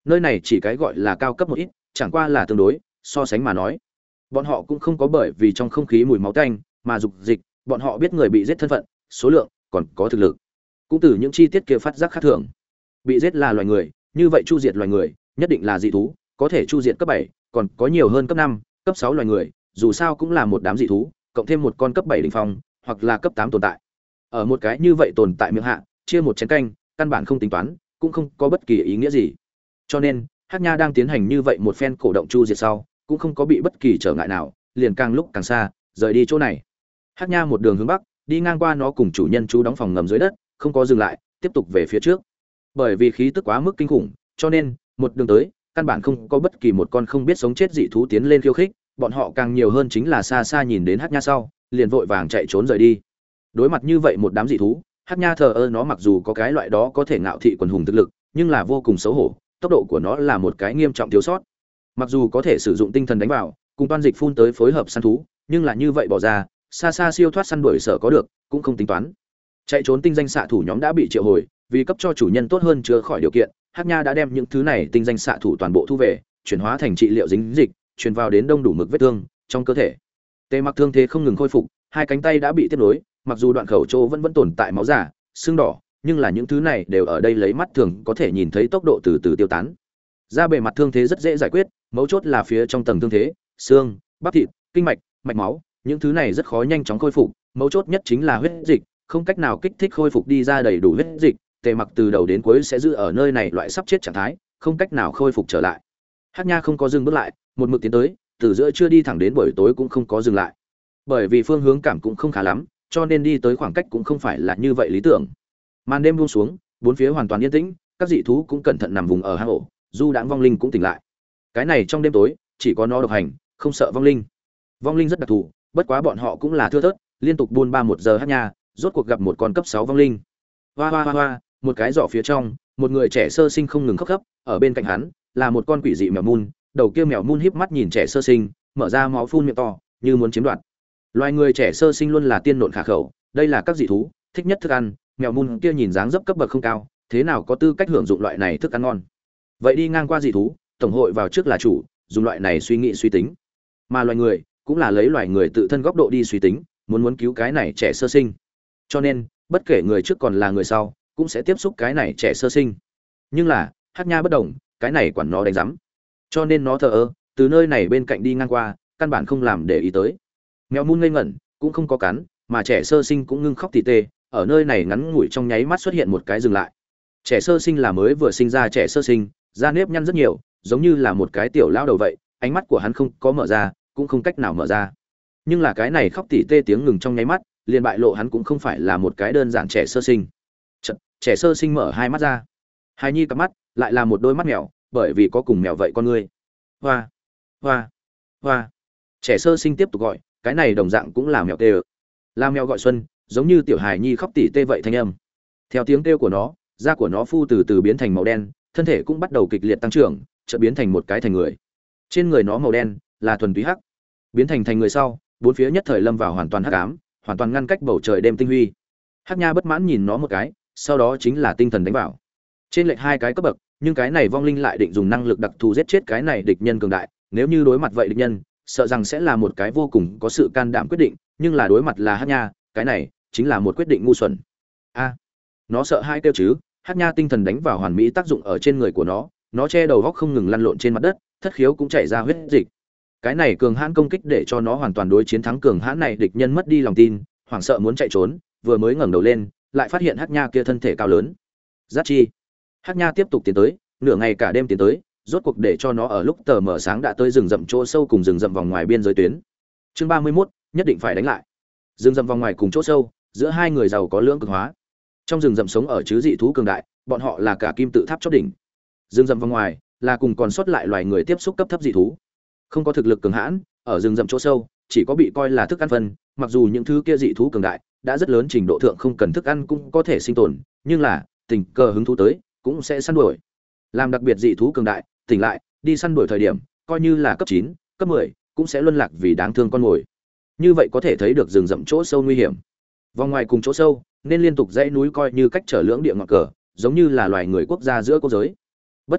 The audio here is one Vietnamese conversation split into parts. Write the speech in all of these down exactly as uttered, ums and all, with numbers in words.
nơi này chỉ cái gọi là cao cấp một ít, chẳng qua là tương đối, so sánh mà nói. Bọn họ cũng không có bởi vì trong không khí mùi máu tanh mà dục dịch, bọn họ biết người bị giết thân phận, số lượng, còn có thực lực. Cũng từ những chi tiết kia phát giác khác thường. Bị giết là loài người, như vậy chu diệt loài người, nhất định là dị thú, có thể chu diệt cấp bảy, còn có nhiều hơn cấp năm, cấp sáu loài người, dù sao cũng là một đám dị thú, cộng thêm một con cấp bảy đỉnh phong, hoặc là cấp tám tồn tại. Ở một cái như vậy tồn tại miệng hạ, chia một chén canh, căn bản không tính toán, cũng không có bất kỳ ý nghĩa gì. Cho nên, Hắc Nha đang tiến hành như vậy một phen cổ động chu diệt sau, cũng không có bị bất kỳ trở ngại nào, liền càng lúc càng xa, rời đi chỗ này. Hắc Nha một đường hướng bắc, đi ngang qua nó cùng chủ nhân chú đóng phòng ngầm dưới đất, không có dừng lại, tiếp tục về phía trước. Bởi vì khí tức quá mức kinh khủng, cho nên một đường tới, căn bản không có bất kỳ một con không biết sống chết dị thú tiến lên khiêu khích, bọn họ càng nhiều hơn chính là xa xa nhìn đến Hắc Nha sau, liền vội vàng chạy trốn rời đi. Đối mặt như vậy một đám dị thú, Hắc Nha thờ ơ, nó mặc dù có cái loại đó có thể ngạo thị quần hùng thực lực, nhưng là vô cùng xấu hổ, tốc độ của nó là một cái nghiêm trọng thiếu sót. Mặc dù có thể sử dụng tinh thần đánh vào, cùng toan dịch phun tới phối hợp săn thú, nhưng là như vậy bỏ ra, xa xa siêu thoát săn đuổi sở có được, cũng không tính toán. Chạy trốn tinh danh xạ thủ nhóm đã bị triệu hồi, vì cấp cho chủ nhân tốt hơn chữa khỏi điều kiện, Hắc Nha đã đem những thứ này tinh danh xạ thủ toàn bộ thu về, chuyển hóa thành trị liệu dính dịch, truyền vào đến đông đủ mực vết thương trong cơ thể. Tề Mặc thương thế không ngừng khôi phục, hai cánh tay đã bị tiếp nối, mặc dù đoạn khẩu chỗ vẫn vẫn tồn tại máu giả, xương đỏ, nhưng là những thứ này đều ở đây lấy mắt thường có thể nhìn thấy tốc độ từ từ tiêu tán. Da bề mặt thương thế rất dễ giải quyết, mấu chốt là phía trong tầng thương thế, xương, bắp thịt, kinh mạch, mạch máu, những thứ này rất khó nhanh chóng khôi phục, mấu chốt nhất chính là huyết dịch, không cách nào kích thích khôi phục đi ra đầy đủ huyết dịch, Tề Mặc từ đầu đến cuối sẽ giữ ở nơi này loại sắp chết trạng thái, không cách nào khôi phục trở lại. Hắc Nha không có dừng bước lại, một mực tiến tới, từ giữa trưa đi thẳng đến buổi tối cũng không có dừng lại. Bởi vì phương hướng cảm cũng không khá lắm, cho nên đi tới khoảng cách cũng không phải là như vậy lý tưởng. Màn đêm buông xuống, bốn phía hoàn toàn yên tĩnh, các dị thú cũng cẩn thận nằm vùng ở hang ổ, du đãng vong linh cũng tỉnh lại. Cái này trong đêm tối, chỉ có nó độc hành, không sợ vong linh. Vong linh rất đặc thù, bất quá bọn họ cũng là thưa thớt, liên tục buôn ba một giờ Hắc Nha, rốt cuộc gặp một con cấp sáu vong linh. Hoa hoa hoa hoa, một cái giỏ phía trong, một người trẻ sơ sinh không ngừng khóc khóc, ở bên cạnh hắn là một con quỷ dị mèo mun, đầu kia mèo mun híp mắt nhìn trẻ sơ sinh, mở ra máu phun miệng to, như muốn chiếm đoạt. Loài người trẻ sơ sinh luôn là tiên nộn khả khẩu, đây là các dị thú thích nhất thức ăn, mèo mun kia nhìn dáng dấp cấp bậc không cao, thế nào có tư cách hưởng dụng loại này thức ăn ngon. Vậy đi ngang qua dị thú, tổng hội vào trước là chủ, dùng loại này suy nghĩ suy tính. Mà loài người cũng là lấy loài người tự thân góc độ đi suy tính, muốn muốn cứu cái này trẻ sơ sinh. Cho nên, bất kể người trước còn là người sau, cũng sẽ tiếp xúc cái này trẻ sơ sinh. Nhưng là, Hắc Nha bất đồng, cái này quản nó đánh rắm. Cho nên nó thờ ơ, từ nơi này bên cạnh đi ngang qua, căn bản không làm để ý tới. Mèo mun ngây ngẩn, cũng không có cắn, mà trẻ sơ sinh cũng ngưng khóc tỉ tê, ở nơi này ngắn ngủi trong nháy mắt xuất hiện một cái dừng lại. Trẻ sơ sinh là mới vừa sinh ra trẻ sơ sinh, da nếp nhăn rất nhiều, giống như là một cái tiểu lão đầu vậy, ánh mắt của hắn không có mở ra, cũng không cách nào mở ra. Nhưng là cái này khóc tỉ tê tiếng ngừng trong nháy mắt, liền bại lộ hắn cũng không phải là một cái đơn giản trẻ sơ sinh. Chật, trẻ sơ sinh mở hai mắt ra. Hài nhi cặp mắt lại là một đôi mắt mèo, bởi vì có cùng mèo vậy con ngươi. Hoa, hoa, hoa. Trẻ sơ sinh tiếp tục gọi, cái này đồng dạng cũng là mèo tê. Là mèo gọi xuân, giống như tiểu hài nhi khóc tỉ tê vậy thanh âm. Theo tiếng kêu của nó, da của nó phu từ từ biến thành màu đen, thân thể cũng bắt đầu kịch liệt tăng trưởng, chợt biến thành một cái thành người. Trên người nó màu đen là thuần túy hắc. Biến thành thành người sau, bốn phía nhất thời lâm vào hoàn toàn hắc ám, hoàn toàn ngăn cách bầu trời đêm tinh huy. Hắc Nha bất mãn nhìn nó một cái, sau đó chính là tinh thần đánh vào. Trên lệch hai cái cấp bậc, nhưng cái này vong linh lại định dùng năng lực đặc thù giết chết cái này địch nhân cường đại, nếu như đối mặt vậy địch nhân, sợ rằng sẽ là một cái vô cùng có sự can đảm quyết định, nhưng là đối mặt là Hắc Nha, cái này chính là một quyết định ngu xuẩn. A, nó sợ hai kêu chứ, Hắc Nha tinh thần đánh vào hoàn mỹ tác dụng ở trên người của nó, nó che đầu góc không ngừng lăn lộn trên mặt đất, thất khiếu cũng chảy ra huyết dịch. Cái này cường hãn công kích để cho nó hoàn toàn đối chiến thắng cường hãn này địch nhân mất đi lòng tin, hoảng sợ muốn chạy trốn, vừa mới ngẩng đầu lên, lại phát hiện Hắc Nha kia thân thể cao lớn. Giác chi. Hắc Nha tiếp tục tiến tới, nửa ngày cả đêm tiến tới, rốt cuộc để cho nó ở lúc tờ mờ sáng đã tới rừng rậm chỗ sâu cùng rừng rậm vòng ngoài biên giới tuyến. Chương ba mươi mốt, nhất định phải đánh lại. Rừng rậm vòng ngoài cùng chỗ sâu, giữa hai người giàu có lưỡng cực hóa. Trong rừng rậm sống ở chứ dị thú cường đại, bọn họ là cả kim tự tháp chót đỉnh. Rừng rậm vòng ngoài là cùng còn sót lại loài người tiếp xúc cấp thấp dị thú. Không có thực lực cường hãn, ở rừng rậm chỗ sâu, chỉ có bị coi là thức ăn phân, mặc dù những thứ kia dị thú cường đại đã rất lớn trình độ thượng không cần thức ăn cũng có thể sinh tồn, nhưng là tình cờ hứng thú tới, cũng sẽ săn đuổi. Làm đặc biệt dị thú cường đại, tỉnh lại, đi săn đuổi thời điểm, coi như là cấp chín, cấp mười, cũng sẽ luân lạc vì đáng thương con mồi. Như vậy có thể thấy được rừng rậm chỗ sâu nguy hiểm. Vòng ngoài cùng chỗ sâu, nên liên tục dãy núi coi như cách trở lưỡng địa ngọn cờ, giống như là loài người quốc gia giữa quốc giới. Bất quá,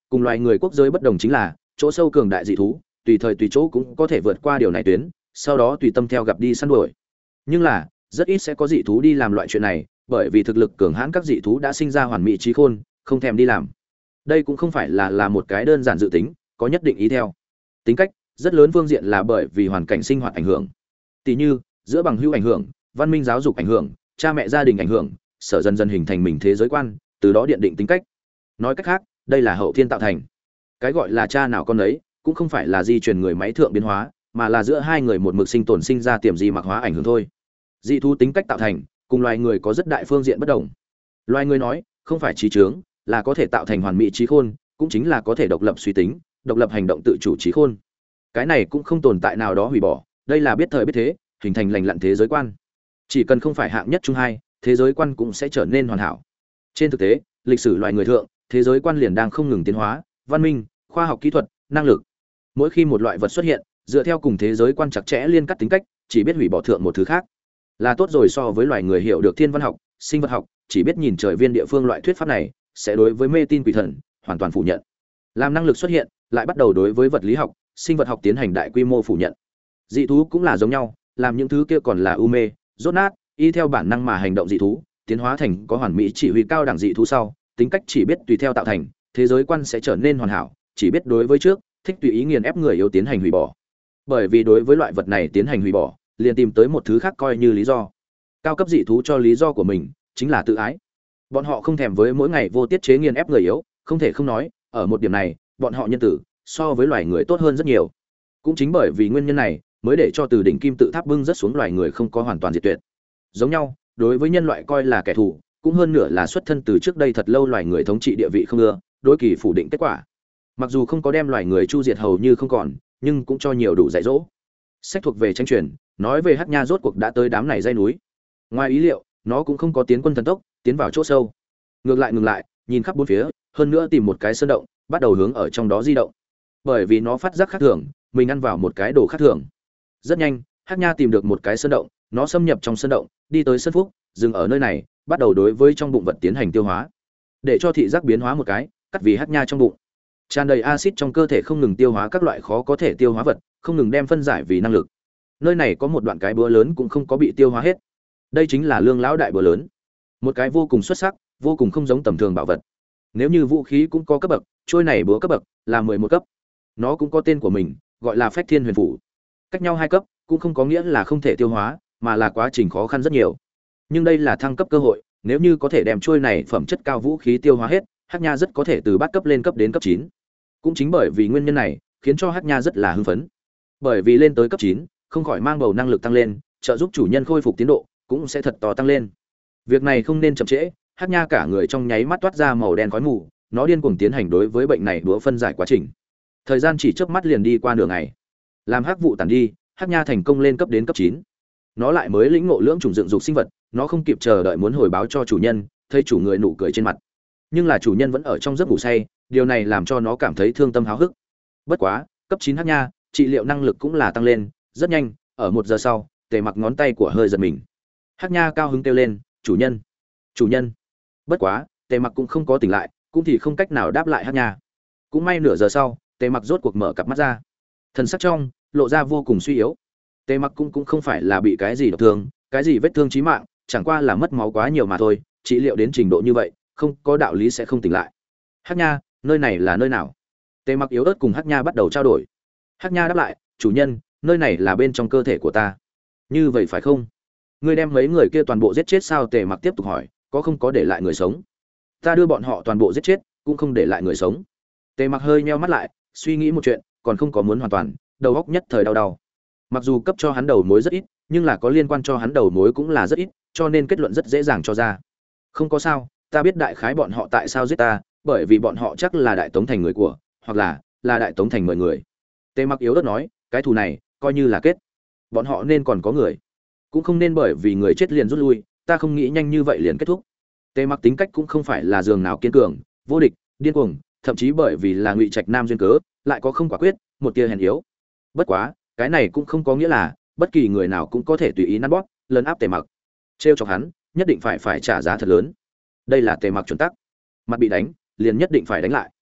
cùng loài người quốc giới bất đồng chính là chỗ sâu cường đại dị thú tùy thời tùy chỗ cũng có thể vượt qua điều này tuyến, sau đó tùy tâm theo gặp đi săn đuổi. Nhưng là rất ít sẽ có dị thú đi làm loại chuyện này, bởi vì thực lực cường hãn các dị thú đã sinh ra hoàn mỹ trí khôn, không thèm đi làm. Đây cũng không phải là là một cái đơn giản dự tính, có nhất định ý theo. Tính cách rất lớn phương diện là bởi vì hoàn cảnh sinh hoạt ảnh hưởng. Tỷ như giữa bằng hữu ảnh hưởng, văn minh giáo dục ảnh hưởng, cha mẹ gia đình ảnh hưởng, sở dần dần hình thành mình thế giới quan, từ đó điện định tính cách. Nói cách khác, đây là hậu thiên tạo thành. Cái gọi là cha nào con ấy, cũng không phải là di truyền người máy thượng biến hóa, mà là giữa hai người một mực sinh tồn sinh ra tiềm di mặc hóa ảnh hưởng thôi. Dị thú tính cách tạo thành, cùng loài người có rất đại phương diện bất đồng. Loài người nói, không phải trí trướng, là có thể tạo thành hoàn mỹ trí khôn, cũng chính là có thể độc lập suy tính, độc lập hành động tự chủ trí khôn. Cái này cũng không tồn tại nào đó hủy bỏ, đây là biết thời biết thế, hình thành lành lặn thế giới quan. Chỉ cần không phải hạng nhất trung hai, thế giới quan cũng sẽ trở nên hoàn hảo. Trên thực tế, lịch sử loài người thượng, thế giới quan liền đang không ngừng tiến hóa, văn minh, khoa học kỹ thuật, năng lực. Mỗi khi một loại vật xuất hiện, dựa theo cùng thế giới quan chặt chẽ liên kết tính cách, chỉ biết hủy bỏ thượng một thứ khác, là tốt rồi. So với loài người hiểu được thiên văn học, sinh vật học, chỉ biết nhìn trời viên địa phương loại thuyết pháp này, sẽ đối với mê tin quỷ thần hoàn toàn phủ nhận. Làm năng lực xuất hiện, lại bắt đầu đối với vật lý học, sinh vật học tiến hành đại quy mô phủ nhận. Dị thú cũng là giống nhau, làm những thứ kia còn là u mê, rốt nát, y theo bản năng mà hành động dị thú, tiến hóa thành có hoàn mỹ chỉ huy cao đẳng dị thú sau, tính cách chỉ biết tùy theo tạo thành, thế giới quan sẽ trở nên hoàn hảo, chỉ biết đối với trước, thích tùy ý nghiền ép người yếu tiến hành hủy bỏ. Bởi vì đối với loại vật này tiến hành hủy bỏ, liền tìm tới một thứ khác coi như lý do. Cao cấp dị thú cho lý do của mình chính là tự ái. Bọn họ không thèm với mỗi ngày vô tiết chế nghiền ép người yếu, không thể không nói, ở một điểm này, bọn họ nhân tử so với loài người tốt hơn rất nhiều. Cũng chính bởi vì nguyên nhân này, mới để cho từ đỉnh kim tự tháp bưng rất xuống loài người không có hoàn toàn diệt tuyệt. Giống nhau, đối với nhân loại coi là kẻ thù, cũng hơn nửa là xuất thân từ trước đây thật lâu loài người thống trị địa vị không ưa, đối kỳ phủ định kết quả. Mặc dù không có đem loài người chu diệt hầu như không còn, nhưng cũng cho nhiều đủ dạy dỗ. Sách thuộc về tranh truyền, nói về Hắc Nha rốt cuộc đã tới đám này dãy núi. Ngoài ý liệu, nó cũng không có tiến quân thần tốc, tiến vào chỗ sâu. Ngược lại ngừng lại, nhìn khắp bốn phía, hơn nữa tìm một cái sơn động, bắt đầu hướng ở trong đó di động. Bởi vì nó phát giác khác thường, mình ăn vào một cái đồ khác thường. Rất nhanh, Hắc Nha tìm được một cái sơn động, nó xâm nhập trong sơn động, đi tới sơn phúc, dừng ở nơi này, bắt đầu đối với trong bụng vật tiến hành tiêu hóa. Để cho thị giác biến hóa một cái, cắt vì Hắc Nha trong bụng. Tràn đầy axit trong cơ thể không ngừng tiêu hóa các loại khó có thể tiêu hóa vật, không ngừng đem phân giải vì năng lực. Nơi này có một đoạn cái búa lớn cũng không có bị tiêu hóa hết. Đây chính là Lương lão đại búa lớn, một cái vô cùng xuất sắc, vô cùng không giống tầm thường bảo vật. Nếu như vũ khí cũng có cấp bậc, trôi này búa cấp bậc là mười một cấp. Nó cũng có tên của mình, gọi là Phách Thiên Huyền Phủ. Cách nhau hai cấp, cũng không có nghĩa là không thể tiêu hóa, mà là quá trình khó khăn rất nhiều. Nhưng đây là thăng cấp cơ hội, nếu như có thể đem trôi này phẩm chất cao vũ khí tiêu hóa hết, Hắc Nha rất có thể từ bát cấp lên cấp đến cấp chín. Cũng chính bởi vì nguyên nhân này, khiến cho Hắc Nha rất là hưng phấn. Bởi vì lên tới cấp chín, không khỏi mang bầu năng lực tăng lên, trợ giúp chủ nhân khôi phục tiến độ, cũng sẽ thật to tăng lên. Việc này không nên chậm trễ, Hắc Nha cả người trong nháy mắt toát ra màu đen khói mù, nó điên cuồng tiến hành đối với bệnh này đũa phân giải quá trình. Thời gian chỉ chớp mắt liền đi qua nửa ngày. Làm hắc vụ tàn đi, Hắc Nha thành công lên cấp đến cấp chín. Nó lại mới lĩnh ngộ lưỡng chủng dựng dục sinh vật, nó không kịp chờ đợi muốn hồi báo cho chủ nhân, thấy chủ người nụ cười trên mặt. Nhưng là chủ nhân vẫn ở trong giấc ngủ say, điều này làm cho nó cảm thấy thương tâm háo hức. Bất quá, cấp chín Hắc Nha, trị liệu năng lực cũng là tăng lên, rất nhanh, ở một giờ sau, Tề Mặc ngón tay của hơi giật mình. Hắc Nha cao hứng kêu lên, "Chủ nhân, chủ nhân!" Bất quá, Tề Mặc cũng không có tỉnh lại, cũng thì không cách nào đáp lại Hắc Nha. Cũng may nửa giờ sau, Tề Mặc rốt cuộc mở cặp mắt ra. Thần sắc trong lộ ra vô cùng suy yếu. Tề Mặc cũng cũng không phải là bị cái gì độc thương, cái gì vết thương chí mạng, chẳng qua là mất máu quá nhiều mà thôi, trị liệu đến trình độ như vậy, không có đạo lý sẽ không tỉnh lại. Hắc Nha, nơi này là nơi nào? Tề Mặc yếu ớt cùng Hắc Nha bắt đầu trao đổi. Hắc Nha đáp lại, "Chủ nhân, nơi này là bên trong cơ thể của ta." "Như vậy phải không? Ngươi đem mấy người kia toàn bộ giết chết sao?" Tề Mặc tiếp tục hỏi, "Có không có để lại người sống?" "Ta đưa bọn họ toàn bộ giết chết, cũng không để lại người sống." Tề Mặc hơi nheo mắt lại, suy nghĩ một chuyện, còn không có muốn hoàn toàn, đầu óc nhất thời đau đau. Mặc dù cấp cho hắn đầu mối rất ít, nhưng là có liên quan cho hắn đầu mối cũng là rất ít, cho nên kết luận rất dễ dàng cho ra. "Không có sao, ta biết đại khái bọn họ tại sao giết ta, bởi vì bọn họ chắc là đại tống thành người của, hoặc là là đại tống thành mời người." Tề Mặc yếu ớt nói, "Cái thù này coi như là kết. Bọn họ nên còn có người, cũng không nên bởi vì người chết liền rút lui, ta không nghĩ nhanh như vậy liền kết thúc." Tề Mặc tính cách cũng không phải là giường nào kiên cường, vô địch, điên cuồng, thậm chí bởi vì là Ngụy Trạch Nam duyên cớ, lại có không quả quyết, một tia hèn yếu. Bất quá, cái này cũng không có nghĩa là bất kỳ người nào cũng có thể tùy ý nắn bóp, lấn áp Tề Mặc. Trêu chọc hắn, nhất định phải phải trả giá thật lớn. Đây là Tề Mặc chuẩn tắc. Mặt bị đánh, liền nhất định phải đánh lại.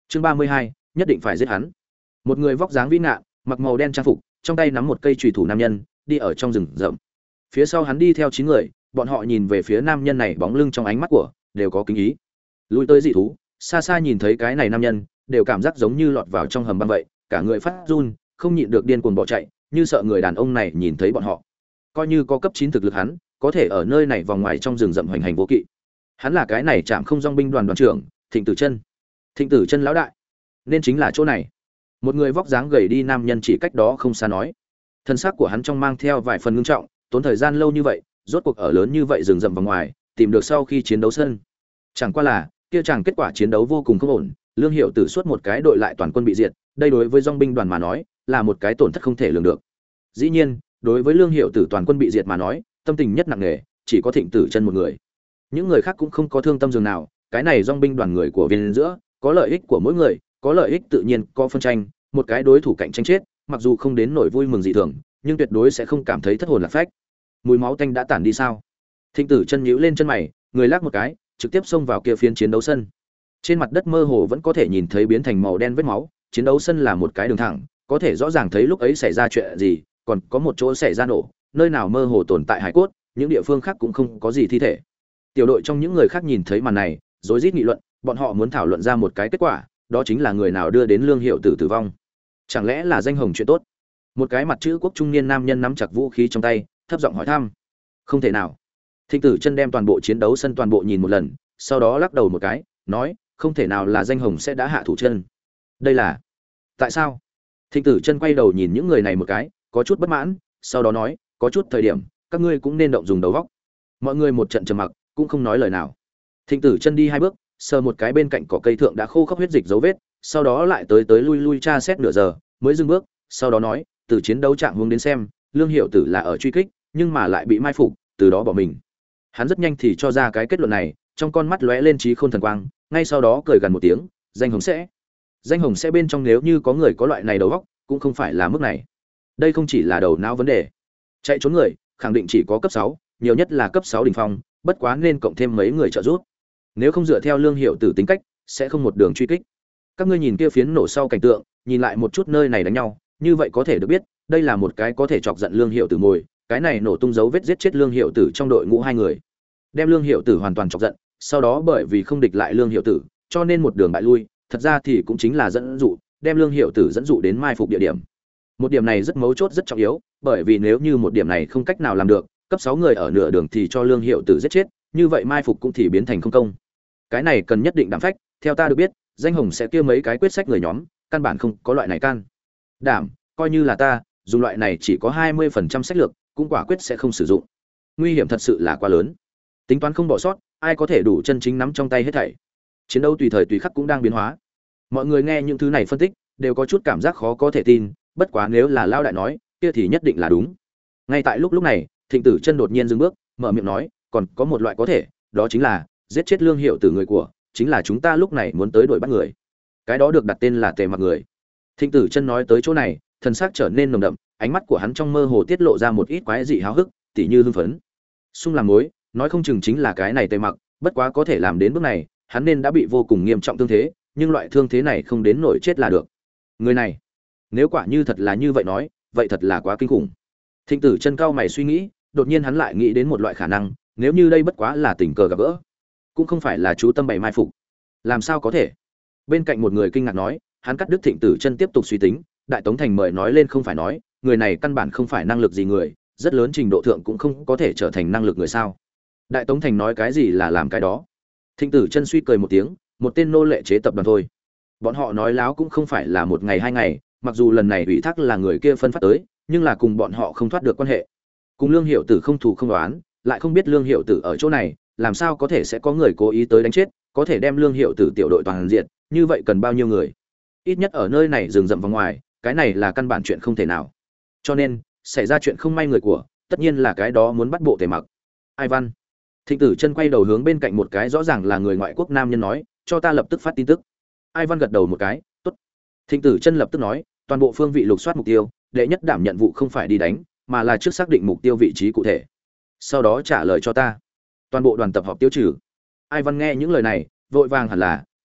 Chương ba mươi hai, nhất định phải giết hắn. Một người vóc dáng vĩ ngạn, mặc màu đen trang phục, trong tay nắm một cây chùy thủ nam nhân, đi ở trong rừng rậm. Phía sau hắn đi theo chín người, bọn họ nhìn về phía nam nhân này bóng lưng trong ánh mắt của đều có kính ý. Lùi tới dị thú, xa xa nhìn thấy cái này nam nhân, đều cảm giác giống như lọt vào trong hầm băng vậy, cả người phát run, không nhịn được điên cuồng bỏ chạy, như sợ người đàn ông này nhìn thấy bọn họ. Coi như có cấp chín thực lực hắn, có thể ở nơi này vòng ngoài trong rừng rậm hoành hành vô kỵ. Hắn là cái này Trạm Không Dong binh đoàn đoàn trưởng, Thịnh Tử Chân. Thịnh Tử Chân lão đại, nên chính là chỗ này. Một người vóc dáng gầy đi nam nhân chỉ cách đó không xa nói. Thân xác của hắn trong mang theo vài phần ngưng trọng, tốn thời gian lâu như vậy, rốt cuộc ở lớn như vậy rừng rậm vòng ngoài, tìm được sau khi chiến đấu sân. Chẳng qua là, kia chàng kết quả chiến đấu vô cùng không ổn, Lương Hiệu Tử suốt một cái đội lại toàn quân bị diệt, đây đối với Dong binh đoàn mà nói, là một cái tổn thất không thể lường được. Dĩ nhiên, đối với Lương Hiệu Tử toàn quân bị diệt mà nói, tâm tình nhất nặng nề, chỉ có Thịnh Tử Chân một người. Những người khác cũng không có thương tâm dường nào, cái này Dong binh đoàn người của viên giữa, có lợi ích của mỗi người, có lợi ích tự nhiên có phân tranh, một cái đối thủ cạnh tranh chết, mặc dù không đến nỗi vui mừng dị thường, nhưng tuyệt đối sẽ không cảm thấy thất hồn lạc phách. Mùi máu tanh đã tản đi sao? Thịnh Tử Chân nhíu lên chân mày, người lắc một cái, trực tiếp xông vào kia phiến chiến đấu sân. Trên mặt đất mơ hồ vẫn có thể nhìn thấy biến thành màu đen vết máu, chiến đấu sân là một cái đường thẳng, có thể rõ ràng thấy lúc ấy xảy ra chuyện gì, còn có một chỗ xảy ra nổ, nơi nào mơ hồ tồn tại hải cốt, những địa phương khác cũng không có gì thi thể. Tiểu đội trong những người khác nhìn thấy màn này, rối rít nghị luận, bọn họ muốn thảo luận ra một cái kết quả, đó chính là người nào đưa đến Lương Hiệu Tử tử vong. Chẳng lẽ là danh hồng chuyện tốt? Một cái mặt chữ quốc trung niên nam nhân nắm chặt vũ khí trong tay, thấp giọng hỏi thăm. Không thể nào. Thịnh Tử Chân đem toàn bộ chiến đấu sân toàn bộ nhìn một lần, sau đó lắc đầu một cái, nói, không thể nào là danh hồng sẽ đã hạ thủ chân. Đây là tại sao? Thịnh Tử Chân quay đầu nhìn những người này một cái, có chút bất mãn, sau đó nói, có chút thời điểm, các ngươi cũng nên động dùng đầu óc. Mọi người một trận trầm mặc, cũng không nói lời nào. Thịnh Tử Chân đi hai bước, sờ một cái bên cạnh cỏ cây thượng đã khô khốc huyết dịch dấu vết, sau đó lại tới tới lui lui tra xét nửa giờ, mới dừng bước, sau đó nói, từ chiến đấu trạng hướng đến xem, Lương Hiệu Tử là ở truy kích, nhưng mà lại bị mai phục, từ đó bỏ mình. Hắn rất nhanh thì cho ra cái kết luận này, trong con mắt lóe lên trí khôn thần quang, ngay sau đó cười gần một tiếng, danh hồng sẽ. Danh hồng sẽ bên trong nếu như có người có loại này đầu óc, cũng không phải là mức này. Đây không chỉ là đầu não vấn đề. Chạy trốn người, khẳng định chỉ có cấp sáu, nhiều nhất là cấp sáu đỉnh phong, bất quá nên cộng thêm mấy người trợ giúp. Nếu không dựa theo Lương Hiệu Tử tính cách, sẽ không một đường truy kích. Các ngươi nhìn kia phiến nổ sau cảnh tượng, nhìn lại một chút nơi này đánh nhau, như vậy có thể được biết, đây là một cái có thể chọc giận Lương Hiệu Tử mồi, cái này nổ tung dấu vết giết chết Lương Hiệu Tử trong đội ngũ hai người. Đem Lương Hiệu Tử hoàn toàn chọc giận, sau đó bởi vì không địch lại Lương Hiệu Tử, cho nên một đường bại lui, thật ra thì cũng chính là dẫn dụ, đem Lương Hiệu Tử dẫn dụ đến mai phục địa điểm. Một điểm này rất mấu chốt rất trọng yếu, bởi vì nếu như một điểm này không cách nào làm được, cấp sáu người ở nửa đường thì cho Lương Hiệu Tử giết chết, như vậy mai phục cũng thì biến thành không công. Cái này cần nhất định đảm phách, theo ta được biết, danh hồng sẽ kia mấy cái quyết sách người nhóm, căn bản không có loại này can đảm, coi như là ta, dùng loại này chỉ có hai mươi phần trăm sách lược, cũng quả quyết sẽ không sử dụng. Nguy hiểm thật sự là quá lớn. Tính toán không bỏ sót, ai có thể đủ chân chính nắm trong tay hết thảy. Chiến đấu tùy thời tùy khắc cũng đang biến hóa. Mọi người nghe những thứ này phân tích, đều có chút cảm giác khó có thể tin, bất quá nếu là Lao đại nói, kia thì nhất định là đúng. Ngay tại lúc lúc này, Thịnh Tử Chân đột nhiên dừng bước, mở miệng nói, còn có một loại có thể, đó chính là giết chết Lương Hiệu Tử người của, chính là chúng ta lúc này muốn tới đuổi bắt người. Cái đó được đặt tên là Tề Mặc người. Thịnh Tử Chân nói tới chỗ này, thần sắc trở nên nồng đậm, ánh mắt của hắn trong mơ hồ tiết lộ ra một ít quái dị háo hức, tỉ như hưng phấn. Xung làm mối, nói không chừng chính là cái này Tề Mặc, bất quá có thể làm đến bước này, hắn nên đã bị vô cùng nghiêm trọng thương thế, nhưng loại thương thế này không đến nỗi chết là được. Người này, nếu quả như thật là như vậy nói, vậy thật là quá kinh khủng. Thịnh Tử Chân cao mày suy nghĩ, đột nhiên hắn lại nghĩ đến một loại khả năng, nếu như đây bất quá là tình cờ gặp gỡ, cũng không phải là chú tâm bày mai phục. Làm sao có thể? Bên cạnh một người kinh ngạc nói, hắn cắt đứt Thịnh Tử Chân tiếp tục suy tính, Đại Tống Thành mời nói lên không phải nói, người này căn bản không phải năng lực gì người, rất lớn trình độ thượng cũng không có thể trở thành năng lực người sao? Đại Tống Thành nói cái gì là làm cái đó? Thịnh Tử Chân suy cười một tiếng, một tên nô lệ chế tập đoàn thôi. Bọn họ nói láo cũng không phải là một ngày hai ngày, mặc dù lần này ủy thác là người kia phân phát tới, nhưng là cùng bọn họ không thoát được quan hệ. Cùng Lương Hiệu Tử không thù không đoán, lại không biết Lương Hiệu Tử ở chỗ này, làm sao có thể sẽ có người cố ý tới đánh chết, có thể đem Lương Hiệu Tử tiểu đội toàn diện, như vậy cần bao nhiêu người? Ít nhất ở nơi này rừng rậm vòng ngoài, cái này là căn bản chuyện không thể nào. Cho nên, xảy ra chuyện không may người của, tất nhiên là cái đó muốn bắt bộ Tề Mặc. Ai Văn? Thịnh Tử Chân quay đầu hướng bên cạnh một cái rõ ràng là người ngoại quốc nam nhân nói, cho ta lập tức phát tin tức. Ai Văn gật đầu một cái, tốt. Thịnh Tử Chân lập tức nói, toàn bộ phương vị lục soát mục tiêu, đệ nhất đảm nhận vụ không phải đi đánh, mà là trước xác định mục tiêu vị trí cụ thể. Sau đó trả lời cho ta. Toàn bộ đoàn tập họp tiêu trừ. Ai Văn nghe những lời này, vội vàng hẳn là,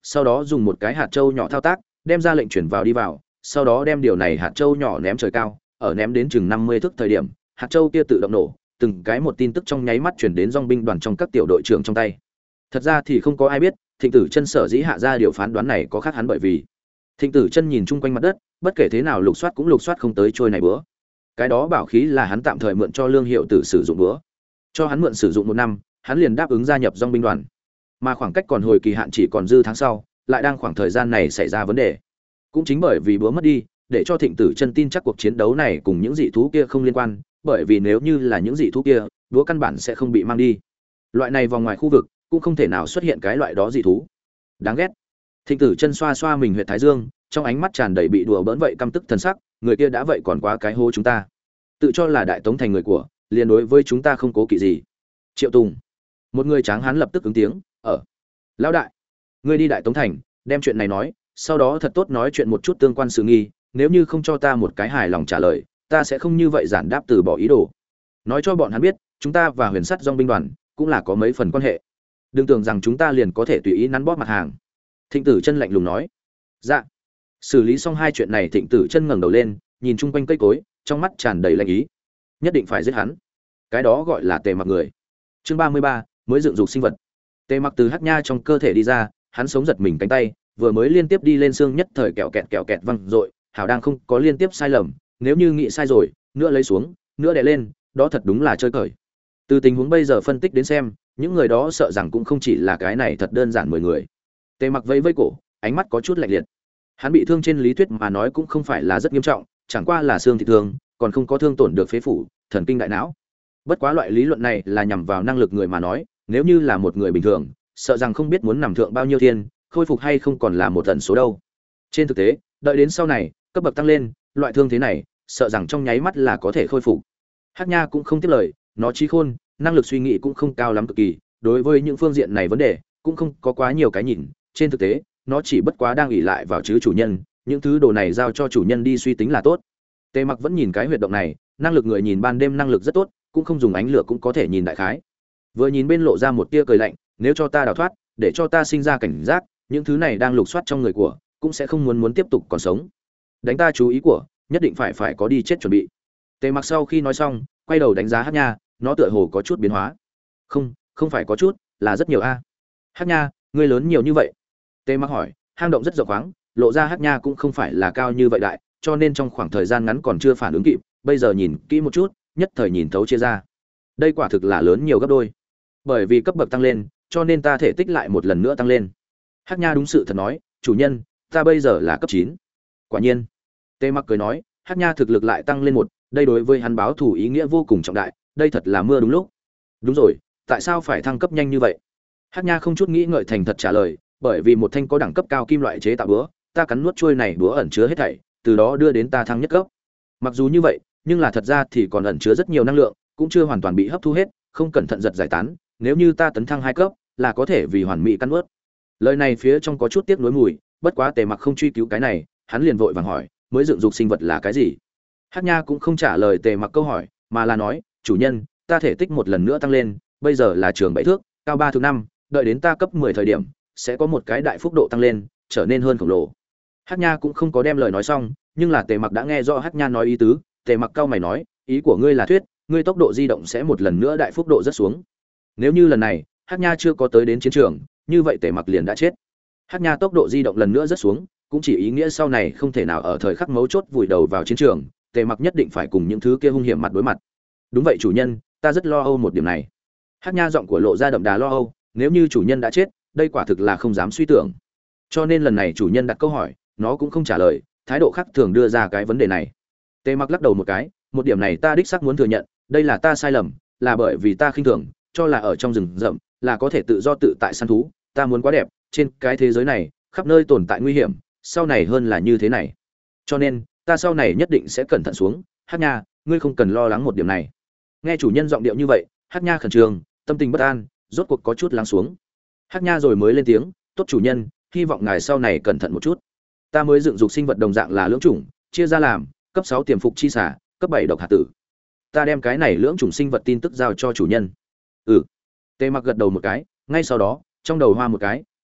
sau đó dùng một cái hạt châu nhỏ thao tác đem ra lệnh chuyển vào đi vào, sau đó đem điều này hạt châu nhỏ ném trời cao, ở ném đến chừng năm mươi thước thời điểm hạt châu kia tự động nổ, từng cái một tin tức trong nháy mắt chuyển đến dòng binh đoàn trong các tiểu đội trưởng trong tay. Thật ra thì không có ai biết Thịnh Tử Chân sở dĩ hạ ra điều phán đoán này có khác hắn, bởi vì Thịnh Tử Chân nhìn chung quanh mặt đất, bất kể thế nào lục soát cũng lục soát không tới trôi này bữa. Cái đó bảo khí là hắn tạm thời mượn cho Lương Hiệu Tử sử dụng bữa. Cho hắn mượn sử dụng một năm, hắn liền đáp ứng gia nhập dòng binh đoàn. Mà khoảng cách còn hồi kỳ hạn chỉ còn dư tháng sau, lại đang khoảng thời gian này xảy ra vấn đề. Cũng chính bởi vì bữa mất đi, để cho Thịnh Tử Chân tin chắc cuộc chiến đấu này cùng những dị thú kia không liên quan, bởi vì nếu như là những dị thú kia, búa căn bản sẽ không bị mang đi. Loại này vòng ngoài khu vực cũng không thể nào xuất hiện cái loại đó dị thú. Đáng ghét. Thịnh Tử Chân xoa xoa mình huyệt thái dương, trong ánh mắt tràn đầy bị đùa bỡn vậy căm tức thần sắc, người kia đã vậy còn quá cái hố chúng ta. Tự cho là đại tống thành người của, liền đối với chúng ta không cố kỵ gì. Triệu Tùng, một người tráng hán lập tức ứng tiếng, "Ở. Lão đại, ngươi đi đại tống thành, đem chuyện này nói, sau đó thật tốt nói chuyện một chút tương quan sự nghi, nếu như không cho ta một cái hài lòng trả lời, ta sẽ không như vậy giản đáp từ bỏ ý đồ. Nói cho bọn hắn biết, chúng ta và Huyền Sắt Dòng binh đoàn cũng là có mấy phần quan hệ. Đừng tưởng rằng chúng ta liền có thể tùy ý nắn bóp mặt hàng." Thịnh Tử Chân lạnh lùng nói. "Dạ." Xử lý xong hai chuyện này, Thịnh Tử Chân ngẩng đầu lên, nhìn chung quanh cây cối, trong mắt tràn đầy lạnh ý. Nhất định phải giết hắn. Cái đó gọi là Tề Mặc người. Chương ba mươi ba, mới dựng dục sinh vật. Tề Mặc từ hắc nha trong cơ thể đi ra, hắn sống giật mình cánh tay, vừa mới liên tiếp đi lên xương nhất thời kẹo kẹt kẹo kẹt văng rội, hảo đang không có liên tiếp sai lầm, nếu như nghĩ sai rồi, nữa lấy xuống, nữa đè lên, đó thật đúng là chơi cởi. Từ tình huống bây giờ phân tích đến xem, những người đó sợ rằng cũng không chỉ là cái này thật đơn giản mười người. Tề Mặc vẫy vẫy cổ, ánh mắt có chút lạnh liệt. Hắn bị thương trên lý thuyết mà nói cũng không phải là rất nghiêm trọng, chẳng qua là xương thịt thương, còn không có thương tổn được phế phủ, thần kinh đại não. Bất quá loại lý luận này là nhằm vào năng lực người mà nói, nếu như là một người bình thường, sợ rằng không biết muốn nằm thượng bao nhiêu thiên, khôi phục hay không còn là một tần số đâu. Trên thực tế, đợi đến sau này, cấp bậc tăng lên, loại thương thế này, sợ rằng trong nháy mắt là có thể khôi phục. Hắc Nha cũng không tiếp lời, nó trí khôn, năng lực suy nghĩ cũng không cao lắm cực kỳ, đối với những phương diện này vấn đề, cũng không có quá nhiều cái nhìn, trên thực tế, nó chỉ bất quá đang ỷ lại vào chứ chủ nhân, những thứ đồ này giao cho chủ nhân đi suy tính là tốt. Tề Mặc vẫn nhìn cái huyệt động này, năng lực người nhìn ban đêm năng lực rất tốt, cũng không dùng ánh lửa cũng có thể nhìn đại khái. Vừa nhìn bên lộ ra một tia cười lạnh, nếu cho ta đào thoát, để cho ta sinh ra cảnh giác, những thứ này đang lục soát trong người của, cũng sẽ không muốn muốn tiếp tục còn sống. Đánh ta chú ý của, nhất định phải phải có đi chết chuẩn bị. Tề Mặc sau khi nói xong, quay đầu đánh giá Hắc Nha, nó tựa hồ có chút biến hóa. Không, không phải có chút, là rất nhiều a. Hắc Nha, ngươi lớn nhiều như vậy? Tề Mặc hỏi, hang động rất rộng khoáng, lộ ra Hắc Nha cũng không phải là cao như vậy đại, cho nên trong khoảng thời gian ngắn còn chưa phản ứng kịp, bây giờ nhìn kỹ một chút, nhất thời nhìn thấu chia ra. Đây quả thực là lớn nhiều gấp đôi. Bởi vì cấp bậc tăng lên, cho nên ta thể tích lại một lần nữa tăng lên. Hắc Nha đúng sự thật nói, chủ nhân, ta bây giờ là cấp chín. Quả nhiên. Tề Mặc cười nói, Hắc Nha thực lực lại tăng lên một, đây đối với hắn báo thù ý nghĩa vô cùng trọng đại, đây thật là mưa đúng lúc. Đúng rồi, tại sao phải thăng cấp nhanh như vậy? Hắc Nha không chút nghĩ ngợi thành thật trả lời, bởi vì một thanh có đẳng cấp cao kim loại chế tạo búa, ta cắn nuốt chuôi này búa ẩn chứa hết thảy, từ đó đưa đến ta thăng nhất cấp. Mặc dù như vậy, nhưng là thật ra thì còn ẩn chứa rất nhiều năng lượng, cũng chưa hoàn toàn bị hấp thu hết, không cẩn thận giật giải tán, nếu như ta tấn thăng hai cấp, là có thể vì hoàn mỹ cắn nuốt. Lời này phía trong có chút tiếc nuối mùi, bất quá Tề Mặc không truy cứu cái này, hắn liền vội vàng hỏi, mới dựng dục sinh vật là cái gì? Hắc Nha cũng không trả lời Tề Mặc câu hỏi, mà là nói, chủ nhân, ta thể tích một lần nữa tăng lên, bây giờ là trường bảy thước, cao ba thước năm, đợi đến ta cấp mười thời điểm, sẽ có một cái đại phúc độ tăng lên, trở nên hơn khổng lồ. Hắc Nha cũng không có đem lời nói xong, nhưng là Tề Mặc đã nghe rõ Hắc Nha nói ý tứ, Tề Mặc cau mày nói, ý của ngươi là thuyết, ngươi tốc độ di động sẽ một lần nữa đại phúc độ rất xuống. Nếu như lần này, Hắc Nha chưa có tới đến chiến trường, như vậy Tề Mặc liền đã chết. Hắc Nha tốc độ di động lần nữa rất xuống, cũng chỉ ý nghĩa sau này không thể nào ở thời khắc mấu chốt vùi đầu vào chiến trường, Tề Mặc nhất định phải cùng những thứ kia hung hiểm mặt đối mặt. Đúng vậy chủ nhân, ta rất lo âu một điểm này. Hắc Nha giọng của lộ ra đậm đà lo âu, nếu như chủ nhân đã chết, đây quả thực là không dám suy tưởng. Cho nên lần này chủ nhân đặt câu hỏi, nó cũng không trả lời, thái độ khác thường đưa ra cái vấn đề này. Tề Mặc lắc đầu một cái, một điểm này ta đích xác muốn thừa nhận, đây là ta sai lầm, là bởi vì ta khinh thường, cho là ở trong rừng rậm là có thể tự do tự tại săn thú, ta muốn quá đẹp, trên cái thế giới này, khắp nơi tồn tại nguy hiểm, sau này hơn là như thế này. Cho nên, ta sau này nhất định sẽ cẩn thận xuống, Hắc Nha, ngươi không cần lo lắng một điểm này. Nghe chủ nhân giọng điệu như vậy, Hắc Nha khẩn trương, tâm tình bất an, rốt cuộc có chút lắng xuống. Hắc Nha rồi mới lên tiếng, tốt chủ nhân, hy vọng ngài sau này cẩn thận một chút. Ta mới dựng dục sinh vật đồng dạng là lưỡng chủng, chia ra làm cấp sáu tiềm phục chi xả, cấp bảy độc hạt tử. Ta đem cái này lưỡng chủng sinh vật tin tức giao cho chủ nhân. Ừ. Tề Mặc gật đầu một cái, ngay sau đó, trong đầu hoa một cái,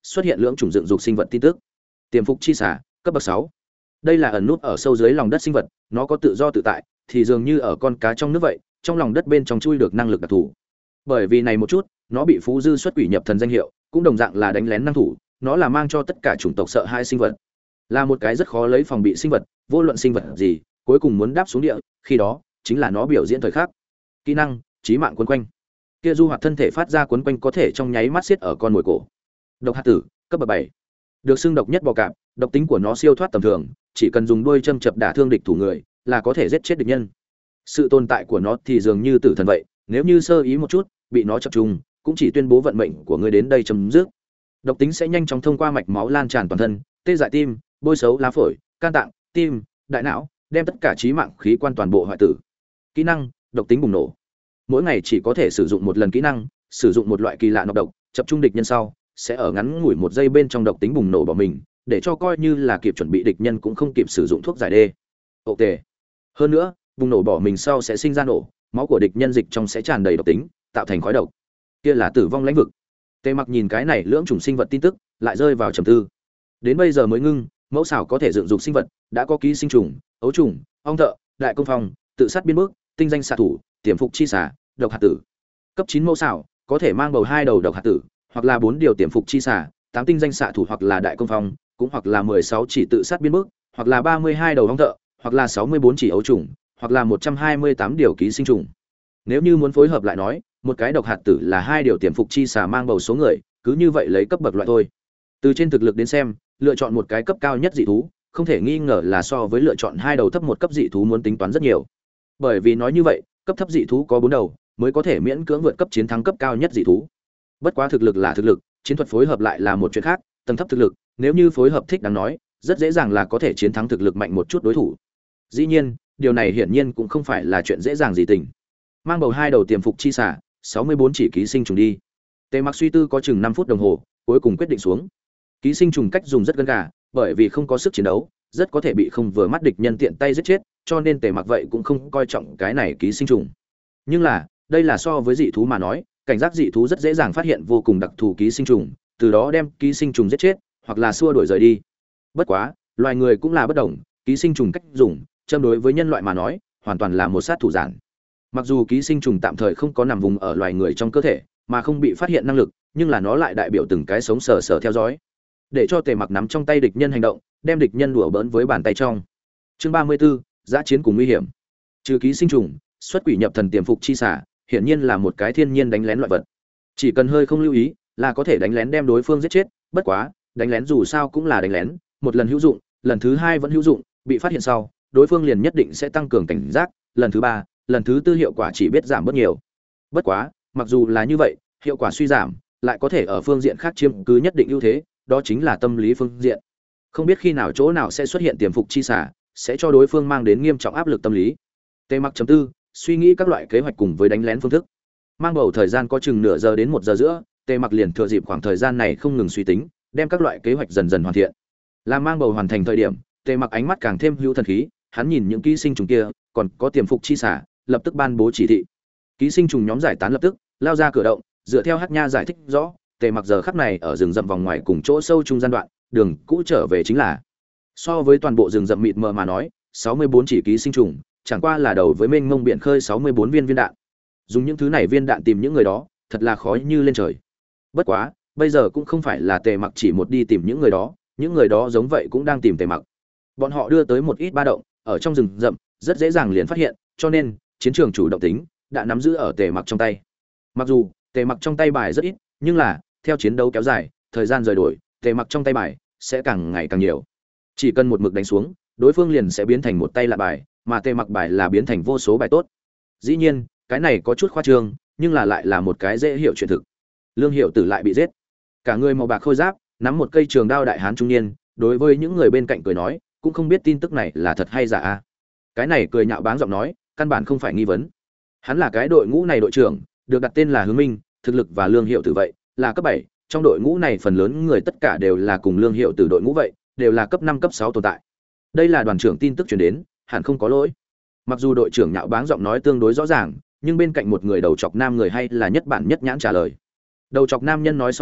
xuất hiện lưỡng chủng dựng dục sinh vật tin tức. Tiềm phục chi xà, cấp bậc sáu. Đây là ẩn nút ở sâu dưới lòng đất sinh vật, nó có tự do tự tại, thì dường như ở con cá trong nước vậy, trong lòng đất bên trong chui được năng lực đặc thù. Bởi vì này một chút, nó bị phú dư xuất quỷ nhập thần danh hiệu, cũng đồng dạng là đánh lén năng thủ, nó là mang cho tất cả chủng tộc sợ hai sinh vật. Là một cái rất khó lấy phòng bị sinh vật, vô luận sinh vật gì, cuối cùng muốn đáp xuống địa, khi đó chính là nó biểu diễn thời khắc. Kỹ năng, chí mạng quấn quanh. Kia du hoạt thân thể phát ra quấn quanh có thể trong nháy mắt xiết ở con mồi cổ. Độc hạt tử, cấp bậc bảy. Được xưng độc nhất bò cạp, độc tính của nó siêu thoát tầm thường, chỉ cần dùng đuôi châm chập đả thương địch thủ người, là có thể giết chết địch nhân. Sự tồn tại của nó thì dường như tử thần vậy, nếu như sơ ý một chút, bị nó chọc trùng, cũng chỉ tuyên bố vận mệnh của ngươi đến đây chấm dứt. Độc tính sẽ nhanh chóng thông qua mạch máu lan tràn toàn thân, tê dại tim, bôi xấu lá phổi, can tạng, tim, đại não, đem tất cả trí mạng khí quan toàn bộ hoại tử. Kỹ năng, độc tính bùng nổ. Mỗi ngày chỉ có thể sử dụng một lần kỹ năng, sử dụng một loại kỳ lạ nọc độc, chập trung địch nhân sau, sẽ ở ngắn ngủi một giây bên trong độc tính bùng nổ bỏ mình, để cho coi như là kịp chuẩn bị địch nhân cũng không kịp sử dụng thuốc giải đê. Ồ tệ. Hơn nữa, bùng nổ bỏ mình sau sẽ sinh ra nổ, máu của địch nhân dịch trong sẽ tràn đầy độc tính, tạo thành khói độc. Kia là tử vong lãnh vực. Tề Mặc nhìn cái này lưỡng chủng sinh vật tin tức, lại rơi vào trầm tư. Đến bây giờ mới ngưng, mẫu xảo có thể dựng dục sinh vật, đã có ký sinh trùng, ấu trùng, ong thợ, đại công phong, tự sát biên bước, tinh danh xạ thủ, tiềm phục chi xà, độc hạt tử. Cấp chín mẫu xảo có thể mang bầu hai đầu độc hạt tử, hoặc là bốn điều tiềm phục chi xà, tám tinh danh xạ thủ hoặc là đại công phong, cũng hoặc là mười sáu chỉ tự sát biên bước, hoặc là ba mươi hai đầu ong thợ, hoặc là sáu mươi bốn chỉ ấu trùng, hoặc là một trăm hai mươi tám điều ký sinh trùng. Nếu như muốn phối hợp lại nói, một cái độc hạt tử là hai điều tiềm phục chi xà mang bầu số người, cứ như vậy lấy cấp bậc loại thôi. Từ trên thực lực đến xem, lựa chọn một cái cấp cao nhất dị thú, không thể nghi ngờ là so với lựa chọn hai đầu thấp một cấp dị thú muốn tính toán rất nhiều. Bởi vì nói như vậy, cấp thấp dị thú có bốn đầu, mới có thể miễn cưỡng vượt cấp chiến thắng cấp cao nhất dị thú. Bất quá thực lực là thực lực, chiến thuật phối hợp lại là một chuyện khác, tầng thấp thực lực, nếu như phối hợp thích đáng nói, rất dễ dàng là có thể chiến thắng thực lực mạnh một chút đối thủ. Dĩ nhiên, điều này hiển nhiên cũng không phải là chuyện dễ dàng gì tình. Mang bầu hai đầu tiềm phục chi xả, sáu mươi bốn chỉ ký sinh trùng đi. Tề Mặc suy tư có chừng năm phút đồng hồ, cuối cùng quyết định xuống. Ký sinh trùng cách dùng rất gân gà, bởi vì không có sức chiến đấu, rất có thể bị không vừa mắt địch nhân tiện tay giết chết, cho nên Tề Mặc vậy cũng không coi trọng cái này ký sinh trùng. Nhưng là, đây là so với dị thú mà nói, cảnh giác dị thú rất dễ dàng phát hiện vô cùng đặc thù ký sinh trùng, từ đó đem ký sinh trùng giết chết, hoặc là xua đuổi rời đi. Bất quá, loài người cũng là bất đồng, ký sinh trùng cách dùng, châm đối với nhân loại mà nói, hoàn toàn là một sát thủ giản. Mặc dù ký sinh trùng tạm thời không có nằm vùng ở loài người trong cơ thể, mà không bị phát hiện năng lực, nhưng là nó lại đại biểu từng cái sống sờ sờ theo dõi, để cho Tề Mặc nắm trong tay địch nhân hành động, đem địch nhân đùa bỡn với bàn tay trong. Chương ba mươi 34, giã chiến cùng nguy hiểm. Trừ ký sinh trùng, xuất quỷ nhập thần tiềm phục chi xả, hiển nhiên là một cái thiên nhiên đánh lén loại vật. Chỉ cần hơi không lưu ý, là có thể đánh lén đem đối phương giết chết, bất quá, đánh lén dù sao cũng là đánh lén, một lần hữu dụng, lần thứ hai vẫn hữu dụng, bị phát hiện sau, đối phương liền nhất định sẽ tăng cường cảnh giác, lần thứ ba, lần thứ tư hiệu quả chỉ biết giảm bớt nhiều. Bất quá, mặc dù là như vậy, hiệu quả suy giảm, lại có thể ở phương diện khác chiếm cứ nhất định ưu thế, đó chính là tâm lý phương diện. Không biết khi nào chỗ nào sẽ xuất hiện tiềm phục chi xả, sẽ cho đối phương mang đến nghiêm trọng áp lực tâm lý. Tề Mặc chấm tư, suy nghĩ các loại kế hoạch cùng với đánh lén phương thức. Mang bầu thời gian có chừng nửa giờ đến một giờ giữa, Tề Mặc liền thừa dịp khoảng thời gian này không ngừng suy tính, đem các loại kế hoạch dần dần hoàn thiện. Làm mang bầu hoàn thành thời điểm, Tề Mặc ánh mắt càng thêm hữu thần khí, hắn nhìn những ký sinh trùng kia, còn có tiềm phục chi xả, lập tức ban bố chỉ thị. Ký sinh trùng nhóm giải tán lập tức, lao ra cửa động, dựa theo Hắc Nha giải thích rõ, Tề Mặc giờ khắc này ở rừng rậm vòng ngoài cùng chỗ sâu trung gian đoạn, đường cũ trở về chính là. So với toàn bộ rừng rậm mịt mờ mà nói, sáu mươi bốn chỉ ký sinh trùng, chẳng qua là đầu với mênh mông biển khơi sáu mươi bốn viên viên đạn. Dùng những thứ này viên đạn tìm những người đó, thật là khó như lên trời. Bất quá, bây giờ cũng không phải là Tề Mặc chỉ một đi tìm những người đó, những người đó giống vậy cũng đang tìm Tề Mặc. Bọn họ đưa tới một ít ba động, ở trong rừng rậm, rất dễ dàng liền phát hiện, cho nên chiến trường chủ động tính đã nắm giữ ở Tề Mặc trong tay. Mặc dù Tề Mặc trong tay bài rất ít, nhưng là theo chiến đấu kéo dài, thời gian rời đổi, Tề Mặc trong tay bài sẽ càng ngày càng nhiều. Chỉ cần một mực đánh xuống, đối phương liền sẽ biến thành một tay lạ bài, mà Tề Mặc bài là biến thành vô số bài tốt. Dĩ nhiên, cái này có chút khoa trương, nhưng là lại là một cái dễ hiểu chuyện thực. Lương Hiệu Tử lại bị giết. Cả người màu bạc khôi giáp, nắm một cây trường đao đại hán trung niên, đối với những người bên cạnh cười nói, cũng không biết tin tức này là thật hay giả a. Cái này cười nhạo báng giọng nói, căn bản không phải nghi vấn. Hắn là cái đội ngũ này đội trưởng, được đặt tên là Hướng Minh, thực lực và Lương Hiệu Tử vậy, là cấp bảy, trong đội ngũ này phần lớn người tất cả đều là cùng Lương Hiệu Tử đội ngũ vậy, đều là cấp năm cấp sáu tồn tại. Đây là đoàn trưởng tin tức truyền đến, hẳn không có lỗi. Mặc dù đội trưởng nhạo báng giọng nói tương đối rõ ràng, nhưng bên cạnh một người đầu chọc nam người hay là nhất bản nhất nhãn trả lời. Đầu chọc nam nhân nói xong sau,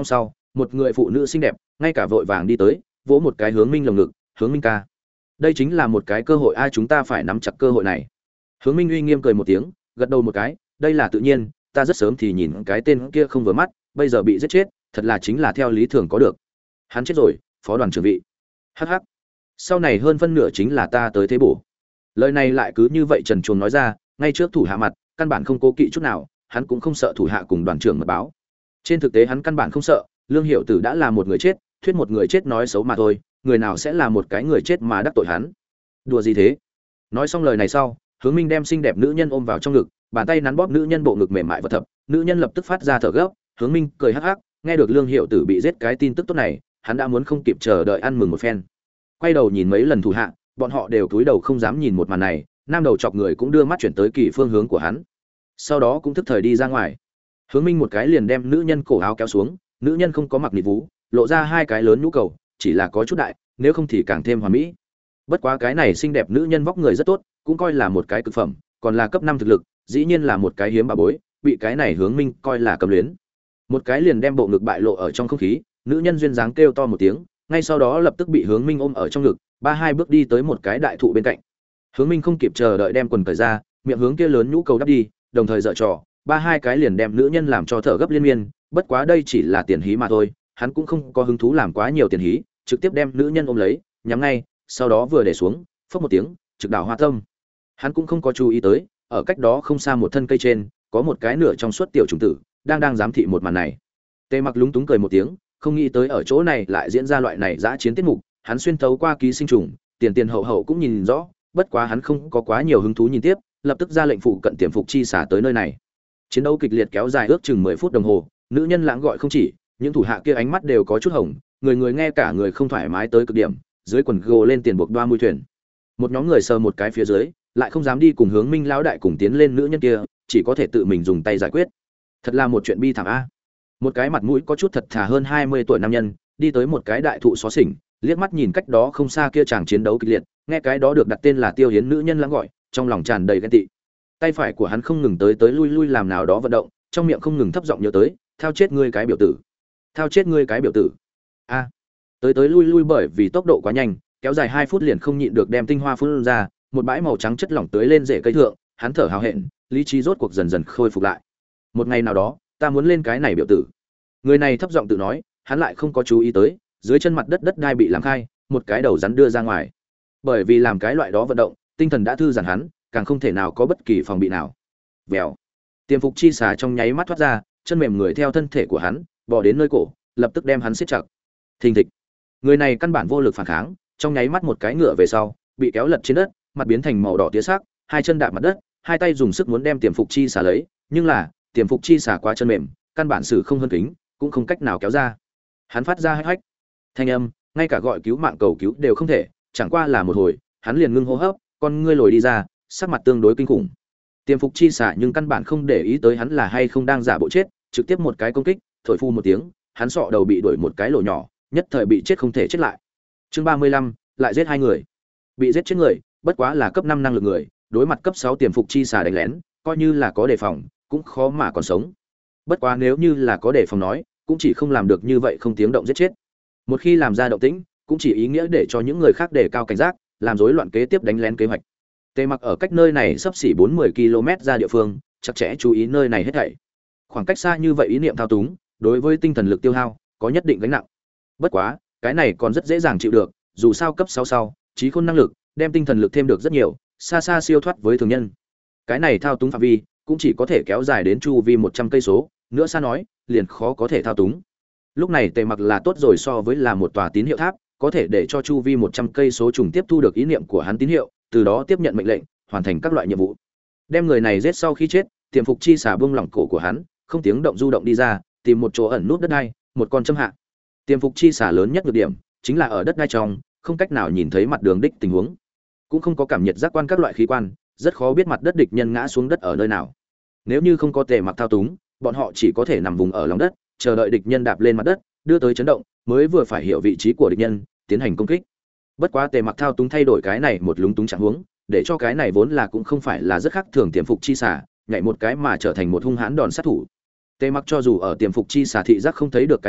một người phụ nữ xinh đẹp ngay cả vội vàng đi tới vỗ một cái Hướng Minh lồng ngực. Hướng Minh ca, đây chính là một cái cơ hội, ai chúng ta phải nắm chặt cơ hội này. Hướng Minh uy nghiêm cười một tiếng, gật đầu một cái, đây là tự nhiên, ta rất sớm thì nhìn cái tên kia không vừa mắt, bây giờ bị giết chết, thật là chính là theo lý thường có được. Hắn chết rồi, phó đoàn trưởng vị. Hắc hắc. Sau này hơn phân nửa chính là ta tới thế bổ. Lời này lại cứ như vậy trần truồng nói ra, ngay trước thủ hạ mặt, căn bản không cố kỵ chút nào, hắn cũng không sợ thủ hạ cùng đoàn trưởng mật báo. Trên thực tế hắn căn bản không sợ, Lương Hiểu Tử đã là một người chết, thuyết một người chết nói xấu mà thôi, người nào sẽ là một cái người chết mà đắc tội hắn. Đùa gì thế? Nói xong lời này sau, Hướng Minh đem xinh đẹp nữ nhân ôm vào trong ngực, bàn tay nắn bóp nữ nhân bộ ngực mềm mại và thập, nữ nhân lập tức phát ra thở gấp. Hướng Minh cười hắc hắc, nghe được Lương Hiểu Tử bị giết cái tin tức tốt này, hắn đã muốn không kịp chờ đợi ăn mừng một phen. Quay đầu nhìn mấy lần thủ hạ, bọn họ đều cúi đầu không dám nhìn một màn này, nam đầu chọc người cũng đưa mắt chuyển tới kỳ phương hướng của hắn. Sau đó cũng thức thời đi ra ngoài. Hướng Minh một cái liền đem nữ nhân cổ áo kéo xuống, nữ nhân không có mặc nịt vú, lộ ra hai cái lớn nhũ cầu, chỉ là có chút đại, nếu không thì càng thêm hoàn mỹ. Bất quá cái này xinh đẹp nữ nhân vóc người rất tốt, cũng coi là một cái cực phẩm, còn là cấp năm thực lực, dĩ nhiên là một cái hiếm bà bối, bị cái này Hướng Minh coi là cấm luyến. Một cái liền đem bộ ngực bại lộ ở trong không khí, nữ nhân duyên dáng kêu to một tiếng, ngay sau đó lập tức bị Hướng Minh ôm ở trong ngực, ba hai bước đi tới một cái đại thụ bên cạnh. Hướng Minh không kịp chờ đợi đem quần cởi ra, miệng hướng kia lớn nhũ cầu đắp đi, đồng thời giở trò, ba hai cái liền đem nữ nhân làm cho thở gấp liên miên, bất quá đây chỉ là tiền hí mà thôi, hắn cũng không có hứng thú làm quá nhiều tiền hí, trực tiếp đem nữ nhân ôm lấy, nhắm ngay, sau đó vừa để xuống, phốc một tiếng, trực đảo hoa tâm. Hắn cũng không có chú ý tới, ở cách đó không xa một thân cây trên, có một cái nửa trong suốt tiểu trùng tử, đang đang giám thị một màn này. Tề Mặc lúng túng cười một tiếng, không nghĩ tới ở chỗ này lại diễn ra loại này dã chiến tiết mục, hắn xuyên thấu qua ký sinh trùng, tiền tiền hậu hậu cũng nhìn rõ, bất quá hắn không có quá nhiều hứng thú nhìn tiếp, lập tức ra lệnh phụ cận tiềm phục chi xả tới nơi này. Chiến đấu kịch liệt kéo dài ước chừng mười phút đồng hồ, nữ nhân lãng gọi không chỉ, những thủ hạ kia ánh mắt đều có chút hồng, người người nghe cả người không thoải mái tới cực điểm, dưới quần gồ lên tiền buộc đoa mui thuyền. Một nhóm người sờ một cái phía dưới, lại không dám đi cùng Hướng Minh lão đại cùng tiến lên nữ nhân kia, chỉ có thể tự mình dùng tay giải quyết. Thật là một chuyện bi thảm a. Một cái mặt mũi có chút thật thà hơn hai mươi tuổi nam nhân, đi tới một cái đại thụ xó xỉnh, liếc mắt nhìn cách đó không xa kia chàng chiến đấu kịch liệt, nghe cái đó được đặt tên là Tiêu Hiến nữ nhân lãng gọi, trong lòng tràn đầy ghen tị. Tay phải của hắn không ngừng tới tới lui lui làm nào đó vận động, trong miệng không ngừng thấp giọng nhớ tới, thao chết ngươi cái biểu tử, thao chết ngươi cái biểu tử. A. Tới tới lui lui bởi vì tốc độ quá nhanh, kéo dài hai phút liền không nhịn được đem tinh hoa phun ra, một bãi màu trắng chất lỏng tưới lên rễ cây thượng, hắn thở hào hẹn, lý trí rốt cuộc dần dần khôi phục lại. Một ngày nào đó, ta muốn lên cái này biểu tử. Người này thấp giọng tự nói, hắn lại không có chú ý tới, dưới chân mặt đất đất đai bị làm khai, một cái đầu rắn đưa ra ngoài. Bởi vì làm cái loại đó vận động, tinh thần đã thư giãn hắn, càng không thể nào có bất kỳ phòng bị nào. Vèo. Tiềm phục chi xà trong nháy mắt thoát ra, chân mềm người theo thân thể của hắn, bò đến nơi cổ, lập tức đem hắn siết chặt. Thình thịch. Người này căn bản vô lực phản kháng, trong nháy mắt một cái ngựa về sau, bị kéo lật trên đất, mặt biến thành màu đỏ tía sắc, hai chân đạp mặt đất, hai tay dùng sức muốn đem tiềm phục chi xà lấy, nhưng là, tiềm phục chi xà quá chân mềm, căn bản sử không hơn kính, cũng không cách nào kéo ra. Hắn phát ra hách hách thanh âm, ngay cả gọi cứu mạng cầu cứu đều không thể, chẳng qua là một hồi, hắn liền ngưng hô hấp, con ngươi lồi đi ra, sắc mặt tương đối kinh khủng. Tiềm phục chi xà nhưng căn bản không để ý tới hắn là hay không đang giả bộ chết, trực tiếp một cái công kích, thổi phu một tiếng, hắn sọ đầu bị đuổi một cái lỗ nhỏ, nhất thời bị chết không thể chết lại. Chương ba mươi lăm, lại giết hai người. Bị giết chết người, bất quá là cấp năm năng lực người, đối mặt cấp sáu tiềm phục chi xà đánh lén, coi như là có đề phòng, cũng khó mà còn sống. Bất quá nếu như là có đề phòng nói, cũng chỉ không làm được như vậy không tiếng động giết chết. Một khi làm ra động tĩnh, cũng chỉ ý nghĩa để cho những người khác đề cao cảnh giác, làm rối loạn kế tiếp đánh lén kế hoạch. Tề Mặc ở cách nơi này sắp xỉ bốn mươi ki lô mét ra địa phương, chặt chẽ chú ý nơi này hết thảy. Khoảng cách xa như vậy ý niệm thao túng, đối với tinh thần lực tiêu hao có nhất định gánh nặng. Bất quá, cái này còn rất dễ dàng chịu được, dù sao cấp sáu sau, trí khôn năng lực, đem tinh thần lực thêm được rất nhiều, xa xa siêu thoát với thường nhân. Cái này thao túng phạm vi, cũng chỉ có thể kéo dài đến chu vi một trăm cây số, nữa xa nói, liền khó có thể thao túng. Lúc này Tề Mặc là tốt rồi so với là một tòa tín hiệu tháp, có thể để cho chu vi một trăm cây số trùng tiếp thu được ý niệm của hắn tín hiệu, từ đó tiếp nhận mệnh lệnh, hoàn thành các loại nhiệm vụ. Đem người này giết sau khi chết, tiềm phục chi xà buông lỏng cổ của hắn, không tiếng động du động đi ra, tìm một chỗ ẩn nút đất đai, một con châm hạ. Tiềm phục chi xà lớn nhất nhược điểm chính là ở đất đai trong, không cách nào nhìn thấy mặt đường đích tình huống, cũng không có cảm nhiệt giác quan các loại khí quan, rất khó biết mặt đất địch nhân ngã xuống đất ở nơi nào. Nếu như không có Tề Mặc thao túng, bọn họ chỉ có thể nằm vùng ở lòng đất, chờ đợi địch nhân đạp lên mặt đất, đưa tới chấn động, mới vừa phải hiểu vị trí của địch nhân, tiến hành công kích. Bất quá Tề Mặc thao túng thay đổi cái này một lúng túng trạng huống, để cho cái này vốn là cũng không phải là rất khác thường tiềm phục chi xà, nhảy một cái mà trở thành một hung hãn đòn sát thủ. Tề Mặc cho dù ở tiềm phục chi xà thị giác không thấy được cái gì,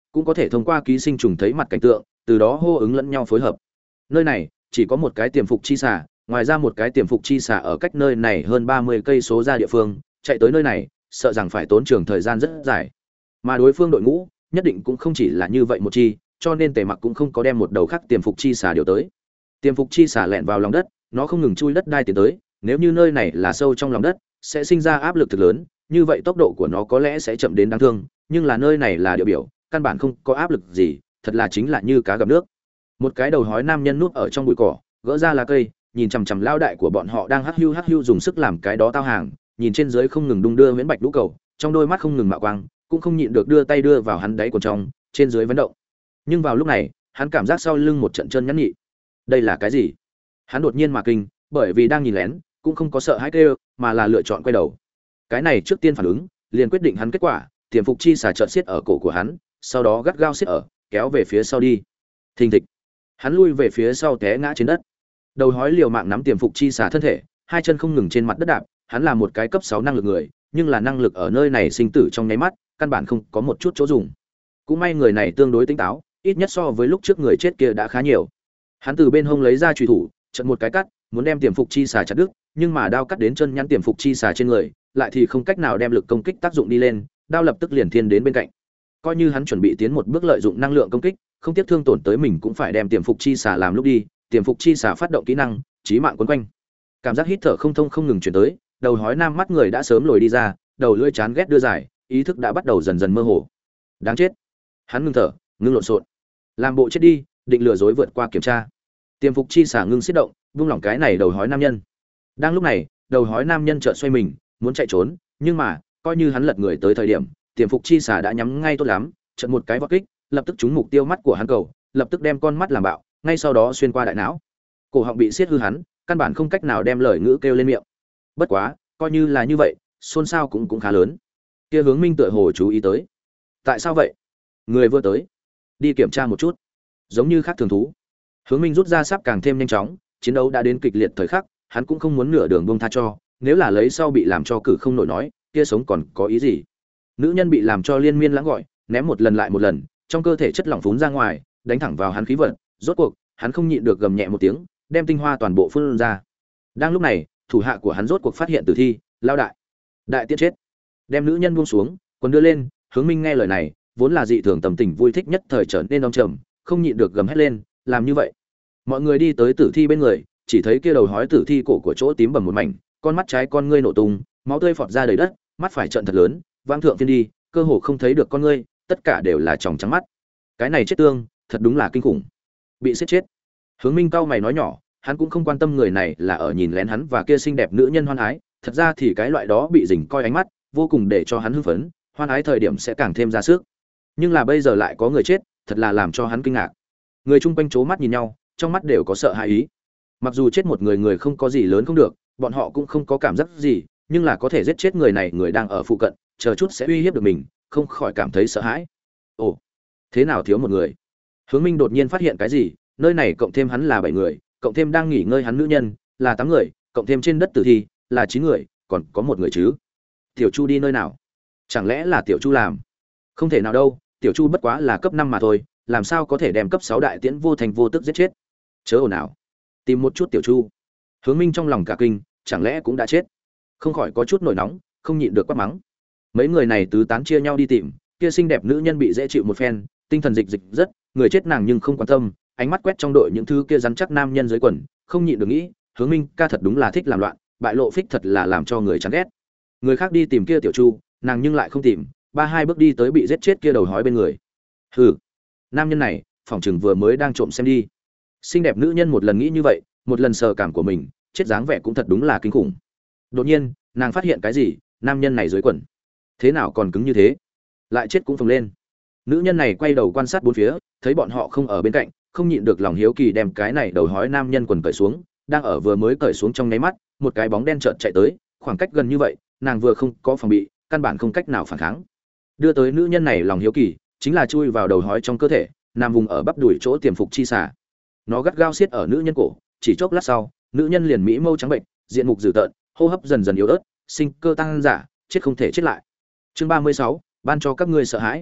cũng có thể thông qua ký sinh trùng thấy mặt cảnh tượng, từ đó hô ứng lẫn nhau phối hợp. Nơi này chỉ có một cái tiềm phục chi xà, ngoài ra một cái tiềm phục chi xà ở cách nơi này hơn ba mươi cây số ra địa phương, chạy tới nơi này, sợ rằng phải tốn trường thời gian rất dài. Mà đối phương đội ngũ, nhất định cũng không chỉ là như vậy một chi, cho nên Tề Mặc cũng không có đem một đầu khác tiềm phục chi xà điều tới. Tiềm phục chi xà lẹn vào lòng đất, nó không ngừng chui đất đai tiến tới, nếu như nơi này là sâu trong lòng đất, sẽ sinh ra áp lực thực lớn, như vậy tốc độ của nó có lẽ sẽ chậm đến đáng thương, nhưng là nơi này là địa biểu, căn bản không có áp lực gì, thật là chính là như cá gặp nước. Một cái đầu hói nam nhân núp ở trong bụi cỏ, gỡ ra lá cây, nhìn chằm chằm lao đại của bọn họ đang hắc hưu hắc hưu dùng sức làm cái đó tao hàng, nhìn trên dưới không ngừng đung đưa Nguyễn Bạch đũ cầu, trong đôi mắt không ngừng mạo quang, cũng không nhịn được đưa tay đưa vào hắn đáy của trong, trên dưới vấn động. Nhưng vào lúc này, hắn cảm giác sau lưng một trận chân nhẵn nhị. Đây là cái gì? Hắn đột nhiên mà kinh, bởi vì đang nhìn lén, cũng không có sợ hãi kêu, mà là lựa chọn quay đầu. Cái này trước tiên phản ứng, liền quyết định hắn kết quả, tiềm phục chi xà chợt siết ở cổ của hắn, sau đó gắt gao siết ở, kéo về phía sau đi. Thình thịch. Hắn lui về phía sau té ngã trên đất. Đầu hói liều mạng nắm tiềm phục chi xà thân thể, hai chân không ngừng trên mặt đất đạp, hắn là một cái cấp sáu năng lực người, nhưng là năng lực ở nơi này sinh tử trong nháy mắt, căn bản không có một chút chỗ dùng. Cũng may người này tương đối tỉnh táo, ít nhất so với lúc trước người chết kia đã khá nhiều. Hắn từ bên hông lấy ra chùy thủ, chặn một cái cắt, muốn đem tiềm phục chi xà chặt đứt, nhưng mà đao cắt đến chân nhăn tiềm phục chi xà trên người, lại thì không cách nào đem lực công kích tác dụng đi lên, đao lập tức liền thiên đến bên cạnh. Coi như hắn chuẩn bị tiến một bước lợi dụng năng lượng công kích, không tiếp thương tổn tới mình cũng phải đem tiềm phục chi xà làm lúc đi, tiềm phục chi xà phát động kỹ năng, chí mạng quấn quanh. Cảm giác hít thở không thông không ngừng chuyển tới, đầu hói nam mắt người đã sớm lồi đi ra, đầu lưỡi chán ghét đưa dài, ý thức đã bắt đầu dần dần mơ hồ. Đáng chết. Hắn ngưng thở, ngưng lộn xộn. Làm bộ chết đi, định lừa dối vượt qua kiểm tra. Tiềm phục chi xà ngưng xiết động, buông lỏng cái này đầu hói nam nhân. Đang lúc này, đầu hói nam nhân chợt xoay mình, muốn chạy trốn, nhưng mà, coi như hắn lật người tới thời điểm, tiềm phục chi xà đã nhắm ngay tốt lắm, chợt một cái vọt kích, lập tức trúng mục tiêu mắt của hắn cầu, lập tức đem con mắt làm bạo, ngay sau đó xuyên qua đại não. Cổ họng bị siết hư hắn, căn bản không cách nào đem lời ngữ kêu lên miệng. Bất quá, coi như là như vậy, xôn xao cũng cũng khá lớn. Kia Hướng Minh tựa hồ chú ý tới. Tại sao vậy? Người vừa tới, đi kiểm tra một chút. Giống như khác thường thú. Hướng Minh rút ra sắp càng thêm nhanh chóng, chiến đấu đã đến kịch liệt thời khắc, hắn cũng không muốn nửa đường buông tha cho, nếu là lấy sau bị làm cho cử không nổi nói, kia sống còn có ý gì? Nữ nhân bị làm cho liên miên lãng gọi, ném một lần lại một lần, trong cơ thể chất lỏng phún ra ngoài, đánh thẳng vào hắn khí vận, rốt cuộc, hắn không nhịn được gầm nhẹ một tiếng, đem tinh hoa toàn bộ phun ra. Đang lúc này, thủ hạ của hắn rốt cuộc phát hiện tử thi, lao đại, đại tiết chết. Đem nữ nhân buông xuống, quần đưa lên, Hướng Minh nghe lời này, vốn là dị thường tâm tình vui thích nhất thời trở nên đông trầm, không nhịn được gầm hét lên, làm như vậy. Mọi người đi tới tử thi bên người, chỉ thấy kia đầu hói tử thi cổ của chỗ tím bầm một mảnh, con mắt trái con ngươi nổ tung, máu tươi phọt ra đầy đất, mắt phải trợn thật lớn, vang thượng phiên đi, cơ hồ không thấy được con ngươi, tất cả đều là tròng trắng mắt. Cái này chết tương, thật đúng là kinh khủng. Bị giết chết. Hướng Minh cau mày nói nhỏ, hắn cũng không quan tâm người này là ở nhìn lén hắn và kia xinh đẹp nữ nhân hoan ái, thật ra thì cái loại đó bị rình coi ánh mắt, vô cùng để cho hắn hưng phấn, hoan ái thời điểm sẽ càng thêm ra sức. Nhưng là bây giờ lại có người chết, thật là làm cho hắn kinh ngạc. Người chung quanh chố mắt nhìn nhau, trong mắt đều có sợ hãi ý. Mặc dù chết một người người không có gì lớn không được, bọn họ cũng không có cảm giác gì, nhưng là có thể giết chết người này, người đang ở phụ cận, chờ chút sẽ uy hiếp được mình, không khỏi cảm thấy sợ hãi. Ồ, thế nào thiếu một người? Hướng Minh đột nhiên phát hiện cái gì, nơi này cộng thêm hắn là bảy người, cộng thêm đang nghỉ ngơi hắn nữ nhân là tám người, cộng thêm trên đất tử thi là chín người, còn có một người chứ. Tiểu Chu đi nơi nào? Chẳng lẽ là Tiểu Chu làm? Không thể nào đâu, Tiểu Chu bất quá là cấp năm mà thôi, làm sao có thể đem cấp sáu đại tiễn vô thành vô tức giết chết? Chớ ồn ào, tìm một chút Tiểu Chu. Hướng Minh trong lòng cả kinh, chẳng lẽ cũng đã chết? Không khỏi có chút nổi nóng, không nhịn được quát mắng. Mấy người này tứ tán chia nhau đi tìm, kia xinh đẹp nữ nhân bị dễ chịu một phen, tinh thần dịch dịch rất, người chết nàng nhưng không quan tâm, ánh mắt quét trong đội những thứ kia rắn chắc nam nhân dưới quần, không nhịn được nghĩ, Hướng Minh ca thật đúng là thích làm loạn, bại lộ phích thật là làm cho người chán ghét. Người khác đi tìm kia Tiểu Chu, nàng nhưng lại không tìm, ba hai bước đi tới bị giết chết kia đầu hói bên người. Hừ, nam nhân này, phỏng chừng vừa mới đang trộm xem đi. Xinh đẹp nữ nhân một lần nghĩ như vậy, một lần sờ cảm của mình, chết dáng vẻ cũng thật đúng là kinh khủng. Đột nhiên, nàng phát hiện cái gì, nam nhân này dưới quần, thế nào còn cứng như thế, lại chết cũng phồng lên. Nữ nhân này quay đầu quan sát bốn phía, thấy bọn họ không ở bên cạnh, không nhịn được lòng hiếu kỳ đem cái này đầu hói nam nhân quần cởi xuống, đang ở vừa mới cởi xuống trong nháy mắt, một cái bóng đen chợt chạy tới, khoảng cách gần như vậy, nàng vừa không có phòng bị, căn bản không cách nào phản kháng. Đưa tới nữ nhân này lòng hiếu kỳ, chính là chui vào đầu hói trong cơ thể, nằm vùng ở bắp đùi chỗ tiềm phục chi xà. Nó gắt gao siết ở nữ nhân cổ, chỉ chốc lát sau, nữ nhân liền mỹ mâu trắng bệnh, diện mục dữ tợn, hô hấp dần dần yếu ớt, sinh cơ tăng giả, chết không thể chết lại. Chương ba mươi sáu, ban cho các ngươi sợ hãi.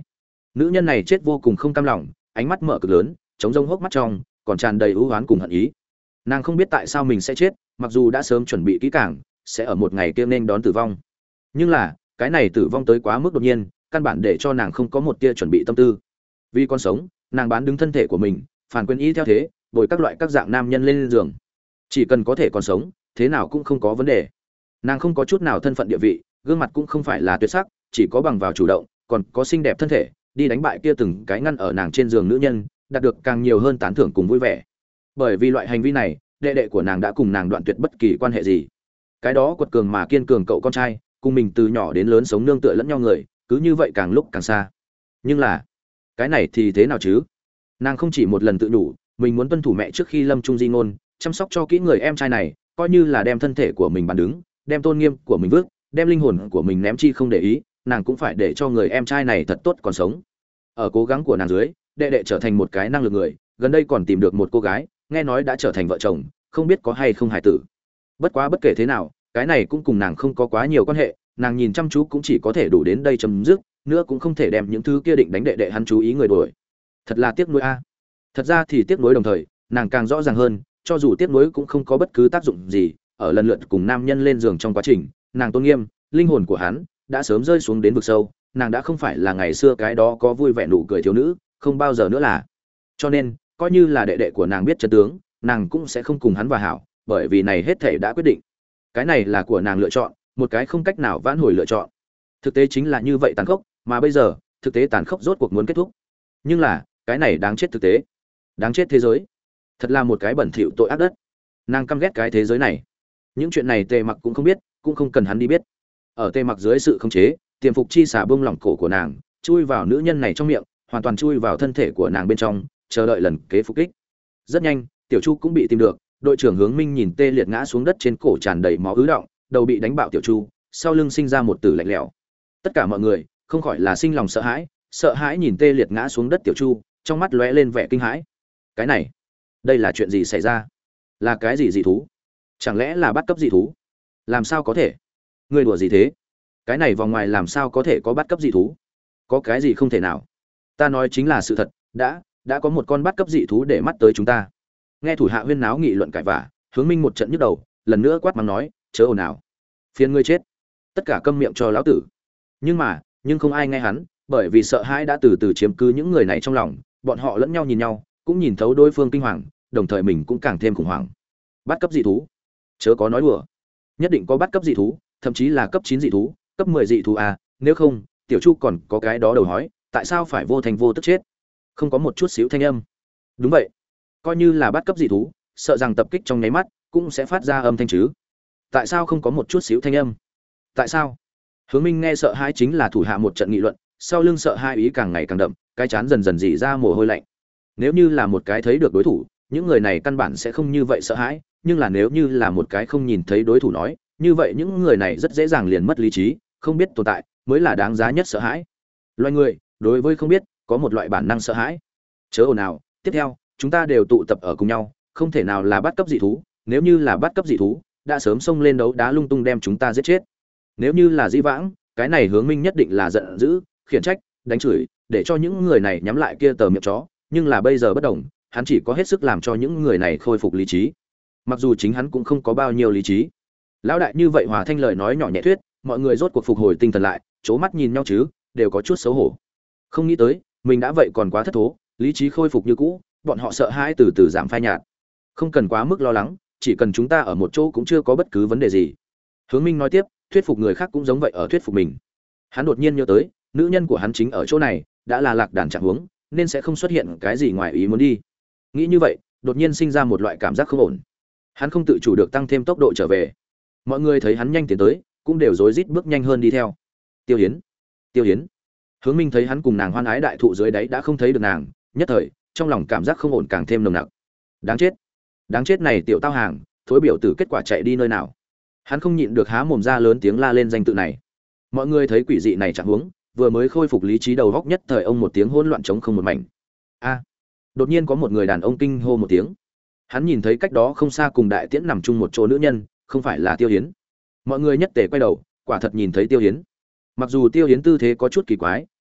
Nữ nhân này chết vô cùng không cam lòng, ánh mắt mở cực lớn, trống rông hốc mắt trong còn tràn đầy ưu oán cùng hận ý. Nàng không biết tại sao mình sẽ chết, mặc dù đã sớm chuẩn bị kỹ càng, sẽ ở một ngày kia nên đón tử vong. Nhưng là, cái này tử vong tới quá mức đột nhiên, căn bản để cho nàng không có một tia chuẩn bị tâm tư. Vì con sống, nàng bán đứng thân thể của mình, phản quyền y theo thế, bồi các loại các dạng nam nhân lên giường. Chỉ cần có thể còn sống, thế nào cũng không có vấn đề. Nàng không có chút nào thân phận địa vị, gương mặt cũng không phải là tuyệt sắc, chỉ có bằng vào chủ động, còn có xinh đẹp thân thể, đi đánh bại kia từng cái ngăn ở nàng trên giường nữ nhân, đạt được càng nhiều hơn tán thưởng cùng vui vẻ. Bởi vì loại hành vi này, đệ đệ của nàng đã cùng nàng đoạn tuyệt bất kỳ quan hệ gì. Cái đó quật cường mà kiên cường cậu con trai, cùng mình từ nhỏ đến lớn sống nương tựa lẫn nhau người, cứ như vậy càng lúc càng xa. Nhưng là, cái này thì thế nào chứ? Nàng không chỉ một lần tự đủ, mình muốn tuân thủ mẹ trước khi lâm trung di ngôn, chăm sóc cho kỹ người em trai này, coi như là đem thân thể của mình bàn đứng, đem tôn nghiêm của mình vứt, đem linh hồn của mình ném chi không để ý, nàng cũng phải để cho người em trai này thật tốt còn sống. Ở cố gắng của nàng dưới, đệ đệ trở thành một cái năng lực người, gần đây còn tìm được một cô gái, nghe nói đã trở thành vợ chồng, không biết có hay không hài tử. Bất quá bất kể thế nào, cái này cũng cùng nàng không có quá nhiều quan hệ, nàng nhìn chăm chú cũng chỉ có thể đủ đến đây chấm dứt, nữa cũng không thể đem những thứ kia định đánh đệ đệ hắn chú ý người đuổi. Thật là tiếc nuối a. Thật ra thì tiếc nuối đồng thời, nàng càng rõ ràng hơn, cho dù tiếc nuối cũng không có bất cứ tác dụng gì, ở lần lượt cùng nam nhân lên giường trong quá trình, nàng tôn nghiêm, linh hồn của hắn đã sớm rơi xuống đến vực sâu, nàng đã không phải là ngày xưa cái đó có vui vẻ nụ cười thiếu nữ, không bao giờ nữa là. Cho nên, coi như là đệ đệ của nàng biết chân tướng, nàng cũng sẽ không cùng hắn hòa hảo, bởi vì này hết thảy đã quyết định. Cái này là của nàng lựa chọn, một cái không cách nào vãn hồi lựa chọn. Thực tế chính là như vậy tàn khốc, mà bây giờ, thực tế tàn khốc rốt cuộc muốn kết thúc. Nhưng là, cái này đáng chết thực tế. Đáng chết thế giới. Thật là một cái bẩn thỉu tội ác đất. Nàng căm ghét cái thế giới này. Những chuyện này Tề Mặc cũng không biết, cũng không cần hắn đi biết. Ở Tề Mặc dưới sự khống chế, tiềm phục chi xà bông lỏng cổ của nàng, chui vào nữ nhân này trong miệng, hoàn toàn chui vào thân thể của nàng bên trong, chờ đợi lần kế phục kích. Rất nhanh, Tiểu Chu cũng bị tìm được, đội trưởng Hướng Minh nhìn tê liệt ngã xuống đất trên cổ tràn đầy máu ứ động, đầu bị đánh bạo Tiểu Chu, sau lưng sinh ra một tử lạnh lẽo. Tất cả mọi người không khỏi là sinh lòng sợ hãi, sợ hãi nhìn tê liệt ngã xuống đất Tiểu Chu, trong mắt lóe lên vẻ kinh hãi. Cái này, đây là chuyện gì xảy ra? Là cái gì dị thú? Chẳng lẽ là bắt cấp dị thú? Làm sao có thể? Người đùa gì thế? Cái này vòng ngoài làm sao có thể có bắt cấp dị thú? Có cái gì không thể nào? Ta nói chính là sự thật, đã, đã có một con bắt cấp dị thú để mắt tới chúng ta. Nghe thủ hạ huyên náo nghị luận cãi vã, Hướng Minh một trận nhức đầu, lần nữa quát mắng nói, chớ ồn ào, phiền ngươi chết, tất cả câm miệng cho lão tử. Nhưng mà, nhưng không ai nghe hắn, bởi vì sợ hãi đã từ từ chiếm cứ những người này trong lòng, bọn họ lẫn nhau nhìn nhau, cũng nhìn thấu đối phương kinh hoàng, đồng thời mình cũng càng thêm khủng hoảng. Bắt cấp dị thú? Chớ có nói đùa, nhất định có bắt cấp dị thú, thậm chí là cấp chín dị thú, cấp mười dị thú à, nếu không, Tiểu Chu còn có cái đó đầu hói, tại sao phải vô thành vô tức chết? Không có một chút xíu thanh âm. Đúng vậy, coi như là bắt cấp dị thú, sợ rằng tập kích trong nháy mắt cũng sẽ phát ra âm thanh chứ. Tại sao không có một chút xíu thanh âm? Tại sao? Hướng Minh nghe sợ hãi chính là thủ hạ một trận nghị luận, sau lưng sợ hãi ý càng ngày càng đậm, cái chán dần dần rỉ ra mồ hôi lạnh. Nếu như là một cái thấy được đối thủ, những người này căn bản sẽ không như vậy sợ hãi, nhưng là nếu như là một cái không nhìn thấy đối thủ nói, như vậy những người này rất dễ dàng liền mất lý trí, không biết tồn tại mới là đáng giá nhất sợ hãi. Loài người, đối với không biết, có một loại bản năng sợ hãi. Chớ ồn ào, tiếp theo, chúng ta đều tụ tập ở cùng nhau, không thể nào là bắt cấp dị thú, nếu như là bắt cấp dị thú, đã sớm xông lên đấu đá lung tung đem chúng ta giết chết. Nếu như là Dĩ Vãng, cái này Hướng Minh nhất định là giận dữ, khiển trách, đánh chửi, để cho những người này nhắm lại kia tờ miệng chó, nhưng là bây giờ bất đồng, hắn chỉ có hết sức làm cho những người này khôi phục lý trí. Mặc dù chính hắn cũng không có bao nhiêu lý trí. Lão đại như vậy hòa thanh lời nói nhỏ nhẹ thuyết, mọi người rốt cuộc phục hồi tinh thần lại, chố mắt nhìn nhau chứ, đều có chút xấu hổ. Không nghĩ tới, mình đã vậy còn quá thất thố, lý trí khôi phục như cũ, bọn họ sợ hãi từ từ giảm phai nhạt. Không cần quá mức lo lắng, chỉ cần chúng ta ở một chỗ cũng chưa có bất cứ vấn đề gì. Hướng Minh nói tiếp, thuyết phục người khác cũng giống vậy ở thuyết phục mình. Hắn đột nhiên nhớ tới, nữ nhân của hắn chính ở chỗ này, đã là lạc đàn trạng huống, nên sẽ không xuất hiện cái gì ngoài ý muốn đi. Nghĩ như vậy, đột nhiên sinh ra một loại cảm giác không ổn. Hắn không tự chủ được tăng thêm tốc độ trở về. Mọi người thấy hắn nhanh tiến tới, cũng đều rối rít bước nhanh hơn đi theo. Tiêu Hiến, Tiêu Hiến. Hướng Minh thấy hắn cùng nàng hoan ái đại thụ dưới đáy đã không thấy được nàng, nhất thời, trong lòng cảm giác không ổn càng thêm nồng nặc. Đáng chết, đáng chết này tiểu tao hàng, thối biểu tử kết quả chạy đi nơi nào? Hắn không nhịn được há mồm ra lớn tiếng la lên danh tự này. Mọi người thấy quỷ dị này chẳng huống, vừa mới khôi phục lý trí đầu góc nhất thời ông một tiếng hỗn loạn trống không một mảnh. A! Đột nhiên có một người đàn ông kinh hô một tiếng. Hắn nhìn thấy cách đó không xa cùng Đại Tiễn nằm chung một chỗ nữ nhân, không phải là Tiêu Hiến. Mọi người nhất tề quay đầu, quả thật nhìn thấy Tiêu Hiến. Mặc dù Tiêu Hiến tư thế có chút kỳ quái,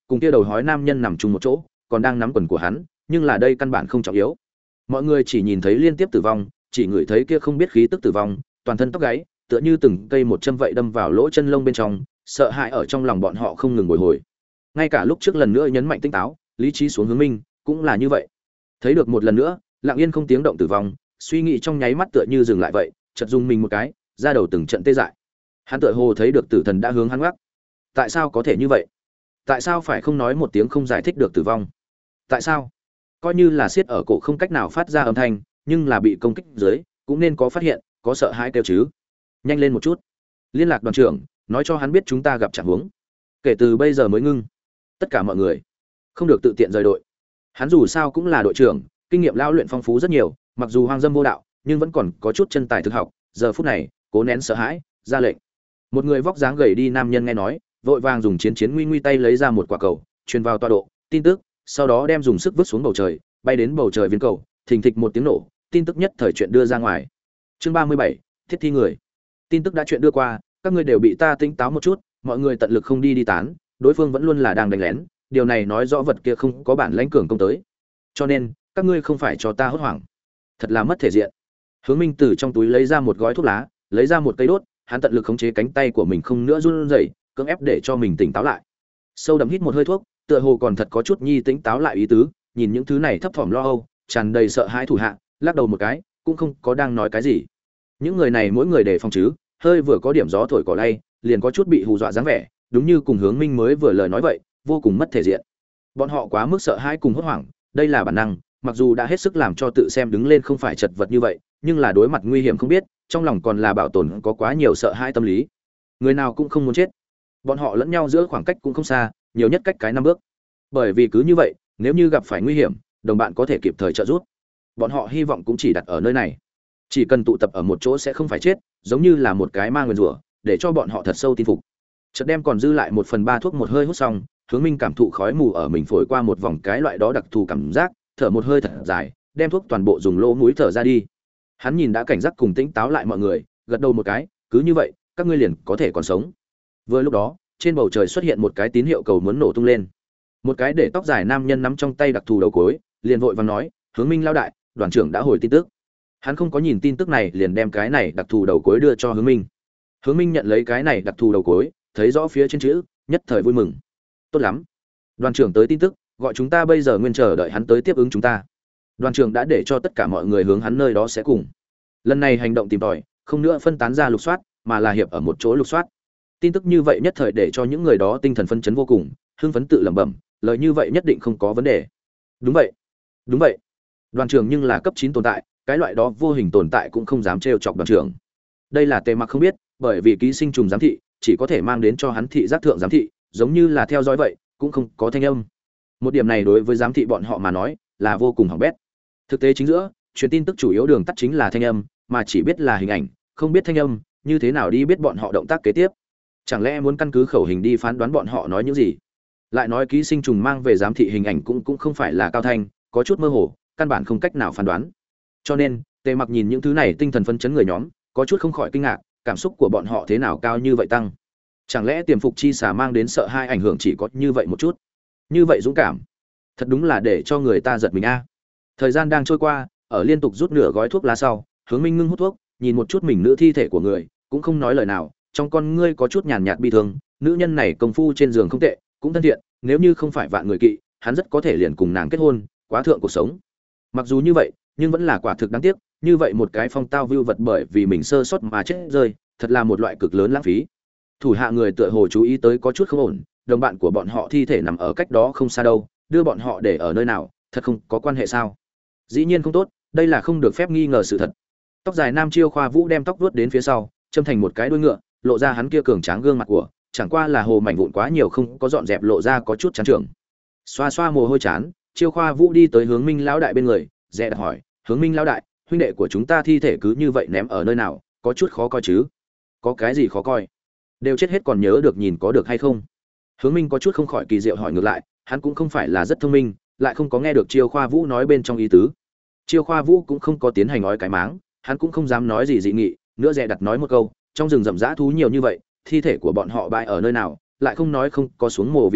cùng kia đầu hói nam nhân nằm chung một chỗ, còn đang nắm quần của hắn, nhưng là đây căn bản không trọng yếu. Mọi người chỉ nhìn thấy liên tiếp tử vong, chỉ ngửi thấy kia không biết khí tức tử vong, toàn thân tóc gáy, tựa như từng cây một châm vậy đâm vào lỗ chân lông bên trong, sợ hãi ở trong lòng bọn họ không ngừng bồi hồi. Ngay cả lúc trước lần nữa nhấn mạnh tinh táo, lý trí xuống hướng Minh, cũng là như vậy. Thấy được một lần nữa, lặng yên không tiếng động tử vong, suy nghĩ trong nháy mắt tựa như dừng lại vậy, chợt dùng mình một cái, ra đầu từng trận tê dại. Hắn tựa hồ thấy được tử thần đã hướng hắn ngoắc. Tại sao có thể như vậy? Tại sao phải không nói một tiếng không giải thích được tử vong? Tại sao? Coi như là siết ở cổ không cách nào phát ra âm thanh, nhưng là bị công kích dưới, cũng nên có phát hiện, có sợ hãi kêu chứ. Nhanh lên một chút. Liên lạc đoàn trưởng, nói cho hắn biết chúng ta gặp trạng huống. Kể từ bây giờ mới ngưng. Tất cả mọi người không được tự tiện rời đội. Hắn dù sao cũng là đội trưởng, kinh nghiệm lao luyện phong phú rất nhiều, mặc dù hoang dâm vô đạo, nhưng vẫn còn có chút chân tài thực học. Giờ phút này, cố nén sợ hãi, ra lệnh. Một người vóc dáng gầy đi nam nhân nghe nói, vội vàng dùng chiến chiến nguy nguy tay lấy ra một quả cầu, truyền vào tọa độ, tin tức, sau đó đem dùng sức vứt xuống bầu trời, bay đến bầu trời viên cầu, thình thịch một tiếng nổ, tin tức nhất thời chuyện đưa ra ngoài. Chương ba mươi bảy, thiết thi người. Tin tức đã chuyện đưa qua, các ngươi đều bị ta tỉnh táo một chút, mọi người tận lực không đi đi tán, đối phương vẫn luôn là đang đánh lén, điều này nói rõ vật kia không có bản lãnh cường công tới. Cho nên, các ngươi không phải cho ta hốt hoảng. Thật là mất thể diện. Hướng Minh từ trong túi lấy ra một gói thuốc lá, lấy ra một cây đốt, hắn tận lực khống chế cánh tay của mình không nữa run rẩy, cưỡng ép để cho mình tỉnh táo lại. Sâu đậm hít một hơi thuốc, tựa hồ còn thật có chút nhi tỉnh táo lại ý tứ, nhìn những thứ này thấp thỏm lo âu, tràn đầy sợ hãi thủ hạ, lắc đầu một cái, cũng không có đang nói cái gì. Những người này mỗi người đề phòng chứ, hơi vừa có điểm gió thổi cỏ lay, liền có chút bị hù dọa dáng vẻ, đúng như cùng Hướng Minh mới vừa lời nói vậy, vô cùng mất thể diện. Bọn họ quá mức sợ hãi cùng hốt hoảng, đây là bản năng, mặc dù đã hết sức làm cho tự xem đứng lên không phải chật vật như vậy, nhưng là đối mặt nguy hiểm không biết, trong lòng còn là bảo tồn có quá nhiều sợ hãi tâm lý. Người nào cũng không muốn chết. Bọn họ lẫn nhau giữa khoảng cách cũng không xa, nhiều nhất cách cái năm bước. Bởi vì cứ như vậy, nếu như gặp phải nguy hiểm, đồng bạn có thể kịp thời trợ giúp. Bọn họ hy vọng cũng chỉ đặt ở nơi này. Chỉ cần tụ tập ở một chỗ sẽ không phải chết, giống như là một cái ma nguyên rủa, để cho bọn họ thật sâu tin phục. Chợt đem còn dư lại một phần ba thuốc một hơi hút xong, Hướng Minh cảm thụ khói mù ở mình phổi qua một vòng cái loại đó đặc thù cảm giác, thở một hơi thật dài, đem thuốc toàn bộ dùng lỗ mũi thở ra đi. Hắn nhìn đã cảnh giác cùng tĩnh táo lại mọi người, gật đầu một cái, cứ như vậy, các ngươi liền có thể còn sống. Vừa lúc đó, trên bầu trời xuất hiện một cái tín hiệu cầu muốn nổ tung lên. Một cái để tóc dài nam nhân nắm trong tay đặc thù đầu cối, liền vội vàng nói, Hướng Minh lao đại, đoàn trưởng đã hồi tin tức. Hắn không có nhìn tin tức này, liền đem cái này đặc thù đầu cối đưa cho Hướng Minh. Hướng Minh nhận lấy cái này đặc thù đầu cối, thấy rõ phía trên chữ, nhất thời vui mừng. Tốt lắm, đoàn trưởng tới tin tức, gọi chúng ta bây giờ nguyên chờ đợi hắn tới tiếp ứng chúng ta. Đoàn trưởng đã để cho tất cả mọi người hướng hắn nơi đó sẽ cùng. Lần này hành động tìm tòi, không nữa phân tán ra lục soát, mà là hiệp ở một chỗ lục soát. Tin tức như vậy nhất thời để cho những người đó tinh thần phấn chấn vô cùng, hưng phấn tự lẩm bẩm, lời như vậy nhất định không có vấn đề. Đúng vậy, đúng vậy. Đoàn trưởng nhưng là cấp chín tồn tại, cái loại đó vô hình tồn tại cũng không dám trêu chọc đoàn trưởng. Đây là Tề Mặc không biết, bởi vì ký sinh trùng giám thị, chỉ có thể mang đến cho hắn thị giác thượng giám thị, giống như là theo dõi vậy, cũng không có thanh âm. Một điểm này đối với giám thị bọn họ mà nói, là vô cùng hỏng bét. Thực tế chính giữa, truyền tin tức chủ yếu đường tắt chính là thanh âm, mà chỉ biết là hình ảnh, không biết thanh âm, như thế nào đi biết bọn họ động tác kế tiếp? Chẳng lẽ muốn căn cứ khẩu hình đi phán đoán bọn họ nói những gì? Lại nói ký sinh trùng mang về giám thị hình ảnh cũng cũng không phải là cao thanh, có chút mơ hồ, căn bản không cách nào phán đoán. Cho nên, Tề Mặc nhìn những thứ này tinh thần phấn chấn người nhóm, có chút không khỏi kinh ngạc, cảm xúc của bọn họ thế nào cao như vậy tăng? Chẳng lẽ tiềm phục chi xà mang đến sợ hai ảnh hưởng chỉ có như vậy một chút? Như vậy dũng cảm, thật đúng là để cho người ta giật mình a. Thời gian đang trôi qua, ở liên tục rút nửa gói thuốc lá sau, Hướng Minh ngưng hút thuốc, nhìn một chút mình nữ thi thể của người, cũng không nói lời nào, trong con ngươi có chút nhàn nhạt bi thương, nữ nhân này công phu trên giường không tệ, cũng thân thiện, nếu như không phải vạn người kỵ, hắn rất có thể liền cùng nàng kết hôn, quá thượng cuộc sống. Mặc dù như vậy, nhưng vẫn là quả thực đáng tiếc, như vậy một cái phong tao vưu vật bởi vì mình sơ sót mà chết rơi, thật là một loại cực lớn lãng phí. Thủ hạ người tựa hồ chú ý tới có chút không ổn, đồng bạn của bọn họ thi thể nằm ở cách đó không xa đâu, đưa bọn họ để ở nơi nào, thật không có quan hệ sao? Dĩ nhiên không tốt, đây là không được phép nghi ngờ sự thật. Tóc dài nam Chiêu Khoa Vũ đem tóc vuốt đến phía sau, châm thành một cái đuôi ngựa, lộ ra hắn kia cường tráng gương mặt của, chẳng qua là hồ mảnh vụn quá nhiều không có dọn dẹp lộ ra có chút chán trường. Xoa xoa mồ hôi chán, Chiêu Khoa Vũ đi tới Hướng Minh lão đại bên người, dè đặt hỏi, Hướng Minh lão đại, huynh đệ của chúng ta thi thể cứ như vậy ném ở nơi nào, có chút khó coi chứ? Có cái gì khó coi? Đều chết hết còn nhớ được nhìn có được hay không? Hướng Minh có chút không khỏi kỳ diệu hỏi ngược lại, hắn cũng không phải là rất thông minh, lại không có nghe được Chiêu Khoa Vũ nói bên trong ý tứ. Chiêu Khoa Vũ cũng không có tiến hành nói cái máng, hắn cũng không dám nói gì dị nghị, nữa dè đặt nói một câu, trong rừng rậm rã thú nhiều như vậy, thi thể của bọn họ bại ở nơi nào, lại không nói không có xuống mồ vì ăn,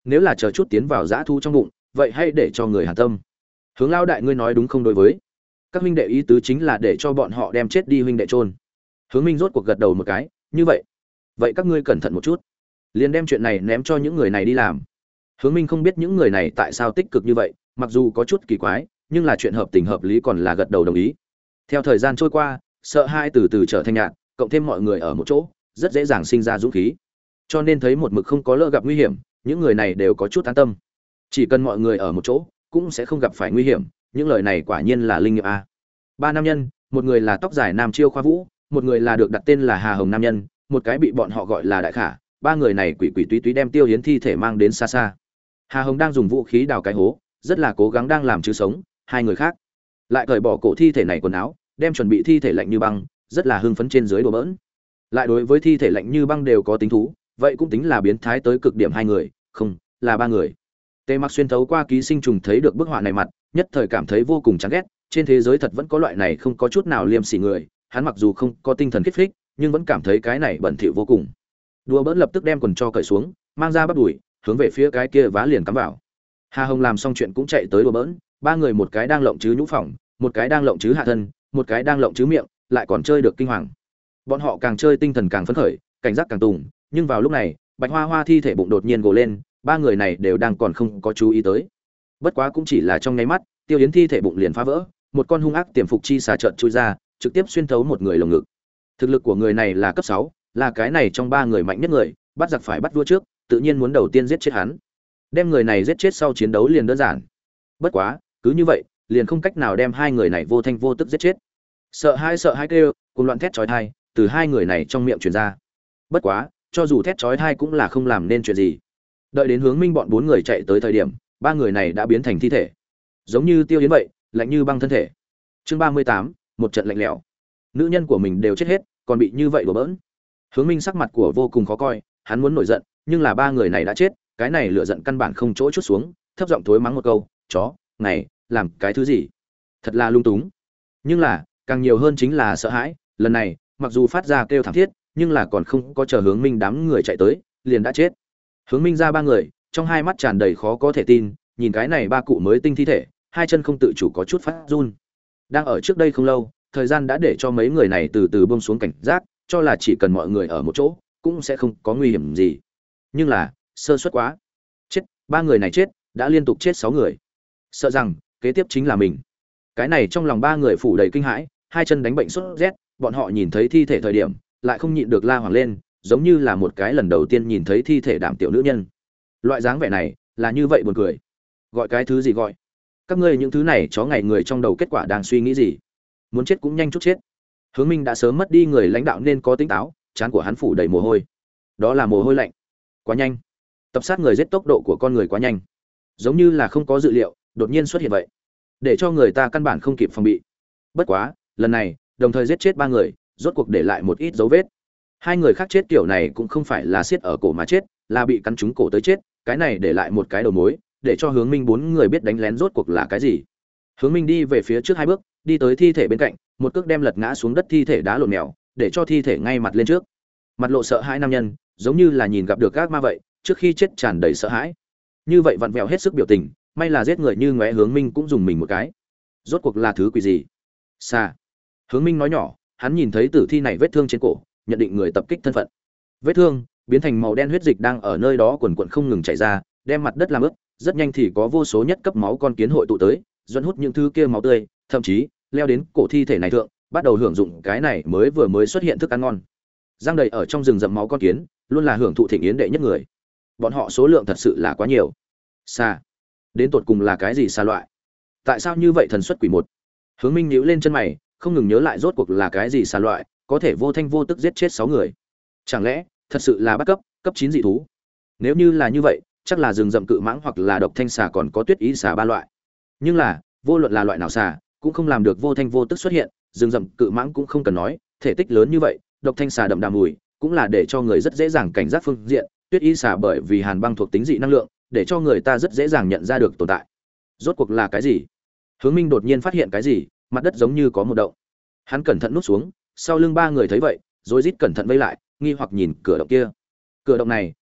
nếu là chờ chút tiến vào dã thu trong bụng vậy hay để cho người hàn tâm. Hướng lao đại ngươi nói đúng không? Đối với các huynh đệ ý tứ chính là để cho bọn họ đem chết đi huynh đệ chôn. Hướng Minh rốt cuộc gật đầu một cái, như vậy vậy các ngươi cẩn thận một chút, liền đem chuyện này ném cho những người này đi làm. Hướng Minh không biết những người này tại sao tích cực như vậy, mặc dù có chút kỳ quái nhưng là chuyện hợp tình hợp lý, còn là gật đầu đồng ý. Theo thời gian trôi qua, sợ hai từ từ trở thành nhạt, cộng thêm mọi người ở một chỗ rất dễ dàng sinh ra dũng khí, cho nên thấy một mực không có lỡ gặp nguy hiểm, những người này đều có chút an tâm. Chỉ cần mọi người ở một chỗ cũng sẽ không gặp phải nguy hiểm, những lời này quả nhiên là linh nghiệm a. Ba nam nhân, một người là tóc dài Nam Chiêu Khoa Vũ, một người là được đặt tên là Hà Hồng nam nhân, một cái bị bọn họ gọi là Đại Khả. Ba người này quỷ quỷ túy túy đem Tiêu Hiến thi thể mang đến xa xa. Hà Hồng đang dùng vũ khí đào cái hố, rất là cố gắng đang làm chứ sống. Hai người khác lại cởi bỏ cổ thi thể này quần áo, đem chuẩn bị thi thể lạnh như băng, rất là hưng phấn trên dưới đùa bỡn. Lại đối với thi thể lạnh như băng đều có tính thú, vậy cũng tính là biến thái tới cực điểm. Hai người, không, là ba người. Tề Mặc xuyên thấu qua ký sinh trùng thấy được bức họa này mặt, nhất thời cảm thấy vô cùng chán ghét. Trên thế giới thật vẫn có loại này không có chút nào liêm sỉ người, hắn mặc dù không có tinh thần kích thích, nhưng vẫn cảm thấy cái này bẩn thỉu vô cùng. Đùa bỡn lập tức đem quần cho cởi xuống, mang ra bắt đuổi, hướng về phía cái kia vá liền cắm vào. Hà Hồng làm xong chuyện cũng chạy tới đùa bỡn, ba người một cái đang lộng chứ nhũ phỏng, một cái đang lộng chứ hạ thân, một cái đang lộng chứ miệng, lại còn chơi được kinh hoàng. Bọn họ càng chơi tinh thần càng phấn khởi, cảnh giác càng tùng, nhưng vào lúc này, Bạch Hoa Hoa thi thể bụng đột nhiên gồ lên, ba người này đều đang còn không có chú ý tới. Bất quá cũng chỉ là trong nháy mắt, Tiêu Yến thi thể bụng liền phá vỡ, một con hung ác tiềm phục chi xà trợn chui ra, trực tiếp xuyên thấu một người lồng ngực. Thực lực của người này là cấp sáu, là cái này trong ba người mạnh nhất người, bắt giặc phải bắt vua trước, tự nhiên muốn đầu tiên giết chết hắn. Đem người này giết chết sau chiến đấu liền đơn giản. Bất quá, cứ như vậy, liền không cách nào đem hai người này vô thanh vô tức giết chết. Sợ hai sợ hai kêu, cùng loạn thét chói tai, từ hai người này trong miệng truyền ra. Bất quá, cho dù thét chói tai cũng là không làm nên chuyện gì. Đợi đến Hướng Minh bọn bốn người chạy tới thời điểm, ba người này đã biến thành thi thể, giống như Tiêu Yến vậy, lạnh như băng thân thể. Chương ba mươi tám, một trận lạnh lẽo. Nữ nhân của mình đều chết hết, còn bị như vậy đùa bỡn. Hướng Minh sắc mặt của vô cùng khó coi, hắn muốn nổi giận, nhưng là ba người này đã chết, cái này lửa giận căn bản không chỗ chút xuống, thấp giọng thối mắng một câu, "Chó, này, làm cái thứ gì?" Thật là lung túng. Nhưng là, càng nhiều hơn chính là sợ hãi, lần này, mặc dù phát ra kêu thảm thiết, nhưng là còn không có chờ Hướng Minh đám người chạy tới, liền đã chết. Hướng Minh ra ba người, trong hai mắt tràn đầy khó có thể tin, nhìn cái này ba cụ mới tinh thi thể, hai chân không tự chủ có chút phát run. Đang ở trước đây không lâu, thời gian đã để cho mấy người này từ từ buông xuống cảnh giác, cho là chỉ cần mọi người ở một chỗ, cũng sẽ không có nguy hiểm gì. Nhưng là, sơ suất quá. Chết, ba người này chết, đã liên tục chết sáu người. Sợ rằng kế tiếp chính là mình. Cái này trong lòng ba người phủ đầy kinh hãi, hai chân đánh bệnh sốt rét, bọn họ nhìn thấy thi thể thời điểm, lại không nhịn được la hoảng lên, giống như là một cái lần đầu tiên nhìn thấy thi thể đảm tiểu nữ nhân. Loại dáng vẻ này, là như vậy buồn cười. Gọi cái thứ gì gọi? Các ngươi những thứ này chó ngày người trong đầu kết quả đang suy nghĩ gì? Muốn chết cũng nhanh chút chết. Hướng Minh đã sớm mất đi người lãnh đạo nên có tính táo, trán của hắn phủ đầy mồ hôi. Đó là mồ hôi lạnh. Quá nhanh. Tập sát người giết tốc độ của con người quá nhanh. Giống như là không có dự liệu, đột nhiên xuất hiện vậy, để cho người ta căn bản không kịp phòng bị. Bất quá, lần này, đồng thời giết chết ba người, rốt cuộc để lại một ít dấu vết. Hai người khác chết kiểu này cũng không phải là siết ở cổ mà chết, là bị cắn trúng cổ tới chết, cái này để lại một cái đầu mối, để cho Hướng Minh bốn người biết đánh lén rốt cuộc là cái gì. Hướng Minh đi về phía trước hai bước, đi tới thi thể bên cạnh, một cước đem lật ngã xuống đất thi thể đá lộn mèo, để cho thi thể ngay mặt lên trước. Mặt lộ sợ hãi nam nhân, giống như là nhìn gặp được ác ma vậy, trước khi chết tràn đầy sợ hãi. Như vậy vặn vẹo hết sức biểu tình, may là giết người như ngóe. Hướng Minh cũng dùng mình một cái. Rốt cuộc là thứ quỷ gì? Xa. Hướng Minh nói nhỏ, hắn nhìn thấy tử thi này vết thương trên cổ, nhận định người tập kích thân phận. Vết thương biến thành màu đen, huyết dịch đang ở nơi đó quần quần không ngừng chảy ra, đem mặt đất làm ướt, rất nhanh thì có vô số nhất cấp máu con kiến hội tụ tới, dẫn hút những thứ kia máu tươi, thậm chí leo đến cổ thi thể này thượng, bắt đầu hưởng dụng cái này mới vừa mới xuất hiện thức ăn ngon. Giang đầy ở trong rừng rậm máu con kiến, luôn là hưởng thụ thịnh yến đệ nhất người. Bọn họ số lượng thật sự là quá nhiều. Xa, đến tột cùng là cái gì xa loại? Tại sao như vậy thần xuất quỷ một? Hướng Minh nhíu lên chân mày, không ngừng nhớ lại rốt cuộc là cái gì xa loại, có thể vô thanh vô tức giết chết sáu người. Chẳng lẽ thật sự là bắt cấp, cấp chín dị thú? Nếu như là như vậy, chắc là rừng rậm cự mãng hoặc là độc thanh xà, còn có tuyết ý xà ba loại. Nhưng là, vô luận là loại nào xà, cũng không làm được vô thanh vô tức xuất hiện, rừng rậm cự mãng cũng không cần nói, thể tích lớn như vậy, độc thanh xà đậm đà mùi, cũng là để cho người rất dễ dàng cảnh giác phương diện, tuyết ý xà bởi vì hàn băng thuộc tính dị năng lượng, để cho người ta rất dễ dàng nhận ra được tồn tại. Rốt cuộc là cái gì? Hướng Minh đột nhiên phát hiện cái gì, mặt đất giống như có một động. Hắn cẩn thận núp xuống, sau lưng ba người thấy vậy, rối rít cẩn thận vây lại, nghi hoặc nhìn cửa động kia. Cửa động này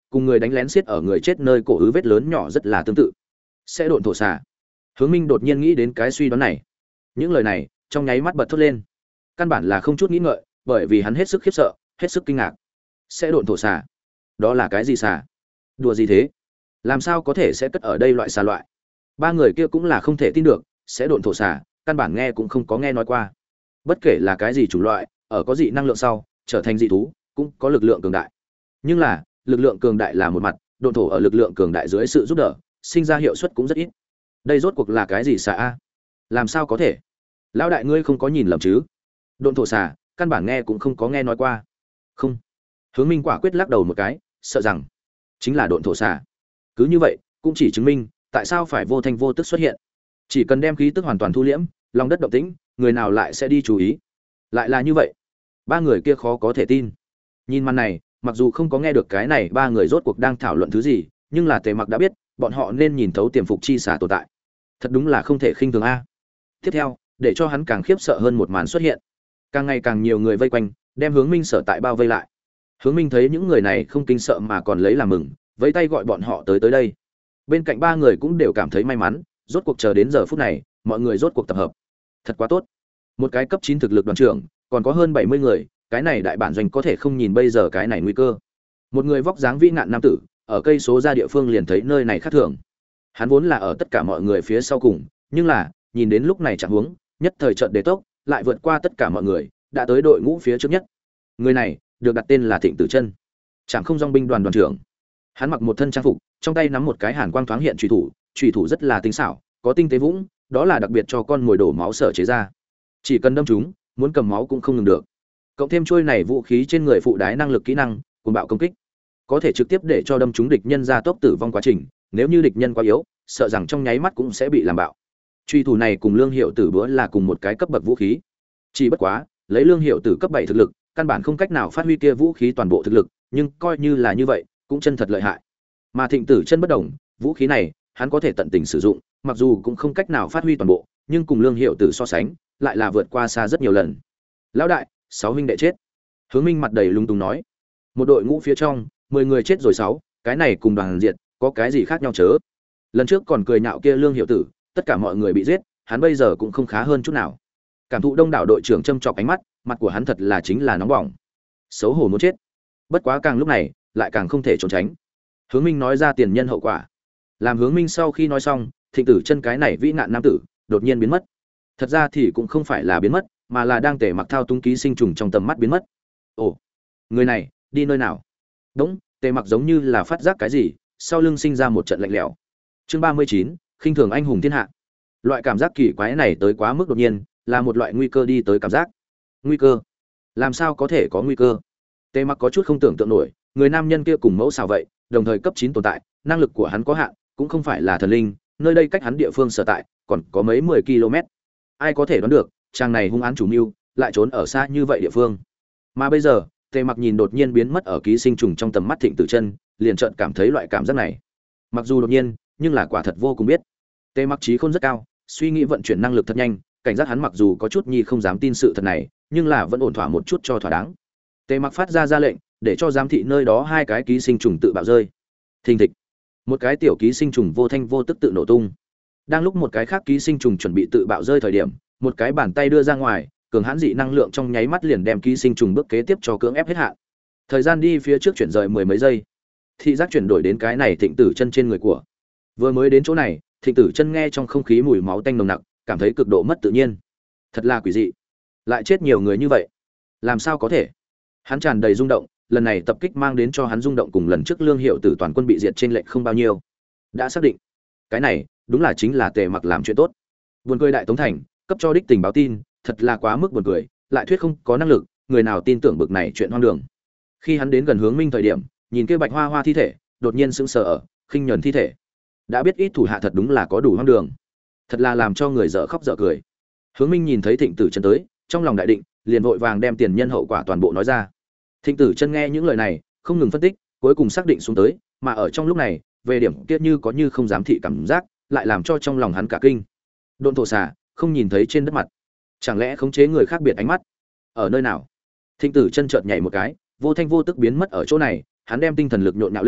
cùng người đánh lén xiết ở người chết nơi cổ ứ vết lớn nhỏ rất là tương tự. Sẽ độn thổ xà. Hướng Minh đột nhiên nghĩ đến cái suy đoán này. Những lời này trong nháy mắt bật thốt lên. Căn bản là không chút nghĩ ngợi, bởi vì hắn hết sức khiếp sợ, hết sức kinh ngạc. Sẽ độn thổ xà? Đó là cái gì xà? Đùa gì thế? Làm sao có thể sẽ cất ở đây loại xà loại? Ba người kia cũng là không thể tin được, sẽ độn thổ xà, căn bản nghe cũng không có nghe nói qua. Bất kể là cái gì chủng loại, ở có dị năng lượng sau, trở thành dị thú, cũng có lực lượng cường đại. Nhưng là, lực lượng cường đại là một mặt, độn thổ ở lực lượng cường đại dưới sự giúp đỡ, sinh ra hiệu suất cũng rất ít. Đây rốt cuộc là cái gì xà a? Làm sao có thể? Lão đại ngươi không có nhìn lầm chứ? Độn thổ xà, căn bản nghe cũng không có nghe nói qua. Không. Hướng Minh quả quyết lắc đầu một cái, sợ rằng chính là độn thổ xà. Cứ như vậy, cũng chỉ chứng minh tại sao phải vô thanh vô tức xuất hiện. Chỉ cần đem khí tức hoàn toàn thu liễm, lòng đất động tĩnh, người nào lại sẽ đi chú ý. Lại là như vậy. Ba người kia khó có thể tin. Nhìn màn này, mặc dù không có nghe được cái này ba người rốt cuộc đang thảo luận thứ gì, nhưng là Tề Mặc đã biết, bọn họ nên nhìn thấu tiềm phục chi xà tồn tại. Thật đúng là không thể khinh thường a. Tiếp theo, để cho hắn càng khiếp sợ hơn một màn xuất hiện. Càng ngày càng nhiều người vây quanh, đem Hướng Minh sở tại bao vây lại. Hướng Minh thấy những người này không kinh sợ mà còn lấy làm mừng, vẫy tay gọi bọn họ tới tới đây. Bên cạnh ba người cũng đều cảm thấy may mắn, rốt cuộc chờ đến giờ phút này, mọi người rốt cuộc tập hợp. Thật quá tốt. Một cái cấp chín thực lực đoàn trưởng, còn có hơn bảy mươi người, cái này đại bản doanh có thể không nhìn bây giờ cái này nguy cơ. Một người vóc dáng vĩ nạn nam tử, ở cây số ra địa phương liền thấy nơi này khác thường. Hắn vốn là ở tất cả mọi người phía sau cùng, nhưng là, nhìn đến lúc này chẳng huống, nhất thời chợt đề tốc, lại vượt qua tất cả mọi người, đã tới đội ngũ phía trước nhất. Người này, được đặt tên là Thịnh Tử Chân, Trảm Không Dòng binh đoàn đoàn trưởng. Hắn mặc một thân trang phục, trong tay nắm một cái hàn quang thoáng hiện chủy thủ, chủy thủ rất là tinh xảo, có tinh tế vũng, đó là đặc biệt cho con mồi đổ máu sở chế ra. Chỉ cần đâm chúng, muốn cầm máu cũng không ngừng được. Cộng thêm chuôi này vũ khí trên người phụ đái năng lực kỹ năng, cuồng bạo công kích, có thể trực tiếp để cho đâm chúng địch nhân ra tốc tử vong quá trình, nếu như địch nhân quá yếu, sợ rằng trong nháy mắt cũng sẽ bị làm bạo. Truy thủ này cùng Lương Hiệu Tử bữa là cùng một cái cấp bậc vũ khí. Chỉ bất quá, lấy Lương Hiệu Tử cấp bảy thực lực, căn bản không cách nào phát huy kia vũ khí toàn bộ thực lực, nhưng coi như là như vậy, cũng chân thật lợi hại. Mà Thịnh Tử Chân bất đồng, vũ khí này, hắn có thể tận tình sử dụng, mặc dù cũng không cách nào phát huy toàn bộ, nhưng cùng Lương Hiệu Tử so sánh, lại là vượt qua xa rất nhiều lần. Lão đại, sáu huynh đệ chết. Hướng Minh mặt đầy lung tung nói. Một đội ngũ phía trong, mười người chết rồi sáu, cái này cùng đoàn diệt, có cái gì khác nhau chớ? Lần trước còn cười nhạo kia Lương Hiệu Tử, tất cả mọi người bị giết, hắn bây giờ cũng không khá hơn chút nào. Cảm thụ đông đảo đội trưởng châm chọc ánh mắt, mặt của hắn thật là chính là nóng bỏng. Xấu hổ muốn chết. Bất quá càng lúc này, lại càng không thể trốn tránh. Hướng Minh nói ra tiền nhân hậu quả. Làm Hướng Minh sau khi nói xong, Thịnh Tử Chân cái này vĩ nạn nam tử, đột nhiên biến mất. Thật ra thì cũng không phải là biến mất, mà là đang Tề Mặc thao túng ký sinh trùng trong tầm mắt biến mất. Ồ, người này đi nơi nào? Đúng, Tề Mặc giống như là phát giác cái gì, sau lưng sinh ra một trận lạnh lẽo. Chương ba mươi chín, khinh thường anh hùng thiên hạ. Loại cảm giác kỳ quái này tới quá mức đột nhiên, là một loại nguy cơ đi tới cảm giác. Nguy cơ? Làm sao có thể có nguy cơ? Tề Mặc có chút không tưởng tượng nổi, người nam nhân kia cùng mẫu xào vậy, đồng thời cấp chín tồn tại, năng lực của hắn có hạn, cũng không phải là thần linh, nơi đây cách hắn địa phương sở tại, còn có mấy mười ki-lô mét. Ai có thể đoán được, chàng này hung án chủ mưu, lại trốn ở xa như vậy địa phương. Mà bây giờ, Tề Mặc nhìn đột nhiên biến mất ở ký sinh trùng trong tầm mắt Thịnh Tử Chân, liền chợt cảm thấy loại cảm giác này. Mặc dù đột nhiên, nhưng là quả thật vô cùng biết. Tề Mặc trí khôn rất cao, suy nghĩ vận chuyển năng lực thật nhanh, cảnh giác hắn mặc dù có chút nhi không dám tin sự thật này, nhưng là vẫn ổn thỏa một chút cho thỏa đáng. Tề Mặc phát ra ra lệnh, để cho giám thị nơi đó hai cái ký sinh trùng tự bạo rơi. Thình thịch, một cái tiểu ký sinh trùng vô thanh vô tức tự nổ tung. Đang lúc một cái khác ký sinh trùng chuẩn bị tự bạo rơi thời điểm, một cái bàn tay đưa ra ngoài, cường hãn dị năng lượng trong nháy mắt liền đem ký sinh trùng bước kế tiếp cho cưỡng ép hết hạn. Thời gian đi phía trước chuyển rời mười mấy giây, thị giác chuyển đổi đến cái này Thịnh Tử Chân trên người của. Vừa mới đến chỗ này, Thịnh Tử Chân nghe trong không khí mùi máu tanh nồng nặc, cảm thấy cực độ mất tự nhiên. Thật là quỷ dị, lại chết nhiều người như vậy, làm sao có thể? Hắn tràn đầy rung động, lần này tập kích mang đến cho hắn rung động cùng lần trước Lương Hiệu Tử toàn quân bị diệt trên lệch không bao nhiêu. Đã xác định, cái này đúng là chính là Tề Mặc làm chuyện tốt. Buồn cười đại tống thành, cấp cho đích tình báo tin, thật là quá mức buồn cười, lại thuyết không có năng lực, người nào tin tưởng bực này chuyện hoang đường. Khi hắn đến gần Hướng Minh thời điểm, nhìn kia Bạch Hoa Hoa thi thể, đột nhiên sững sờ ở, khinh nhẫn thi thể. Đã biết ít thủ hạ thật đúng là có đủ hoang đường. Thật là làm cho người dở khóc dở cười. Hướng Minh nhìn thấy Thịnh Tử Chân tới, trong lòng đại định, liền vội vàng đem tiền nhân hậu quả toàn bộ nói ra. Thịnh Tử Chân nghe những lời này, không ngừng phân tích, cuối cùng xác định xuống tới, mà ở trong lúc này, về điểm kia như có như không dám thị cảm giác, lại làm cho trong lòng hắn cả kinh. Độn thổ xà, không nhìn thấy trên đất mặt, chẳng lẽ khống chế người khác biệt ánh mắt? Ở nơi nào? Thịnh Tử Chân chợt nhảy một cái, vô thanh vô tức biến mất ở chỗ này, hắn đem tinh thần lực nhộn nhạo lên,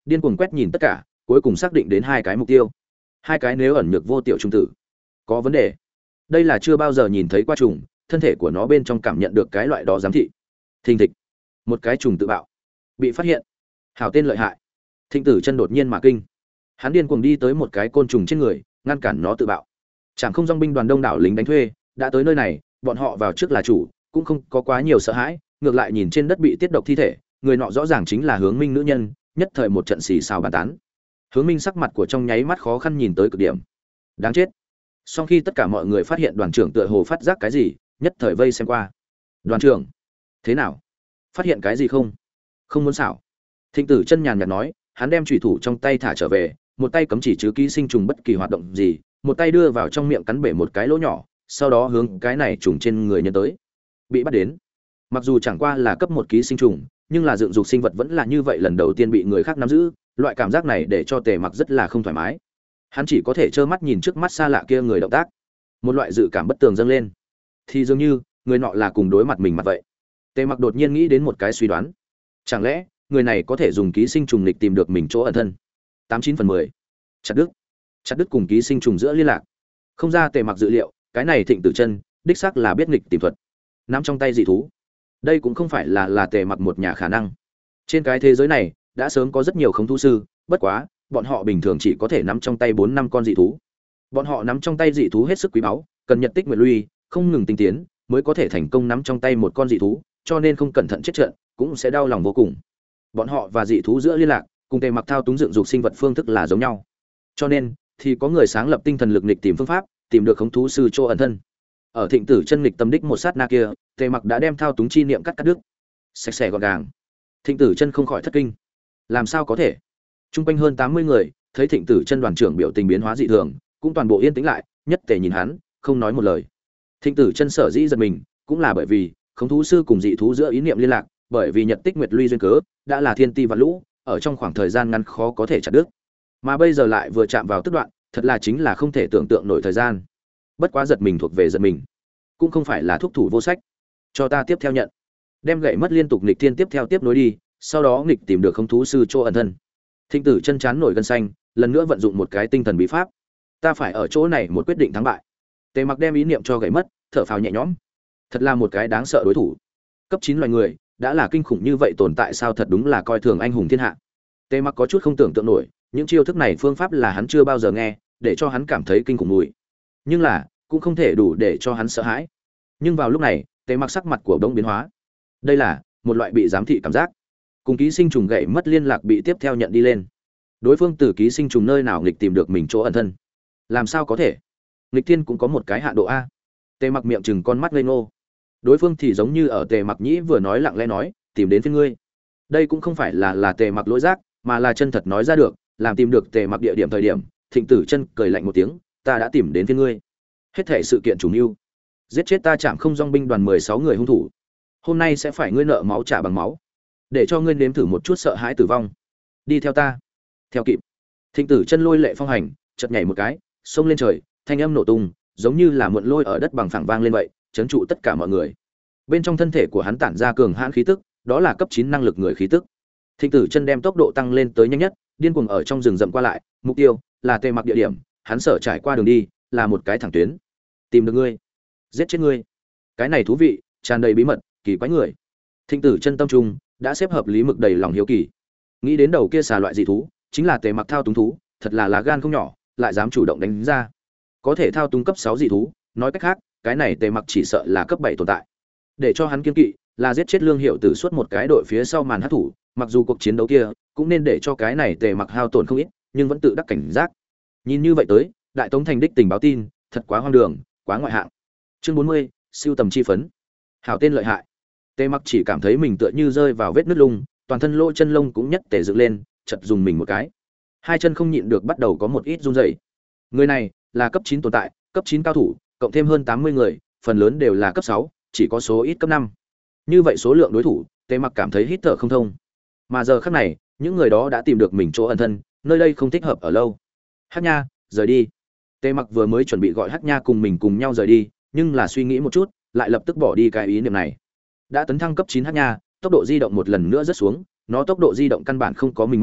Điên cuồng quét nhìn tất cả, cuối cùng xác định đến hai cái mục tiêu. Hai cái nếu ẩn nhược vô tiểu trùng tử. Có vấn đề. Đây là chưa bao giờ nhìn thấy qua trùng, thân thể của nó bên trong cảm nhận được cái loại đó giám thị. Thình thịch. Một cái trùng tự bạo. Bị phát hiện. Hảo tên lợi hại. Thịnh Tử Chân đột nhiên mà kinh. Hắn điên cuồng đi tới một cái côn trùng trên người, ngăn cản nó tự bạo. Chẳng không dòng binh đoàn đông đảo lính đánh thuê, đã tới nơi này, bọn họ vào trước là chủ, cũng không có quá nhiều sợ hãi, ngược lại nhìn trên đất bị tiết độc thi thể, người nọ rõ ràng chính là Hướng Minh nữ nhân, nhất thời một trận xì xào bàn tán. Hướng Minh sắc mặt của trong nháy mắt khó khăn nhìn tới cực điểm. Đáng chết. Sau khi tất cả mọi người phát hiện đoàn trưởng tựa hồ phát giác cái gì, nhất thời vây xem qua. Đoàn trưởng, thế nào? Phát hiện cái gì không? Không muốn xảo. Thịnh Tử Chân nhàn nhạt nói, hắn đem chủy thủ trong tay thả trở về, một tay cấm chỉ chứa ký sinh trùng bất kỳ hoạt động gì, một tay đưa vào trong miệng cắn bể một cái lỗ nhỏ, sau đó hướng cái này trùng trên người nhân tới. Bị bắt đến. Mặc dù chẳng qua là cấp một ký sinh trùng, nhưng là dựng dục sinh vật vẫn là như vậy, lần đầu tiên bị người khác nắm giữ, loại cảm giác này để cho Tề Mặc rất là không thoải mái. Hắn chỉ có thể trơ mắt nhìn trước mắt xa lạ kia người động tác, một loại dự cảm bất tường dâng lên, thì dường như người nọ là cùng đối mặt mình mặt vậy. Tề Mặc đột nhiên nghĩ đến một cái suy đoán, chẳng lẽ người này có thể dùng ký sinh trùng lịch tìm được mình chỗ ẩn thân? Tám chín phần mười. Chặt đứt. Chặt đứt cùng ký sinh trùng giữa liên lạc. Không ra Tề Mặc dự liệu, cái này Thịnh Tử Chân đích xác là biết nghịch tìm thuật, nắm trong tay dị thú. Đây cũng không phải là là Tề Mặc một nhà khả năng. Trên cái thế giới này đã sớm có rất nhiều khống thú sư, bất quá bọn họ bình thường chỉ có thể nắm trong tay bốn năm con dị thú. Bọn họ nắm trong tay dị thú hết sức quý báu, cần nhật tích nguyệt luy, không ngừng tinh tiến mới có thể thành công nắm trong tay một con dị thú, cho nên không cẩn thận chết trận cũng sẽ đau lòng vô cùng. Bọn họ và dị thú giữa liên lạc, cùng Tề Mặc thao túng dựng dục sinh vật phương thức là giống nhau. Cho nên thì có người sáng lập tinh thần lực nghịch tìm phương pháp, tìm được khống thú sư chỗ ẩn thân. Ở Thịnh Tử Chân nghịch tâm đích một sát na kia, Tề Mặc đã đem thao túng chi niệm cắt cắt đứt, sạch sẽ gọn gàng. Thịnh Tử Chân không khỏi thất kinh. Làm sao có thể? Trung quanh hơn tám mươi người, thấy Thịnh Tử Chân đoàn trưởng biểu tình biến hóa dị thường, cũng toàn bộ yên tĩnh lại, nhất tề nhìn hắn, không nói một lời. Thịnh Tử Chân sở dĩ giật mình, cũng là bởi vì khống thú sư cùng dị thú giữa ý niệm liên lạc, bởi vì nhật tích nguyệt luy duyên cớ, đã là thiên ti vạn lũ, ở trong khoảng thời gian ngắn khó có thể chặt đứt. Mà bây giờ lại vừa chạm vào tức đoạn, thật là chính là không thể tưởng tượng nổi thời gian. Bất quá giật mình thuộc về giật mình, cũng không phải là thúc thủ vô sách. Cho ta tiếp theo nhận. Đem gậy mất liên tục nghịch thiên tiếp theo tiếp nối đi, sau đó nghịch tìm được khống thú sư chỗ ẩn thân. Thịnh Tử Chân chán nổi gân xanh, lần nữa vận dụng một cái tinh thần bí pháp. Ta phải ở chỗ này một quyết định thắng bại. Tề Mặc đem ý niệm cho gậy mất, thở phào nhẹ nhõm. Thật là một cái đáng sợ đối thủ. Cấp chín loài người, đã là kinh khủng như vậy tồn tại sao, thật đúng là coi thường anh hùng thiên hạ. Tề Mặc có chút không tưởng tượng nổi, những chiêu thức này phương pháp là hắn chưa bao giờ nghe, để cho hắn cảm thấy kinh khủng mùi. Nhưng là, cũng không thể đủ để cho hắn sợ hãi. Nhưng vào lúc này, Tề Mặc sắc mặt của bỗng biến hóa. Đây là một loại bị giám thị cảm giác. Cùng ký sinh trùng gậy mất liên lạc bị tiếp theo nhận đi lên. Đối phương từ ký sinh trùng nơi nào nghịch tìm được mình chỗ ẩn thân? Làm sao có thể? Nghịch thiên cũng có một cái hạn độ a. Tề Mặc miệng chừng con mắt ngây ngô. Đối phương thì giống như ở Tề Mặc nhĩ vừa nói lặng lẽ nói, tìm đến phía ngươi. Đây cũng không phải là là Tề Mặc lỗi giác, mà là chân thật nói ra được, làm tìm được Tề Mặc địa điểm thời điểm, Thịnh Tử Chân cười lạnh một tiếng, ta đã tìm đến phía ngươi. Hết thảy sự kiện chủ mưu, giết chết ta Trảm Không Dòng binh đoàn mười sáu người hung thủ. Hôm nay sẽ phải ngươi nợ máu trả bằng máu, để cho ngươi nếm thử một chút sợ hãi tử vong. Đi theo ta. Theo kịp. Thịnh Tử Chân lôi lệ phong hành, chợt nhảy một cái, xông lên trời, thanh âm nổ tung, giống như là muộn lôi ở đất bằng phẳng vang lên vậy, chấn trụ tất cả mọi người. Bên trong thân thể của hắn tản ra cường hãn khí tức, đó là cấp chín năng lực người khí tức. Thịnh Tử Chân đem tốc độ tăng lên tới nhanh nhất, điên cuồng ở trong rừng rậm qua lại, mục tiêu là Tề Mặc địa điểm, hắn sở trải qua đường đi là một cái thẳng tuyến. Tìm được ngươi, giết chết ngươi. Cái này thú vị, tràn đầy bí mật, kỳ quái người. Thịnh Tử Chân tâm trung đã xếp hợp lý mực đầy lòng hiếu kỳ. Nghĩ đến đầu kia xà loại dị thú, chính là Tề Mặc thao túng thú, thật là lá gan không nhỏ, lại dám chủ động đánh ra. Có thể thao túng cấp sáu dị thú, nói cách khác, cái này Tề Mặc chỉ sợ là cấp bảy tồn tại. Để cho hắn kiên kỵ, là giết chết Lương Hiệu Tử suốt một cái đội phía sau màn hắc thủ, mặc dù cuộc chiến đấu kia cũng nên để cho cái này Tề Mặc hao tổn không ít, nhưng vẫn tự đắc cảnh giác. Nhìn như vậy tới, Đại Tống thành đích tình báo tin, thật quá hoang đường, quá ngoại hạng. Chương bốn mươi, siêu tầm chi phấn. Hảo tên lợi hại. Tề Mặc chỉ cảm thấy mình tựa như rơi vào vết nứt lung, toàn thân lỗ chân lông cũng nhất tề dựng lên, chợt dùng mình một cái. Hai chân không nhịn được bắt đầu có một ít run rẩy. Người này là cấp chín tồn tại, cấp chín cao thủ, cộng thêm hơn tám mươi người, phần lớn đều là cấp sáu, chỉ có số ít cấp năm. Như vậy số lượng đối thủ, Tề Mặc cảm thấy hít thở không thông. Mà giờ khắc này, những người đó đã tìm được mình chỗ ẩn thân, nơi đây không thích hợp ở lâu. Hắc Nha, rời đi. Tề Mặc vừa mới chuẩn bị gọi Hắc Nha cùng mình cùng nhau rời đi, nhưng là suy nghĩ một chút, lại lập tức bỏ đi cái ý niệm này. Đã tấn thăng cấp chín Hắc Nha, tốc độ di động một lần nữa rất xuống, nó tốc độ di động căn bản không có mình mau,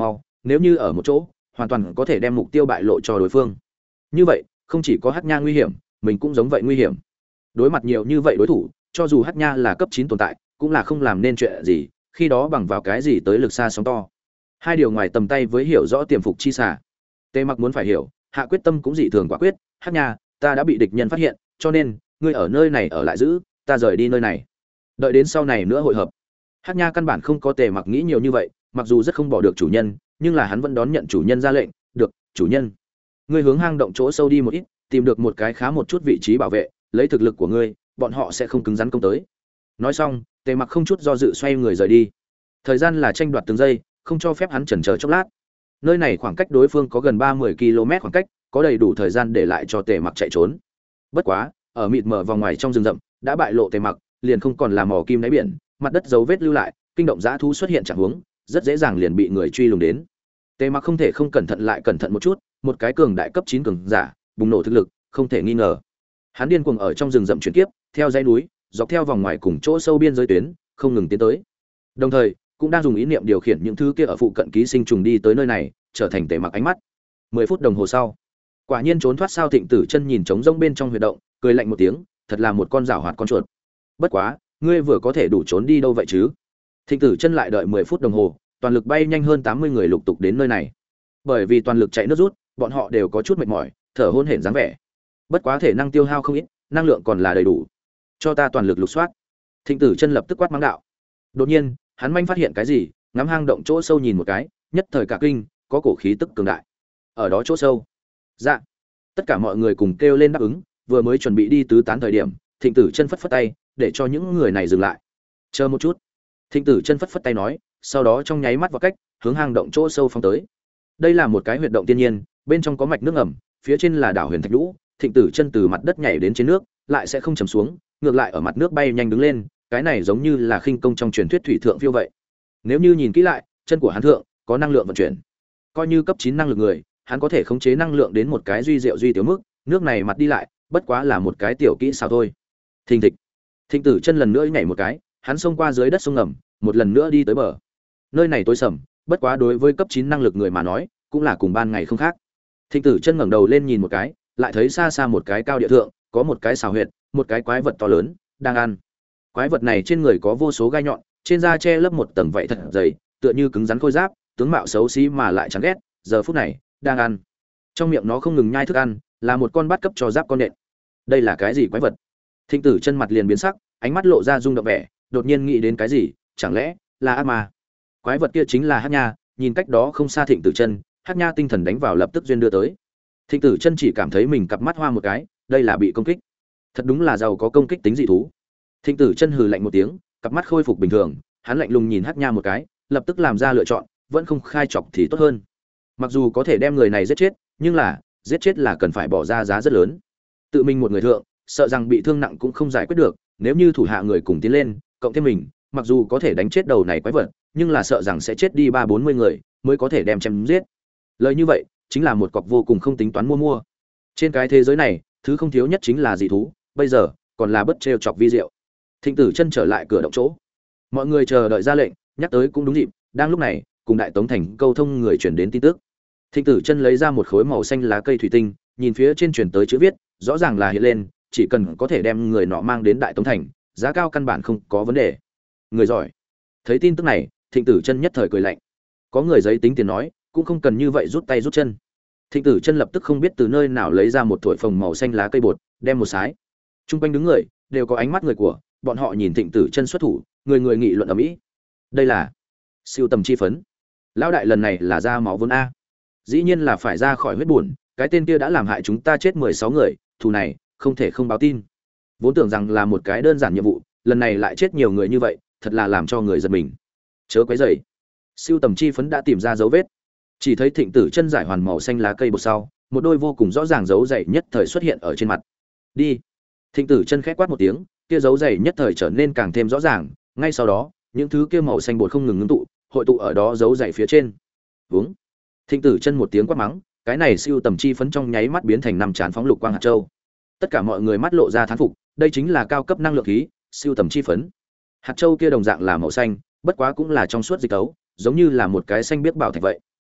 nếu như ở một chỗ hoàn toàn có thể đem mục tiêu bại lộ cho đối phương. Như vậy không chỉ có Hắc Nha nguy hiểm, mình cũng giống vậy nguy hiểm. Đối mặt nhiều như vậy đối thủ, cho dù Hắc Nha là cấp chín tồn tại cũng là không làm nên chuyện gì, khi đó bằng vào cái gì tới lực xa sóng to. Hai điều ngoài tầm tay với hiểu rõ tiềm phục chi xả. Tề Mặc muốn phải hiểu, hạ quyết tâm cũng dị thường quả quyết. Hắc Nha, ta đã bị địch nhân phát hiện, cho nên ngươi ở nơi này ở lại giữ, ta rời đi nơi này, đợi đến sau này nữa hội hợp. Hắc Nha căn bản không có Tề Mặc nghĩ nhiều như vậy, mặc dù rất không bỏ được chủ nhân, nhưng là hắn vẫn đón nhận chủ nhân ra lệnh. Được, chủ nhân, ngươi hướng hang động chỗ sâu đi một ít, tìm được một cái khá một chút vị trí bảo vệ, lấy thực lực của ngươi, bọn họ sẽ không cứng rắn công tới. Nói xong, Tề Mặc không chút do dự xoay người rời đi. Thời gian là tranh đoạt từng giây, không cho phép hắn chần chờ chốc lát. Nơi này khoảng cách đối phương có gần ba mươi ki lô mét khoảng cách, có đầy đủ thời gian để lại cho Tề Mặc chạy trốn. Bất quá, ở mịt mờ vòng ngoài trong rừng rậm, đã bại lộ Tề Mặc, liền không còn là mò kim đáy biển, mặt đất dấu vết lưu lại, kinh động dã thú xuất hiện chẳng huống, rất dễ dàng liền bị người truy lùng đến. Tề Mặc không thể không cẩn thận lại cẩn thận một chút, một cái cường đại cấp chín cường giả, bùng nổ thực lực, không thể nghi ngờ. Hắn điên cuồng ở trong rừng rậm chuyển kiếp, theo dãy núi, dọc theo vòng ngoài cùng chỗ sâu biên giới tuyến, không ngừng tiến tới. Đồng thời, cũng đang dùng ý niệm điều khiển những thứ kia ở phụ cận ký sinh trùng đi tới nơi này, trở thành Tề Mặc ánh mắt. Mười phút đồng hồ sau, quả nhiên trốn thoát sao Thịnh Tử Chân nhìn trống rỗng bên trong huyệt động, cười lạnh một tiếng, thật là một con giảo hoạt con chuột. Bất quá, ngươi vừa có thể đủ trốn đi đâu vậy chứ? Thịnh Tử Chân lại đợi mười phút đồng hồ, toàn lực bay nhanh hơn tám mươi người lục tục đến nơi này. Bởi vì toàn lực chạy nước rút, bọn họ đều có chút mệt mỏi, thở hổn hển dáng vẻ. Bất quá thể năng tiêu hao không ít, năng lượng còn là đầy đủ. Cho ta toàn lực lục soát. Thịnh Tử Chân lập tức quát mắng đạo. Đột nhiên, hắn manh phát hiện cái gì, ngắm hang động chỗ sâu nhìn một cái, nhất thời cả kinh, có cổ khí tức cường đại. Ở đó chỗ sâu. Dạ. Tất cả mọi người cùng kêu lên đáp ứng, vừa mới chuẩn bị đi tứ tán thời điểm, Thịnh Tử Chân phất phất tay, để cho những người này dừng lại. Chờ một chút. Thịnh Tử Chân phất phất tay nói, sau đó trong nháy mắt vào cách, hướng hang động chỗ sâu phóng tới. Đây là một cái huyệt động thiên nhiên, bên trong có mạch nước ngầm, phía trên là đảo huyền thạch lũ. Thịnh Tử Chân từ mặt đất nhảy đến trên nước, lại sẽ không chầm xuống, ngược lại ở mặt nước bay nhanh đứng lên, cái này giống như là khinh công trong truyền thuyết thủy thượng phiêu vậy. Nếu như nhìn kỹ lại, chân của hắn thượng có năng lượng vận chuyển. Coi như cấp chín năng lực người, hắn có thể khống chế năng lượng đến một cái duy diệu duy tiểu mức, nước này mặt đi lại, bất quá là một cái tiểu kỹ xảo thôi. Thình thịch. Thịnh Tử Chân lần nữa nhảy một cái, hắn xông qua dưới đất sông ngầm, một lần nữa đi tới bờ. Nơi này tối sầm, bất quá đối với cấp chín năng lực người mà nói, cũng là cùng ban ngày không khác. Thịnh Tử Chân ngẩng đầu lên nhìn một cái, lại thấy xa xa một cái cao địa thượng, có một cái xào huyệt, một cái quái vật to lớn đang ăn. Quái vật này trên người có vô số gai nhọn, trên da che lấp một tầng vảy thật dày, tựa như cứng rắn khôi giáp, tướng mạo xấu xí mà lại chán ghét, giờ phút này đang ăn. Trong miệng nó không ngừng nhai thức ăn, là một con bát cấp cho giáp con nện. Đây là cái gì quái vật? Thịnh Tử Chân mặt liền biến sắc, ánh mắt lộ ra rung động vẻ, đột nhiên nghĩ đến cái gì, chẳng lẽ là ác ma? Quái vật kia chính là Hắc Nha, nhìn cách đó không xa Thịnh Tử Chân, Hắc Nha tinh thần đánh vào lập tức duyên đưa tới. Thịnh Tử Chân chỉ cảm thấy mình cặp mắt hoa một cái, đây là bị công kích. Thật đúng là giàu có công kích tính dị thú. Thịnh Tử Chân hừ lạnh một tiếng, cặp mắt khôi phục bình thường, hắn lạnh lùng nhìn Hắc Nha một cái, lập tức làm ra lựa chọn, vẫn không khai chọc thì tốt hơn. Mặc dù có thể đem người này giết chết, nhưng là, giết chết là cần phải bỏ ra giá rất lớn. Tự mình một người thượng, sợ rằng bị thương nặng cũng không giải quyết được, nếu như thủ hạ người cùng tiến lên, cộng thêm mình, mặc dù có thể đánh chết đầu này quái vật, nhưng là sợ rằng sẽ chết đi ba bốn mươi người mới có thể đem chém giết. Lời như vậy, chính là một cọc vô cùng không tính toán mua mua. Trên cái thế giới này, thứ không thiếu nhất chính là dị thú, bây giờ còn là bất trêu chọc vi diệu. Thịnh Tử Chân trở lại cửa động chỗ. Mọi người chờ đợi ra lệnh, nhắc tới cũng đúng dịp, đang lúc này, cùng Đại Tống thành câu thông người truyền đến tin tức. Thịnh Tử Chân lấy ra một khối màu xanh lá cây thủy tinh, nhìn phía trên truyền tới chữ viết, rõ ràng là hiện lên, chỉ cần có thể đem người nọ mang đến Đại Tống thành, giá cao căn bản không có vấn đề. Người giỏi. Thấy tin tức này, Thịnh Tử Chân nhất thời cười lạnh. Có người giấy tính tiền nói, cũng không cần như vậy rút tay rút chân. Thịnh Tử Chân lập tức không biết từ nơi nào lấy ra một thổi phồng màu xanh lá cây bột, đem một sái. Trung quanh đứng người, đều có ánh mắt người của, bọn họ nhìn Thịnh Tử Chân xuất thủ, người người nghị luận ầm ĩ. Đây là siêu tầm chi phấn. Lão đại lần này là ra máu vốn a. Dĩ nhiên là phải ra khỏi huyết buồn, cái tên kia đã làm hại chúng ta chết mười sáu người, thù này không thể không báo tin. Vốn tưởng rằng là một cái đơn giản nhiệm vụ, lần này lại chết nhiều người như vậy, thật là làm cho người giật mình. Chớ quấy rầy. Siêu tầm chi phấn đã tìm ra dấu vết. Chỉ thấy Thịnh Tử Chân giải hoàn màu xanh lá cây bột sau, một đôi vô cùng rõ ràng dấu dày nhất thời xuất hiện ở trên mặt. Đi. Thịnh Tử Chân khẽ quát một tiếng, kia dấu dày nhất thời trở nên càng thêm rõ ràng, ngay sau đó, những thứ kia màu xanh bột không ngừng ngưng tụ, hội tụ ở đó dấu dày phía trên. Vúng. Thịnh Tử Chân một tiếng quát mắng, cái này siêu tầm chi phấn trong nháy mắt biến thành năm tràn phóng lục quang hạt châu. Tất cả mọi người mắt lộ ra thán phục, đây chính là cao cấp năng lượng khí, siêu tầm chi phấn. Hạt châu kia đồng dạng là màu xanh, bất quá cũng là trong suốt dịch tấu, giống như là một cái xanh biếc bảo thạch vậy.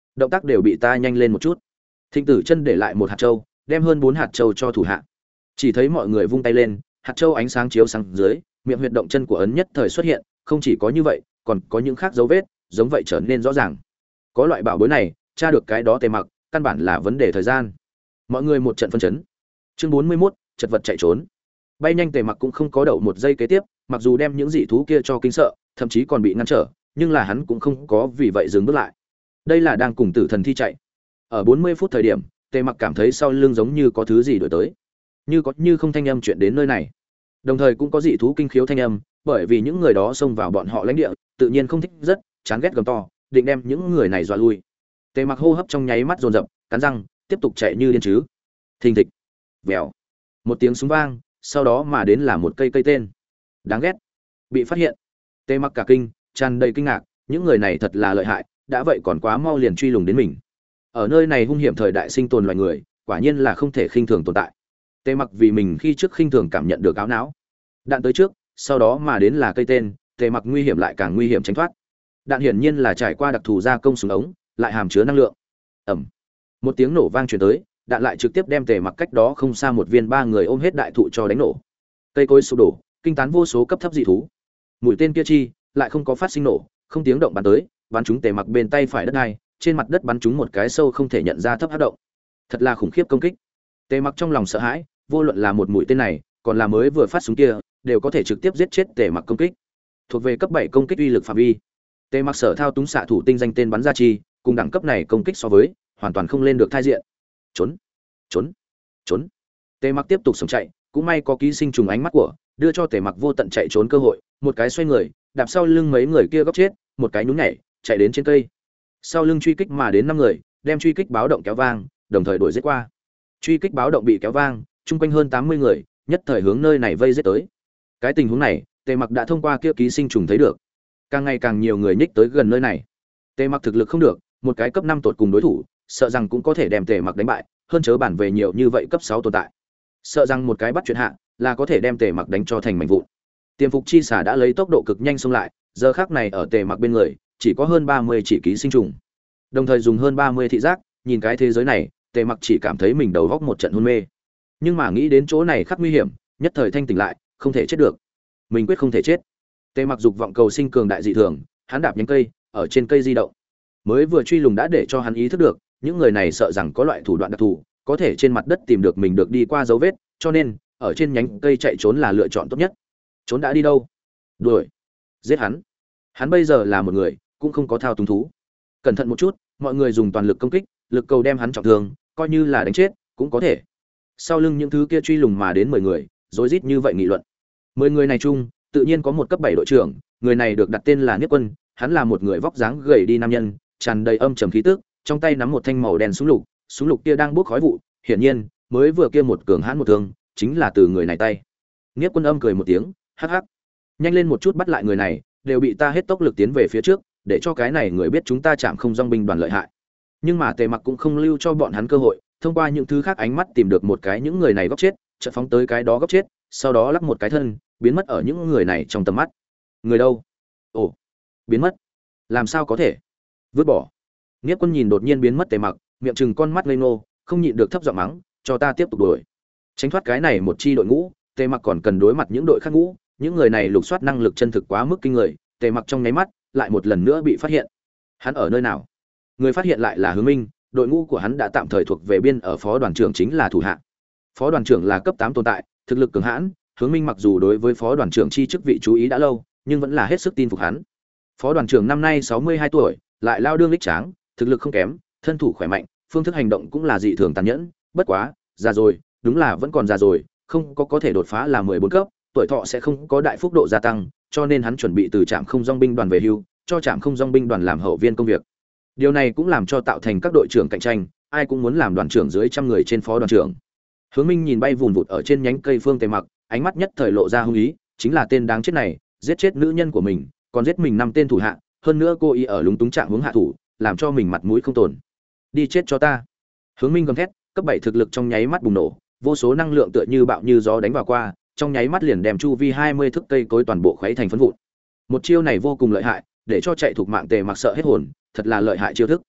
động tác đều bị ta nhanh lên một chút. Thịnh Tử Chân để lại một hạt châu, đem hơn bốn hạt châu cho thủ hạ. Chỉ thấy mọi người vung tay lên, hạt châu ánh sáng chiếu sang dưới, miệng huyệt động chân của ấn nhất thời xuất hiện, không chỉ có như vậy, còn có những khác dấu vết, giống vậy trở nên rõ ràng. Có loại bảo bối này, tra được cái đó Tề Mặc, căn bản là vấn đề thời gian. Mọi người một trận phân chấn. Chương bốn mươi mốt, chật vật chạy trốn. Bay nhanh Tề Mặc cũng không có đậu một giây kế tiếp, mặc dù đem những dị thú kia cho kinh sợ, thậm chí còn bị ngăn trở, nhưng là hắn cũng không có vì vậy dừng bước lại. Đây là đang cùng Tử Thần Thi chạy. Ở bốn mươi phút thời điểm, Tề Mặc cảm thấy sau lưng giống như có thứ gì đuổi tới. Như có như không thanh âm chuyện đến nơi này. Đồng thời cũng có dị thú kinh khiếu thanh âm, bởi vì những người đó xông vào bọn họ lãnh địa, tự nhiên không thích rất, chán ghét gầm to, định đem những người này dọa lui. Tề Mặc hô hấp trong nháy mắt dồn dập, cắn răng, tiếp tục chạy như điên chứ. Thình thịch. Vèo. Một tiếng súng vang, sau đó mà đến là một cây cây tên. Đáng ghét. Bị phát hiện. Tề Mặc cả kinh, tràn đầy kinh ngạc, những người này thật là lợi hại, đã vậy còn quá mau liền truy lùng đến mình. Ở nơi này hung hiểm thời đại sinh tồn loài người, quả nhiên là không thể khinh thường tồn tại. Tề Mặc vì mình khi trước khinh thường cảm nhận được áo não. Đạn tới trước, sau đó mà đến là cây tên, Tề Mặc nguy hiểm lại càng nguy hiểm tránh thoát. Đạn hiển nhiên là trải qua đặc thù gia công súng ống, lại hàm chứa năng lượng. Ầm. Một tiếng nổ vang truyền tới, đạn lại trực tiếp đem Tề Mặc cách đó không xa một viên ba người ôm hết đại thụ cho đánh nổ. Cây cối sụp đổ, kinh tán vô số cấp thấp dị thú. Mũi tên kia chi lại không có phát sinh nổ, không tiếng động bắn tới, bắn trúng Tề Mặc bên tay phải đất này, trên mặt đất bắn trúng một cái sâu không thể nhận ra thấp hắc động. Thật là khủng khiếp công kích. Tề Mặc trong lòng sợ hãi, vô luận là một mũi tên này, còn là mới vừa phát súng kia, đều có thể trực tiếp giết chết Tề Mặc công kích. Thuộc về cấp bảy công kích uy lực phạm vi. Tề Mặc sở thao túng xạ thủ tinh danh tên bắn ra chi, cùng đẳng cấp này công kích so với, hoàn toàn không lên được thai diện. Trốn, trốn, trốn. Tề Mặc tiếp tục sống chạy, cũng may có ký sinh trùng ánh mắt của, đưa cho Tề Mặc vô tận chạy trốn cơ hội, một cái xoay người, đạp sau lưng mấy người kia góc chết, một cái nhún nhảy, chạy đến trên cây. Sau lưng truy kích mà đến năm người, đem truy kích báo động kéo vang, đồng thời đuổi giết qua. Truy kích báo động bị kéo vang, chung quanh hơn tám mươi người, nhất thời hướng nơi này vây giết tới. Cái tình huống này, Tề Mặc đã thông qua kia ký sinh trùng thấy được. Càng ngày càng nhiều người nhích tới gần nơi này. Tề Mặc thực lực không được, một cái cấp năm tột cùng đối thủ, sợ rằng cũng có thể đem Tề Mặc đánh bại, hơn chớ bản về nhiều như vậy cấp sáu tồn tại. Sợ rằng một cái bắt chuyện hạ, là có thể đem Tề Mặc đánh cho thành mảnh vụn. Tiềm phục chi xà đã lấy tốc độ cực nhanh xông lại, giờ khắc này ở Tề Mặc bên người, chỉ có hơn ba mươi chỉ ký sinh trùng. Đồng thời dùng hơn ba mươi thị giác, nhìn cái thế giới này, Tề Mặc chỉ cảm thấy mình đầu góc một trận hôn mê. Nhưng mà nghĩ đến chỗ này khắc nguy hiểm, nhất thời thanh tỉnh lại, không thể chết được. Mình quyết không thể chết. Tề Mặc dục vọng cầu sinh cường đại dị thường, hắn đạp nhánh cây, ở trên cây di động. Mới vừa truy lùng đã để cho hắn ý thức được, những người này sợ rằng có loại thủ đoạn đặc thù, có thể trên mặt đất tìm được mình được đi qua dấu vết, cho nên ở trên nhánh cây chạy trốn là lựa chọn tốt nhất. Trốn đã đi đâu? Đuổi, giết hắn. Hắn bây giờ là một người, cũng không có thao túng thú. Cẩn thận một chút, mọi người dùng toàn lực công kích, lực cầu đem hắn trọng thương, coi như là đánh chết, cũng có thể. Sau lưng những thứ kia truy lùng mà đến mười người, rối rít như vậy nghị luận. Mười người này chung, tự nhiên có một cấp bảy đội trưởng, người này được đặt tên là Niếp Quân, hắn là một người vóc dáng gầy đi nam nhân, tràn đầy âm trầm khí tức, trong tay nắm một thanh màu đen súng lục, súng lục kia đang bốc khói vụ, hiển nhiên, mới vừa kia một cường hãn một thương, chính là từ người này tay. Niếp Quân âm cười một tiếng, hắc hắc. Nhanh lên một chút bắt lại người này, đều bị ta hết tốc lực tiến về phía trước, để cho cái này người biết chúng ta chạm không dòng binh đoàn lợi hại. Nhưng mà Tề Mặc cũng không lưu cho bọn hắn cơ hội, thông qua những thứ khác ánh mắt tìm được một cái những người này góc chết, chợt phóng tới cái đó góc chết, sau đó lắc một cái thân, biến mất ở những người này trong tầm mắt. Người đâu? Ồ, biến mất. Làm sao có thể? Vứt bỏ. Niếp Quân nhìn đột nhiên biến mất Tề Mặc, miệng trừng con mắt ngây ngô, không nhịn được thấp giọng mắng, cho ta tiếp tục đuổi. Tránh thoát cái này một chi đội ngũ, Tề Mặc còn cần đối mặt những đội khác ngũ, những người này lục soát năng lực chân thực quá mức kinh người, Tề Mặc trong nháy mắt lại một lần nữa bị phát hiện. Hắn ở nơi nào? Người phát hiện lại là Hướng Minh, đội ngũ của hắn đã tạm thời thuộc về biên ở phó đoàn trưởng chính là thủ hạ. Phó đoàn trưởng là cấp tám tồn tại, thực lực cường hãn, Hướng Minh mặc dù đối với phó đoàn trưởng chi chức vị chú ý đã lâu, nhưng vẫn là hết sức tin phục hắn. Phó đoàn trưởng năm nay sáu mươi hai tuổi, lại lao đương lích tráng, thực lực không kém, thân thủ khỏe mạnh, phương thức hành động cũng là dị thường tàn nhẫn, bất quá, già rồi, đúng là vẫn còn già rồi, không có có thể đột phá là mười bốn cấp, tuổi thọ sẽ không có đại phúc độ gia tăng, cho nên hắn chuẩn bị từ trạm không dòng binh đoàn về hưu, cho trạm không dòng binh đoàn làm hậu viên công việc. Điều này cũng làm cho tạo thành các đội trưởng cạnh tranh, ai cũng muốn làm đoàn trưởng dưới trăm người trên phó đoàn trưởng. Hướng Minh nhìn bay vùn vụt ở trên nhánh cây Phương Tề Mặc, ánh mắt nhất thời lộ ra hung ý, chính là tên đáng chết này, giết chết nữ nhân của mình, còn giết mình năm tên thủ hạ, hơn nữa cô ý ở lúng túng trạng hướng hạ thủ, làm cho mình mặt mũi không tồn. Đi chết cho ta. Hướng Minh gầm thét, cấp bảy thực lực trong nháy mắt bùng nổ, vô số năng lượng tựa như bạo như gió đánh vào qua, trong nháy mắt liền đem chu vi hai mươi thước cây cối toàn bộ khuấy thành phấn vụn. Một chiêu này vô cùng lợi hại, để cho chạy thuộc mạng Tề Mặc sợ hết hồn, thật là lợi hại chiêu thức.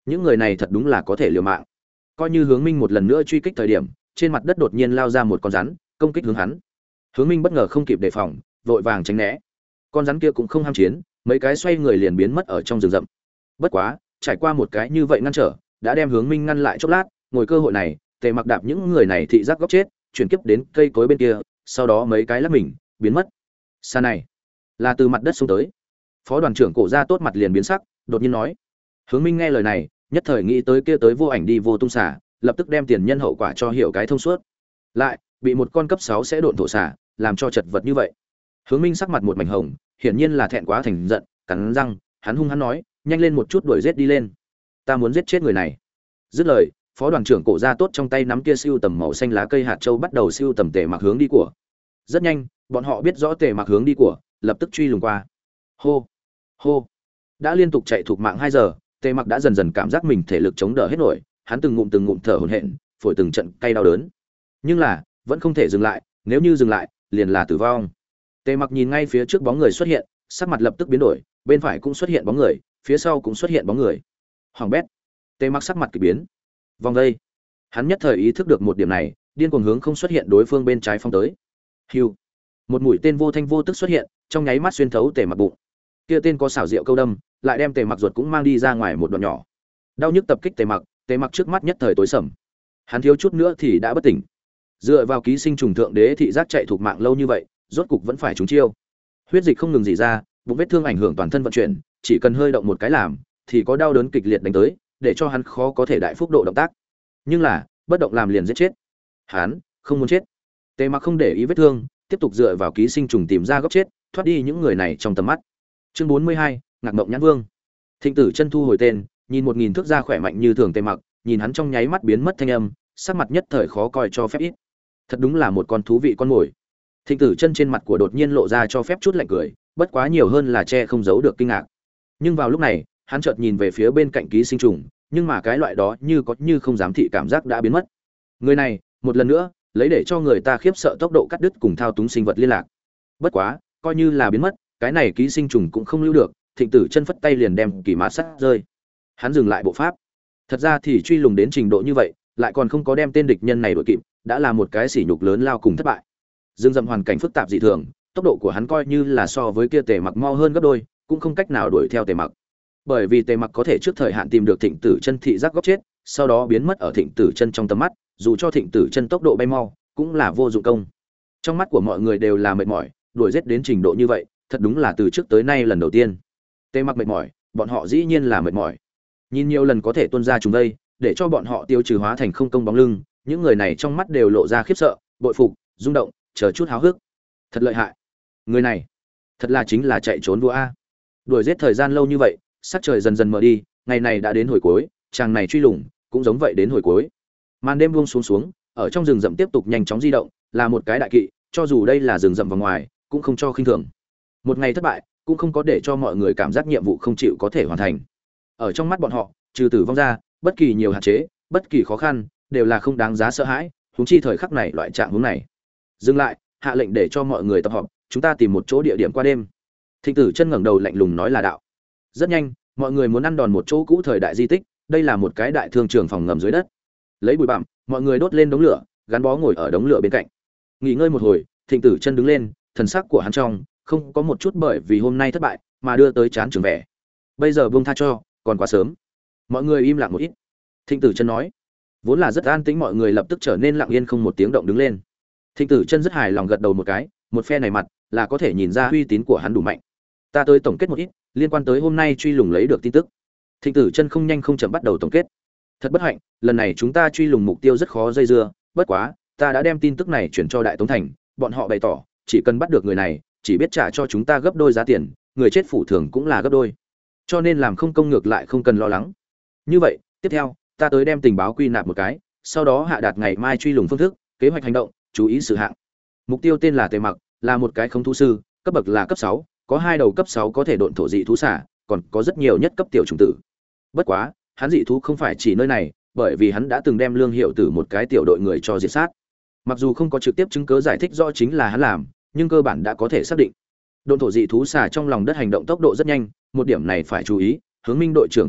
những người này thật đúng là có thể liều mạng. Coi như Hướng Minh một lần nữa truy kích thời điểm, trên mặt đất đột nhiên lao ra một con rắn, công kích hướng hắn. Hướng Minh bất ngờ không kịp đề phòng, vội vàng tránh né. Con rắn kia cũng không ham chiến, mấy cái xoay người liền biến mất ở trong rừng rậm. Bất quá, trải qua một cái như vậy ngăn trở, đã đem Hướng Minh ngăn lại chốc lát, ngồi cơ hội này, Tề Mặc đạp những người này thị giác góc chết, chuyển kiếp đến cây cối bên kia, sau đó mấy cái lắc mình, biến mất. Xa này, là từ mặt đất xuống tới. Phó đoàn trưởng Cổ Gia Tốt mặt liền biến sắc, đột nhiên nói. Hướng Minh nghe lời này, nhất thời nghĩ tới kia tới vô ảnh đi vô tung xả, lập tức đem tiền nhân hậu quả cho hiểu cái thông suốt. Lại, bị một con cấp sáu sẽ độn thổ xả, làm cho chật vật như vậy. Hướng Minh sắc mặt một mảnh hồng, hiển nhiên là thẹn quá thành giận, cắn răng, hắn hung hăng nói, nhanh lên một chút đuổi giết đi lên. Ta muốn giết chết người này. Dứt lời, Phó đoàn trưởng Cổ Gia Tốt trong tay nắm kia siêu tầm màu xanh lá cây hạt châu bắt đầu siêu tầm Tề Mặc hướng đi của. Rất nhanh, bọn họ biết rõ Tề Mặc hướng đi của, lập tức truy lùng qua. Hô, hô. Đã liên tục chạy thuộc mạng hai giờ, Tề Mặc đã dần dần cảm giác mình thể lực chống đỡ hết nổi, hắn từng ngụm từng ngụm thở hổn hển, phổi từng trận cay đau đớn. Nhưng là, vẫn không thể dừng lại, nếu như dừng lại, liền là tử vong. Tề Mặc nhìn ngay phía trước bóng người xuất hiện, sắc mặt lập tức biến đổi, bên phải cũng xuất hiện bóng người, phía sau cũng xuất hiện bóng người. Hoàng bét. Tề Mặc sắc mặt kỳ biến. Vòng đây. Hắn nhất thời ý thức được một điểm này, điên cuồng hướng không xuất hiện đối phương bên trái phong tới. Hưu. Một mũi tên vô thanh vô tức xuất hiện, trong nháy mắt xuyên thấu Tề Mặc bụng. Kia tên có xảo diệu câu đâm, lại đem Tề Mặc ruột cũng mang đi ra ngoài một đoạn nhỏ. Đau nhức tập kích Tề Mặc, Tề Mặc trước mắt nhất thời tối sầm. Hắn thiếu chút nữa thì đã bất tỉnh. Dựa vào ký sinh trùng thượng đế thị giác chạy thuộc mạng lâu như vậy, rốt cục vẫn phải trúng chiêu. Huyết dịch không ngừng rỉ ra, bụng vết thương ảnh hưởng toàn thân vận chuyển, chỉ cần hơi động một cái làm, thì có đau đớn kịch liệt đánh tới, để cho hắn khó có thể đại phúc độ động tác. Nhưng là, bất động làm liền giết chết. Hắn không muốn chết. Tề Mặc không để ý vết thương, tiếp tục dựa vào ký sinh trùng tìm ra góc chết, thoát đi những người này trong tầm mắt. Chương bốn mươi hai, Ngạc Mộng Nhãn Vương. Thịnh Tử Chân thu hồi tên, nhìn một nghìn thước ra khỏe mạnh như thường Tề Mặc, nhìn hắn trong nháy mắt biến mất thanh âm, sắc mặt nhất thời khó coi cho phép ít. Thật đúng là một con thú vị con mồi. Thịnh Tử Chân trên mặt của đột nhiên lộ ra cho phép chút lạnh cười, bất quá nhiều hơn là che không giấu được kinh ngạc. Nhưng vào lúc này, hắn chợt nhìn về phía bên cạnh ký sinh trùng, nhưng mà cái loại đó như có như không dám thị cảm giác đã biến mất. Người này, một lần nữa, lấy để cho người ta khiếp sợ tốc độ cắt đứt cùng thao túng sinh vật liên lạc. Bất quá, coi như là biến mất, cái này ký sinh trùng cũng không lưu được, Thịnh Tử Chân phất tay liền đem kỳ mã sắt rơi. Hắn dừng lại bộ pháp. Thật ra thì truy lùng đến trình độ như vậy, lại còn không có đem tên địch nhân này đuổi kịp, đã là một cái sỉ nhục lớn lao cùng thất bại. Dương dậm hoàn cảnh phức tạp dị thường, tốc độ của hắn coi như là so với kia Tề Mặc mau hơn gấp đôi, cũng không cách nào đuổi theo Tề Mặc. Bởi vì Tề Mặc có thể trước thời hạn tìm được Thịnh Tử Chân thị giác góc chết, sau đó biến mất ở Thịnh Tử Chân trong tầm mắt, dù cho Thịnh Tử Chân tốc độ bay mau, cũng là vô dụng công. Trong mắt của mọi người đều là mệt mỏi, đuổi giết đến trình độ như vậy, thật đúng là từ trước tới nay lần đầu tiên. Tề Mặc mệt mỏi, bọn họ dĩ nhiên là mệt mỏi. Nhìn nhiều lần có thể tuôn ra chúng đây, để cho bọn họ tiêu trừ hóa thành không công bóng lưng, những người này trong mắt đều lộ ra khiếp sợ, bội phục, rung động, chờ chút háo hức. Thật lợi hại. Người này, thật là chính là chạy trốn vua a. Đuổi giết thời gian lâu như vậy, sắc trời dần dần mờ đi, ngày này đã đến hồi cuối, chàng này truy lùng cũng giống vậy đến hồi cuối. Màn đêm buông xuống xuống, ở trong rừng rậm tiếp tục nhanh chóng di động, là một cái đại kỵ, cho dù đây là rừng rậm vào ngoài, cũng không cho khinh thường. Một ngày thất bại, cũng không có để cho mọi người cảm giác nhiệm vụ không chịu có thể hoàn thành. Ở trong mắt bọn họ, trừ tử vong ra, bất kỳ nhiều hạn chế, bất kỳ khó khăn, đều là không đáng giá sợ hãi, huống chi thời khắc này loại trạng huống này. Dừng lại, hạ lệnh để cho mọi người tập họp, chúng ta tìm một chỗ địa điểm qua đêm. Thịnh Tử Chân ngẩng đầu lạnh lùng nói là đạo. Rất nhanh, mọi người muốn ăn đòn một chỗ cũ thời đại di tích, đây là một cái đại thương trường phòng ngầm dưới đất. Lấy bụi bặm, mọi người đốt lên đống lửa, gắn bó ngồi ở đống lửa bên cạnh. Nghỉ ngơi một hồi, Thịnh Tử Chân đứng lên, thần sắc của hắn trong không có một chút bởi vì hôm nay thất bại mà đưa tới chán trường vẻ. Bây giờ buông tha cho, còn quá sớm. Mọi người im lặng một ít. Thịnh Tử Chân nói. Vốn là rất an tĩnh mọi người lập tức trở nên lặng yên không một tiếng động đứng lên. Thịnh Tử Chân rất hài lòng gật đầu một cái, một phe này mặt là có thể nhìn ra uy tín của hắn đủ mạnh. Ta tới tổng kết một ít liên quan tới hôm nay truy lùng lấy được tin tức. Thịnh Tử Chân không nhanh không chậm bắt đầu tổng kết. Thật bất hạnh, lần này chúng ta truy lùng mục tiêu rất khó dây dưa, bất quá, ta đã đem tin tức này chuyển cho Đại Tống thành, bọn họ bày tỏ, chỉ cần bắt được người này, chỉ biết trả cho chúng ta gấp đôi giá tiền, người chết phủ thưởng cũng là gấp đôi. Cho nên làm không công ngược lại không cần lo lắng. Như vậy, tiếp theo, ta tới đem tình báo quy nạp một cái, sau đó hạ đạt ngày mai truy lùng phương thức, kế hoạch hành động, chú ý sự hạng. Mục tiêu tên là Tề Mặc, là một cái không thú sư, cấp bậc là cấp sáu, có hai đầu cấp sáu có thể độn thổ dị thú xả, còn có rất nhiều nhất cấp tiểu trùng tử. Bất quá, hắn dị thú không phải chỉ nơi này, bởi vì hắn đã từng đem Lương Hiệu Tử một cái tiểu đội người cho diệt sát. Mặc dù không có trực tiếp chứng cứ giải thích rõ chính là hắn làm, nhưng cơ bản đã có thể xác định. Độn thổ dị thú xả trong lòng đất hành động tốc độ rất nhanh, một điểm này phải chú ý, Hướng Minh đội trưởng tiểu đội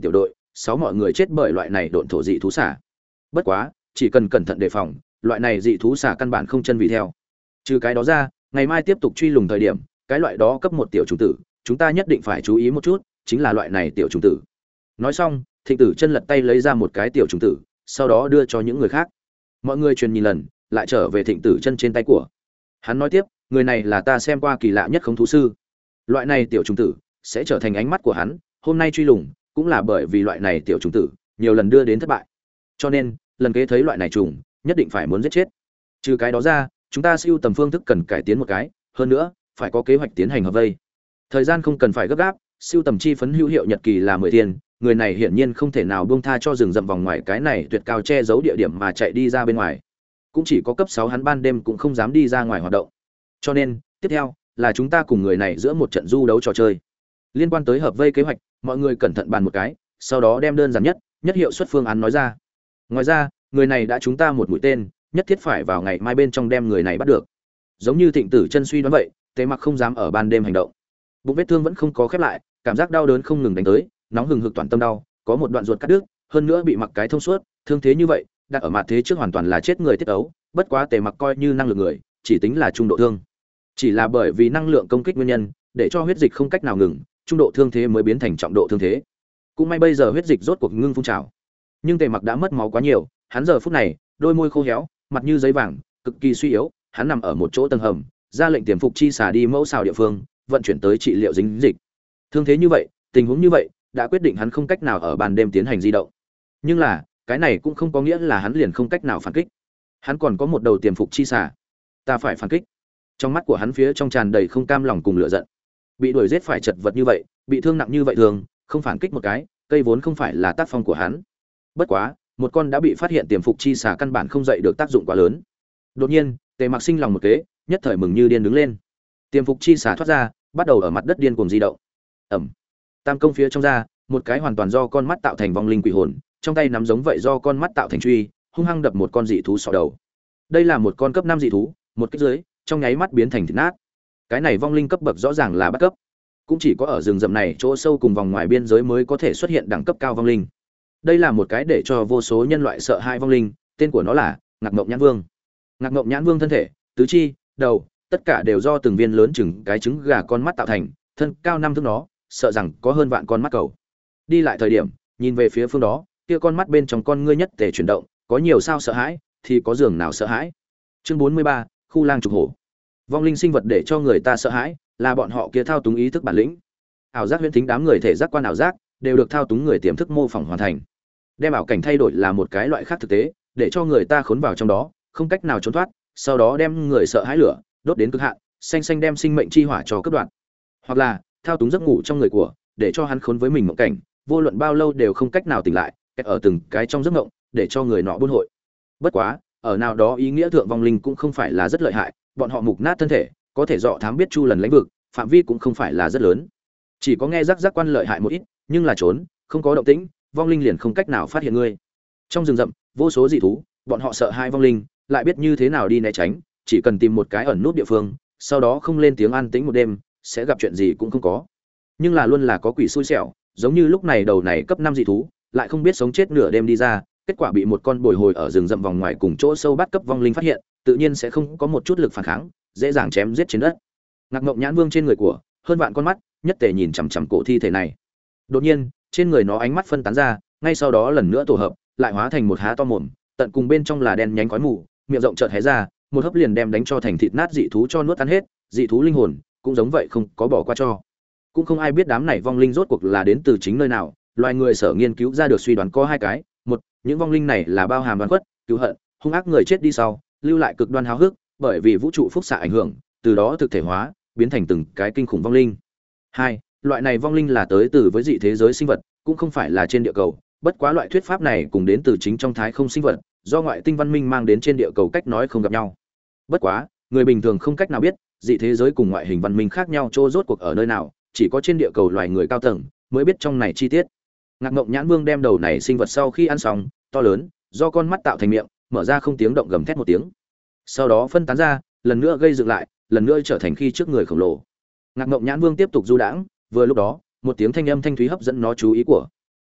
sáu mọi người chết bởi loại này độn thổ dị thú xả. Bất quá, chỉ cần cẩn thận đề phòng, loại này dị thú xả căn bản không chân vì theo. Trừ cái đó ra, ngày mai tiếp tục truy lùng thời điểm, cái loại đó cấp một tiểu trùng tử, chúng ta nhất định phải chú ý một chút, chính là loại này tiểu trùng tử. Nói xong, Thịnh Tử Chân lật tay lấy ra một cái tiểu trùng tử, sau đó đưa cho những người khác. Mọi người truyền nhìn lần, lại trở về Thịnh Tử Chân trên tay của. Hắn nói tiếp, người này là ta xem qua kỳ lạ nhất khống thú sư. Loại này tiểu trùng tử sẽ trở thành ánh mắt của hắn, hôm nay truy lùng cũng là bởi vì loại này tiểu trùng tử nhiều lần đưa đến thất bại. Cho nên, lần kế thấy loại này trùng, nhất định phải muốn giết chết. Trừ cái đó ra, chúng ta siêu tầm phương thức cần cải tiến một cái, hơn nữa, phải có kế hoạch tiến hành hợp vây. Thời gian không cần phải gấp gáp, siêu tầm chi phấn hữu hiệu nhật kỳ là mười thiên, người này hiển nhiên không thể nào buông tha cho rừng rậm vòng ngoài cái này tuyệt cao che giấu địa điểm mà chạy đi ra bên ngoài. Cũng chỉ có cấp sáu hắn ban đêm cũng không dám đi ra ngoài hoạt động. Cho nên, tiếp theo là chúng ta cùng người này giữa một trận du đấu trò chơi. Liên quan tới hợp vây kế hoạch, mọi người cẩn thận bàn một cái, sau đó đem đơn giản nhất, nhất hiệu suất phương án nói ra. Ngoài ra, người này đã chúng ta một mũi tên, nhất thiết phải vào ngày mai bên trong đem người này bắt được. Giống như Thịnh Tử Chân suy đoán vậy, Tề Mặc không dám ở ban đêm hành động. Bụng vết thương vẫn không có khép lại, cảm giác đau đớn không ngừng đánh tới, nóng hừng hực toàn tâm đau, có một đoạn ruột cắt đứt, hơn nữa bị mặc cái thông suốt, thương thế như vậy, đặt ở mặt thế trước hoàn toàn là chết người tiết ấu, bất quá Tề Mặc coi như năng lực người, chỉ tính là trung độ thương. Chỉ là bởi vì năng lượng công kích nguyên nhân, để cho huyết dịch không cách nào ngừng, trung độ thương thế mới biến thành trọng độ thương thế. Cũng may bây giờ huyết dịch rốt cuộc ngưng phun trào. Nhưng Tề Mặc đã mất máu quá nhiều, hắn giờ phút này, đôi môi khô héo, mặt như giấy vàng, cực kỳ suy yếu, hắn nằm ở một chỗ tầng hầm, ra lệnh tiềm phục chi xả đi mẫu xào địa phương, vận chuyển tới trị liệu dính dịch. Thương thế như vậy, tình huống như vậy, đã quyết định hắn không cách nào ở ban đêm tiến hành di động. Nhưng là, cái này cũng không có nghĩa là hắn liền không cách nào phản kích. Hắn còn có một đầu tiềm phục chi xả, ta phải phản kích. Trong mắt của hắn phía trong tràn đầy không cam lòng cùng lửa giận. Bị đuổi giết phải chật vật như vậy, bị thương nặng như vậy thường, không phản kích một cái, cây vốn không phải là tác phong của hắn. Bất quá, một con đã bị phát hiện tiềm phục chi xả căn bản không dậy được tác dụng quá lớn. Đột nhiên, Tề Mặc sinh lòng một kế, nhất thời mừng như điên đứng lên. Tiềm phục chi xả thoát ra, bắt đầu ở mặt đất điên cuồng di động. Ầm. Tam công phía trong ra, một cái hoàn toàn do con mắt tạo thành vong linh quỷ hồn, trong tay nắm giống vậy do con mắt tạo thành truy, hung hăng đập một con dị thú sọ đầu. Đây là một con cấp năm dị thú, một kích dưới, trong nháy mắt biến thành thịt nát. Cái này vong linh cấp bậc rõ ràng là bắt cấp. Cũng chỉ có ở rừng rậm này chỗ sâu cùng vòng ngoài biên giới mới có thể xuất hiện đẳng cấp cao vong linh. Đây là một cái để cho vô số nhân loại sợ hãi vong linh, tên của nó là Ngạc Ngộng Nhãn Vương. Ngạc Ngộng Nhãn Vương thân thể, tứ chi, đầu, tất cả đều do từng viên lớn chừng cái trứng gà con mắt tạo thành, thân cao năm thước nó, sợ rằng có hơn vạn con mắt cầu. Đi lại thời điểm, nhìn về phía phương đó, kia con mắt bên trong con ngươi nhất tề chuyển động, có nhiều sao sợ hãi, thì có giường nào sợ hãi. Chương bốn mươi ba, khu lang trục hổ. Vong linh sinh vật để cho người ta sợ hãi, là bọn họ kia thao túng ý thức bản lĩnh. Ảo giác huyễn thính đám người thể giác quan ảo giác, đều được thao túng người tiềm thức mô phỏng hoàn thành. Đem ảo cảnh thay đổi là một cái loại khác thực tế, để cho người ta khốn vào trong đó, không cách nào trốn thoát, sau đó đem người sợ hãi lửa đốt đến cực hạn, xanh xanh đem sinh mệnh chi hỏa cho cắt đoạn. Hoặc là thao túng giấc ngủ trong người của, để cho hắn khốn với mình mộng cảnh, vô luận bao lâu đều không cách nào tỉnh lại, kẹt ở từng cái trong giấc mộng, để cho người nọ buôn hội. Bất quá, ở nào đó ý nghĩa thượng vong linh cũng không phải là rất lợi hại, bọn họ mục nát thân thể, có thể dọ thám biết chu lần lãnh vực, phạm vi cũng không phải là rất lớn. Chỉ có nghe giác giác quan lợi hại một ít, nhưng là trốn, không có động tĩnh, vong linh liền không cách nào phát hiện ngươi. Trong rừng rậm, vô số dị thú, bọn họ sợ hai vong linh, lại biết như thế nào đi né tránh, chỉ cần tìm một cái ẩn nút địa phương, sau đó không lên tiếng an tĩnh một đêm, sẽ gặp chuyện gì cũng không có. Nhưng là luôn là có quỷ xui xẻo, giống như lúc này đầu này cấp năm dị thú, lại không biết sống chết nửa đêm đi ra, kết quả bị một con bồi hồi ở rừng rậm vòng ngoài cùng chỗ sâu bắt cấp vong linh phát hiện, tự nhiên sẽ không có một chút lực phản kháng, dễ dàng chém giết trên đất. Ngạc Ngộng Nhãn Vương trên người của, hơn vạn con mắt, nhất tề nhìn chằm chằm cổ thi thể này. Đột nhiên, trên người nó ánh mắt phân tán ra, ngay sau đó lần nữa tổ hợp, lại hóa thành một há to mồm, tận cùng bên trong là đen nhánh khói mù, miệng rộng chợt hé ra, một hớp liền đem đánh cho thành thịt nát dị thú cho nuốt tan hết, dị thú linh hồn cũng giống vậy không có bỏ qua cho. Cũng không ai biết đám này vong linh rốt cuộc là đến từ chính nơi nào, loài người sở nghiên cứu ra được suy đoán có hai cái, một, những vong linh này là bao hàm đoán quất, cứu hận, hung ác người chết đi sau, lưu lại cực đoan háo hức, bởi vì vũ trụ phúc xạ ảnh hưởng, từ đó thực thể hóa, biến thành từng cái kinh khủng vong linh. Hai, loại này vong linh là tới từ với dị thế giới sinh vật, cũng không phải là trên địa cầu, bất quá loại thuyết pháp này cùng đến từ chính trong thái không sinh vật, do ngoại tinh văn minh mang đến trên địa cầu cách nói không gặp nhau. Bất quá, người bình thường không cách nào biết, dị thế giới cùng ngoại hình văn minh khác nhau chỗ rốt cuộc ở nơi nào, chỉ có trên địa cầu loài người cao tầng mới biết trong này chi tiết. Ngạc Ngộng Nhãn Vương đem đầu này sinh vật sau khi ăn xong, to lớn, do con mắt tạo thành miệng, mở ra không tiếng động gầm thét một tiếng. Sau đó phân tán ra, lần nữa gây dựng lại, lần nữa trở thành khi trước người khổng lồ. Ngạc Ngộng Nhãn Vương tiếp tục du đãng, vừa lúc đó, một tiếng thanh âm thanh thúy hấp dẫn nó chú ý của.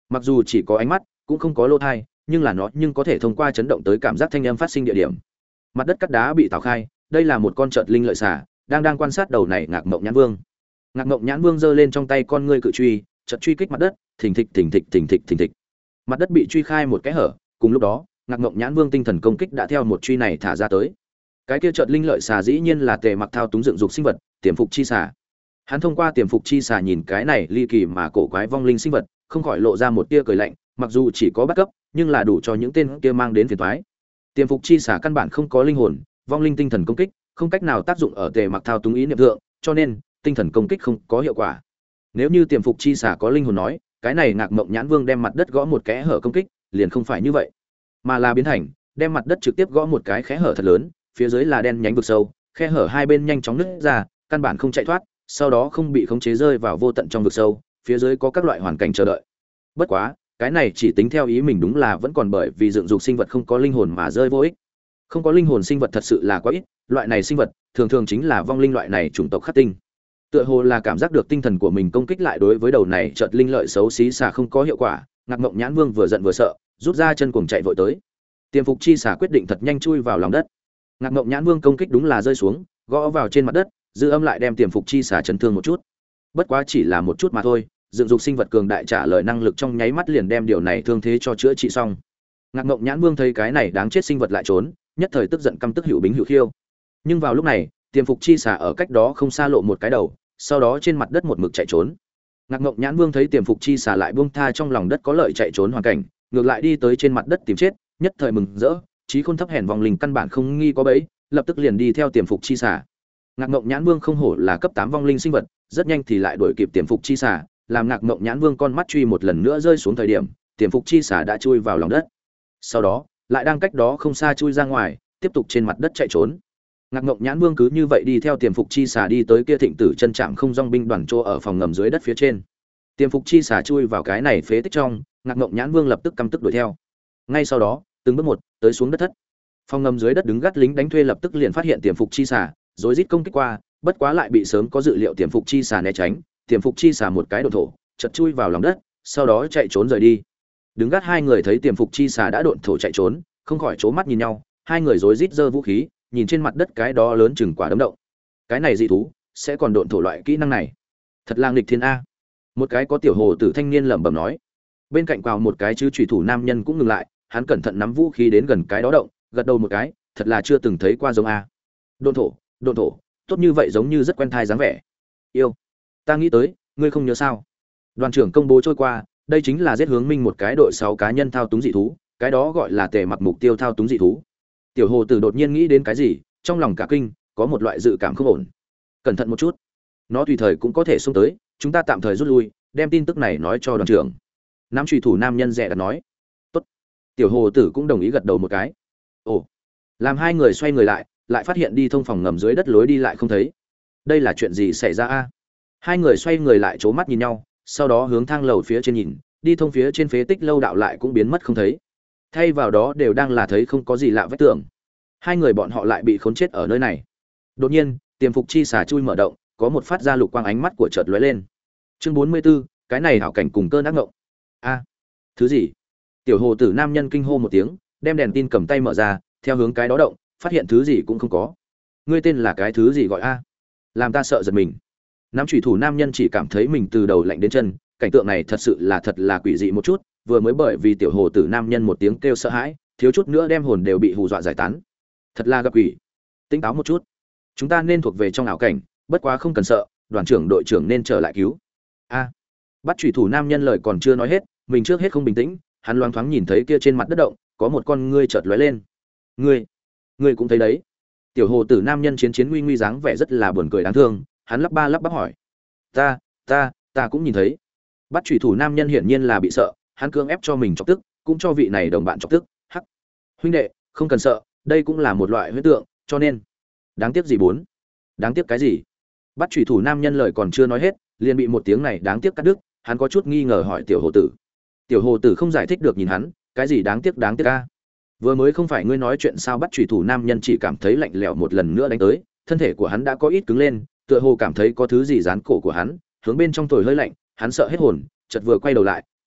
Mặc dù chỉ có ánh mắt, cũng không có lỗ tai, nhưng là nó nhưng có thể thông qua chấn động tới cảm giác thanh âm phát sinh địa điểm. Mặt đất cắt đá bị tạo khai, đây là một con chợt linh lợi xà, đang đang quan sát đầu này Ngạc Mộng Nhãn Vương. Ngạc Mộng Nhãn Vương giơ lên trong tay con ngươi cự truy, chợt truy kích mặt đất, thình thịch thình thịch thình thịch thình thịch. Mặt đất bị truy khai một cái hở, cùng lúc đó, Ngạc Mộng Nhãn Vương tinh thần công kích đã theo một truy này thả ra tới. Cái kia chợt linh lợi xà dĩ nhiên là Tề Mặc thao túng dựng dục sinh vật, Tiềm Phục chi xà. Hắn thông qua Tiềm Phục chi xà nhìn cái này ly kỳ mà cổ quái vong linh sinh vật, không khỏi lộ ra một tia cười lạnh, mặc dù chỉ có bắt cấp, nhưng là đủ cho những tên kia mang đến phiền toái. Tiềm Phục chi xà căn bản không có linh hồn, vong linh tinh thần công kích, không cách nào tác dụng ở Tề Mặc thao túng ý niệm thượng, cho nên tinh thần công kích không có hiệu quả. Nếu như Tiềm Phục chi xà có linh hồn nói, cái này Ngạc Mộng Nhãn Vương đem mặt đất gõ một kẽ hở công kích, liền không phải như vậy, mà là biến thành đem mặt đất trực tiếp gõ một cái kẽ hở thật lớn, phía dưới là đen nhánh vực sâu, khe hở hai bên nhanh chóng nứt ra, căn bản không chạy thoát, sau đó không bị khống chế rơi vào vô tận trong vực sâu, phía dưới có các loại hoàn cảnh chờ đợi. Bất quá, cái này chỉ tính theo ý mình đúng là vẫn còn bởi vì dựng dục sinh vật không có linh hồn mà rơi vô ích. Không có linh hồn sinh vật thật sự là quá ít, loại này sinh vật thường thường chính là vong linh loại này chủng tộc khắc tinh. Tựa hồ là cảm giác được tinh thần của mình công kích lại đối với đầu này chợt linh lợi xấu xí xà không có hiệu quả, Ngạc Mộng Nhãn Vương vừa giận vừa sợ, rút ra chân cuồng chạy vội tới. Tiềm Phục chi xà quyết định thật nhanh chui vào lòng đất. Ngạc Mộng Nhãn Vương công kích đúng là rơi xuống, gõ vào trên mặt đất, dư âm lại đem Tiềm Phục chi xà chấn thương một chút. Bất quá chỉ là một chút mà thôi, dựng dục sinh vật cường đại trả lời năng lực trong nháy mắt liền đem điều này thương thế cho chữa trị xong. Ngạc Mộng Nhãn Vương thấy cái này đáng chết sinh vật lại trốn, nhất thời tức giận căm tức hữu bính hữu khiêu. Nhưng vào lúc này, Tiềm Phục chi xà ở cách đó không xa lộ một cái đầu, sau đó trên mặt đất một mực chạy trốn. Ngạc Mộng Nhãn Vương thấy Tiềm Phục chi xà lại buông tha trong lòng đất có lợi chạy trốn hoàn cảnh, ngược lại đi tới trên mặt đất tìm chết, nhất thời mừng rỡ, trí khôn thấp hèn vòng linh căn bản không nghi có bẫy, lập tức liền đi theo Tiềm Phục chi xà. Ngạc Mộng Nhãn Vương không hổ là cấp tám vong linh sinh vật, rất nhanh thì lại đuổi kịp Tiềm Phục chi xà, làm Ngạc Mộng Nhãn Vương con mắt truy một lần nữa rơi xuống thời điểm, Tiềm Phục chi xà đã chui vào lòng đất. Sau đó, lại đang cách đó không xa chui ra ngoài, tiếp tục trên mặt đất chạy trốn. Ngạc Mộng Nhãn Vương cứ như vậy đi theo Tiềm Phục chi xà đi tới kia Thịnh Tử chân trạm không dong binh đoàn chỗ ở phòng ngầm dưới đất phía trên. Tiềm Phục chi xà chui vào cái này phế tích trong, Ngạc Mộng Nhãn Vương lập tức căm tức đuổi theo. Ngay sau đó, từng bước một, tới xuống đất thất. Phòng ngầm dưới đất đứng gắt lính đánh thuê lập tức liền phát hiện Tiềm Phục chi xà, rối rít công kích qua, bất quá lại bị sớm có dự liệu Tiềm Phục chi xà né tránh, Tiềm Phục chi xà một cái độn thổ, chợt chui vào lòng đất, sau đó chạy trốn rời đi. Đứng gắt hai người thấy Tiềm Phục chi xà đã độn thổ chạy trốn, không khỏi trố mắt nhìn nhau, hai người rối rít giơ vũ khí, nhìn trên mặt đất cái đó lớn chừng quả đấm động. Cái này dị thú sẽ còn độn thổ loại kỹ năng này, thật lang nghịch thiên a. Một cái có tiểu hồ tử thanh niên lẩm bẩm nói. Bên cạnh quào một cái chứ chủy thủ nam nhân cũng ngừng lại, hắn cẩn thận nắm vũ khí đến gần cái đó động, gật đầu một cái, thật là chưa từng thấy qua giống a. Độn thổ, độn thổ, tốt như vậy giống như rất quen thai dáng vẻ. Yêu, ta nghĩ tới, ngươi không nhớ sao? Đoàn trưởng công bố trôi qua, đây chính là giết hướng minh một cái đội sáu cá nhân thao túng dị thú, cái đó gọi là Tề Mặc mục tiêu thao túng dị thú. Tiểu hồ tử đột nhiên nghĩ đến cái gì, trong lòng cả kinh, có một loại dự cảm không ổn. Cẩn thận một chút, nó tùy thời cũng có thể xông tới, chúng ta tạm thời rút lui, đem tin tức này nói cho đoàn trưởng. Nam truy thủ nam nhân rẻ đặt nói. Tốt. Tiểu hồ tử cũng đồng ý gật đầu một cái. Ồ, làm hai người xoay người lại, lại phát hiện đi thông phòng ngầm dưới đất lối đi lại không thấy. Đây là chuyện gì xảy ra a? Hai người xoay người lại trố mắt nhìn nhau, sau đó hướng thang lầu phía trên nhìn, đi thông phía trên phế tích lâu đạo lại cũng biến mất không thấy. Thay vào đó đều đang là thấy không có gì lạ vết tường. Hai người bọn họ lại bị khốn chết ở nơi này. Đột nhiên, Tiềm Phục chi xà chui mở động, có một phát ra lục quang ánh mắt của chợt lóe lên. Chương bốn mươi 44, cái này hảo cảnh cùng cơn ác ngộng. A, thứ gì? Tiểu hồ tử nam nhân kinh hô một tiếng, đem đèn tin cầm tay mở ra, theo hướng cái đó động, phát hiện thứ gì cũng không có. Ngươi tên là cái thứ gì gọi a? Làm ta sợ giật mình. Nam chủy thủ nam nhân chỉ cảm thấy mình từ đầu lạnh đến chân, cảnh tượng này thật sự là thật là quỷ dị một chút, vừa mới bởi vì tiểu hồ tử nam nhân một tiếng kêu sợ hãi, thiếu chút nữa đem hồn đều bị hù dọa giải tán. Thật là gặp quỷ. Tỉnh táo một chút. Chúng ta nên thuộc về trong ảo cảnh, bất quá không cần sợ, đoàn trưởng đội trưởng nên trở lại cứu. A. Bắt chủy thủ nam nhân lời còn chưa nói hết, mình trước hết không bình tĩnh, hắn loáng thoáng nhìn thấy kia trên mặt đất động, có một con ngươi chợt lóe lên. Ngươi, ngươi cũng thấy đấy. Tiểu hồ tử nam nhân chiến chiến nguy nguy dáng vẻ rất là buồn cười đáng thương, hắn lắp ba lắp bắp hỏi. Ta, ta, ta cũng nhìn thấy. Bắt chủy thủ nam nhân hiển nhiên là bị sợ, hắn cưỡng ép cho mình chọc tức, cũng cho vị này đồng bạn chọc tức. Hắc. Huynh đệ, không cần sợ, đây cũng là một loại huyễn tượng, cho nên đáng tiếc gì bốn? Đáng tiếc cái gì? Bắt chủy thủ nam nhân lời còn chưa nói hết, liền bị một tiếng này đáng tiếc cắt đứt, hắn có chút nghi ngờ hỏi tiểu hồ tử. Tiểu hồ tử không giải thích được nhìn hắn, cái gì đáng tiếc đáng tiếc a? Vừa mới không phải ngươi nói chuyện sao? Bắt chủy thủ nam nhân chỉ cảm thấy lạnh lẽo một lần nữa đánh tới, thân thể của hắn đã có ít cứng lên, tựa hồ cảm thấy có thứ gì dán cổ của hắn, hướng bên trong thổi hơi lạnh, hắn sợ hết hồn, chợt vừa quay đầu lại,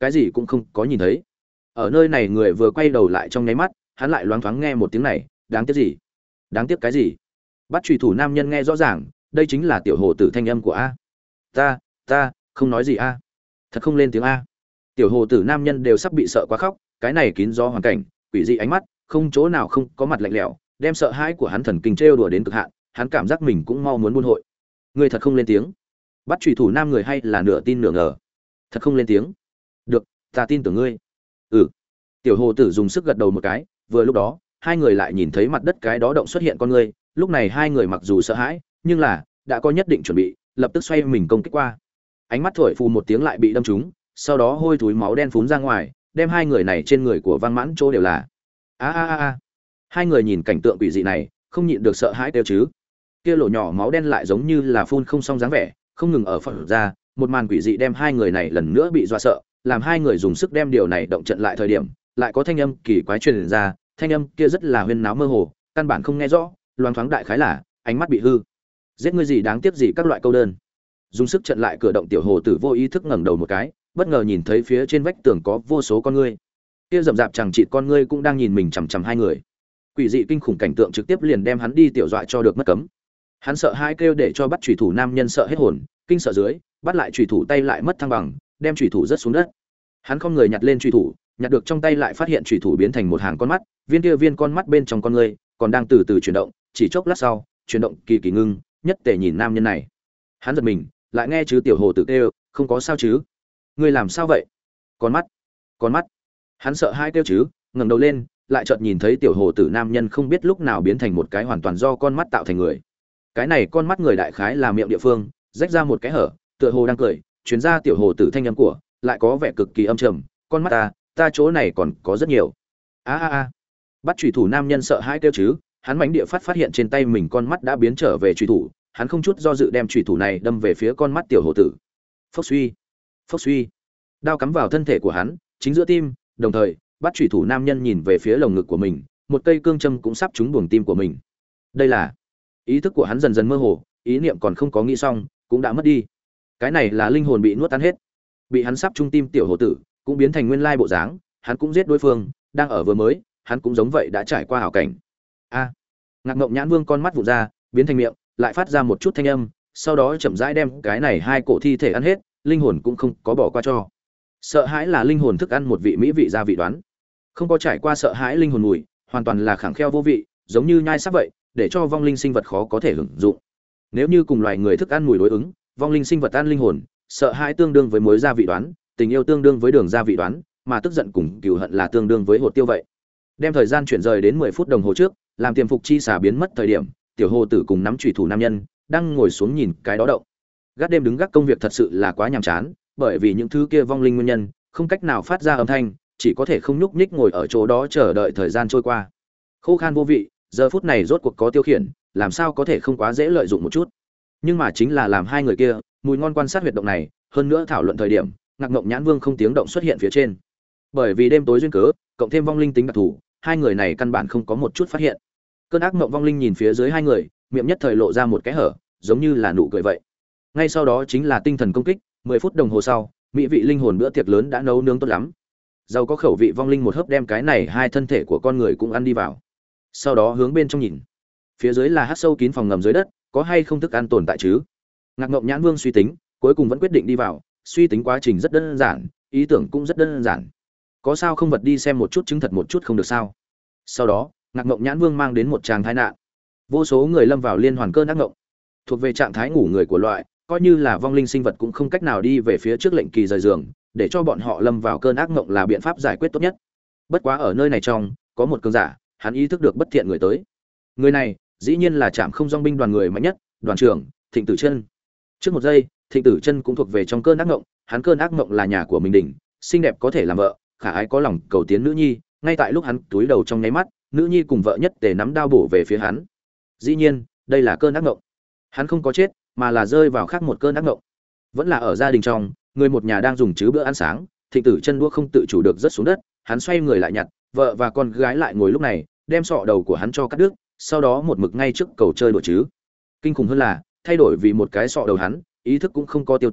cái gì cũng không có nhìn thấy. Ở nơi này người vừa quay đầu lại trong nháy mắt, hắn lại loáng thoáng nghe một tiếng này, đáng tiếc gì? Đáng tiếc cái gì? Bắt chủy thủ nam nhân nghe rõ ràng, đây chính là tiểu hồ tử thanh âm của a. Ta, ta, không nói gì a. Thật không lên tiếng a. Tiểu hồ tử nam nhân đều sắp bị sợ quá khóc, cái này kín do hoàn cảnh, quỷ dị ánh mắt, không chỗ nào không có mặt lạnh lẽo, đem sợ hãi của hắn thần kinh trêu đùa đến cực hạn, hắn cảm giác mình cũng mau muốn buôn hội. Người thật không lên tiếng. Bắt chủy thủ nam người hay là nửa tin nửa ngờ. Thật không lên tiếng. Được, ta tin tưởng ngươi. Ừ. Tiểu hồ tử dùng sức gật đầu một cái, vừa lúc đó, hai người lại nhìn thấy mặt đất cái đó động xuất hiện con người, lúc này hai người mặc dù sợ hãi, nhưng là đã có nhất định chuẩn bị, lập tức xoay mình công kích qua. Ánh mắt thổi phù một tiếng lại bị đâm trúng, sau đó hôi thối máu đen phún ra ngoài, đem hai người này trên người của Văn Mãn chỗ đều là. A a a a. Hai người nhìn cảnh tượng quỷ dị này, không nhịn được sợ hãi kêu chứ. Kia lỗ nhỏ máu đen lại giống như là phun không xong dáng vẻ, không ngừng ở phun ra, một màn quỷ dị đem hai người này lần nữa bị dọa sợ, làm hai người dùng sức đem điều này động trận lại thời điểm, lại có thanh âm kỳ quái truyền ra, thanh âm kia rất là huyên náo mơ hồ, căn bản không nghe rõ, loáng thoáng đại khái là ánh mắt bị hư. Giết ngươi gì đáng tiếc gì các loại câu đơn. Dùng sức trận lại cửa động tiểu hồ tử vô ý thức ngẩng đầu một cái, bất ngờ nhìn thấy phía trên vách tường có vô số con ngươi. Kia rậm rạp chẳng chịt con ngươi cũng đang nhìn mình chằm chằm hai người. Quỷ dị kinh khủng cảnh tượng trực tiếp liền đem hắn đi tiểu dọa cho được mất cấm. Hắn sợ hai kêu để cho bắt chủy thủ nam nhân sợ hết hồn, kinh sợ dưới, bắt lại chủy thủ tay lại mất thăng bằng, đem chủy thủ rất xuống đất. Hắn không người nhặt lên chủy thủ, nhặt được trong tay lại phát hiện chủy thủ biến thành một hàng con mắt, viên kia viên con mắt bên trong con ngươi còn đang từ từ chuyển động, chỉ chốc lát sau, chuyển động kỳ kỳ ngưng, nhất tề nhìn nam nhân này. Hắn giật mình, lại nghe chứ tiểu hồ tử kêu, không có sao chứ? Ngươi làm sao vậy? Con mắt, con mắt. Hắn sợ hai kêu chứ, ngẩng đầu lên, lại chợt nhìn thấy tiểu hồ tử nam nhân không biết lúc nào biến thành một cái hoàn toàn do con mắt tạo thành người. Cái này con mắt người đại khái là miệng địa phương, rách ra một cái hở, tựa hồ đang cười, truyền ra tiểu hồ tử thanh âm của, lại có vẻ cực kỳ âm trầm, con mắt ta, ta chỗ này còn có rất nhiều. A a a. Bắt chủy thủ nam nhân sợ hãi kêu chứ, hắn mãnh địa phát phát hiện trên tay mình con mắt đã biến trở về chủy thủ, hắn không chút do dự đem chủy thủ này đâm về phía con mắt tiểu hồ tử. Phốc suy, phốc suy. Đao cắm vào thân thể của hắn, chính giữa tim, đồng thời, bắt chủy thủ nam nhân nhìn về phía lồng ngực của mình, một cây cương châm cũng sắp trúng buồng tim của mình. Đây là ý thức của hắn dần dần mơ hồ, ý niệm còn không có nghĩ xong, cũng đã mất đi. Cái này là linh hồn bị nuốt tan hết. Bị hắn sắp trung tim tiểu hồ tử, cũng biến thành nguyên lai bộ dáng, hắn cũng giết đối phương, đang ở vừa mới, hắn cũng giống vậy đã trải qua hảo cảnh. A. Ngạc Ngộng Nhãn Vương con mắt vụ ra, biến thành miệng, lại phát ra một chút thanh âm, sau đó chậm rãi đem cái này hai cổ thi thể ăn hết, linh hồn cũng không có bỏ qua cho. Sợ hãi là linh hồn thức ăn một vị mỹ vị gia vị đoán. Không có trải qua sợ hãi linh hồn mùi, hoàn toàn là khẳng kheo vô vị, giống như nhai sắp vậy, để cho vong linh sinh vật khó có thể hưởng dụng. Nếu như cùng loài người thức ăn mùi đối ứng, vong linh sinh vật ăn linh hồn, sợ hãi tương đương với muối gia vị đoán, tình yêu tương đương với đường gia vị đoán, mà tức giận cùng cừu hận là tương đương với hột tiêu vậy. Đem thời gian chuyển rời đến mười phút đồng hồ trước, làm tiềm phục chi xà biến mất thời điểm, tiểu hồ tử cùng nắm chủy thủ nam nhân đang ngồi xuống nhìn cái đó động. Gác đêm đứng gác công việc thật sự là quá nhàm chán, bởi vì những thứ kia vong linh nguyên nhân, không cách nào phát ra âm thanh, chỉ có thể không nhúc nhích ngồi ở chỗ đó chờ đợi thời gian trôi qua. Khô khan vô vị, giờ phút này rốt cuộc có tiêu khiển, làm sao có thể không quá dễ lợi dụng một chút. Nhưng mà chính là làm hai người kia, mùi ngon quan sát huyệt động này, hơn nữa thảo luận thời điểm, Ngạc Ngộng Nhãn Vương không tiếng động xuất hiện phía trên. Bởi vì đêm tối duyên cớ, cộng thêm vong linh tính đặc thù, hai người này căn bản không có một chút phát hiện. Cơn ác mộng vong linh nhìn phía dưới hai người, miệng nhất thời lộ ra một cái hở, giống như là nụ cười vậy. Ngay sau đó chính là tinh thần công kích, mười phút đồng hồ sau, mỹ vị linh hồn bữa tiệc lớn đã nấu nướng tốt lắm. Giàu có khẩu vị vong linh một hớp đem cái này hai thân thể của con người cũng ăn đi vào. Sau đó hướng bên trong nhìn. Phía dưới là hắc sâu kín phòng ngầm dưới đất, có hay không thức ăn tồn tại chứ? Ngạc Ngộng Nhãn Vương suy tính, cuối cùng vẫn quyết định đi vào, suy tính quá trình rất đơn giản, ý tưởng cũng rất đơn giản. Có sao không vật đi xem một chút chứng thật một chút không được sao? Sau đó, Ngạc Ngộng Nhãn Vương mang đến một tràng tai nạn. Vô số người lâm vào liên hoàn cơn ác ngộng. Thuộc về trạng thái ngủ người của loại, coi như là vong linh sinh vật cũng không cách nào đi về phía trước lệnh kỳ rời giường, để cho bọn họ lâm vào cơn ác ngộng là biện pháp giải quyết tốt nhất. Bất quá ở nơi này trong, có một cường giả, hắn ý thức được bất thiện người tới. Người này, dĩ nhiên là Trảm Không Dong binh đoàn người mạnh nhất, đoàn trưởng Thịnh Tử Chân. Trước một giây, Thịnh Tử Chân cũng thuộc về trong cơn ác ngộng, hắn cơn ác ngộng là nhà của mình đỉnh, xinh đẹp có thể làm vợ, khả ái có lòng cầu tiến nữ nhi, ngay tại lúc hắn túi đầu trong nháy mắt, nữ nhi cùng vợ nhất tề nắm đao bổ về phía hắn. Dĩ nhiên, đây là cơn ác ngộng. Hắn không có chết, mà là rơi vào khác một cơn ác ngộng. Vẫn là ở gia đình trong, người một nhà đang dùng chứ bữa ăn sáng, Thịnh Tử Chân đũa không tự chủ được rớt xuống đất, hắn xoay người lại nhặt, vợ và con gái lại ngồi lúc này, đem sọ đầu của hắn cho cắt đứt, sau đó một mực ngay trước cầu chơi đùa chứ. Kinh khủng hơn là, thay đổi vì một cái sọ đầu hắn, ý thức cũng không có tiêu tán,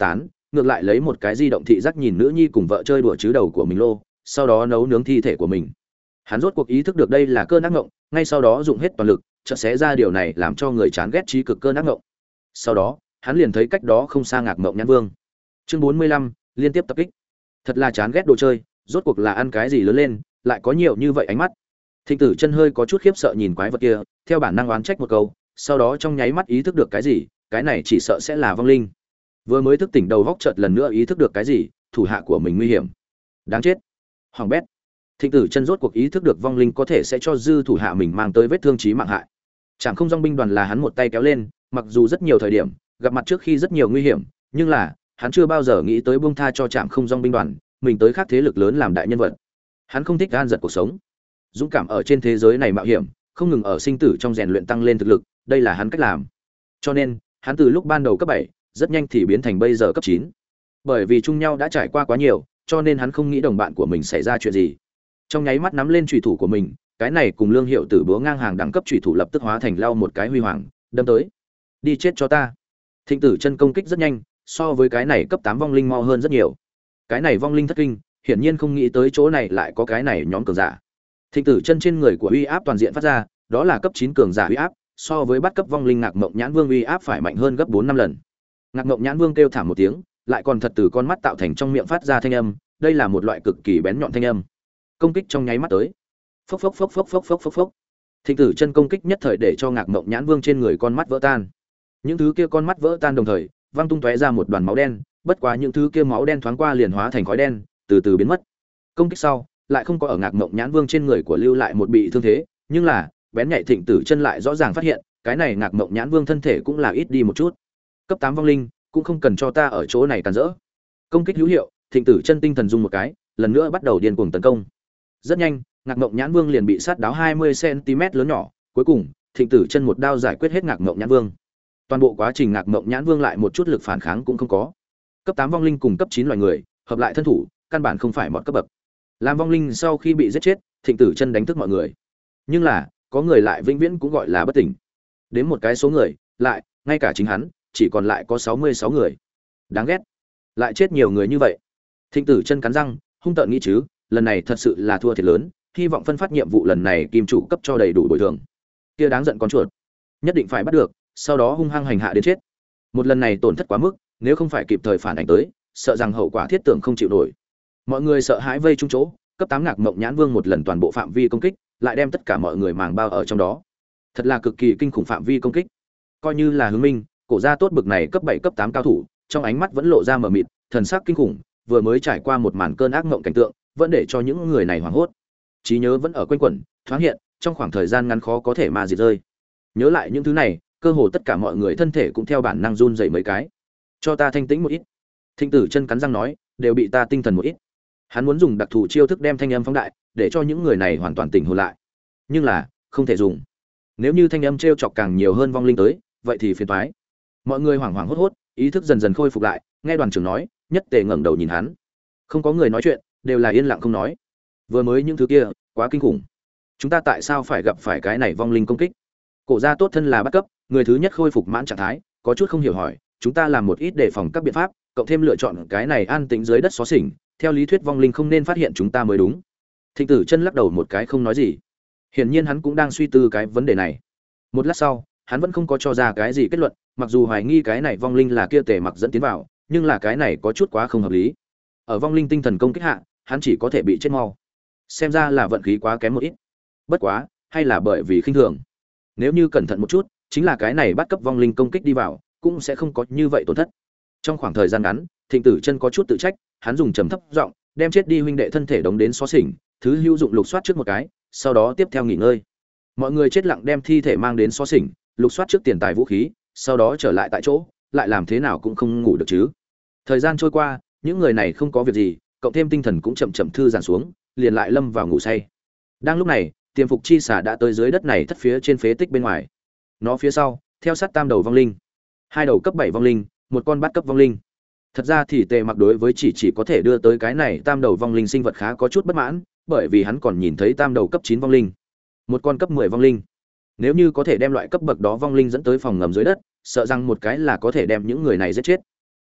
ngược lại lấy một cái di động thị giác nhìn nữ nhi cùng vợ chơi đùa chứ đầu của mình lô, sau đó nấu nướng thi thể của mình. Hắn rốt cuộc ý thức được đây là cơn ác ngộng, ngay sau đó dùng hết toàn lực, chợt xé ra điều này làm cho người chán ghét trí cực cơn ác ngộng. Sau đó, hắn liền thấy cách đó không xa Ngạc Mộng Nhãn Vương. Chương bốn mươi lăm, liên tiếp tập kích. Thật là chán ghét đồ chơi, rốt cuộc là ăn cái gì lớn lên, lại có nhiều như vậy ánh mắt. Thịnh Tử Chân hơi có chút khiếp sợ nhìn quái vật kia, theo bản năng oán trách một câu, sau đó trong nháy mắt ý thức được cái gì, cái này chỉ sợ sẽ là vong linh. Vừa mới thức tỉnh đầu góc chợt lần nữa ý thức được cái gì, thủ hạ của mình nguy hiểm. Đáng chết. Hoàng bét. Thịnh Tử Chân rốt cuộc ý thức được vong linh có thể sẽ cho dư thủ hạ mình mang tới vết thương chí mạng hại. Chẳng không dòng binh đoàn là hắn một tay kéo lên, mặc dù rất nhiều thời điểm gặp mặt trước khi rất nhiều nguy hiểm, nhưng là hắn chưa bao giờ nghĩ tới buông tha cho Trạm Không Dòng binh đoàn, mình tới khác thế lực lớn làm đại nhân vật. Hắn không thích gan giật cuộc sống, dũng cảm ở trên thế giới này mạo hiểm, không ngừng ở sinh tử trong rèn luyện tăng lên thực lực, đây là hắn cách làm. Cho nên, hắn từ lúc ban đầu cấp bảy, rất nhanh thì biến thành bây giờ cấp chín. Bởi vì chung nhau đã trải qua quá nhiều, cho nên hắn không nghĩ đồng bạn của mình xảy ra chuyện gì. Trong nháy mắt nắm lên chủy thủ của mình, cái này cùng Lương Hiệu Tử búa ngang hàng đẳng cấp chủy thủ lập tức hóa thành lao một cái huy hoàng, đâm tới. Đi chết cho ta. Thịnh Tử Chân công kích rất nhanh, so với cái này cấp tám vong linh mau hơn rất nhiều. Cái này vong linh thất kinh, hiển nhiên không nghĩ tới chỗ này lại có cái này nhóm cường giả. Thịnh Tử Chân trên người của uy áp toàn diện phát ra, đó là cấp chín cường giả uy áp, so với bắt cấp vong linh Ngạc Mộng Nhãn Vương uy áp phải mạnh hơn gấp bốn năm lần. Ngạc Mộng Nhãn Vương kêu thảm một tiếng, lại còn thật từ con mắt tạo thành trong miệng phát ra thanh âm, đây là một loại cực kỳ bén nhọn thanh âm. Công kích trong nháy mắt tới. Phốc phốc phốc phốc phốc phốc phốc phốc. Thịnh Tử Chân công kích nhất thời để cho Ngạc Mộng Nhãn Vương trên người con mắt vỡ tan. Những thứ kia con mắt vỡ tan đồng thời, văng tung tóe ra một đoàn máu đen, bất quá những thứ kia máu đen thoáng qua liền hóa thành khói đen, từ từ biến mất. Công kích sau, lại không có ở Ngạc Mộng Nhãn Vương trên người của lưu lại một bị thương thế, nhưng là, bén nhạy Thịnh Tử Chân lại rõ ràng phát hiện, cái này Ngạc Mộng Nhãn Vương thân thể cũng là ít đi một chút. Cấp tám vong linh, cũng không cần cho ta ở chỗ này cản rỡ. Công kích hữu hiệu, Thịnh Tử Chân tinh thần dùng một cái, lần nữa bắt đầu điên cuồng tấn công. Rất nhanh, Ngạc Mộng Nhãn Vương liền bị sát đáo hai mươi xăng-ti-mét lớn nhỏ, cuối cùng, Thịnh Tử Chân một đao giải quyết hết Ngạc Mộng Nhãn Vương. Toàn bộ quá trình Ngạc Mộng Nhãn Vương lại một chút lực phản kháng cũng không có. Cấp tám vong linh cùng cấp chín loài người, hợp lại thân thủ, căn bản không phải một cấp bậc. Làm vong linh sau khi bị giết chết, Thịnh Tử Chân đánh thức mọi người. Nhưng là, có người lại vĩnh viễn cũng gọi là bất tỉnh. Đến một cái số người, lại, ngay cả chính hắn, chỉ còn lại có sáu mươi sáu người. Đáng ghét. Lại chết nhiều người như vậy. Thịnh Tử Chân cắn răng, hung tợn nghĩ chứ, lần này thật sự là thua thiệt lớn, hy vọng phân phát nhiệm vụ lần này kim chủ cấp cho đầy đủ bồi thường. Kia đáng giận con chuột, nhất định phải bắt được, sau đó hung hăng hành hạ đến chết. Một lần này tổn thất quá mức, nếu không phải kịp thời phản ảnh tới, sợ rằng hậu quả thiết tưởng không chịu nổi. Mọi người sợ hãi vây chung chỗ, cấp tám Ngạc Mộng Nhãn Vương một lần toàn bộ phạm vi công kích, lại đem tất cả mọi người màng bao ở trong đó. Thật là cực kỳ kinh khủng phạm vi công kích. Coi như là Hướng Minh, cổ gia tốt bực này cấp bảy cấp tám cao thủ, trong ánh mắt vẫn lộ ra mờ mịt, thần sắc kinh khủng, vừa mới trải qua một màn cơn ác mộng cảnh tượng, vẫn để cho những người này hoảng hốt. Trí nhớ vẫn ở quanh quẩn, thoáng hiện, trong khoảng thời gian ngắn khó có thể mà diệt rơi. Nhớ lại những thứ này, cơ hồ tất cả mọi người thân thể cũng theo bản năng run rẩy mấy cái. Cho ta thanh tĩnh một ít. Thịnh Tử Chân cắn răng nói, đều bị ta tinh thần một ít. Hắn muốn dùng đặc thù chiêu thức đem thanh âm phóng đại, để cho những người này hoàn toàn tỉnh hồn lại. Nhưng là, không thể dùng. Nếu như thanh âm trêu chọc càng nhiều hơn vong linh tới, vậy thì phiền toái. Mọi người hoảng hoảng hốt hốt, ý thức dần dần khôi phục lại, nghe đoàn trưởng nói, nhất tề ngẩng đầu nhìn hắn. Không có người nói chuyện, đều là yên lặng không nói. Vừa mới những thứ kia, quá kinh khủng. Chúng ta tại sao phải gặp phải cái này vong linh công kích? Cổ gia tốt thân là bắt cấp, người thứ nhất khôi phục mãn trạng thái, có chút không hiểu hỏi, chúng ta làm một ít để phòng các biện pháp, cộng thêm lựa chọn cái này an tĩnh dưới đất xó xỉnh, theo lý thuyết vong linh không nên phát hiện chúng ta mới đúng. Thịnh Tử Chân lắc đầu một cái không nói gì. Hiển nhiên hắn cũng đang suy tư cái vấn đề này. Một lát sau, hắn vẫn không có cho ra cái gì kết luận, mặc dù hoài nghi cái này vong linh là kia Tề Mặc dẫn tiến vào, nhưng là cái này có chút quá không hợp lý. Ở vong linh tinh thần công kích hạ, hắn chỉ có thể bị chết mau. Xem ra là vận khí quá kém một ít. Bất quá, hay là bởi vì khinh thường. Nếu như cẩn thận một chút, chính là cái này bắt cấp vong linh công kích đi vào, cũng sẽ không có như vậy tổn thất. Trong khoảng thời gian ngắn, Thịnh Tử Chân có chút tự trách, hắn dùng trầm thấp giọng, đem chết đi huynh đệ thân thể đóng đến xó xỉnh, thứ hữu dụng lục soát trước một cái, sau đó tiếp theo nghỉ ngơi. Mọi người chết lặng đem thi thể mang đến xó xỉnh, lục soát trước tiền tài vũ khí, sau đó trở lại tại chỗ, lại làm thế nào cũng không ngủ được chứ. Thời gian trôi qua, những người này không có việc gì, cộng thêm tinh thần cũng chậm chậm thư giãn xuống, liền lại lâm vào ngủ say. Đang lúc này, Tiềm Phục chi xà đã tới dưới đất này thất phía trên phế tích bên ngoài. Nó phía sau, theo sát tam đầu vong linh, hai đầu cấp bảy vong linh, một con bát cấp vong linh. Thật ra thì Tề Mặc đối với chỉ chỉ có thể đưa tới cái này tam đầu vong linh sinh vật khá có chút bất mãn, bởi vì hắn còn nhìn thấy tam đầu cấp chín vong linh, một con cấp mười vong linh. Nếu như có thể đem loại cấp bậc đó vong linh dẫn tới phòng ngầm dưới đất, sợ rằng một cái là có thể đem những người này giết chết.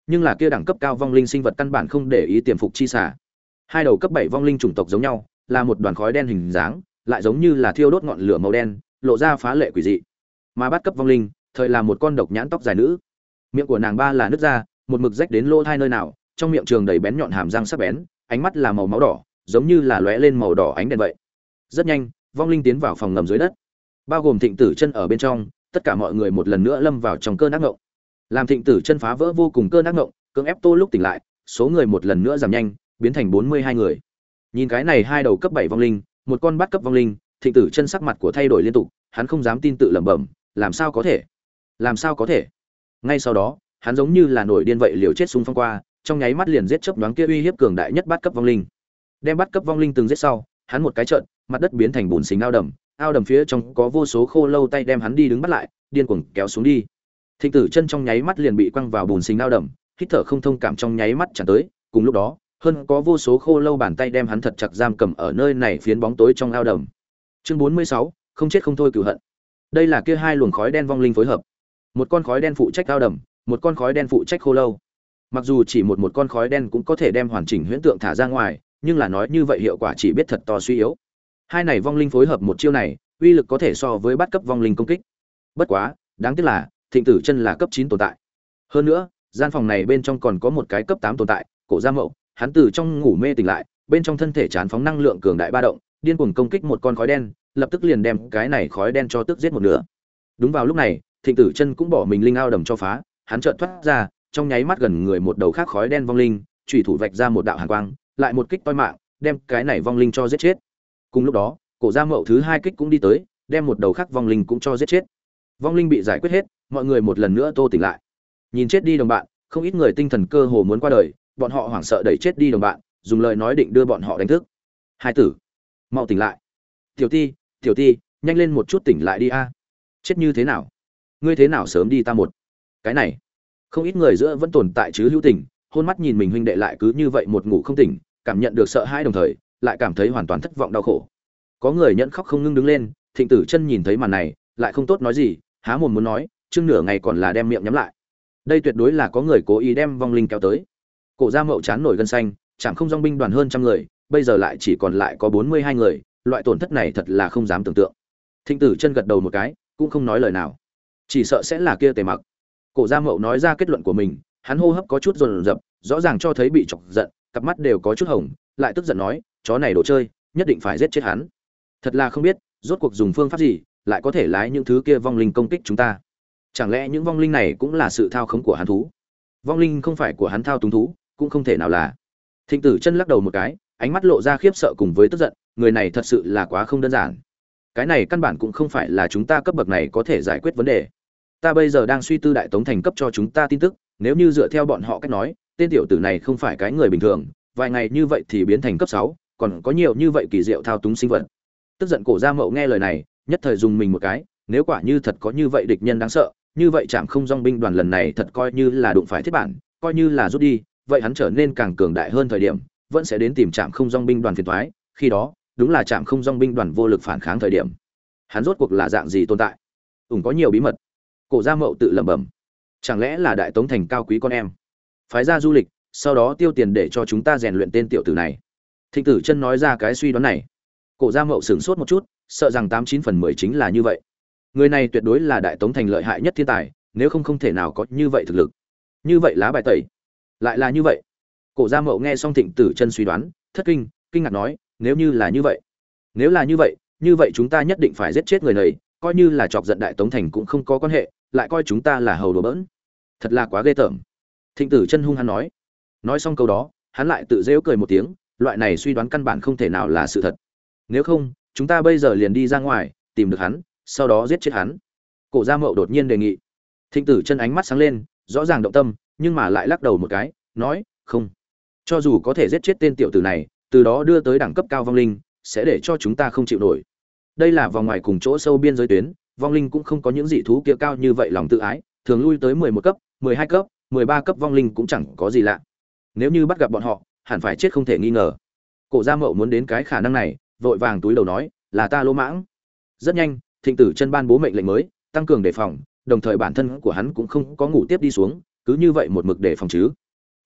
nhưng là kia đẳng cấp cao vong linh sinh vật căn bản không để ý tiềm phục chi xả. Hai đầu cấp bảy vong linh chủng tộc giống nhau, là một đoàn khói đen hình dáng, lại giống như là thiêu đốt ngọn lửa màu đen, lộ ra phá lệ quỷ dị. Mà bắt cấp vong linh, thời là một con độc nhãn tóc dài nữ. Miệng của nàng ba là nứt ra, một mực rách đến lỗ tai nơi nào, trong miệng trường đầy bén nhọn hàm răng sắc bén, ánh mắt là màu máu đỏ, giống như là lóe lên màu đỏ ánh đèn vậy. Rất nhanh, vong linh tiến vào phòng ngầm dưới đất, bao gồm Thịnh Tử Chân ở bên trong, tất cả mọi người một lần nữa lâm vào trong cơn ác ngộng. Làm Thịnh Tử Chân phá vỡ vô cùng cơn ác ngộng, cưỡng ép Tô lúc tỉnh lại, số người một lần nữa giảm nhanh, biến thành bốn mươi hai người. Nhìn cái này hai đầu cấp bảy vong linh, một con bát cấp vong linh, Thịnh Tử Chân sắc mặt của thay đổi liên tục, hắn không dám tin tự lẩm bẩm, làm sao có thể? Làm sao có thể? Ngay sau đó, hắn giống như là nổi điên vậy liều chết xung phong qua, trong nháy mắt liền giết chớp nhoáng kia uy hiếp cường đại nhất bát cấp vong linh. Đem bát cấp vong linh từng giết sau, hắn một cái trợn, mặt đất biến thành bùn xình ao đầm, ao đầm phía trong có vô số khô lâu tay đem hắn đi đứng bắt lại, điên cuồng kéo xuống đi. Thịnh Tử Chân trong nháy mắt liền bị quăng vào bùn xình ao đầm, hít thở không thông cảm trong nháy mắt tràn tới, cùng lúc đó, hơn có vô số khô lâu bàn tay đem hắn thật chặt giam cầm ở nơi này phiến bóng tối trong ao đầm. Chương bốn mươi sáu, không chết không thôi cửu hận. Đây là kia hai luồng khói đen vong linh phối hợp. Một con khói đen phụ trách ao đầm, một con khói đen phụ trách khô lâu. Mặc dù chỉ một một con khói đen cũng có thể đem hoàn chỉnh huyễn tượng thả ra ngoài, nhưng là nói như vậy hiệu quả chỉ biết thật to suy yếu. Hai này vong linh phối hợp một chiêu này, uy lực có thể so với bắt cấp vong linh công kích. Bất quá, đáng tiếc là Thịnh Tử Chân là cấp chín tồn tại. Hơn nữa, gian phòng này bên trong còn có một cái cấp tám tồn tại, Cổ Gia Mậu, hắn từ trong ngủ mê tỉnh lại, bên trong thân thể tràn phóng năng lượng cường đại ba động, điên cuồng công kích một con khói đen, lập tức liền đem cái này khói đen cho tức giết một nửa. Đúng vào lúc này, Thịnh Tử Chân cũng bỏ mình linh ao đầm cho phá, hắn chợt thoát ra, trong nháy mắt gần người một đầu khác khói đen vong linh, chủy thủ vạch ra một đạo hàn quang, lại một kích toi mạng, đem cái này vong linh cho giết chết. Cùng lúc đó, Cổ Gia Mậu thứ hai kích cũng đi tới, đem một đầu khác vong linh cũng cho giết chết. Vong linh bị giải quyết hết, mọi người một lần nữa tô tỉnh lại. Nhìn chết đi đồng bạn, không ít người tinh thần cơ hồ muốn qua đời, bọn họ hoảng sợ đẩy chết đi đồng bạn, dùng lời nói định đưa bọn họ đánh thức. Hai tử, mau tỉnh lại. Tiểu Ti, Tiểu Ti, nhanh lên một chút tỉnh lại đi a. Chết như thế nào? Ngươi thế nào sớm đi ta một. Cái này, không ít người giữa vẫn tồn tại chứ hữu tình, hôn mắt nhìn mình huynh đệ lại cứ như vậy một ngủ không tỉnh, cảm nhận được sợ hãi đồng thời, lại cảm thấy hoàn toàn thất vọng đau khổ. Có người nhẫn khóc không ngưng đứng lên, Thịnh Tử Chân nhìn thấy màn này, lại không tốt nói gì, há mồm muốn nói, chừng nửa ngày còn là đem miệng nhắm lại. Đây tuyệt đối là có người cố ý đem vong linh kéo tới. Cổ Gia Mậu chán nổi gân xanh, chẳng không dòng binh đoàn hơn trăm người, bây giờ lại chỉ còn lại có bốn mươi hai người, loại tổn thất này thật là không dám tưởng tượng. Thịnh Tử Chân gật đầu một cái, cũng không nói lời nào. Chỉ sợ sẽ là kia Tề Mặc. Cổ Gia Mậu nói ra kết luận của mình, hắn hô hấp có chút dồn dập, rõ ràng cho thấy bị chọc giận, cặp mắt đều có chút hồng, lại tức giận nói, chó này đồ chơi, nhất định phải giết chết hắn. Thật là không biết, rốt cuộc dùng phương pháp gì, lại có thể lái những thứ kia vong linh công kích chúng ta. Chẳng lẽ những vong linh này cũng là sự thao khống của hắn thú? Vong linh không phải của hắn thao túng thú, cũng không thể nào là. Thịnh Tử Chân lắc đầu một cái, ánh mắt lộ ra khiếp sợ cùng với tức giận, người này thật sự là quá không đơn giản. Cái này căn bản cũng không phải là chúng ta cấp bậc này có thể giải quyết vấn đề. Ta bây giờ đang suy tư Đại Tống thành cấp cho chúng ta tin tức, nếu như dựa theo bọn họ cách nói, tên tiểu tử này không phải cái người bình thường, vài ngày như vậy thì biến thành cấp sáu, còn có nhiều như vậy kỳ diệu thao túng sinh vật. Tức giận Cổ Gia Mậu nghe lời này, nhất thời dùng mình một cái, nếu quả như thật có như vậy địch nhân đáng sợ, như vậy Trảm Không Dòng binh đoàn lần này thật coi như là đụng phải thiết bản, coi như là rút đi, vậy hắn trở nên càng cường đại hơn thời điểm, vẫn sẽ đến tìm Trảm Không Dòng binh đoàn phiền toái, khi đó, đúng là Trảm Không Dòng binh đoàn vô lực phản kháng thời điểm. Hắn rốt cuộc là dạng gì tồn tại? Ủng có nhiều bí mật. Cổ Gia Mậu tự lẩm bẩm, chẳng lẽ là Đại Tống thành cao quý con em, phái ra du lịch, sau đó tiêu tiền để cho chúng ta rèn luyện tên tiểu tử này. Thịnh Tử Chân nói ra cái suy đoán này. Cổ Gia Mậu sửng sốt một chút, sợ rằng tám chín phần mười chính là như vậy. Người này tuyệt đối là Đại Tống thành lợi hại nhất thiên tài, nếu không không thể nào có như vậy thực lực. Như vậy lá bài tẩy, lại là như vậy. Cổ Gia Mậu nghe xong Thịnh Tử Chân suy đoán, thất kinh, kinh ngạc nói, nếu như là như vậy, nếu là như vậy, như vậy chúng ta nhất định phải giết chết người này, coi như là chọc giận Đại Tống thành cũng không có quan hệ, lại coi chúng ta là hầu đùa bỡn. Thật là quá ghê tởm. Thịnh Tử Chân hung hăng nói. Nói xong câu đó, hắn lại tự giễu cười một tiếng, loại này suy đoán căn bản không thể nào là sự thật. Nếu không, chúng ta bây giờ liền đi ra ngoài, tìm được hắn, sau đó giết chết hắn. Cổ Gia Mậu đột nhiên đề nghị. Thịnh Tử Chân ánh mắt sáng lên, rõ ràng động tâm, nhưng mà lại lắc đầu một cái, nói, không. Cho dù có thể giết chết tên tiểu tử này, từ đó đưa tới đẳng cấp cao vong linh, sẽ để cho chúng ta không chịu nổi. Đây là vòng ngoài cùng chỗ sâu biên giới tuyến, vong linh cũng không có những dị thú kia cao như vậy lòng tự ái, thường lui tới mười một cấp, mười hai cấp, mười ba cấp vong linh cũng chẳng có gì lạ. Nếu như bắt gặp bọn họ, hẳn phải chết không thể nghi ngờ. Cổ Gia Mậu muốn đến cái khả năng này, vội vàng túi đầu nói, là ta lỗ mãng. Rất nhanh, Thịnh Tử Chân ban bố mệnh lệnh mới, tăng cường đề phòng, đồng thời bản thân của hắn cũng không có ngủ tiếp đi xuống, cứ như vậy một mực đề phòng chứ.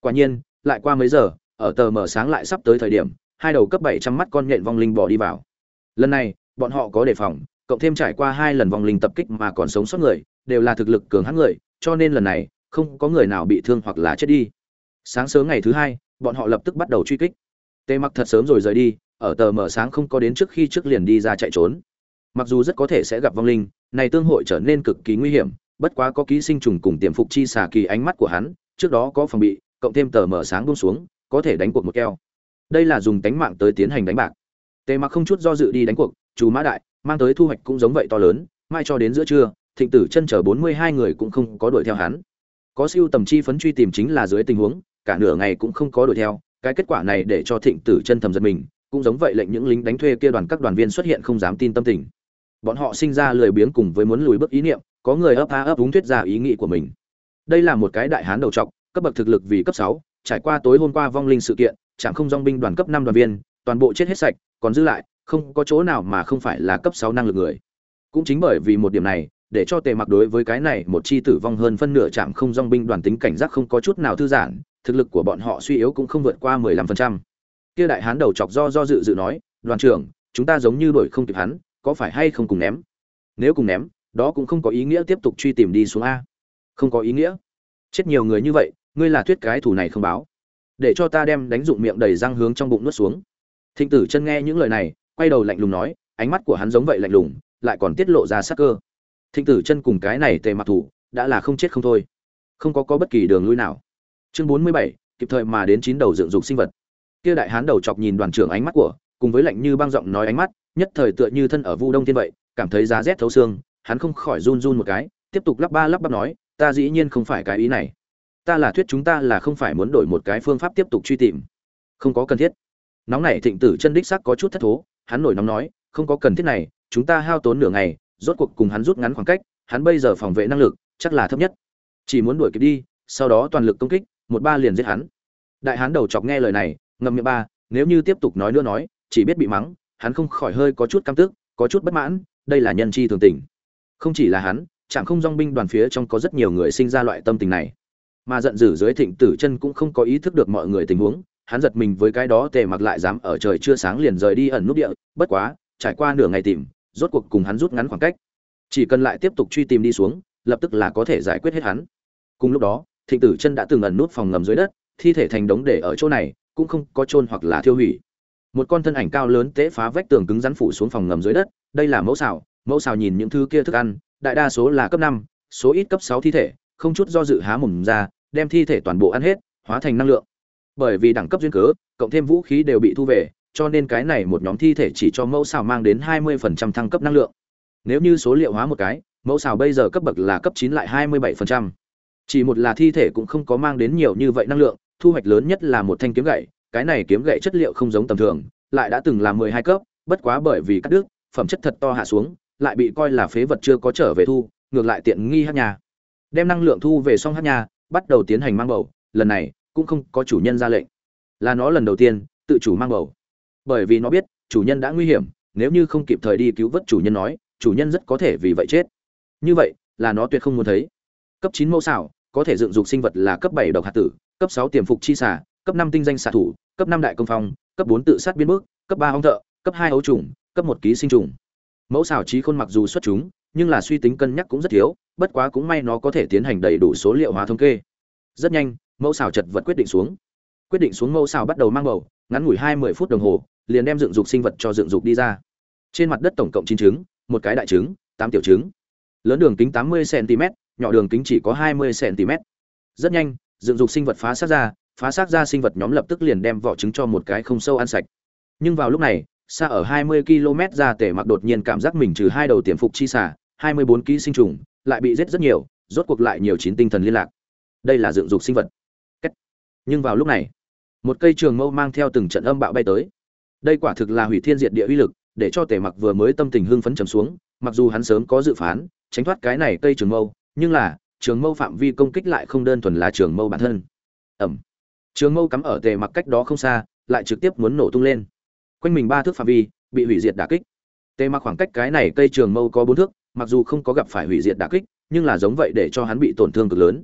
Quả nhiên, lại qua mấy giờ, ở tờ mờ sáng lại sắp tới thời điểm, hai đầu cấp bảy trăm mắt con nhện vong linh bò đi vào. Lần này, bọn họ có đề phòng, cộng thêm trải qua hai lần vong linh tập kích mà còn sống sót người, đều là thực lực cường hãn người, cho nên lần này không có người nào bị thương hoặc là chết đi. Sáng sớm ngày thứ hai, bọn họ lập tức bắt đầu truy kích. Tề Mặc thật sớm rồi rời đi, ở tờ mờ sáng không có đến trước khi trước liền đi ra chạy trốn. Mặc dù rất có thể sẽ gặp vong linh, này tương hội trở nên cực kỳ nguy hiểm, bất quá có ký sinh trùng cùng tiềm phục chi xà kỳ ánh mắt của hắn, trước đó có phòng bị, cộng thêm tờ mờ sáng buông xuống, có thể đánh cuộc một keo. Đây là dùng tánh mạng tới tiến hành đánh bạc. Tề Mặc không chút do dự đi đánh cuộc, chú mã đại, mang tới thu hoạch cũng giống vậy to lớn, mai cho đến giữa trưa, Thịnh Tử Chân chờ bốn mươi hai người cũng không có đuổi theo hắn. Có siêu tầm chi phấn truy tìm chính là dưới tình huống, cả nửa ngày cũng không có đuổi theo, cái kết quả này để cho Thịnh Tử Chân thầm giật mình, cũng giống vậy lệnh những lính đánh thuê kia đoàn các đoàn viên xuất hiện không dám tin tâm tình. Bọn họ sinh ra lười biếng cùng với muốn lùi bước ý niệm, có người ấp a ấp úng thuyết ra ý nghĩ của mình. Đây là một cái đại hán đầu trọc, cấp bậc thực lực vì cấp sáu, trải qua tối hôm qua vong linh sự kiện, chẳng không dòng binh đoàn cấp năm đoàn viên, toàn bộ chết hết sạch, còn dư lại, không có chỗ nào mà không phải là cấp sáu năng lực người. Cũng chính bởi vì một điểm này, để cho Tề Mặc đối với cái này một chi tử vong hơn phân nửa chạm không dòng binh đoàn tính cảnh giác không có chút nào thư giãn, thực lực của bọn họ suy yếu cũng không vượt qua mười lăm phần trăm. Kia đại hán đầu chọc do do dự dự nói, "Đoàn trưởng, chúng ta giống như đuổi không kịp hắn, có phải hay không cùng ném?" Nếu cùng ném, đó cũng không có ý nghĩa tiếp tục truy tìm đi xuống a. Không có ý nghĩa. Chết nhiều người như vậy, ngươi là thuyết cái thủ này không báo. Để cho ta đem đánh dụng miệng đầy răng hướng trong bụng nuốt xuống. Thịnh Tử Chân nghe những lời này, quay đầu lạnh lùng nói, ánh mắt của hắn giống vậy lạnh lùng, lại còn tiết lộ ra sát cơ. Thịnh Tử Chân cùng cái này Tề Mặc thủ, đã là không chết không thôi. Không có có bất kỳ đường lui nào. Chương bốn mươi bảy, kịp thời mà đến chín đầu dựng dục sinh vật. Kia đại hán đầu chọc nhìn đoàn trưởng ánh mắt của, cùng với lạnh như băng giọng nói ánh mắt, nhất thời tựa như thân ở Vu Đông Thiên vậy, cảm thấy giá rét thấu xương, hắn không khỏi run run một cái, tiếp tục lắp ba lắp bắp nói, ta dĩ nhiên không phải cái ý này. Ta là thuyết chúng ta là không phải muốn đổi một cái phương pháp tiếp tục truy tìm. Không có cần thiết. Nóng này Thịnh Tử Chân đích xác có chút thất thố, hắn nổi nóng nói, không có cần thiết này, chúng ta hao tốn nửa ngày, rốt cuộc cùng hắn rút ngắn khoảng cách, hắn bây giờ phòng vệ năng lực chắc là thấp nhất. Chỉ muốn đuổi kịp đi, sau đó toàn lực công kích, một ba liền giết hắn. Đại hán đầu chọc nghe lời này, ngậm miệng ba, nếu như tiếp tục nói nữa nói, chỉ biết bị mắng, hắn không khỏi hơi có chút căm tức, có chút bất mãn, đây là nhân chi thường tình. Không chỉ là hắn, chẳng không dòng binh đoàn phía trong có rất nhiều người sinh ra loại tâm tình này. Mà giận dữ dưới Thịnh Tử Chân cũng không có ý thức được mọi người tình huống, hắn giật mình với cái đó Tề Mặc lại dám ở trời chưa sáng liền rời đi ẩn núp địa, bất quá, trải qua nửa ngày tìm, rốt cuộc cùng hắn rút ngắn khoảng cách. Chỉ cần lại tiếp tục truy tìm đi xuống, lập tức là có thể giải quyết hết hắn. Cùng lúc đó, Thịnh Tử Chân đã từng ẩn nút phòng ngầm dưới đất, thi thể thành đống để ở chỗ này, cũng không có chôn hoặc là thiêu hủy. Một con thân ảnh cao lớn tế phá vách tường cứng rắn phủ xuống phòng ngầm dưới đất, đây là mẫu xào, mẫu xào nhìn những thứ kia thức ăn, đại đa số là cấp năm, số ít cấp sáu thi thể, không chút do dự há mồm ra, đem thi thể toàn bộ ăn hết, hóa thành năng lượng. Bởi vì đẳng cấp duyên cớ, cộng thêm vũ khí đều bị thu về, cho nên cái này một nhóm thi thể chỉ cho mẫu xào mang đến hai mươi phần trăm thăng cấp năng lượng. Nếu như số liệu hóa một cái, mẫu xào bây giờ cấp bậc là cấp chín lại hai mươi bảy phần trăm. Chỉ một là thi thể cũng không có mang đến nhiều như vậy năng lượng, thu hoạch lớn nhất là một thanh kiếm gậy, cái này kiếm gậy chất liệu không giống tầm thường, lại đã từng là mười hai cấp, bất quá bởi vì cắt đứt, phẩm chất thật to hạ xuống, lại bị coi là phế vật chưa có trở về thu, ngược lại tiện nghi hát nhà. Đem năng lượng thu về xong hát nhà, bắt đầu tiến hành mang bầu, lần này cũng không có chủ nhân ra lệnh, là nó lần đầu tiên tự chủ mang bầu. Bởi vì nó biết chủ nhân đã nguy hiểm, nếu như không kịp thời đi cứu vớt chủ nhân nói, chủ nhân rất có thể vì vậy chết. Như vậy là nó tuyệt không muốn thấy. Cấp chín mẫu xảo có thể dựng dục sinh vật là cấp bảy độc hạt tử, cấp sáu tiềm phục chi xà, cấp năm tinh danh xạ thủ, cấp năm đại công phong, cấp bốn tự sát biến mức, cấp ba ong thợ, cấp hai ấu trùng, cấp một ký sinh trùng. Mẫu xảo trí khôn mặc dù xuất chúng, nhưng là suy tính cân nhắc cũng rất thiếu, bất quá cũng may nó có thể tiến hành đầy đủ số liệu hóa thống kê. Rất nhanh, mẫu xảo chật vật quyết định xuống. Quyết định xuống mẫu xảo bắt đầu mang bầu, ngắn ngủi hai mươi phút đồng hồ, liền đem dựng dục sinh vật cho dựng dục đi ra. Trên mặt đất tổng cộng chín trứng, một cái đại trứng, tám tiểu trứng. Lớn đường kính tám mươi xăng ti mét, nhỏ đường kính chỉ có hai mươi xăng ti mét. Rất nhanh, dựng dục sinh vật phá xác ra, phá xác ra sinh vật nhóm lập tức liền đem vỏ trứng cho một cái không sâu ăn sạch. Nhưng vào lúc này, xa ở hai mươi ki lô mét ra Tề Mặc đột nhiên cảm giác mình trừ hai đầu tiềm phục chi xà, hai mươi bốn ký sinh trùng, lại bị giết rất nhiều, rốt cuộc lại nhiều chín tinh thần liên lạc. Đây là dựng dục sinh vật. Cách. Nhưng vào lúc này, một cây trường mâu mang theo từng trận âm bạo bay tới. Đây quả thực là hủy thiên diệt địa uy lực, để cho Tề Mặc vừa mới tâm tình hưng phấn trầm xuống, mặc dù hắn sớm có dự phán, tránh thoát cái này cây trường mâu, nhưng là, trường mâu phạm vi công kích lại không đơn thuần là trường mâu bản thân. Ầm. Trường mâu cắm ở Tề Mặc cách đó không xa, lại trực tiếp muốn nổ tung lên. Quanh mình ba thước phạm vi bị hủy diệt đả kích. Tề Mặc khoảng cách cái này cây trường mâu có bốn thước, mặc dù không có gặp phải hủy diệt đả kích, nhưng là giống vậy để cho hắn bị tổn thương cực lớn.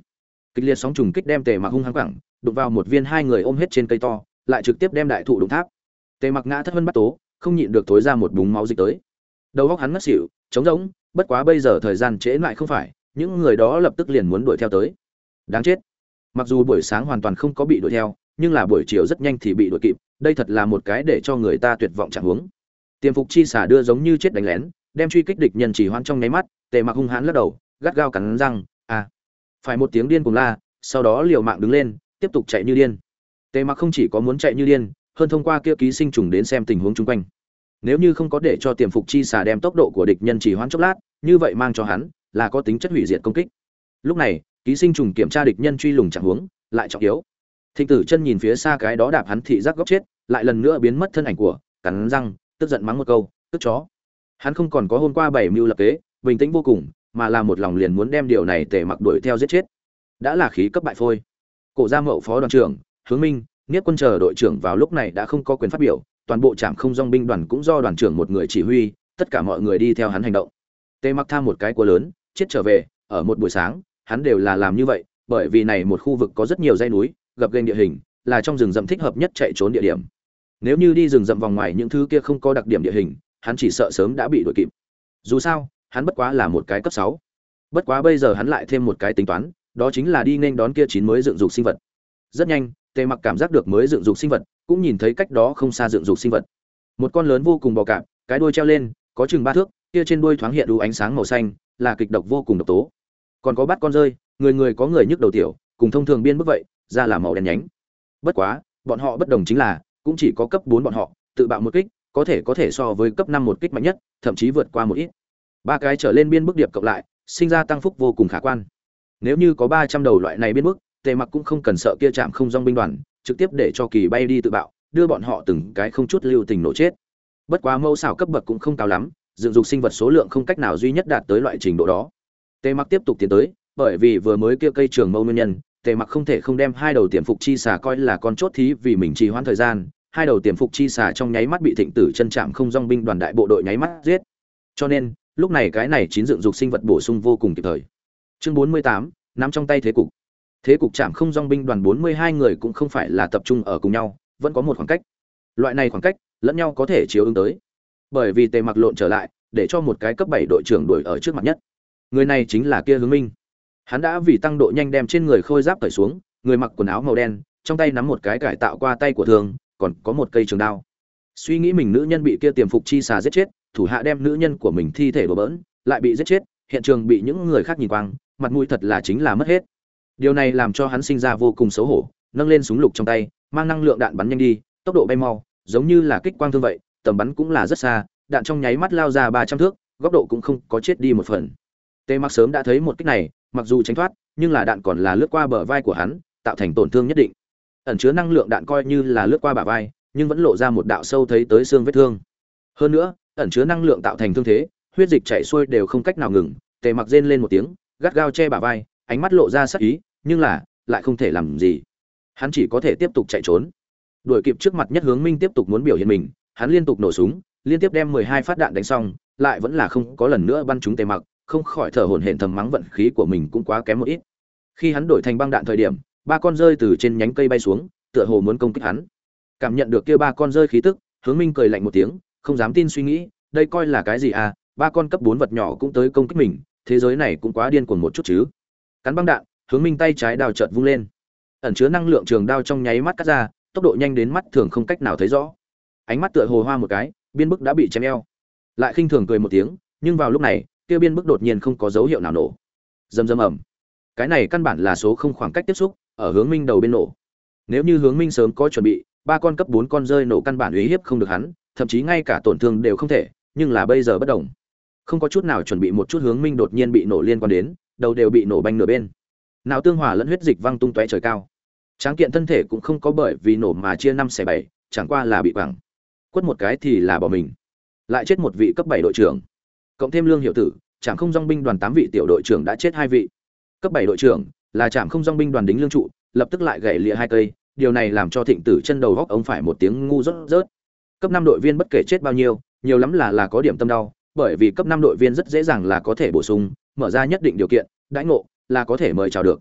Kịch liệt sóng trùng kích đem Tề Mặc hung hăng quẳng, đụng vào một viên hai người ôm hết trên cây to, lại trực tiếp đem đại thụ đụng tháp. Tề Mặc ngã thất vân bắt tố, không nhịn được thối ra một búng máu dịch tới. Đầu óc hắn ngất xỉu, trống rỗng, bất quá bây giờ thời gian trễ lại không phải, những người đó lập tức liền muốn đuổi theo tới. Đáng chết. Mặc dù buổi sáng hoàn toàn không có bị đuổi theo, nhưng là buổi chiều rất nhanh thì bị đuổi kịp, đây thật là một cái để cho người ta tuyệt vọng chẳng huống. Tiềm phục chi xả đưa giống như chết đánh lén, đem truy kích địch nhân chỉ hoãn trong nháy mắt, Tề Mặc hung hãn lắc đầu, gắt gao cắn răng, à. Phải một tiếng điên cuồng la, sau đó liều mạng đứng lên, tiếp tục chạy như điên. Tề Mặc không chỉ có muốn chạy như điên, hơn thông qua kia ký sinh trùng đến xem tình huống xung quanh. Nếu như không có để cho tiềm phục chi xà đem tốc độ của địch nhân chỉ hoãn chốc lát, như vậy mang cho hắn là có tính chất hủy diệt công kích. Lúc này, ký sinh trùng kiểm tra địch nhân truy lùng chẳng huống, lại trọng yếu. Thịnh Tử Chân nhìn phía xa cái đó đạp hắn thị giác góc chết, lại lần nữa biến mất thân ảnh của, cắn răng, tức giận mắng một câu, tức chó. Hắn không còn có hôm qua bảy mưu lập kế, bình tĩnh vô cùng, mà là một lòng liền muốn đem điều này Tề Mặc đuổi theo giết chết. Đã là khí cấp bại phôi. Cổ Gia Mậu phó đoàn trưởng, Hướng Minh, Niết Quân chờ đội trưởng vào lúc này đã không có quyền phát biểu, toàn bộ trạm không dòng binh đoàn cũng do đoàn trưởng một người chỉ huy, tất cả mọi người đi theo hắn hành động. Tề Mặc tham một cái cua lớn, chết trở về, ở một buổi sáng, hắn đều là làm như vậy, bởi vì này một khu vực có rất nhiều dãy núi, gập ghềnh địa hình, là trong rừng rậm thích hợp nhất chạy trốn địa điểm. Nếu như đi rừng rậm vòng ngoài những thứ kia không có đặc điểm địa hình, hắn chỉ sợ sớm đã bị đuổi kịp. Dù sao, hắn bất quá là một cái cấp sáu. Bất quá bây giờ hắn lại thêm một cái tính toán, đó chính là đi nên đón kia chín mới dựng dục sinh vật. Rất nhanh, Tề Mặc cảm giác được mới dựng dục sinh vật, cũng nhìn thấy cách đó không xa dựng dục sinh vật. Một con lớn vô cùng bò cạp, cái đuôi treo lên, có chừng ba thước, kia trên đuôi thoáng hiện đủ ánh sáng màu xanh, là kịch độc vô cùng độc tố. Còn có bát con rơi, người người có người nhức đầu tiểu, cùng thông thường biên bức vậy, da là màu đen nhánh. Bất quá, bọn họ bất đồng chính là, cũng chỉ có cấp bốn bọn họ, tự bạo một kích, có thể có thể so với cấp năm một kích mạnh nhất, thậm chí vượt qua một ít. Ba cái trở lên biên bức điệp cộng lại, sinh ra tăng phúc vô cùng khả quan. Nếu như có ba trăm đầu loại này biên bức, Tề Mặc cũng không cần sợ kia chạm không dòng binh đoàn, trực tiếp để cho kỳ bay đi tự bạo, đưa bọn họ từng cái không chút lưu tình nổ chết. Bất quá mẫu xảo cấp bậc cũng không cao lắm, dựng dục sinh vật số lượng không cách nào duy nhất đạt tới loại trình độ đó. Tề Mặc tiếp tục tiến tới, bởi vì vừa mới kia cây trường mâu nguyên nhân, Tề Mặc không thể không đem hai đầu tiềm phục chi xà coi là con chốt thí vì mình trì hoãn thời gian, hai đầu tiềm phục chi xà trong nháy mắt bị Thịnh Tử Chân chạm không dòng binh đoàn đại bộ đội nháy mắt giết. Cho nên, lúc này cái này chín dựng dục sinh vật bổ sung vô cùng kịp thời. Chương bốn mươi tám, nắm trong tay thế cục. Thế cục chạm không dòng binh đoàn bốn mươi hai người cũng không phải là tập trung ở cùng nhau, vẫn có một khoảng cách. Loại này khoảng cách, lẫn nhau có thể chiếu ứng tới. Bởi vì Tề Mặc lộn trở lại, để cho một cái cấp bảy đội trưởng đuổi ở trước mặt nhất. Người này chính là kia Hướng Minh. Hắn đã vì tăng độ nhanh đem trên người khôi giáp cởi xuống, người mặc quần áo màu đen, trong tay nắm một cái cải tạo qua tay của thường, còn có một cây trường đao. Suy nghĩ mình nữ nhân bị kia tiềm phục chi xà giết chết, thủ hạ đem nữ nhân của mình thi thể đổ bỡn, lại bị giết chết, hiện trường bị những người khác nhìn quang, mặt mũi thật là chính là mất hết. Điều này làm cho hắn sinh ra vô cùng xấu hổ, nâng lên súng lục trong tay, mang năng lượng đạn bắn nhanh đi, tốc độ bay mau, giống như là kích quang thương vậy, tầm bắn cũng là rất xa, đạn trong nháy mắt lao ra ba trăm thước, góc độ cũng không có chết đi một phần. Tề Mặc sớm đã thấy một kích này, mặc dù tránh thoát, nhưng là đạn còn là lướt qua bờ vai của hắn, tạo thành tổn thương nhất định. Ẩn chứa năng lượng đạn coi như là lướt qua bả vai, nhưng vẫn lộ ra một đạo sâu thấy tới xương vết thương. Hơn nữa, ẩn chứa năng lượng tạo thành thương thế, huyết dịch chảy xuôi đều không cách nào ngừng. Tề Mặc rên lên một tiếng, gắt gao che bả vai, ánh mắt lộ ra sắc ý, nhưng là lại không thể làm gì. Hắn chỉ có thể tiếp tục chạy trốn. Đuổi kịp trước mặt nhất Hướng Minh tiếp tục muốn biểu hiện mình, hắn liên tục nổ súng, liên tiếp đem mười hai phát đạn đánh xong, lại vẫn là không có lần nữa bắn trúng Tề Mặc, không khỏi thở hổn hển thầm mắng vận khí của mình cũng quá kém một ít. Khi hắn đổi thành băng đạn thời điểm, ba con rơi từ trên nhánh cây bay xuống, tựa hồ muốn công kích hắn. Cảm nhận được kia ba con rơi khí tức, Hướng Minh cười lạnh một tiếng, không dám tin suy nghĩ, đây coi là cái gì à, ba con cấp bốn vật nhỏ cũng tới công kích mình, thế giới này cũng quá điên cuồng một chút chứ. Cắn băng đạn, Hướng Minh tay trái đao chợt vung lên. Ẩn chứa năng lượng trường đao trong nháy mắt cắt ra, tốc độ nhanh đến mắt thường không cách nào thấy rõ. Ánh mắt tựa hồ hoa một cái, biên bức đã bị chém eo. Lại khinh thường cười một tiếng, nhưng vào lúc này, kia biên bức đột nhiên không có dấu hiệu nào nổ. Rầm rầm ầm. Cái này căn bản là số không khoảng cách tiếp xúc, ở Hướng Minh đầu bên nổ. Nếu như Hướng Minh sớm có chuẩn bị, ba con cấp bốn con rơi nổ căn bản uy hiếp không được hắn, thậm chí ngay cả tổn thương đều không thể, nhưng là bây giờ bất động. Không có chút nào chuẩn bị một chút Hướng Minh đột nhiên bị nổ liên quan đến, đầu đều bị nổ banh nửa bên. Não tương hòa lẫn huyết dịch văng tung tóe trời cao. Tráng kiện thân thể cũng không có bởi vì nổ mà chia năm xẻ bảy, chẳng qua là bị quẳng. Quất một cái thì là bỏ mình. Lại chết một vị cấp bảy đội trưởng. Cộng thêm Lương Hiệu Tử, Trảm Không Dòng binh đoàn tám vị tiểu đội trưởng đã chết hai vị. Cấp bảy đội trưởng là Trảm Không Dòng binh đoàn đính lương trụ, lập tức lại gãy lìa hai cây, điều này làm cho Thịnh Tử chân đầu góc ông phải một tiếng ngu rớt rớt. Cấp năm đội viên bất kể chết bao nhiêu, nhiều lắm là là có điểm tâm đau, bởi vì cấp năm đội viên rất dễ dàng là có thể bổ sung, mở ra nhất định điều kiện, đãi ngộ là có thể mời chào được.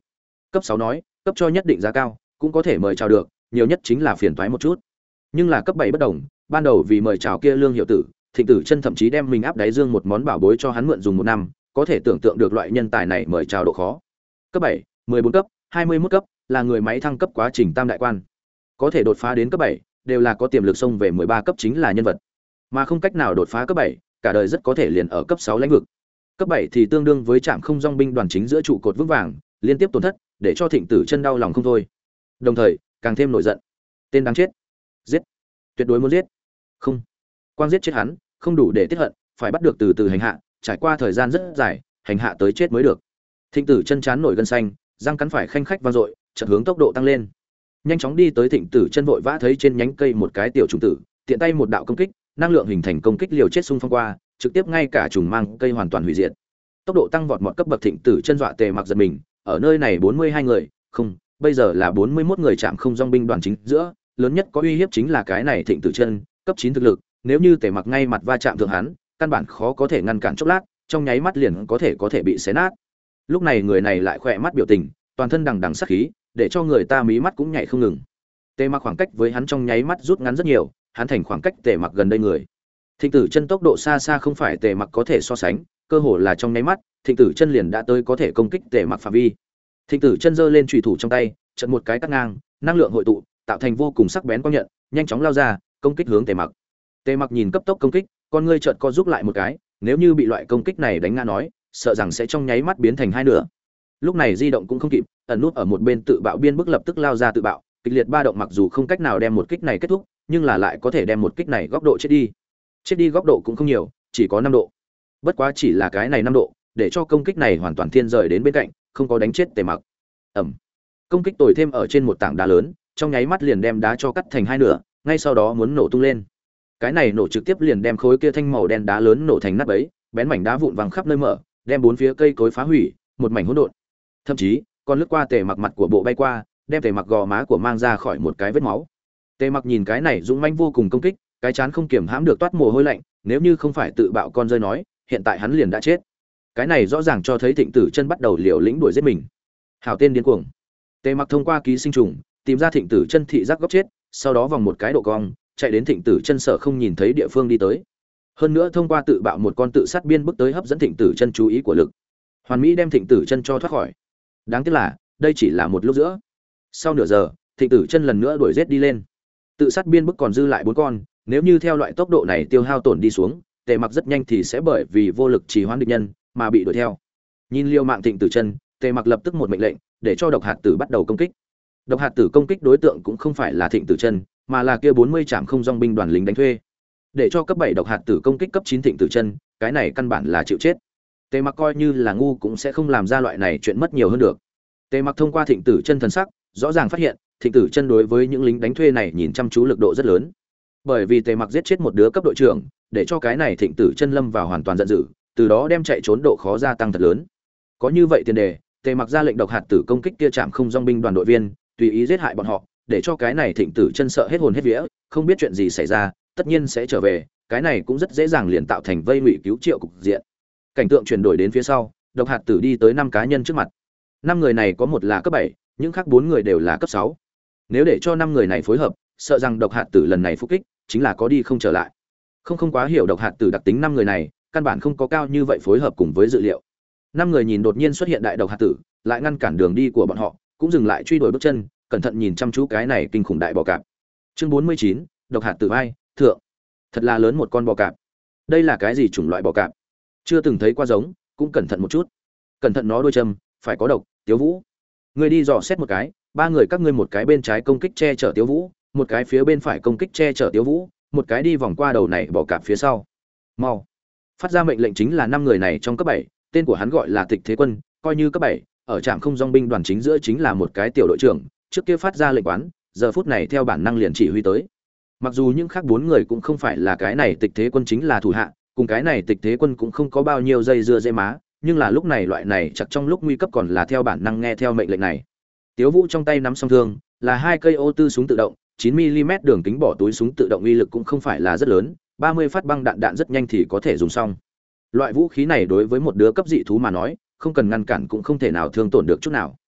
Cấp sáu nói, cấp cho nhất định giá cao, cũng có thể mời chào được, nhiều nhất chính là phiền toái một chút. Nhưng là cấp bảy bất đồng, ban đầu vì mời chào kia Lương Hiệu Tử, Thịnh Tử Chân thậm chí đem mình áp đáy dương một món bảo bối cho hắn mượn dùng một năm, có thể tưởng tượng được loại nhân tài này mời chào độ khó. Cấp bảy, mười bốn cấp, hai mươi mốt cấp là người máy thăng cấp quá trình tam đại quan. Có thể đột phá đến cấp bảy, đều là có tiềm lực xông về mười ba cấp chính là nhân vật. Mà không cách nào đột phá cấp bảy, cả đời rất có thể liền ở cấp sáu lãnh vực. Cấp bảy thì tương đương với trạm không dòng binh đoàn chính giữa trụ cột vững vàng, liên tiếp tổn thất, để cho Thịnh Tử Chân đau lòng không thôi. Đồng thời, càng thêm nổi giận. Tên đáng chết. Giết. Tuyệt đối muốn giết. Không. Quang giết chết hắn, không đủ để tiết hận, phải bắt được từ từ hành hạ, trải qua thời gian rất dài, hành hạ tới chết mới được. Thịnh Tử Chân chán nổi gân xanh, răng cắn phải khanh khách vang dội, chợt hướng tốc độ tăng lên. Nhanh chóng đi tới Thịnh Tử Chân vội vã thấy trên nhánh cây một cái tiểu trùng tử, tiện tay một đạo công kích, năng lượng hình thành công kích liều chết xung phong qua, trực tiếp ngay cả trùng mang cây hoàn toàn hủy diệt. Tốc độ tăng vọt một cấp bậc Thịnh Tử Chân dọa Tề Mặc giật mình, ở nơi này bốn mươi hai người, không, bây giờ là bốn mươi mốt người chạm không dòng binh đoàn chính giữa, lớn nhất có uy hiếp chính là cái này Thịnh Tử Chân, cấp chín thực lực, nếu như Tề Mặc ngay mặt va chạm thượng hắn, căn bản khó có thể ngăn cản chốc lát, trong nháy mắt liền có thể có thể bị xé nát. Lúc này người này lại khỏe mắt biểu tình, toàn thân đằng đằng sát khí, để cho người ta mí mắt cũng nhảy không ngừng. Tề Mặc khoảng cách với hắn trong nháy mắt rút ngắn rất nhiều, hắn thành khoảng cách Tề Mặc gần đây người. Thịnh Tử Chân tốc độ xa xa không phải Tề Mặc có thể so sánh, cơ hồ là trong nháy mắt, Thịnh Tử Chân liền đã tới có thể công kích Tề Mặc phạm vi. Thịnh Tử Chân giơ lên chùy thủ trong tay, chợt một cái cắt ngang, năng lượng hội tụ, tạo thành vô cùng sắc bén quang nhận, nhanh chóng lao ra, công kích hướng Tề Mặc. Tề Mặc nhìn cấp tốc công kích, con ngươi chợt co rút lại một cái, nếu như bị loại công kích này đánh ngã nói, sợ rằng sẽ trong nháy mắt biến thành hai nửa. Lúc này di động cũng không kịp, ẩn nút ở một bên tự bạo biên bức lập tức lao ra tự bạo, kịch liệt ba động mặc dù không cách nào đem một kích này kết thúc, nhưng là lại có thể đem một kích này góc độ chết đi. Chết đi góc độ cũng không nhiều, chỉ có năm độ. Bất quá chỉ là cái này năm độ, để cho công kích này hoàn toàn thiên rời đến bên cạnh, không có đánh chết Tề Mặc. Ầm. Công kích tồi thêm ở trên một tảng đá lớn, trong nháy mắt liền đem đá cho cắt thành hai nửa, ngay sau đó muốn nổ tung lên. Cái này nổ trực tiếp liền đem khối kia thanh màu đen đá lớn nổ thành nát bấy, bén mảnh đá vụn vàng khắp nơi mở, đem bốn phía cây cối phá hủy, một mảnh hỗn độn. Thậm chí, còn lướt qua Tề Mặc mặt của bộ bay qua, đem Tề Mặc gò má của mang ra khỏi một cái vết máu. Tề Mặc nhìn cái này dũng mãnh vô cùng công kích, cái chán không kiềm hãm được toát mồ hôi lạnh, nếu như không phải tự bạo con rơi nói, hiện tại hắn liền đã chết. Cái này rõ ràng cho thấy Thịnh Tử Chân bắt đầu liều lĩnh đuổi giết mình. Hảo tên điên cuồng. Tề Mặc thông qua ký sinh trùng, tìm ra Thịnh Tử Chân thị giác góc chết, sau đó vòng một cái độ cong, chạy đến Thịnh Tử Chân sợ không nhìn thấy địa phương đi tới. Hơn nữa thông qua tự bạo một con tự sát biên bức tới hấp dẫn Thịnh Tử Chân chú ý của lực. Hoàn mỹ đem Thịnh Tử Chân cho thoát khỏi. Đáng tiếc là, đây chỉ là một lúc giữa. Sau nửa giờ, Thịnh Tử Chân lần nữa đuổi giết đi lên. Tự sát biên bức còn dư lại bốn con, nếu như theo loại tốc độ này tiêu hao tổn đi xuống, Tề Mặc rất nhanh thì sẽ bởi vì vô lực trì hoãn địch nhân mà bị đuổi theo. Nhìn liêu mạng Thịnh Tử Chân, Tề Mặc lập tức một mệnh lệnh, để cho độc hạt tử bắt đầu công kích. Độc hạt tử công kích đối tượng cũng không phải là Thịnh Tử Chân, mà là kia bốn mươi trạm không dòng binh đoàn lính đánh thuê. Để cho cấp bảy độc hạt tử công kích cấp chín Thịnh Tử Chân, cái này căn bản là chịu chết. Tề Mặc coi như là ngu cũng sẽ không làm ra loại này chuyện mất nhiều hơn được. Tề Mặc thông qua Thịnh Tử Chân thần sắc, rõ ràng phát hiện, Thịnh Tử Chân đối với những lính đánh thuê này nhìn chăm chú lực độ rất lớn. Bởi vì Tề Mặc giết chết một đứa cấp đội trưởng, để cho cái này Thịnh Tử Chân lâm vào hoàn toàn giận dữ, từ đó đem chạy trốn độ khó gia tăng thật lớn. Có như vậy tiền đề, Tề Mặc ra lệnh độc hạt tử công kích kia trạm không dòng binh đoàn đội viên, tùy ý giết hại bọn họ, để cho cái này Thịnh Tử Chân sợ hết hồn hết vía, không biết chuyện gì xảy ra, tất nhiên sẽ trở về, cái này cũng rất dễ dàng liền tạo thành vây ngụy cứu triệu cục diện. Cảnh tượng chuyển đổi đến phía sau, độc hạt tử đi tới năm cá nhân trước mặt. Năm người này có một là cấp bảy, những khác bốn người đều là cấp sáu. Nếu để cho năm người này phối hợp, sợ rằng độc hạt tử lần này phục kích chính là có đi không trở lại. Không không quá hiểu độc hạt tử đặc tính năm người này, căn bản không có cao như vậy phối hợp cùng với dự liệu. Năm người nhìn đột nhiên xuất hiện đại độc hạt tử, lại ngăn cản đường đi của bọn họ, cũng dừng lại truy đuổi bước chân, cẩn thận nhìn chăm chú cái này kinh khủng đại bò cạp. Chương bốn mươi chín, độc hạt tử vai, thượng. Thật là lớn một con bò cạp. Đây là cái gì chủng loại bò cạp? Chưa từng thấy qua giống, cũng cẩn thận một chút. Cẩn thận nó đuôi châm, phải có độc, Tiếu Vũ. Ngươi đi dò xét một cái, ba người các ngươi một cái bên trái công kích che chở Tiếu Vũ, một cái phía bên phải công kích che chở Tiếu Vũ, một cái đi vòng qua đầu này bò cạp phía sau. Mau. Phát ra mệnh lệnh chính là năm người này trong cấp bảy, tên của hắn gọi là Tịch Thế Quân, coi như cấp bảy, ở trạm không dòng binh đoàn chính giữa chính là một cái tiểu đội trưởng, trước kia phát ra lệnh quán, giờ phút này theo bản năng liền chỉ huy tới. Mặc dù những khác bốn người cũng không phải là cái này Tịch Thế Quân chính là thủ hạ, cùng cái này Tịch Thế Quân cũng không có bao nhiêu dây dưa dây má, nhưng là lúc này loại này chắc trong lúc nguy cấp còn là theo bản năng nghe theo mệnh lệnh này. Tiếu Vũ trong tay nắm song thương, là hai cây ô tư súng tự động, chín mi li mét đường kính bỏ túi súng tự động uy lực cũng không phải là rất lớn, ba mươi phát băng đạn đạn rất nhanh thì có thể dùng xong. Loại vũ khí này đối với một đứa cấp dị thú mà nói, không cần ngăn cản cũng không thể nào thương tổn được chút nào.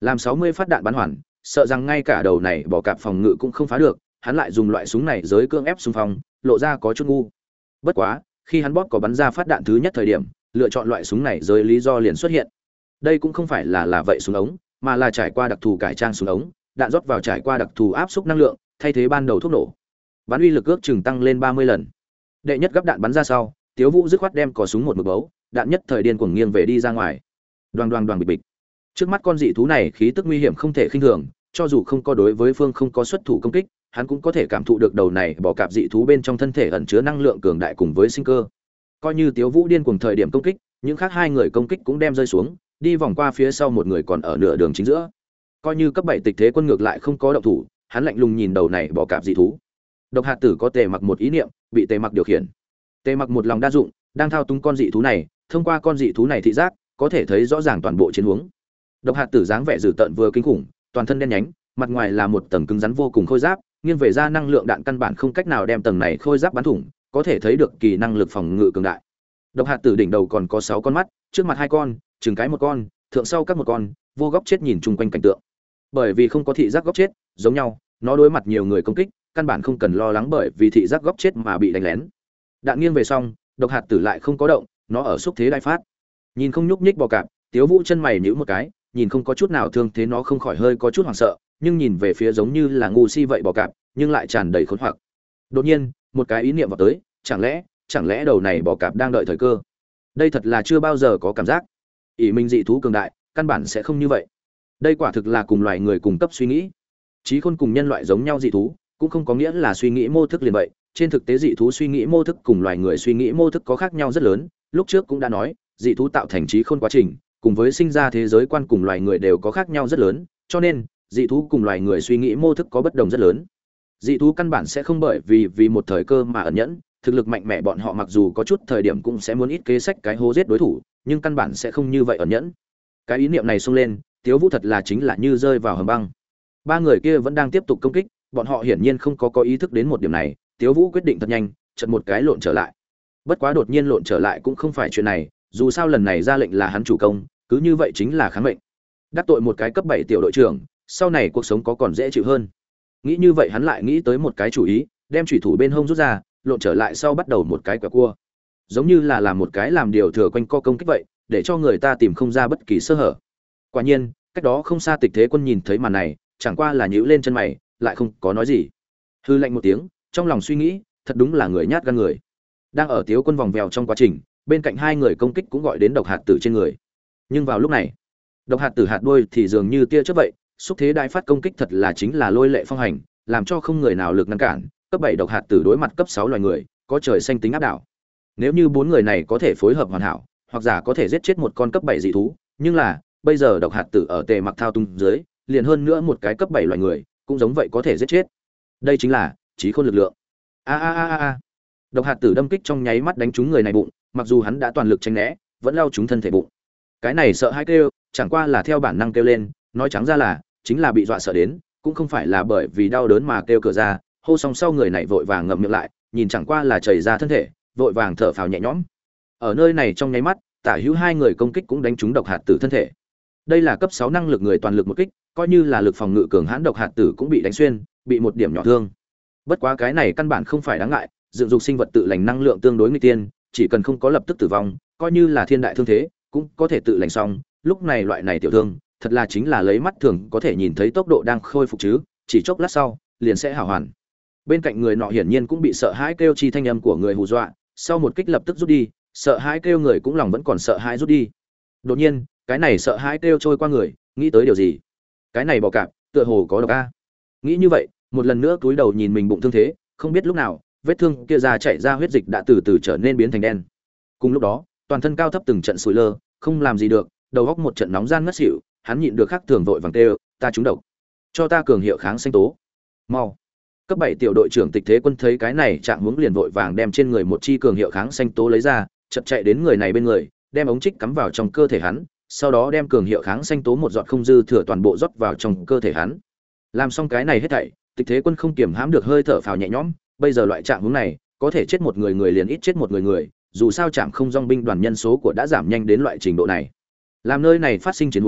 Làm sáu mươi phát đạn bắn hoàn, sợ rằng ngay cả đầu này bỏ cạp phòng ngự cũng không phá được, hắn lại dùng loại súng này giới cưỡng ép xung phong, lộ ra có chút ngu. Bất quá, khi hắn bóp có bắn ra phát đạn thứ nhất thời điểm, lựa chọn loại súng này giới lý do liền xuất hiện. Đây cũng không phải là là vậy súng ống, mà là trải qua đặc thù cải trang súng ống, đạn rót vào trải qua đặc thù áp suất năng lượng, thay thế ban đầu thuốc nổ. Bắn uy lực ước chừng tăng lên ba mươi lần. Đệ nhất gấp đạn bắn ra sau, Tiếu Vũ dứt khoát đem cò súng một mực bấu, đạn nhất thời điên cuồng nghiêng về đi ra ngoài. Đoàng đoàng đoàng bịch bịch. Trước mắt con dị thú này khí tức nguy hiểm không thể khinh thường, cho dù không có đối với phương không có xuất thủ công kích, hắn cũng có thể cảm thụ được đầu này bỏ cạp dị thú bên trong thân thể ẩn chứa năng lượng cường đại cùng với sinh cơ. Coi như Tiếu Vũ điên cuồng thời điểm công kích, những khác hai người công kích cũng đem rơi xuống, đi vòng qua phía sau một người còn ở nửa đường chính giữa. Coi như cấp bảy tịch thế quân ngược lại không có động thủ, hắn lạnh lùng nhìn đầu này bỏ cạp dị thú. Độc hạt tử có Tề Mặc một ý niệm, bị Tề Mặc điều khiển. Tề Mặc một lòng đa dụng, đang thao túng con dị thú này, thông qua con dị thú này thị giác, có thể thấy rõ ràng toàn bộ chiến huống. Độc hạt tử dáng vẻ dữ tợn vừa kinh khủng, toàn thân đen nhánh, mặt ngoài là một tầng cứng rắn vô cùng khôi giáp, nghiêng về ra năng lượng đạn căn bản không cách nào đem tầng này khôi giáp bắn thủng, có thể thấy được kỳ năng lực phòng ngự cường đại. Độc hạt tử đỉnh đầu còn có sáu con mắt, trước mặt hai con, chừng cái một con, thượng sau các một con, vô góc chết nhìn chung quanh cảnh tượng. Bởi vì không có thị giác góc chết, giống nhau, nó đối mặt nhiều người công kích, căn bản không cần lo lắng bởi vì thị giác góc chết mà bị đánh lén. Đạn nghiêng về xong, độc hạt tử lại không có động, nó ở xúc thế đai phát. Nhìn không nhúc nhích bò cạp, Tiếu Vũ chân mày nhíu một cái, nhìn không có chút nào thương thế nó không khỏi hơi có chút hoảng sợ, nhưng nhìn về phía giống như là ngu si vậy bò cạp, nhưng lại tràn đầy khốn hoặc. Đột nhiên, một cái ý niệm vào tới, chẳng lẽ, chẳng lẽ đầu này bò cạp đang đợi thời cơ? Đây thật là chưa bao giờ có cảm giác. Ỷ minh dị thú cường đại, căn bản sẽ không như vậy. Đây quả thực là cùng loài người cùng cấp suy nghĩ. Chí khôn cùng nhân loại giống nhau dị thú, cũng không có nghĩa là suy nghĩ mô thức liền vậy. Trên thực tế dị thú suy nghĩ mô thức cùng loài người suy nghĩ mô thức có khác nhau rất lớn. Lúc trước cũng đã nói, dị thú tạo thành trí khôn quá trình, cùng với sinh ra thế giới quan cùng loài người đều có khác nhau rất lớn, cho nên dị thú cùng loài người suy nghĩ mô thức có bất đồng rất lớn. Dị thú căn bản sẽ không bởi vì vì một thời cơ mà ẩn nhẫn, thực lực mạnh mẽ bọn họ mặc dù có chút thời điểm cũng sẽ muốn ít kế sách cái hố giết đối thủ, nhưng căn bản sẽ không như vậy ẩn nhẫn. Cái ý niệm này xông lên, Tiếu Vũ thật là chính là như rơi vào hầm băng. Ba người kia vẫn đang tiếp tục công kích, bọn họ hiển nhiên không có có ý thức đến một điểm này, Tiếu Vũ quyết định thật nhanh, chợt một cái lộn trở lại. Bất quá đột nhiên lộn trở lại cũng không phải chuyện này, dù sao lần này ra lệnh là hắn chủ công, cứ như vậy chính là kháng mệnh. Đắc tội một cái cấp bảy tiểu đội trưởng, sau này cuộc sống có còn dễ chịu hơn. Nghĩ như vậy hắn lại nghĩ tới một cái chủ ý, đem chủy thủ bên hông rút ra, lộn trở lại sau bắt đầu một cái quẹo cua. Giống như là làm một cái làm điều thừa quanh co công kích vậy, để cho người ta tìm không ra bất kỳ sơ hở. Quả nhiên, cách đó không xa Tịch Thế Quân nhìn thấy màn này, chẳng qua là nhíu lên chân mày, lại không có nói gì. Hư lạnh một tiếng, trong lòng suy nghĩ, thật đúng là người nhát gan người. Đang ở Tiếu Quân vòng vèo trong quá trình, bên cạnh hai người công kích cũng gọi đến độc hạt tử trên người. Nhưng vào lúc này, độc hạt tử hạt đuôi thì dường như tia chớp vậy, xúc thế đại phát công kích thật là chính là lôi lệ phong hành, làm cho không người nào lực ngăn cản. Cấp bảy độc hạt tử đối mặt cấp sáu loài người, có trời xanh tính áp đảo. Nếu như bốn người này có thể phối hợp hoàn hảo, hoặc giả có thể giết chết một con cấp bảy dị thú, nhưng là, bây giờ độc hạt tử ở Tề Mặc thao tung dưới, liền hơn nữa một cái cấp bảy loài người, cũng giống vậy có thể giết chết. Đây chính là trí khôn lực lượng. A a a a. Độc hạt tử đâm kích trong nháy mắt đánh trúng người này bụng, mặc dù hắn đã toàn lực tránh né, vẫn lao trúng thân thể bụng. Cái này sợ hãi kêu, chẳng qua là theo bản năng kêu lên, nói trắng ra là chính là bị dọa sợ đến, cũng không phải là bởi vì đau đớn mà kêu cửa ra. Hô xong sau người này vội vàng ngậm miệng lại, nhìn chẳng qua là chảy ra thân thể, vội vàng thở phào nhẹ nhõm. Ở nơi này trong nháy mắt, tả hữu hai người công kích cũng đánh trúng độc hạt tử thân thể. Đây là cấp sáu năng lực người toàn lực một kích, coi như là lực phòng ngự cường hãn độc hạt tử cũng bị đánh xuyên, bị một điểm nhỏ thương. Bất quá cái này căn bản không phải đáng ngại, dựng dục sinh vật tự lành năng lượng tương đối nguy tiên, chỉ cần không có lập tức tử vong, coi như là thiên đại thương thế, cũng có thể tự lành xong. Lúc này loại này tiểu thương, thật là chính là lấy mắt thường có thể nhìn thấy tốc độ đang khôi phục chứ, chỉ chốc lát sau, liền sẽ hảo hoàn. Bên cạnh người nọ hiển nhiên cũng bị sợ hãi kêu chi thanh âm của người hù dọa, sau một kích lập tức rút đi, sợ hãi kêu người cũng lòng vẫn còn sợ hãi rút đi. Đột nhiên, cái này sợ hãi kêu trôi qua người, nghĩ tới điều gì? Cái này bò cạp, tựa hồ có độc a. Nghĩ như vậy, một lần nữa cúi đầu nhìn mình bụng thương thế, không biết lúc nào, vết thương kia ra chảy ra huyết dịch đã từ từ trở nên biến thành đen. Cùng lúc đó, toàn thân cao thấp từng trận sùi lơ, không làm gì được, đầu óc một trận nóng gian ngất xỉu, hắn nhịn được khắc thường vội vàng kêu, ta trúng độc, cho ta cường hiệu kháng sinh tố, mau. Cấp bảy tiểu đội trưởng Tịch Thế Quân thấy cái này trạng huống liền vội vàng đem trên người một chi cường hiệu kháng sinh tố lấy ra, chợt chạy đến người này bên người, đem ống trích cắm vào trong cơ thể hắn, sau đó đem cường hiệu kháng sinh tố một giọt không dư thừa toàn bộ rót vào trong cơ thể hắn. Làm xong cái này hết thảy, Tịch Thế Quân không kiềm hãm được hơi thở phào nhẹ nhõm, bây giờ loại trạng huống này, có thể chết một người người liền ít chết một người người, dù sao Trảm Không Dong binh đoàn nhân số của đã giảm nhanh đến loại trình độ này. Làm nơi này phát sinh chiến huống,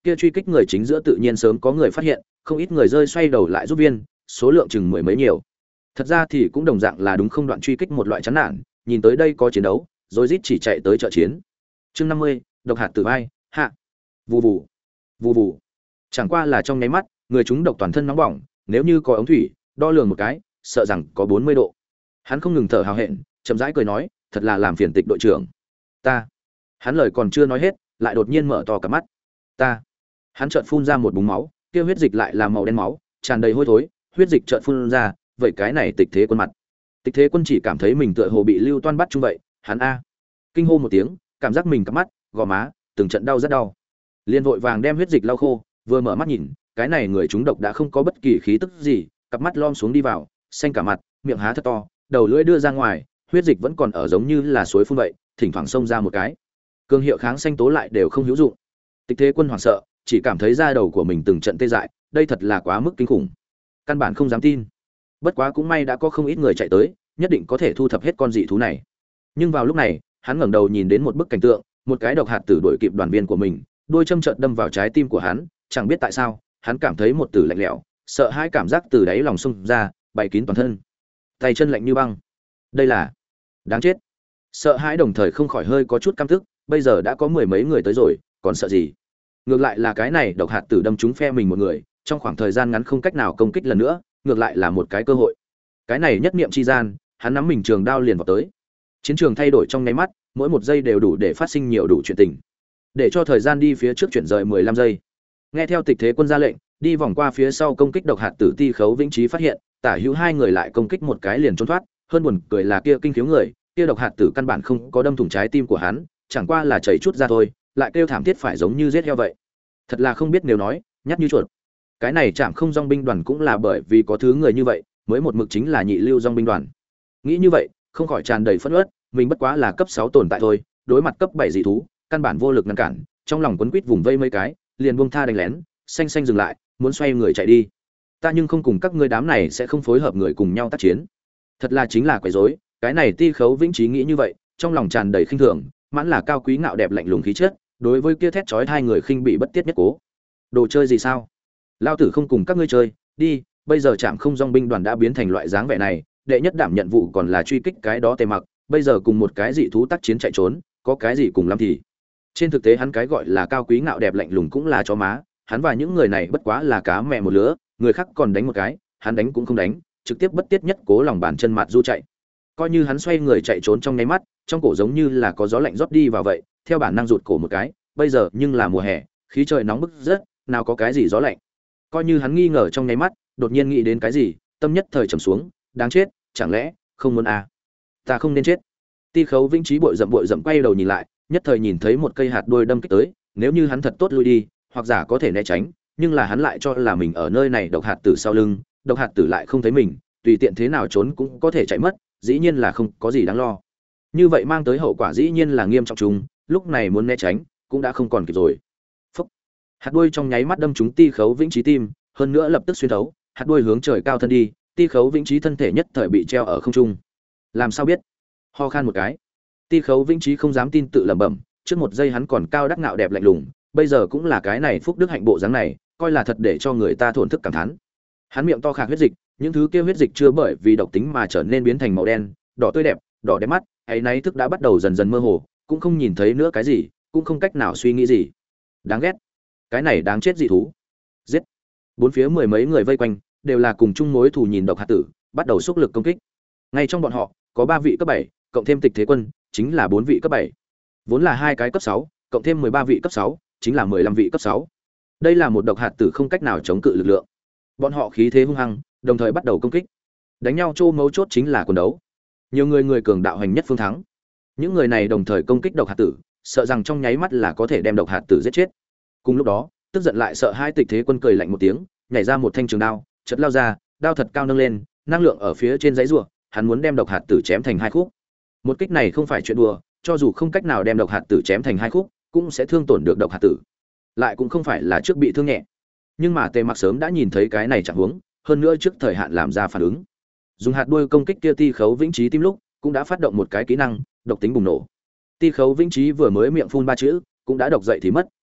kia truy kích người chính giữa tự nhiên sớm có người phát hiện, không ít người rơi xoay đầu lại giúp viên, số lượng chừng mười mấy nhiều. Thật ra thì cũng đồng dạng là đúng không đoạn truy kích một loại chán nản, nhìn tới đây có chiến đấu, rồi rít chỉ chạy tới trợ chiến. Chương năm mươi, độc hạt tử vai, hạ. Vù vù, vù vù. Chẳng qua là trong nháy mắt, người chúng độc toàn thân nóng bỏng, nếu như có ống thủy, đo lường một cái, sợ rằng có bốn mươi độ. Hắn không ngừng thở hào hẹn, chậm rãi cười nói, thật là làm phiền Tịch đội trưởng. Ta. Hắn lời còn chưa nói hết, lại đột nhiên mở to cả mắt. Ta. Hắn chợt phun ra một búng máu, kia huyết dịch lại là màu đen máu, tràn đầy hôi thối, huyết dịch chợt phun ra, vậy cái này Tịch Thế Quân mặt. Tịch Thế Quân chỉ cảm thấy mình tựa hồ bị Lưu Toan bắt chung vậy, hắn a. Kinh hô một tiếng, cảm giác mình cắm mắt, gò má, từng trận đau rất đau. Liên vội vàng đem huyết dịch lau khô, vừa mở mắt nhìn, cái này người chúng độc đã không có bất kỳ khí tức gì, cặp mắt lom xuống đi vào, xanh cả mặt, miệng há thật to, đầu lưỡi đưa ra ngoài, huyết dịch vẫn còn ở giống như là suối phun vậy, thỉnh thoảng xông ra một cái. Cương hiệu kháng xanh tố lại đều không hữu dụng. Tịch Thế Quân hoảng sợ, chỉ cảm thấy da đầu của mình từng trận tê dại, đây thật là quá mức kinh khủng. Căn bản không dám tin. Bất quá cũng may đã có không ít người chạy tới, nhất định có thể thu thập hết con dị thú này. Nhưng vào lúc này, hắn ngẩng đầu nhìn đến một bức cảnh tượng, một cái độc hạt tử đuổi kịp đoàn viên của mình, đôi châm chợt đâm vào trái tim của hắn, chẳng biết tại sao, hắn cảm thấy một tử lạnh lẽo, sợ hãi cảm giác từ đáy lòng xông ra, bày kín toàn thân. Tay chân lạnh như băng. Đây là đáng chết. Sợ hãi đồng thời không khỏi hơi có chút căm tức, bây giờ đã có mười mấy người tới rồi, còn sợ gì? Ngược lại là cái này độc hạt tử đâm trúng phe mình một người, trong khoảng thời gian ngắn không cách nào công kích lần nữa, ngược lại là một cái cơ hội. Cái này nhất niệm chi gian, hắn nắm mình trường đao liền vào tới. Chiến trường thay đổi trong nháy mắt, mỗi một giây đều đủ để phát sinh nhiều đủ chuyện tình. Để cho thời gian đi phía trước chuyển rời mười lăm giây. Nghe theo Tịch Thế Quân ra lệnh, đi vòng qua phía sau công kích độc hạt tử Ti Khấu Vĩnh Trí phát hiện, tả hữu hai người lại công kích một cái liền trốn thoát, hơn buồn cười là kia kinh khiếu người, kia độc hạt tử căn bản không có đâm thủng trái tim của hắn, chẳng qua là chảy chút ra thôi, lại kêu thảm thiết phải giống như giết heo vậy. Thật là không biết nếu nói, nhát như chuột. Cái này chạm không dòng binh đoàn cũng là bởi vì có thứ người như vậy, mới một mực chính là nhị lưu dòng binh đoàn. Nghĩ như vậy, không khỏi tràn đầy phẫn uất, mình bất quá là cấp sáu tồn tại thôi, đối mặt cấp bảy dị thú, căn bản vô lực ngăn cản, trong lòng quấn quýt vùng vây mấy cái, liền buông tha đánh lén, xanh xanh dừng lại, muốn xoay người chạy đi. Ta nhưng không cùng các ngươi đám này sẽ không phối hợp người cùng nhau tác chiến. Thật là chính là quấy rối, cái này Ti Khấu Vĩnh Trí nghĩ như vậy, trong lòng tràn đầy khinh thường, mãn là cao quý ngạo đẹp lạnh lùng khí chất, đối với kia thét chói hai người khinh bị bất tiết nhất cố. Đồ chơi gì sao? Lao tử không cùng các ngươi chơi, đi, bây giờ Trạm Không Dòng binh đoàn đã biến thành loại dáng vẻ này, đệ nhất đảm nhận vụ còn là truy kích cái đó Tề Mặc, bây giờ cùng một cái dị thú tác chiến chạy trốn, có cái gì cùng lắm thì. Trên thực tế hắn cái gọi là cao quý ngạo đẹp lạnh lùng cũng là chó má, hắn và những người này bất quá là cá mẹ một lứa, người khác còn đánh một cái, hắn đánh cũng không đánh, trực tiếp bất tiết nhất cố lòng bàn chân mặt du chạy. Coi như hắn xoay người chạy trốn trong nháy mắt, trong cổ giống như là có gió lạnh rót đi vào vậy, theo bản năng rụt cổ một cái, bây giờ nhưng là mùa hè, khí trời nóng bức rất, nào có cái gì gió lạnh. Coi như hắn nghi ngờ trong nháy mắt, đột nhiên nghĩ đến cái gì, tâm nhất thời trầm xuống, đáng chết, chẳng lẽ không muốn à? Ta không nên chết. Ti Khấu Vĩnh Trí bội rậm bội rậm quay đầu nhìn lại, nhất thời nhìn thấy một cây hạt đôi đâm kích tới, nếu như hắn thật tốt lui đi, hoặc giả có thể né tránh, nhưng là hắn lại cho là mình ở nơi này độc hạt tử sau lưng, độc hạt tử lại không thấy mình, tùy tiện thế nào trốn cũng có thể chạy mất, dĩ nhiên là không có gì đáng lo. Như vậy mang tới hậu quả dĩ nhiên là nghiêm trọng trùng, lúc này muốn né tránh, cũng đã không còn kịp rồi. Phốc. Hạt đuôi trong nháy mắt đâm trúng Ti Khấu Vĩnh Trí tim, hơn nữa lập tức xuyên thấu, hạt đuôi hướng trời cao thân đi, Ti Khấu Vĩnh Trí thân thể nhất thời bị treo ở không trung. Làm sao biết? Ho khan một cái. Ti Khấu Vĩnh Trí không dám tin tự lẩm bẩm, trước một giây hắn còn cao đắc ngạo đẹp lạnh lùng, bây giờ cũng là cái này phúc đức hạnh bộ dáng này, coi là thật để cho người ta thổn thức cảm thán. Hắn miệng to khạc huyết dịch, những thứ kia huyết dịch chưa bởi vì độc tính mà trở nên biến thành màu đen, đỏ tươi đẹp, đỏ đẹp mắt, ấy nay thức đã bắt đầu dần dần mơ hồ, cũng không nhìn thấy nữa cái gì, cũng không cách nào suy nghĩ gì. Đáng ghét. Cái này đáng chết dị thú. Giết. Bốn phía mười mấy người vây quanh, đều là cùng chung mối thù nhìn độc hạt tử, bắt đầu xúc lực công kích. Ngay trong bọn họ, có ba vị cấp bảy, cộng thêm Tịch Thế Quân, chính là bốn vị cấp bảy. Vốn là hai cái cấp sáu, cộng thêm mười ba vị cấp sáu, chính là mười lăm vị cấp sáu. Đây là một độc hạt tử không cách nào chống cự lực lượng. Bọn họ khí thế hung hăng, đồng thời bắt đầu công kích. Đánh nhau chỗ mấu chốt chính là quần đấu. Nhiều người người cường đạo hành nhất phương thắng. Những người này đồng thời công kích độc hạt tử, sợ rằng trong nháy mắt là có thể đem độc hạt tử giết chết. Cùng lúc đó, tức giận lại sợ hai Tịch Thế Quân cười lạnh một tiếng, nhảy ra một thanh trường đao, chợt lao ra, đao thật cao nâng lên, năng lượng ở phía trên giấy rùa, hắn muốn đem độc hạt tử chém thành hai khúc. Một kích này không phải chuyện đùa, cho dù không cách nào đem độc hạt tử chém thành hai khúc, cũng sẽ thương tổn được độc hạt tử. Lại cũng không phải là trước bị thương nhẹ. Nhưng mà Tề Mặc sớm đã nhìn thấy cái này chẳng huống, hơn nữa trước thời hạn làm ra phản ứng. Dùng hạt đuôi công kích kia Ti Khấu Vĩnh Trí tim lúc, cũng đã phát động một cái kỹ năng, độc tính bùng nổ. Ti Khấu Vĩnh Trí vừa mới miệng phun ba chữ, cũng đã độc dậy thì mất,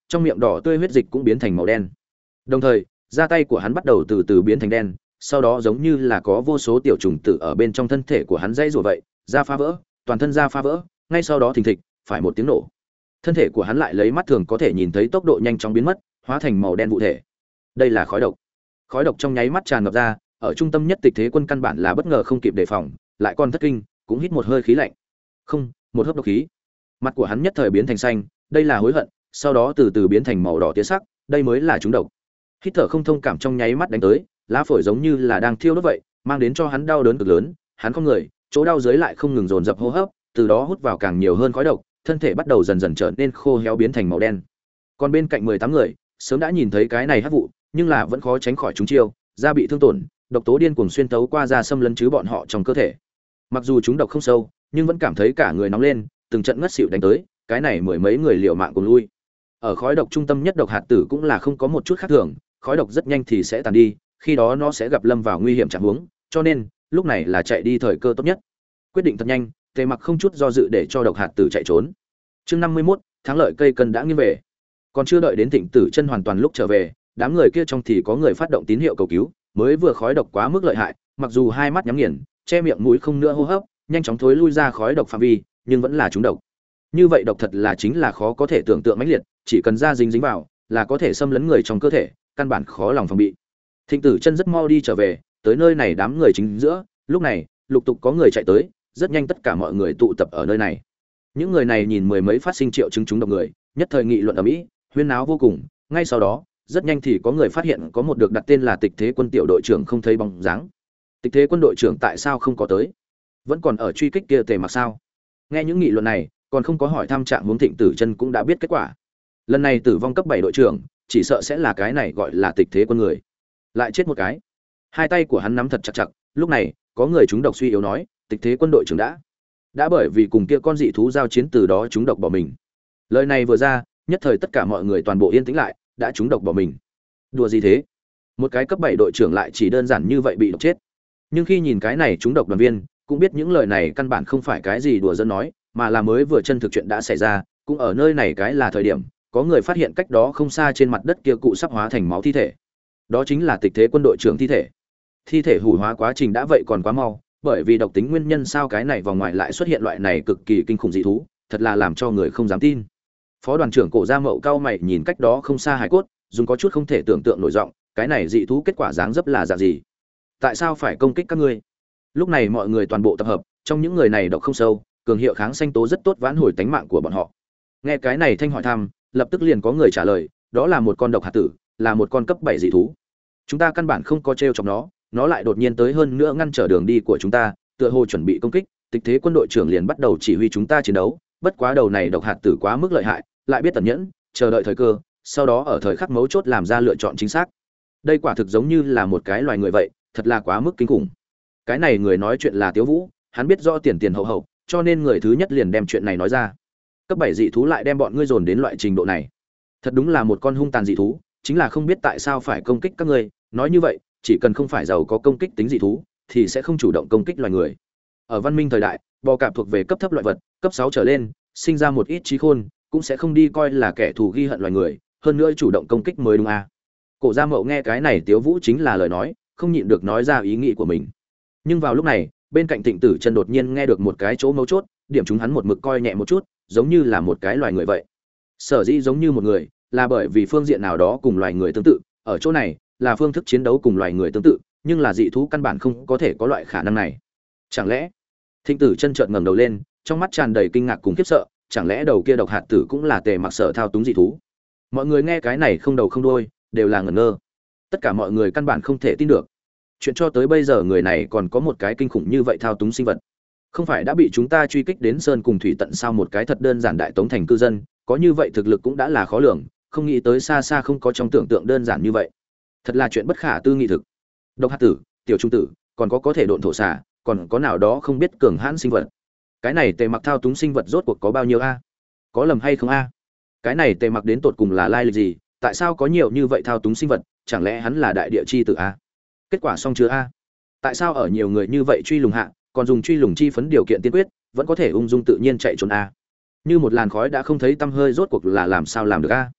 trong miệng đỏ tươi huyết dịch cũng biến thành màu đen. Đồng thời, da tay của hắn bắt đầu từ từ biến thành đen, sau đó giống như là có vô số tiểu trùng tử ở bên trong thân thể của hắn dãy rủa vậy, da phá vỡ, toàn thân da phá vỡ, ngay sau đó thình thịch, phải một tiếng nổ. Thân thể của hắn lại lấy mắt thường có thể nhìn thấy tốc độ nhanh chóng biến mất, hóa thành màu đen vụ thể. Đây là khói độc. Khói độc trong nháy mắt tràn ngập ra, ở trung tâm nhất Tịch Thế Quân căn bản là bất ngờ không kịp đề phòng, lại còn thất kinh, cũng hít một hơi khí lạnh. Không, một hớp độc khí. Mặt của hắn nhất thời biến thành xanh, đây là hối hận, sau đó từ từ biến thành màu đỏ tía sắc, đây mới là trúng độc. Hít thở không thông cảm trong nháy mắt đánh tới, lá phổi giống như là đang thiêu đốt vậy, mang đến cho hắn đau đớn cực lớn, hắn không người, chỗ đau dưới lại không ngừng dồn dập hô hấp, từ đó hút vào càng nhiều hơn khói độc, thân thể bắt đầu dần dần trở nên khô héo biến thành màu đen. Còn bên cạnh mười tám người, sớm đã nhìn thấy cái này hắc vụ, nhưng là vẫn khó tránh khỏi chúng chiêu, da bị thương tổn, độc tố điên cuồng xuyên tấu qua da xâm lấn chứ bọn họ trong cơ thể. Mặc dù chúng độc không sâu, nhưng vẫn cảm thấy cả người nóng lên, từng trận ngất xỉu đánh tới, cái này mười mấy người liều mạng cùng lui. Ở khói độc trung tâm nhất độc hạt tử cũng là không có một chút khác thường, khói độc rất nhanh thì sẽ tàn đi, khi đó nó sẽ gặp lâm vào nguy hiểm trạng huống, cho nên lúc này là chạy đi thời cơ tốt nhất. Quyết định thật nhanh, Tề Mặc không chút do dự để cho độc hạt tử chạy trốn. Chương năm mươi mốt, thắng lợi cây cân đã nghiêng về. Còn chưa đợi đến Thịnh Tử Chân hoàn toàn lúc trở về, đám người kia trong thì có người phát động tín hiệu cầu cứu, mới vừa khói độc quá mức lợi hại, mặc dù hai mắt nhắm nghiền, che miệng mũi không nữa hô hấp, nhanh chóng thối lui ra khói độc phạm vi, nhưng vẫn là trúng độc. Như vậy độc thật là chính là khó có thể tưởng tượng mãnh liệt, chỉ cần da dính dính vào, là có thể xâm lấn người trong cơ thể, căn bản khó lòng phòng bị. Thịnh Tử Chân rất mau đi trở về, tới nơi này đám người chính giữa, lúc này, lục tục có người chạy tới, rất nhanh tất cả mọi người tụ tập ở nơi này. Những người này nhìn mười mấy phát sinh triệu chứng trúng độc người, nhất thời nghị luận ầm ĩ, huyên náo vô cùng, ngay sau đó, rất nhanh thì có người phát hiện có một được đặt tên là Tịch Thế Quân tiểu đội trưởng không thấy bóng dáng. Tịch Thế Quân đội trưởng tại sao không có tới? Vẫn còn ở truy kích kia Tề Mặc sao? Nghe những nghị luận này, còn không có hỏi thăm trạng huống Thịnh Tử Chân cũng đã biết kết quả. Lần này tử vong cấp bảy đội trưởng, chỉ sợ sẽ là cái này gọi là Tịch Thế Quân người. Lại chết một cái. Hai tay của hắn nắm thật chặt chặt, lúc này, có người chúng độc suy yếu nói, Tịch Thế Quân đội trưởng đã đã bởi vì cùng kia con dị thú giao chiến từ đó chúng độc bỏ mình. Lời này vừa ra, nhất thời tất cả mọi người toàn bộ yên tĩnh lại, đã chúng độc bỏ mình. Đùa gì thế? Một cái cấp bảy đội trưởng lại chỉ đơn giản như vậy bị độc chết. Nhưng khi nhìn cái này chúng độc đoàn viên, cũng biết những lời này căn bản không phải cái gì đùa giỡn nói, mà là mới vừa chân thực chuyện đã xảy ra, cũng ở nơi này cái là thời điểm, có người phát hiện cách đó không xa trên mặt đất kia cụ sắp hóa thành máu thi thể. Đó chính là Tịch Thế Quân đội trưởng thi thể. Thi thể hủ hóa quá trình đã vậy còn quá mau, bởi vì độc tính nguyên nhân sao cái này vòng ngoài lại xuất hiện loại này cực kỳ kinh khủng dị thú, thật là làm cho người không dám tin. Phó đoàn trưởng Cổ Gia Mậu cao mày nhìn cách đó không xa hải cốt, dùng có chút không thể tưởng tượng nổi giọng, cái này dị thú kết quả dáng dấp là dạng gì? Tại sao phải công kích các ngươi? Lúc này mọi người toàn bộ tập hợp, trong những người này độc không sâu, cường hiệu kháng sinh tố rất tốt vãn hồi tánh mạng của bọn họ. Nghe cái này thanh hỏi thăm, lập tức liền có người trả lời, đó là một con độc hạt tử, là một con cấp bảy dị thú. Chúng ta căn bản không có trêu chọc nó, nó lại đột nhiên tới hơn nữa ngăn trở đường đi của chúng ta, tựa hồ chuẩn bị công kích, Tịch Thế Quân đội trưởng liền bắt đầu chỉ huy chúng ta chiến đấu, bất quá đầu này độc hạt tử quá mức lợi hại, lại biết tận nhẫn, chờ đợi thời cơ, sau đó ở thời khắc mấu chốt làm ra lựa chọn chính xác. Đây quả thực giống như là một cái loài người vậy, thật là quá mức kinh khủng. Cái này người nói chuyện là Tiếu Vũ, hắn biết rõ tiền tiền hậu hậu, cho nên người thứ nhất liền đem chuyện này nói ra. Cấp bảy dị thú lại đem bọn ngươi dồn đến loại trình độ này, thật đúng là một con hung tàn dị thú, chính là không biết tại sao phải công kích các ngươi, nói như vậy, chỉ cần không phải giàu có công kích tính dị thú, thì sẽ không chủ động công kích loài người. Ở văn minh thời đại, bò cạp thuộc về cấp thấp loại vật, cấp sáu trở lên, sinh ra một ít trí khôn, cũng sẽ không đi coi là kẻ thù ghi hận loài người, hơn nữa chủ động công kích mới đúng à. Cổ Gia Mậu nghe cái này Tiếu Vũ chính là lời nói, không nhịn được nói ra ý nghĩ của mình. Nhưng vào lúc này, bên cạnh Thịnh Tử Chân đột nhiên nghe được một cái chỗ mấu chốt, điểm chúng hắn một mực coi nhẹ một chút, giống như là một cái loài người vậy. Sở dĩ giống như một người, là bởi vì phương diện nào đó cùng loài người tương tự, ở chỗ này là phương thức chiến đấu cùng loài người tương tự, nhưng là dị thú căn bản không có thể có loại khả năng này. Chẳng lẽ? Thịnh Tử Chân chợt ngẩng đầu lên, trong mắt tràn đầy kinh ngạc cùng khiếp sợ, chẳng lẽ đầu kia độc hạt tử cũng là Tề Mặc Sở thao túng dị thú? Mọi người nghe cái này không đầu không đuôi, đều là ngẩn ngơ. Tất cả mọi người căn bản không thể tin được. Chuyện cho tới bây giờ người này còn có một cái kinh khủng như vậy thao túng sinh vật. Không phải đã bị chúng ta truy kích đến sơn cùng thủy tận sao một cái thật đơn giản đại tống thành cư dân, có như vậy thực lực cũng đã là khó lường, không nghĩ tới xa xa không có trong tưởng tượng đơn giản như vậy. Thật là chuyện bất khả tư nghị thực. Độc hạt tử, tiểu trung tử, còn có có thể độn thổ xà, còn có nào đó không biết cường hãn sinh vật. Cái này Tề Mặc thao túng sinh vật rốt cuộc có bao nhiêu a? Có lầm hay không a? Cái này Tề Mặc đến tột cùng là lai lịch gì? Tại sao có nhiều như vậy thao túng sinh vật? Chẳng lẽ hắn là đại địa chi tử a? Kết quả xong chưa a? Tại sao ở nhiều người như vậy truy lùng hạ, còn dùng truy lùng chi phấn điều kiện tiên quyết, vẫn có thể ung dung tự nhiên chạy trốn a? Như một làn khói đã không thấy tăm hơi, rốt cuộc là làm sao làm được a?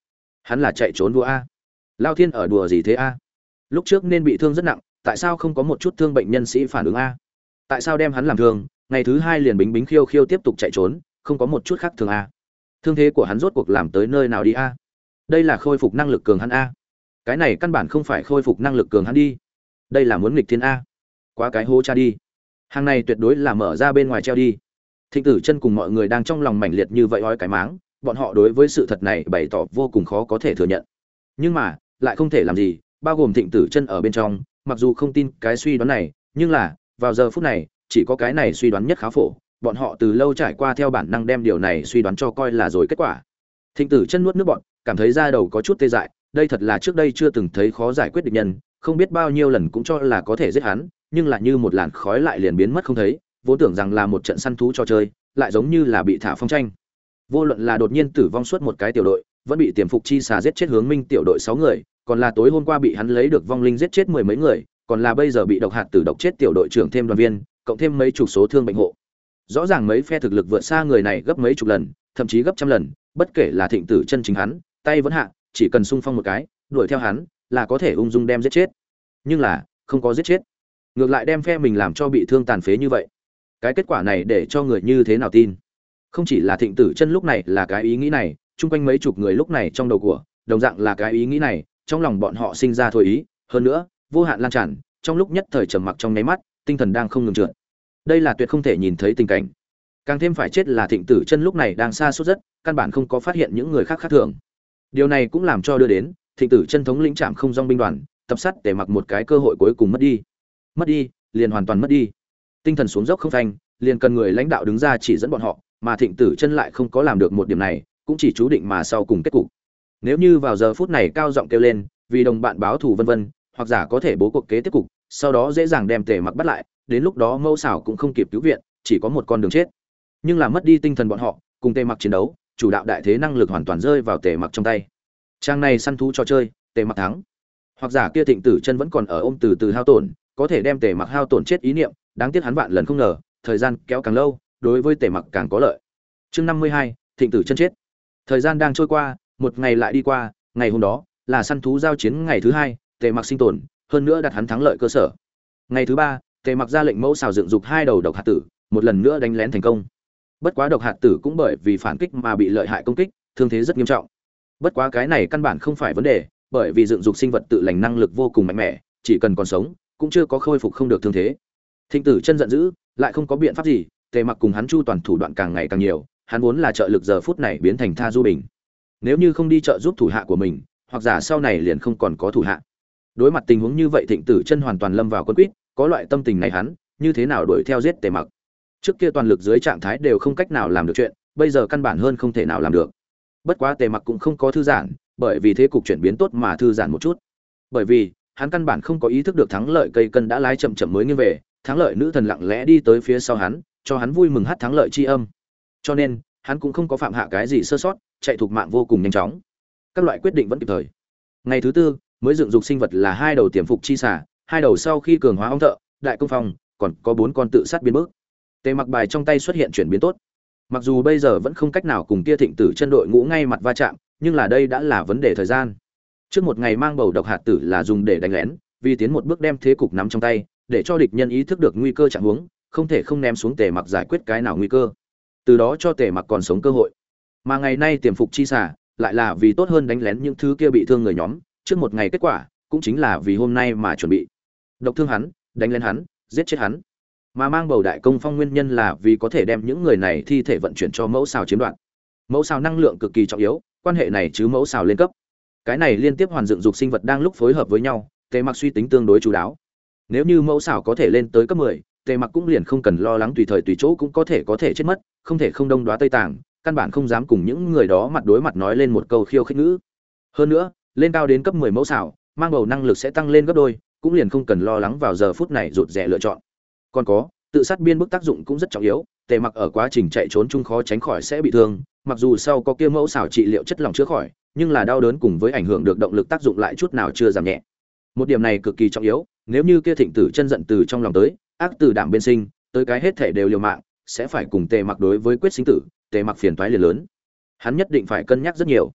Hắn là chạy trốn đùa a? Lao Thiên ở đùa gì thế a? Lúc trước nên bị thương rất nặng, tại sao không có một chút thương bệnh nhân sĩ phản ứng a? Tại sao đem hắn làm thương, ngày thứ hai liền bính bính khiêu khiêu tiếp tục chạy trốn, không có một chút khác thường a? Thương thế của hắn rốt cuộc làm tới nơi nào đi a? Đây là khôi phục năng lực cường hắn a? Cái này căn bản không phải khôi phục năng lực cường hắn đi. Đây là muốn nghịch thiên a. Quá cái hố cha đi. Hàng này tuyệt đối là mở ra bên ngoài treo đi. Thịnh Tử Chân cùng mọi người đang trong lòng mảnh liệt như vậy ói cái máng, bọn họ đối với sự thật này bày tỏ vô cùng khó có thể thừa nhận. Nhưng mà, lại không thể làm gì, bao gồm Thịnh Tử Chân ở bên trong, mặc dù không tin cái suy đoán này, nhưng là, vào giờ phút này, chỉ có cái này suy đoán nhất khá phổ, bọn họ từ lâu trải qua theo bản năng đem điều này suy đoán cho coi là rồi kết quả. Thịnh Tử Chân nuốt nước bọt, cảm thấy da đầu có chút tê dại, đây thật là trước đây chưa từng thấy khó giải quyết địch nhân, không biết bao nhiêu lần cũng cho là có thể giết hắn, nhưng là như một làn khói lại liền biến mất không thấy, vốn tưởng rằng là một trận săn thú trò chơi, lại giống như là bị thả phong tranh. Vô luận là đột nhiên tử vong suốt một cái tiểu đội, vẫn bị tiềm phục chi xà giết chết hướng minh tiểu đội sáu người, còn là tối hôm qua bị hắn lấy được vong linh giết chết mười mấy người, còn là bây giờ bị độc hạt tử độc chết tiểu đội trưởng thêm đoàn viên, cộng thêm mấy chục số thương bệnh hộ. Rõ ràng mấy phe thực lực vượt xa người này gấp mấy chục lần, thậm chí gấp trăm lần, bất kể là Thịnh Tử Chân chính hắn, tay vẫn hạ, chỉ cần xung phong một cái, đuổi theo hắn, là có thể ung dung đem giết chết. Nhưng là, không có giết chết, ngược lại đem phe mình làm cho bị thương tàn phế như vậy. Cái kết quả này để cho người như thế nào tin? Không chỉ là Thịnh Tử Chân lúc này là cái ý nghĩ này, chung quanh mấy chục người lúc này trong đầu của, đồng dạng là cái ý nghĩ này, trong lòng bọn họ sinh ra thôi ý, hơn nữa, vô hạn lan tràn, trong lúc nhất thời trầm mặc trong nháy mắt, tinh thần đang không ngừng trượt. Đây là tuyệt không thể nhìn thấy tình cảnh. Càng thêm phải chết là Thịnh Tử Chân lúc này đang xa suốt rất, căn bản không có phát hiện những người khác khác thường. Điều này cũng làm cho đưa đến Thịnh Tử Chân thống lĩnh trạm không dòng binh đoàn, tập sát để mặc một cái cơ hội cuối cùng mất đi. Mất đi, liền hoàn toàn mất đi. Tinh thần xuống dốc không phanh, liền cần người lãnh đạo đứng ra chỉ dẫn bọn họ, mà Thịnh Tử Chân lại không có làm được một điểm này, cũng chỉ chú định mà sau cùng kết cục. Nếu như vào giờ phút này cao giọng kêu lên, vì đồng bạn báo thù vân vân, hoặc giả có thể bố cuộc kế tiếp cục, sau đó dễ dàng đem Tề Mặc bắt lại, đến lúc đó Mâu Xảo cũng không kịp cứu viện, chỉ có một con đường chết. Nhưng là mất đi tinh thần bọn họ, cùng Tề Mặc chiến đấu, chủ đạo đại thế năng lực hoàn toàn rơi vào Tề Mặc trong tay. Trang này săn thú cho chơi, Tề Mặc thắng. Hoặc giả kia Thịnh Tử Chân vẫn còn ở ôm từ từ hao tổn, có thể đem Tề Mặc hao tổn chết ý niệm, đáng tiếc hắn vạn lần không ngờ, thời gian kéo càng lâu, đối với Tề Mặc càng có lợi. Chương năm mươi hai, Thịnh Tử Chân chết. Thời gian đang trôi qua, một ngày lại đi qua, ngày hôm đó là săn thú giao chiến ngày thứ hai, Tề Mặc sinh tồn, hơn nữa đặt hắn thắng lợi cơ sở. Ngày thứ ba, Tề Mặc ra lệnh Mẫu Xào dựng dục hai đầu độc hạt tử, một lần nữa đánh lén thành công. Bất quá độc hạt tử cũng bởi vì phản kích mà bị lợi hại công kích, thương thế rất nghiêm trọng. Bất quá cái này căn bản không phải vấn đề, bởi vì dựng dục sinh vật tự lành năng lực vô cùng mạnh mẽ, chỉ cần còn sống, cũng chưa có khôi phục không được thương thế. Thịnh Tử Chân giận dữ, lại không có biện pháp gì, Tề Mặc cùng hắn chu toàn thủ đoạn càng ngày càng nhiều, hắn vốn là trợ lực giờ phút này biến thành tha du bình. Nếu như không đi trợ giúp thủ hạ của mình, hoặc giả sau này liền không còn có thủ hạ. Đối mặt tình huống như vậy, Thịnh Tử Chân hoàn toàn lâm vào quân quýt, có loại tâm tình này hắn, như thế nào đuổi theo giết Tề Mặc. Trước kia toàn lực dưới trạng thái đều không cách nào làm được chuyện, bây giờ căn bản hơn không thể nào làm được. Bất quá Tề Mặc cũng không có thư giãn, bởi vì thế cục chuyển biến tốt mà thư giãn một chút. Bởi vì, hắn căn bản không có ý thức được thắng lợi cây cân đã lái chậm chậm mới nghiêng về, thắng lợi nữ thần lặng lẽ đi tới phía sau hắn, cho hắn vui mừng hát thắng lợi chi âm. Cho nên, hắn cũng không có phạm hạ cái gì sơ sót, chạy thuộc mạng vô cùng nhanh chóng. Các loại quyết định vẫn kịp thời. Ngày thứ tư, mới dựng dục sinh vật là hai đầu tiềm phục chi xà, hai đầu sau khi cường hóa ong thợ, đại công phong, còn có bốn con tự sát biến bước. Tề Mặc bài trong tay xuất hiện chuyển biến tốt. Mặc dù bây giờ vẫn không cách nào cùng kia Thịnh Tử Chân đội ngũ ngay mặt va chạm, nhưng là đây đã là vấn đề thời gian. Trước một ngày mang bầu độc hạt tử là dùng để đánh lén, vì tiến một bước đem thế cục nắm trong tay, để cho địch nhân ý thức được nguy cơ trạng huống, không thể không ném xuống Tề Mặc giải quyết cái nào nguy cơ. Từ đó cho Tề Mặc còn sống cơ hội. Mà ngày nay tiềm phục chi xả, lại là vì tốt hơn đánh lén những thứ kia bị thương người nhóm, trước một ngày kết quả, cũng chính là vì hôm nay mà chuẩn bị. Độc thương hắn, đánh lén hắn, giết chết hắn. Mà mang bầu đại công phong nguyên nhân là vì có thể đem những người này thi thể vận chuyển cho mẫu xào chiếm đoạt. Mẫu xào năng lượng cực kỳ trọng yếu, quan hệ này chứ mẫu xào lên cấp. Cái này liên tiếp hoàn dựng dục sinh vật đang lúc phối hợp với nhau, Tề Mặc suy tính tương đối chú đáo. Nếu như mẫu xào có thể lên tới cấp mười, Tề Mặc cũng liền không cần lo lắng tùy thời tùy chỗ cũng có thể có thể chết mất, không thể không đông đoá tây tàng, căn bản không dám cùng những người đó mặt đối mặt nói lên một câu khiêu khích ngữ. Hơn nữa, lên cao đến cấp mười mẫu xào, mang bầu năng lực sẽ tăng lên gấp đôi, cũng liền không cần lo lắng vào giờ phút này rụt rè lựa chọn. Còn có, tự sát biên bức tác dụng cũng rất trọng yếu, Tề Mặc ở quá trình chạy trốn chung khó tránh khỏi sẽ bị thương, mặc dù sau có kia mẫu xào trị liệu chất lỏng chữa khỏi, nhưng là đau đớn cùng với ảnh hưởng được động lực tác dụng lại chút nào chưa giảm nhẹ. Một điểm này cực kỳ trọng yếu, nếu như kia Thịnh Tử Chân giận từ trong lòng tới, ác từ đảm bên sinh, tới cái hết thể đều liều mạng, sẽ phải cùng Tề Mặc đối với quyết sinh tử, Tề Mặc phiền toái liền lớn. Hắn nhất định phải cân nhắc rất nhiều.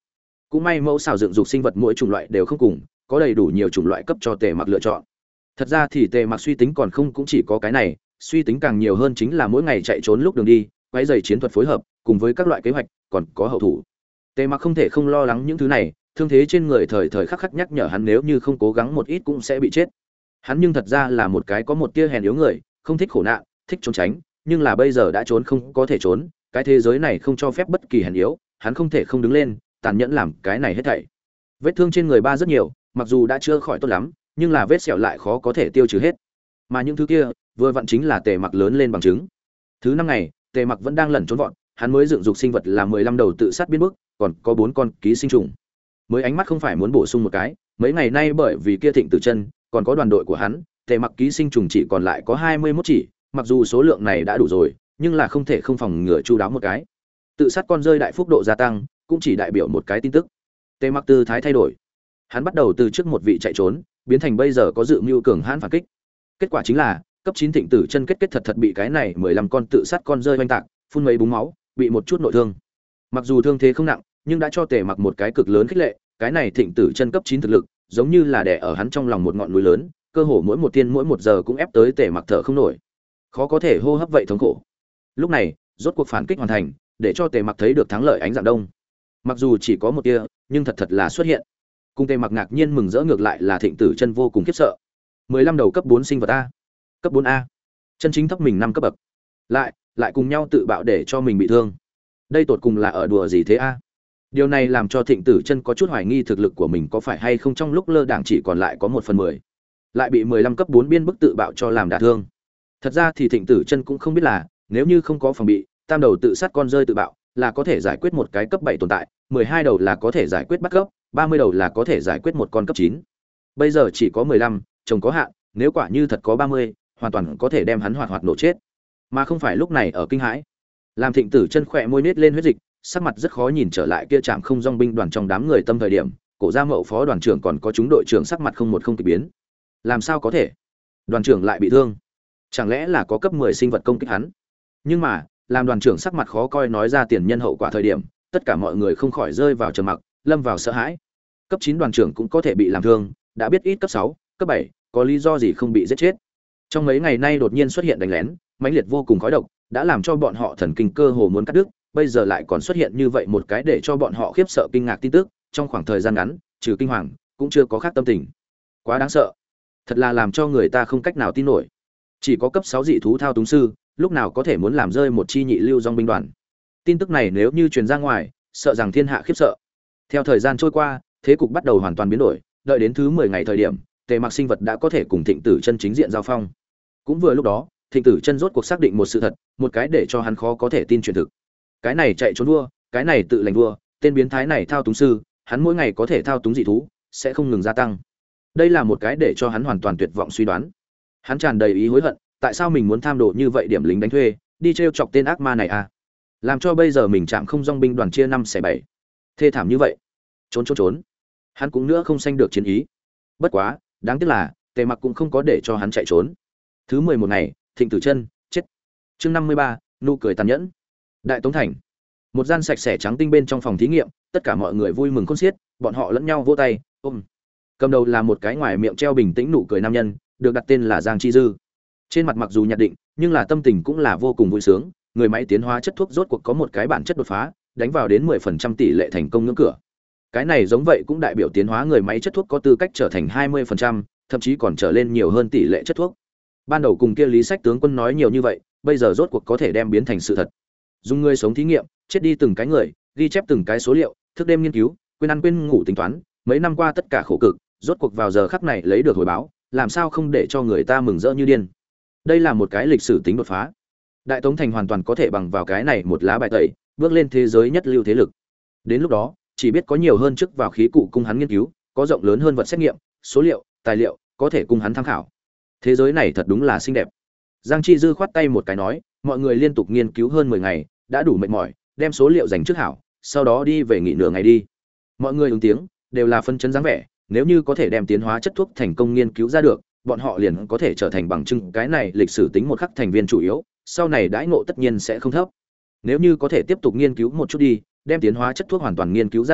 Cũng may mẫu xào dựng dục sinh vật mỗi chủng loại đều không cùng, có đầy đủ nhiều chủng loại cấp cho Tề Mặc lựa chọn. Thật ra thì Tề Mặc suy tính còn không cũng chỉ có cái này, suy tính càng nhiều hơn chính là mỗi ngày chạy trốn lúc đường đi, quấy giày chiến thuật phối hợp, cùng với các loại kế hoạch, còn có hậu thủ. Tề Mặc không thể không lo lắng những thứ này, thương thế trên người thời thời khắc khắc nhắc nhở hắn nếu như không cố gắng một ít cũng sẽ bị chết. Hắn nhưng thật ra là một cái có một tia hèn yếu người, không thích khổ nạn, thích trốn tránh, nhưng là bây giờ đã trốn không có thể trốn, cái thế giới này không cho phép bất kỳ hèn yếu, hắn không thể không đứng lên, tàn nhẫn làm cái này hết thảy. Vết thương trên người ba rất nhiều, mặc dù đã chưa khỏi tốt lắm, nhưng là vết sẹo lại khó có thể tiêu trừ hết. Mà những thứ kia, vừa vặn chính là Tề Mặc lớn lên bằng chứng. Thứ năm ngày, Tề Mặc vẫn đang lẩn trốn vọt, hắn mới dựng dục sinh vật là mười lăm đầu tự sát biến bức, còn có bốn con ký sinh trùng. Mới ánh mắt không phải muốn bổ sung một cái, mấy ngày nay bởi vì kia Thịnh Tử Chân, còn có đoàn đội của hắn, Tề Mặc ký sinh trùng chỉ còn lại có hai mươi mốt chỉ, mặc dù số lượng này đã đủ rồi, nhưng là không thể không phòng ngừa chu đáo một cái. Tự sát con rơi đại phúc độ gia tăng, cũng chỉ đại biểu một cái tin tức. Tề Mặc tư thái thay đổi. Hắn bắt đầu từ trước một vị chạy trốn, biến thành bây giờ có dự mưu cường hãn phản kích. Kết quả chính là, cấp chín Thịnh Tử Chân kết kết thật thật bị cái này mười lăm con tự sát con rơi oanh tạc, phun mấy búng máu, bị một chút nội thương. Mặc dù thương thế không nặng, nhưng đã cho Tề Mặc một cái cực lớn khích lệ, cái này Thịnh Tử Chân cấp chín thực lực, giống như là đè ở hắn trong lòng một ngọn núi lớn, cơ hồ mỗi một tiên mỗi một giờ cũng ép tới Tề Mặc thở không nổi. Khó có thể hô hấp vậy thống khổ. Lúc này, rốt cuộc phản kích hoàn thành, để cho Tề Mặc thấy được thắng lợi ánh dạng đông. Mặc dù chỉ có một tia, nhưng thật thật là xuất hiện. Cùng Tề Mặc ngạc nhiên mừng rỡ ngược lại là Thịnh Tử Chân vô cùng khiếp sợ. mười lăm đầu cấp bốn sinh vật a, cấp bốn a, chân chính thấp mình năm cấp bậc. Lại, lại cùng nhau tự bạo để cho mình bị thương. Đây tột cùng là ở đùa gì thế a? Điều này làm cho Thịnh Tử Chân có chút hoài nghi thực lực của mình có phải hay không trong lúc lơ đãng chỉ còn lại có một phần mười, lại bị mười lăm cấp bốn biên bức tự bạo cho làm đả thương. Thật ra thì Thịnh Tử Chân cũng không biết là, nếu như không có phòng bị, tam đầu tự sát con rơi tự bạo, là có thể giải quyết một cái cấp bảy tồn tại, mười hai đầu là có thể giải quyết bắt cấp, ba mươi đầu là có thể giải quyết một con cấp chín. Bây giờ chỉ có mười lăm, chồng có hạn, nếu quả như thật có ba mươi, hoàn toàn có thể đem hắn hoạt hoạt nổ chết. Mà không phải lúc này ở kinh hãi. Làm Thịnh Tử Chân khỏe môi nết lên huyết dịch, sắc mặt rất khó nhìn trở lại kia Trạm Không Dong binh đoàn trong đám người tâm thời điểm, Cổ Gia Mậu phó đoàn trưởng còn có chúng đội trưởng sắc mặt không một không kỳ biến. Làm sao có thể? Đoàn trưởng lại bị thương? Chẳng lẽ là có cấp mười sinh vật công kích hắn? Nhưng mà, làm đoàn trưởng sắc mặt khó coi nói ra tiền nhân hậu quả thời điểm, tất cả mọi người không khỏi rơi vào trầm mặc, lâm vào sợ hãi. Cấp chín đoàn trưởng cũng có thể bị làm thương, đã biết ít cấp sáu, cấp bảy, có lý do gì không bị giết chết? Trong mấy ngày nay đột nhiên xuất hiện đánh lén, mãnh liệt vô cùng khói độc, đã làm cho bọn họ thần kinh cơ hồ muốn cắt đứt, bây giờ lại còn xuất hiện như vậy một cái để cho bọn họ khiếp sợ kinh ngạc tin tức, trong khoảng thời gian ngắn, trừ kinh hoàng, cũng chưa có khác tâm tình. Quá đáng sợ, thật là làm cho người ta không cách nào tin nổi. Chỉ có cấp sáu dị thú thao túng sư, lúc nào có thể muốn làm rơi một chi nhị lưu dòng binh đoàn. Tin tức này nếu như truyền ra ngoài, sợ rằng thiên hạ khiếp sợ. Theo thời gian trôi qua, thế cục bắt đầu hoàn toàn biến đổi, đợi đến thứ mười ngày thời điểm, Tề Mặc sinh vật đã có thể cùng Thịnh Tử Chân chính diện giao phong. Cũng vừa lúc đó, Thịnh Tử Chân rốt cuộc xác định một sự thật, một cái để cho hắn khó có thể tin truyền thực. Cái này chạy trốn vua, cái này tự lành vua, tên biến thái này thao túng sư, hắn mỗi ngày có thể thao túng dị thú, sẽ không ngừng gia tăng. Đây là một cái để cho hắn hoàn toàn tuyệt vọng suy đoán. Hắn tràn đầy ý hối hận, tại sao mình muốn tham đồ như vậy điểm lính đánh thuê, đi trêu chọc tên ác ma này à? Làm cho bây giờ mình Trạm Không Dong binh đoàn chia năm xẻ bảy. Thê thảm như vậy. Trốn trốn trốn. Hắn cũng nữa không sanh được chiến ý. Bất quá, đáng tiếc là, Tề Mặc cũng không có để cho hắn chạy trốn. Thứ mười một ngày, Thịnh Tử Chân chết. Chương năm mươi ba, nụ cười tàn nhẫn. Đại Tống thành. Một gian sạch sẽ trắng tinh bên trong phòng thí nghiệm, tất cả mọi người vui mừng khôn xiết, bọn họ lẫn nhau vỗ tay, ôm. Cầm đầu là một cái ngoài miệng treo bình tĩnh nụ cười nam nhân, được đặt tên là Giang Chi Dư. Trên mặt mặc dù nhạt định, nhưng là tâm tình cũng là vô cùng vui sướng, người máy tiến hóa chất thuốc rốt cuộc có một cái bản chất đột phá, đánh vào đến mười phần trăm tỷ lệ thành công ngưỡng cửa. Cái này giống vậy cũng đại biểu tiến hóa người máy chất thuốc có tư cách trở thành hai mươi phần trăm, thậm chí còn trở lên nhiều hơn tỷ lệ chất thuốc. Ban đầu cùng kia Lý Sách tướng quân nói nhiều như vậy, bây giờ rốt cuộc có thể đem biến thành sự thật. Dùng người sống thí nghiệm, chết đi từng cái người, ghi chép từng cái số liệu, thức đêm nghiên cứu, quên ăn quên ngủ tính toán, mấy năm qua tất cả khổ cực, rốt cuộc vào giờ khắc này lấy được hồi báo, làm sao không để cho người ta mừng rỡ như điên. Đây là một cái lịch sử tính đột phá. Đại Tống thành hoàn toàn có thể bằng vào cái này một lá bài tẩy, bước lên thế giới nhất lưu thế lực. Đến lúc đó, chỉ biết có nhiều hơn trước vào khí cụ cung hắn nghiên cứu, có rộng lớn hơn vật xét nghiệm, số liệu, tài liệu, có thể cung hắn tham khảo. Thế giới này thật đúng là xinh đẹp. Giang Chi Dư khoát tay một cái nói, mọi người liên tục nghiên cứu hơn mười ngày, đã đủ mệt mỏi, đem số liệu dành trước hảo, sau đó đi về nghỉ nửa ngày đi. Mọi người ứng tiếng, đều là phân chấn dáng vẻ, nếu như có thể đem tiến hóa chất thuốc thành công nghiên cứu ra được, bọn họ liền có thể trở thành bằng chứng cái này lịch sử tính một khắc thành viên chủ yếu, sau này đãi ngộ tất nhiên sẽ không thấp. Nếu như có thể tiếp tục nghiên cứu một chút đi, đem tiến hóa chất thuốc hoàn toàn nghiên cứu ra được,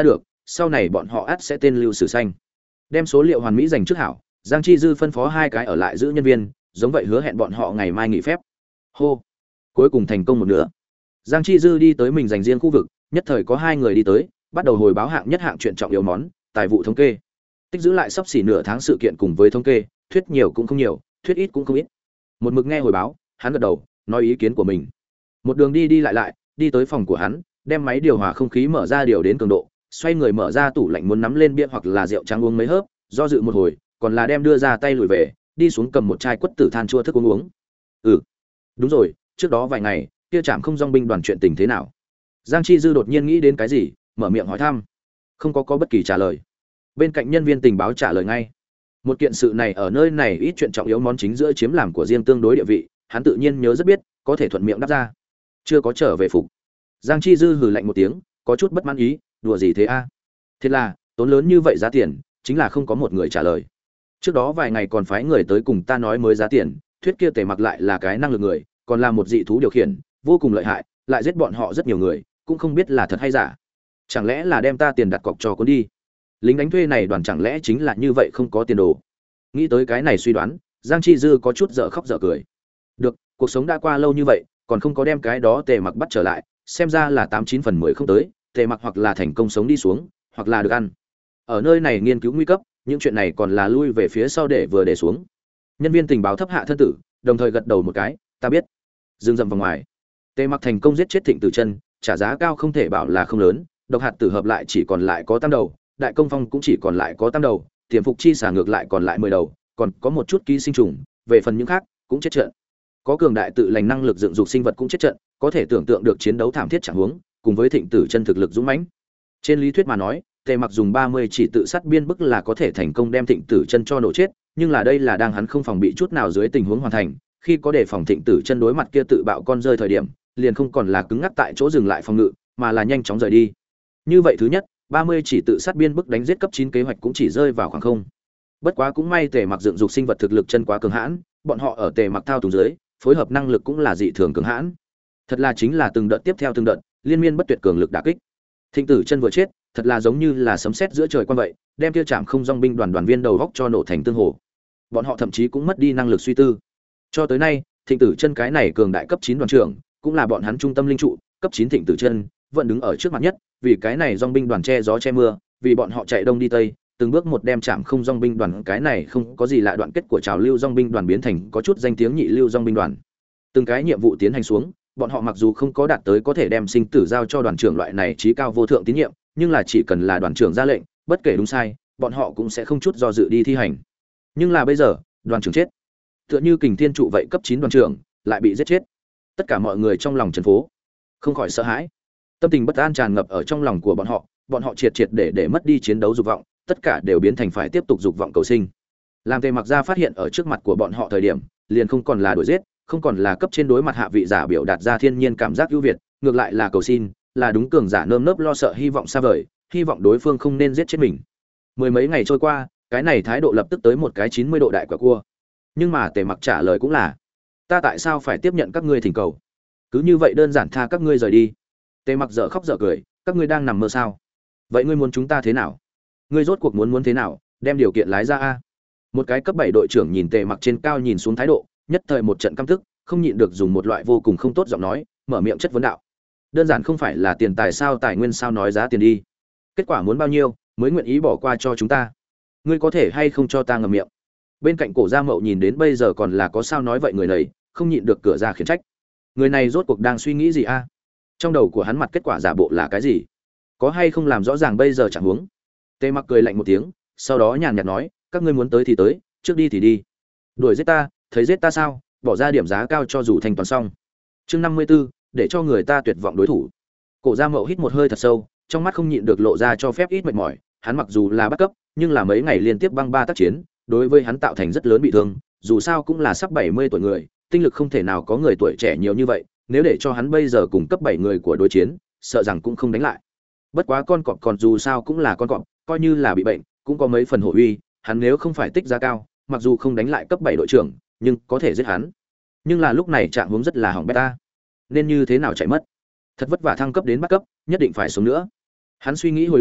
sau này bọn họ ắt sẽ tên lưu sử xanh. Đem số liệu hoàn mỹ dành trước hảo, Giang Chi Dư phân phó hai cái ở lại giữ nhân viên, giống vậy hứa hẹn bọn họ ngày mai nghỉ phép. Hô, cuối cùng thành công một nửa. Giang Chi Dư đi tới mình dành riêng khu vực, nhất thời có hai người đi tới, bắt đầu hồi báo hạng nhất hạng chuyện trọng yếu món, tài vụ thống kê. Tích giữ lại sắp xỉ nửa tháng sự kiện cùng với thống kê, thuyết nhiều cũng không nhiều, thuyết ít cũng không ít. Một mực nghe hồi báo, hắn gật đầu, nói ý kiến của mình. Một đường đi đi lại lại, đi tới phòng của hắn, đem máy điều hòa không khí mở ra điều đến cường độ, xoay người mở ra tủ lạnh muốn nắm lên bia hoặc là rượu trắng uống mấy hớp, do dự một hồi, còn là đem đưa ra tay lùi về, đi xuống cầm một chai quất tử than chua thức uống uống. Ừ, đúng rồi, trước đó vài ngày, kia Trạm Không Dong binh đoàn chuyện tình thế nào? Giang Chi Dư đột nhiên nghĩ đến cái gì, mở miệng hỏi thăm. Không có có bất kỳ trả lời. Bên cạnh nhân viên tình báo trả lời ngay. Một kiện sự này ở nơi này ít chuyện trọng yếu món chính giữa chiếm làm của riêng tương đối địa vị, hắn tự nhiên nhớ rất biết, có thể thuận miệng đáp ra. Chưa có trở về phục. Giang Chi Dư hừ lạnh một tiếng, có chút bất mãn ý, đùa gì thế a? À? Thiệt là, tốn lớn như vậy giá tiền, chính là không có một người trả lời. Trước đó vài ngày còn phái người tới cùng ta nói mới giá tiền, thuyết kia Tề Mặc lại là cái năng lực người, còn là một dị thú điều khiển, vô cùng lợi hại, lại giết bọn họ rất nhiều người, cũng không biết là thật hay giả. Chẳng lẽ là đem ta tiền đặt cọc cho cuốn đi? Lính đánh thuê này đoàn chẳng lẽ chính là như vậy không có tiền đồ? Nghĩ tới cái này suy đoán, Giang Chi Dư có chút dở khóc dở cười. Được, cuộc sống đã qua lâu như vậy, còn không có đem cái đó Tề Mặc bắt trở lại, xem ra là tám chín phần mười không tới, Tề Mặc hoặc là thành công sống đi xuống, hoặc là được ăn. Ở nơi này nghiên cứu nguy cấp, những chuyện này còn là lui về phía sau để vừa để xuống. Nhân viên tình báo thấp hạ thân tử, đồng thời gật đầu một cái, ta biết. Dương dầm vào ngoài. Tề Mặc thành công giết chết Thịnh Tử Chân, trả giá cao không thể bảo là không lớn, độc hạt tử hợp lại chỉ còn lại có tam đầu, đại công phong cũng chỉ còn lại có tam đầu, tiềm phục chi xả ngược lại còn lại mười đầu, còn có một chút ký sinh trùng, về phần những khác cũng chết trận. Có cường đại tự lành năng lực dựng dục sinh vật cũng chết trận, có thể tưởng tượng được chiến đấu thảm thiết chẳng huống, cùng với Thịnh Tử Chân thực lực dũng mãnh. Trên lý thuyết mà nói, Tề Mặc dùng ba mươi chỉ tự sát biên bức là có thể thành công đem Thịnh Tử Chân cho nổ chết, nhưng là đây là đang hắn không phòng bị chút nào dưới tình huống hoàn thành, khi có đề phòng Thịnh Tử Chân đối mặt kia tự bạo con rơi thời điểm, liền không còn là cứng ngắc tại chỗ dừng lại phòng ngự, mà là nhanh chóng rời đi. Như vậy thứ nhất, ba mươi chỉ tự sát biên bức đánh giết cấp chín kế hoạch cũng chỉ rơi vào khoảng không. Bất quá cũng may Tề Mặc dựng dục sinh vật thực lực chân quá cường hãn, bọn họ ở Tề Mặc thao túng dưới, phối hợp năng lực cũng là dị thường cường hãn. Thật là chính là từng đợt tiếp theo từng đợt, liên miên bất tuyệt cường lực đả kích. Thịnh Tử Chân vừa chết, thật là giống như là sấm sét giữa trời quan vậy, đem kia Trạm Không Dong binh đoàn đoàn viên đầu góc cho nổ thành tương hồ. Bọn họ thậm chí cũng mất đi năng lực suy tư. Cho tới nay, Thịnh Tử Chân cái này cường đại cấp chín đoàn trưởng, cũng là bọn hắn trung tâm linh trụ, cấp chín Thịnh Tử Chân vẫn đứng ở trước mặt nhất, vì cái này dong binh đoàn che gió che mưa, vì bọn họ chạy đông đi tây, từng bước một đem Trạm Không Dong binh đoàn cái này không có gì lạ đoạn kết của trào lưu dong binh đoàn biến thành có chút danh tiếng nhị lưu dong binh đoàn. Từng cái nhiệm vụ tiến hành xuống, bọn họ mặc dù không có đạt tới có thể đem sinh tử giao cho đoàn trưởng loại này trí cao vô thượng tín nhiệm, nhưng là chỉ cần là đoàn trưởng ra lệnh, bất kể đúng sai, bọn họ cũng sẽ không chút do dự đi thi hành. Nhưng là bây giờ, đoàn trưởng chết, tựa như Kình Thiên trụ vậy cấp chín đoàn trưởng lại bị giết chết. Tất cả mọi người trong lòng trấn phố, không khỏi sợ hãi. Tâm tình bất an tràn ngập ở trong lòng của bọn họ, bọn họ triệt triệt để để mất đi chiến đấu dục vọng, tất cả đều biến thành phải tiếp tục dục vọng cầu sinh. Làm Tề Mặc ra phát hiện ở trước mặt của bọn họ thời điểm, liền không còn là đuổi giết, không còn là cấp trên đối mặt hạ vị giả biểu đạt ra thiên nhiên cảm giác ưu việt, ngược lại là cầu xin, là đúng cường giả nơm nớp lo sợ hy vọng xa vời, hy vọng đối phương không nên giết chết mình. Mười mấy ngày trôi qua, cái này thái độ lập tức tới một cái chín mươi độ đại quả cua. Nhưng mà Tề Mặc trả lời cũng là, ta tại sao phải tiếp nhận các ngươi thỉnh cầu? Cứ như vậy đơn giản tha các ngươi rời đi. Tề Mặc dở khóc dở cười, các ngươi đang nằm mơ sao? Vậy ngươi muốn chúng ta thế nào? Ngươi rốt cuộc muốn muốn thế nào? Đem điều kiện lái ra a. Một cái cấp bảy đội trưởng nhìn Tề Mặc trên cao nhìn xuống thái độ, nhất thời một trận căm tức, không nhịn được dùng một loại vô cùng không tốt giọng nói, mở miệng chất vấn đạo. Đơn giản không phải là tiền tài sao, tài nguyên sao, nói giá tiền đi. Kết quả muốn bao nhiêu mới nguyện ý bỏ qua cho chúng ta? Ngươi có thể hay không cho ta ngậm miệng? Bên cạnh Cổ Gia Mậu nhìn đến bây giờ còn là có sao nói vậy người này, không nhịn được cửa ra khiển trách. Người này rốt cuộc đang suy nghĩ gì a? Trong đầu của hắn mặt kết quả giả bộ là cái gì? Có hay không làm rõ ràng bây giờ chẳng huống? Tề Mặc cười lạnh một tiếng, sau đó nhàn nhạt nói, các ngươi muốn tới thì tới, trước đi thì đi. Đuổi giết ta, thấy giết ta sao? Bỏ ra điểm giá cao cho dù thanh toán xong. Chương năm mươi 54, để cho người ta tuyệt vọng đối thủ. Cổ Gia Mậu hít một hơi thật sâu, trong mắt không nhịn được lộ ra cho phép ít mệt mỏi, hắn mặc dù là bắt cấp, nhưng là mấy ngày liên tiếp băng ba tác chiến, đối với hắn tạo thành rất lớn bị thương, dù sao cũng là sắp bảy mươi tuổi người, tinh lực không thể nào có người tuổi trẻ nhiều như vậy, nếu để cho hắn bây giờ cùng cấp bảy người của đối chiến, sợ rằng cũng không đánh lại. Bất quá con cọp còn dù sao cũng là con cọp, coi như là bị bệnh, cũng có mấy phần hổ uy, hắn nếu không phải tích giá cao, mặc dù không đánh lại cấp bảy đội trưởng, nhưng có thể giết hắn. Nhưng là lúc này trạng huống rất là hỏng bét ta, nên như thế nào chạy mất? Thật vất vả thăng cấp đến bắt cấp, nhất định phải sống nữa. Hắn suy nghĩ hồi lâu,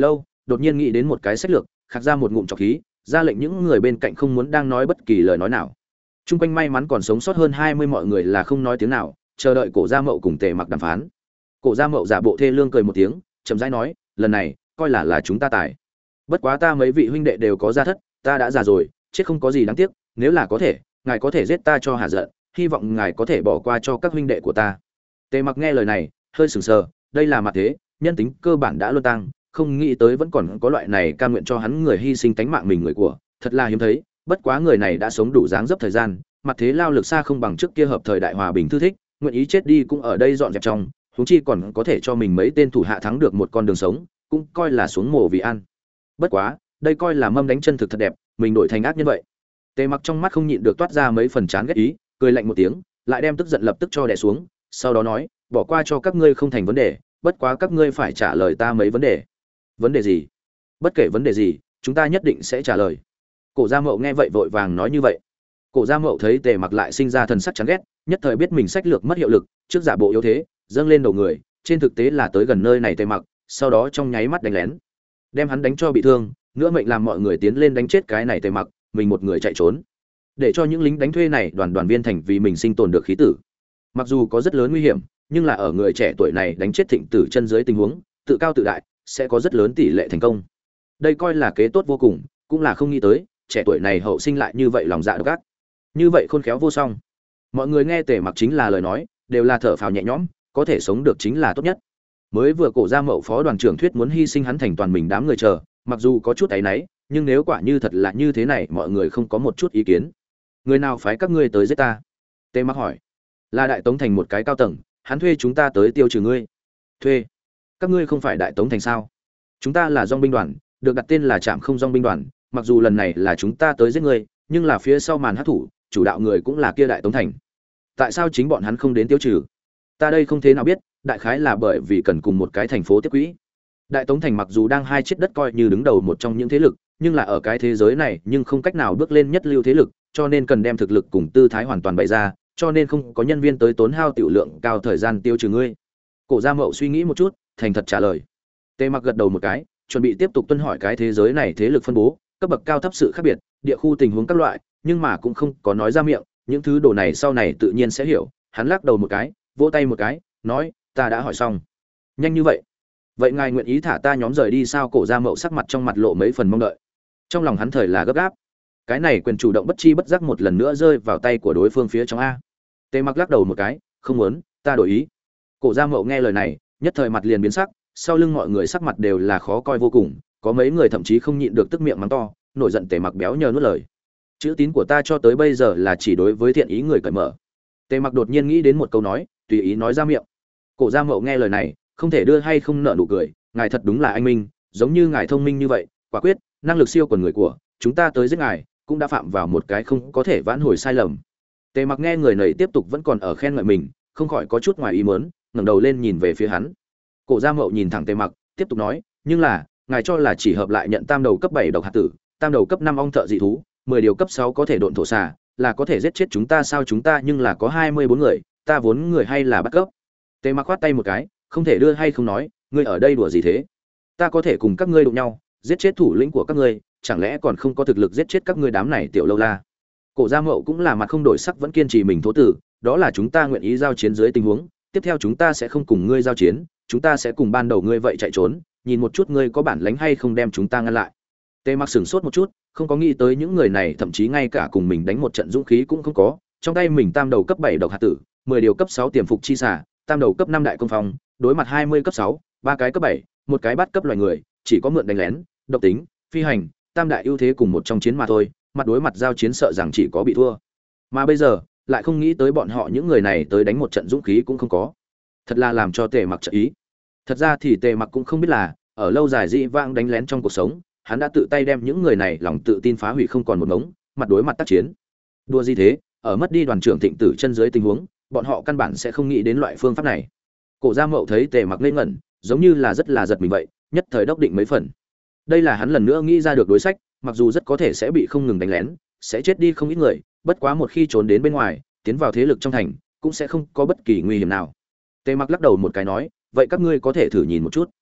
đột nhiên nghĩ đến một cái sách lược, khạc ra một ngụm trọc khí, ra lệnh những người bên cạnh không muốn đang nói bất kỳ lời nói nào. Trung quanh may mắn còn sống sót hơn hai mươi mọi người là không nói tiếng nào, chờ đợi Cổ Gia Mậu cùng Tề Mặc đàm phán. Cổ Gia Mậu giả bộ thê lương cười một tiếng, chậm rãi nói, lần này coi là là chúng ta tài. Bất quá ta mấy vị huynh đệ đều có gia thất, ta đã già rồi, chết không có gì đáng tiếc, nếu là có thể, ngài có thể giết ta cho hạ giận, hy vọng ngài có thể bỏ qua cho các huynh đệ của ta. Tề Mặc nghe lời này, hơi sửng sờ, đây là mặt thế, nhân tính cơ bản đã luôn tăng, không nghĩ tới vẫn còn có loại này cam nguyện cho hắn người hy sinh tánh mạng mình người của, thật là hiếm thấy, bất quá người này đã sống đủ dáng dấp thời gian, mặt thế lao lực xa không bằng trước kia hợp thời đại hòa bình thư thích, nguyện ý chết đi cũng ở đây dọn dẹp trong, huống chi còn có thể cho mình mấy tên thủ hạ thắng được một con đường sống, cũng coi là xuống mồ vì ăn. Bất quá, đây coi là mâm đánh chân thực thật đẹp, mình đổi thành ác nhân vậy. Tề Mặc trong mắt không nhịn được toát ra mấy phần chán ghét ý, cười lạnh một tiếng, lại đem tức giận lập tức cho đè xuống, sau đó nói, bỏ qua cho các ngươi không thành vấn đề, bất quá các ngươi phải trả lời ta mấy vấn đề. Vấn đề gì? Bất kể vấn đề gì, chúng ta nhất định sẽ trả lời. Cổ Gia Mậu nghe vậy vội vàng nói như vậy. Cổ Gia Mậu thấy Tề Mặc lại sinh ra thần sắc chán ghét, nhất thời biết mình sách lược mất hiệu lực, trước giả bộ yếu thế, dâng lên đầu người, trên thực tế là tới gần nơi này Tề Mặc, sau đó trong nháy mắt đánh lén, đem hắn đánh cho bị thương, nữa mệnh làm mọi người tiến lên đánh chết cái này Tề Mặc, mình một người chạy trốn, để cho những lính đánh thuê này đoàn đoàn viên thành vì mình sinh tồn được khí tử. Mặc dù có rất lớn nguy hiểm, nhưng là ở người trẻ tuổi này đánh chết Thịnh Tử chân dưới tình huống, tự cao tự đại, sẽ có rất lớn tỷ lệ thành công. Đây coi là kế tốt vô cùng, cũng là không nghĩ tới, trẻ tuổi này hậu sinh lại như vậy lòng dạ độc ác, như vậy khôn khéo vô song. Mọi người nghe Tề Mặc chính là lời nói, đều là thở phào nhẹ nhõm, có thể sống được chính là tốt nhất. Mới vừa Cổ Gia Mậu phó đoàn trưởng thuyết muốn hy sinh hắn thành toàn mình đám người chờ, mặc dù có chút áy náy, nhưng nếu quả như thật là như thế này, mọi người không có một chút ý kiến. Người nào phái các ngươi tới giết ta? Tề Mặc hỏi. Là Đại Tống thành một cái cao tầng, hắn thuê chúng ta tới tiêu trừ ngươi. Thuê? Các ngươi không phải Đại Tống thành sao? Chúng ta là dòng binh đoàn, được đặt tên là Trạm Không Dòng binh đoàn, mặc dù lần này là chúng ta tới giết ngươi, nhưng là phía sau màn hắc thủ, chủ đạo người cũng là kia Đại Tống thành. Tại sao chính bọn hắn không đến tiêu trừ? Ta đây không thế nào biết, đại khái là bởi vì cần cùng một cái thành phố tiếp quỹ. Đại Tống thành mặc dù đang hai chiếc đất coi như đứng đầu một trong những thế lực, nhưng là ở cái thế giới này nhưng không cách nào bước lên nhất lưu thế lực, cho nên cần đem thực lực cùng tư thái hoàn toàn bày ra, cho nên không có nhân viên tới tốn hao tiểu lượng cao thời gian tiêu trừ ngươi. Cổ Gia Mậu suy nghĩ một chút, thành thật trả lời. Tề Mặc gật đầu một cái, chuẩn bị tiếp tục tuân hỏi cái thế giới này thế lực phân bố, cấp bậc cao thấp sự khác biệt, địa khu tình huống các loại, nhưng mà cũng không có nói ra miệng, những thứ đồ này sau này tự nhiên sẽ hiểu. Hắn lắc đầu một cái, vỗ tay một cái, nói, ta đã hỏi xong. Nhanh như vậy? Vậy ngài nguyện ý thả ta nhóm rời đi sao? Cổ Gia Mậu sắc mặt trong mặt lộ mấy phần mong đợi. Trong lòng hắn thời là gấp gáp. Cái này quyền chủ động bất chi bất giác một lần nữa rơi vào tay của đối phương phía trong a. Tề Mặc lắc đầu một cái, không muốn, ta đổi ý. Cổ Gia Mậu nghe lời này, nhất thời mặt liền biến sắc, sau lưng mọi người sắc mặt đều là khó coi vô cùng, có mấy người thậm chí không nhịn được tức miệng mắng to, nổi giận Tề Mặc béo nhờ nuốt lời. Chữ tín của ta cho tới bây giờ là chỉ đối với thiện ý người cởi mở. Tề Mặc đột nhiên nghĩ đến một câu nói, tùy ý nói ra miệng. Cổ Gia Mậu nghe lời này, không thể đưa hay không nợ nụ cười, ngài thật đúng là anh minh, giống như ngài thông minh như vậy, quả quyết, năng lực siêu quần người của, chúng ta tới giết ngài, cũng đã phạm vào một cái không có thể vãn hồi sai lầm. Tề Mặc nghe người này tiếp tục vẫn còn ở khen ngợi mình, không khỏi có chút ngoài ý muốn, ngẩng đầu lên nhìn về phía hắn. Cổ Gia Mậu nhìn thẳng Tề Mặc, tiếp tục nói, nhưng là, ngài cho là chỉ hợp lại nhận tam đầu cấp bảy độc hạt tử, tam đầu cấp năm ong thợ dị thú, mười điều cấp sáu có thể độn thổ xà, là có thể giết chết chúng ta sao? Chúng ta nhưng là có hai mươi bốn người, ta vốn người hay là bắt cấp. Tề Mặc khoát tay một cái, không thể đưa hay không nói, ngươi ở đây đùa gì thế? Ta có thể cùng các ngươi đụng nhau, giết chết thủ lĩnh của các ngươi, chẳng lẽ còn không có thực lực giết chết các ngươi đám này tiểu lâu la? Cổ Gia Mậu cũng là mặt không đổi sắc vẫn kiên trì mình thố tử, đó là chúng ta nguyện ý giao chiến dưới tình huống, tiếp theo chúng ta sẽ không cùng ngươi giao chiến, chúng ta sẽ cùng ban đầu ngươi vậy chạy trốn, nhìn một chút ngươi có bản lĩnh hay không đem chúng ta ngăn lại. Tề Mặc sửng sốt một chút, không có nghĩ tới những người này thậm chí ngay cả cùng mình đánh một trận dũng khí cũng không có, trong tay mình tam đầu cấp bảy độc hạt tử, mười điều cấp sáu tiềm phục chi xả, tam đầu cấp năm đại công phong, đối mặt hai mươi cấp sáu, ba cái cấp bảy, một cái bắt cấp loài người, chỉ có mượn đánh lén, độc tính, phi hành, tam đại ưu thế cùng một trong chiến mà thôi, mặt đối mặt giao chiến sợ rằng chỉ có bị thua. Mà bây giờ, lại không nghĩ tới bọn họ những người này tới đánh một trận dũng khí cũng không có. Thật là làm cho Tề Mặc trợ ý. Thật ra thì Tề Mặc cũng không biết là, ở lâu dài dị vãng đánh lén trong cuộc sống, hắn đã tự tay đem những người này lòng tự tin phá hủy không còn một ngống, mặt đối mặt tác chiến. Đua gì thế, ở mất đi đoàn trưởng Thịnh Tử chân dưới tình huống, bọn họ căn bản sẽ không nghĩ đến loại phương pháp này. Cổ Gia Mậu thấy Tề Mặc ngây ngẩn, giống như là rất là giật mình vậy, nhất thời đốc định mấy phần. Đây là hắn lần nữa nghĩ ra được đối sách, mặc dù rất có thể sẽ bị không ngừng đánh lén, sẽ chết đi không ít người, bất quá một khi trốn đến bên ngoài, tiến vào thế lực trong thành, cũng sẽ không có bất kỳ nguy hiểm nào. Tề Mặc lắc đầu một cái nói, vậy các ngươi có thể thử nhìn một chút.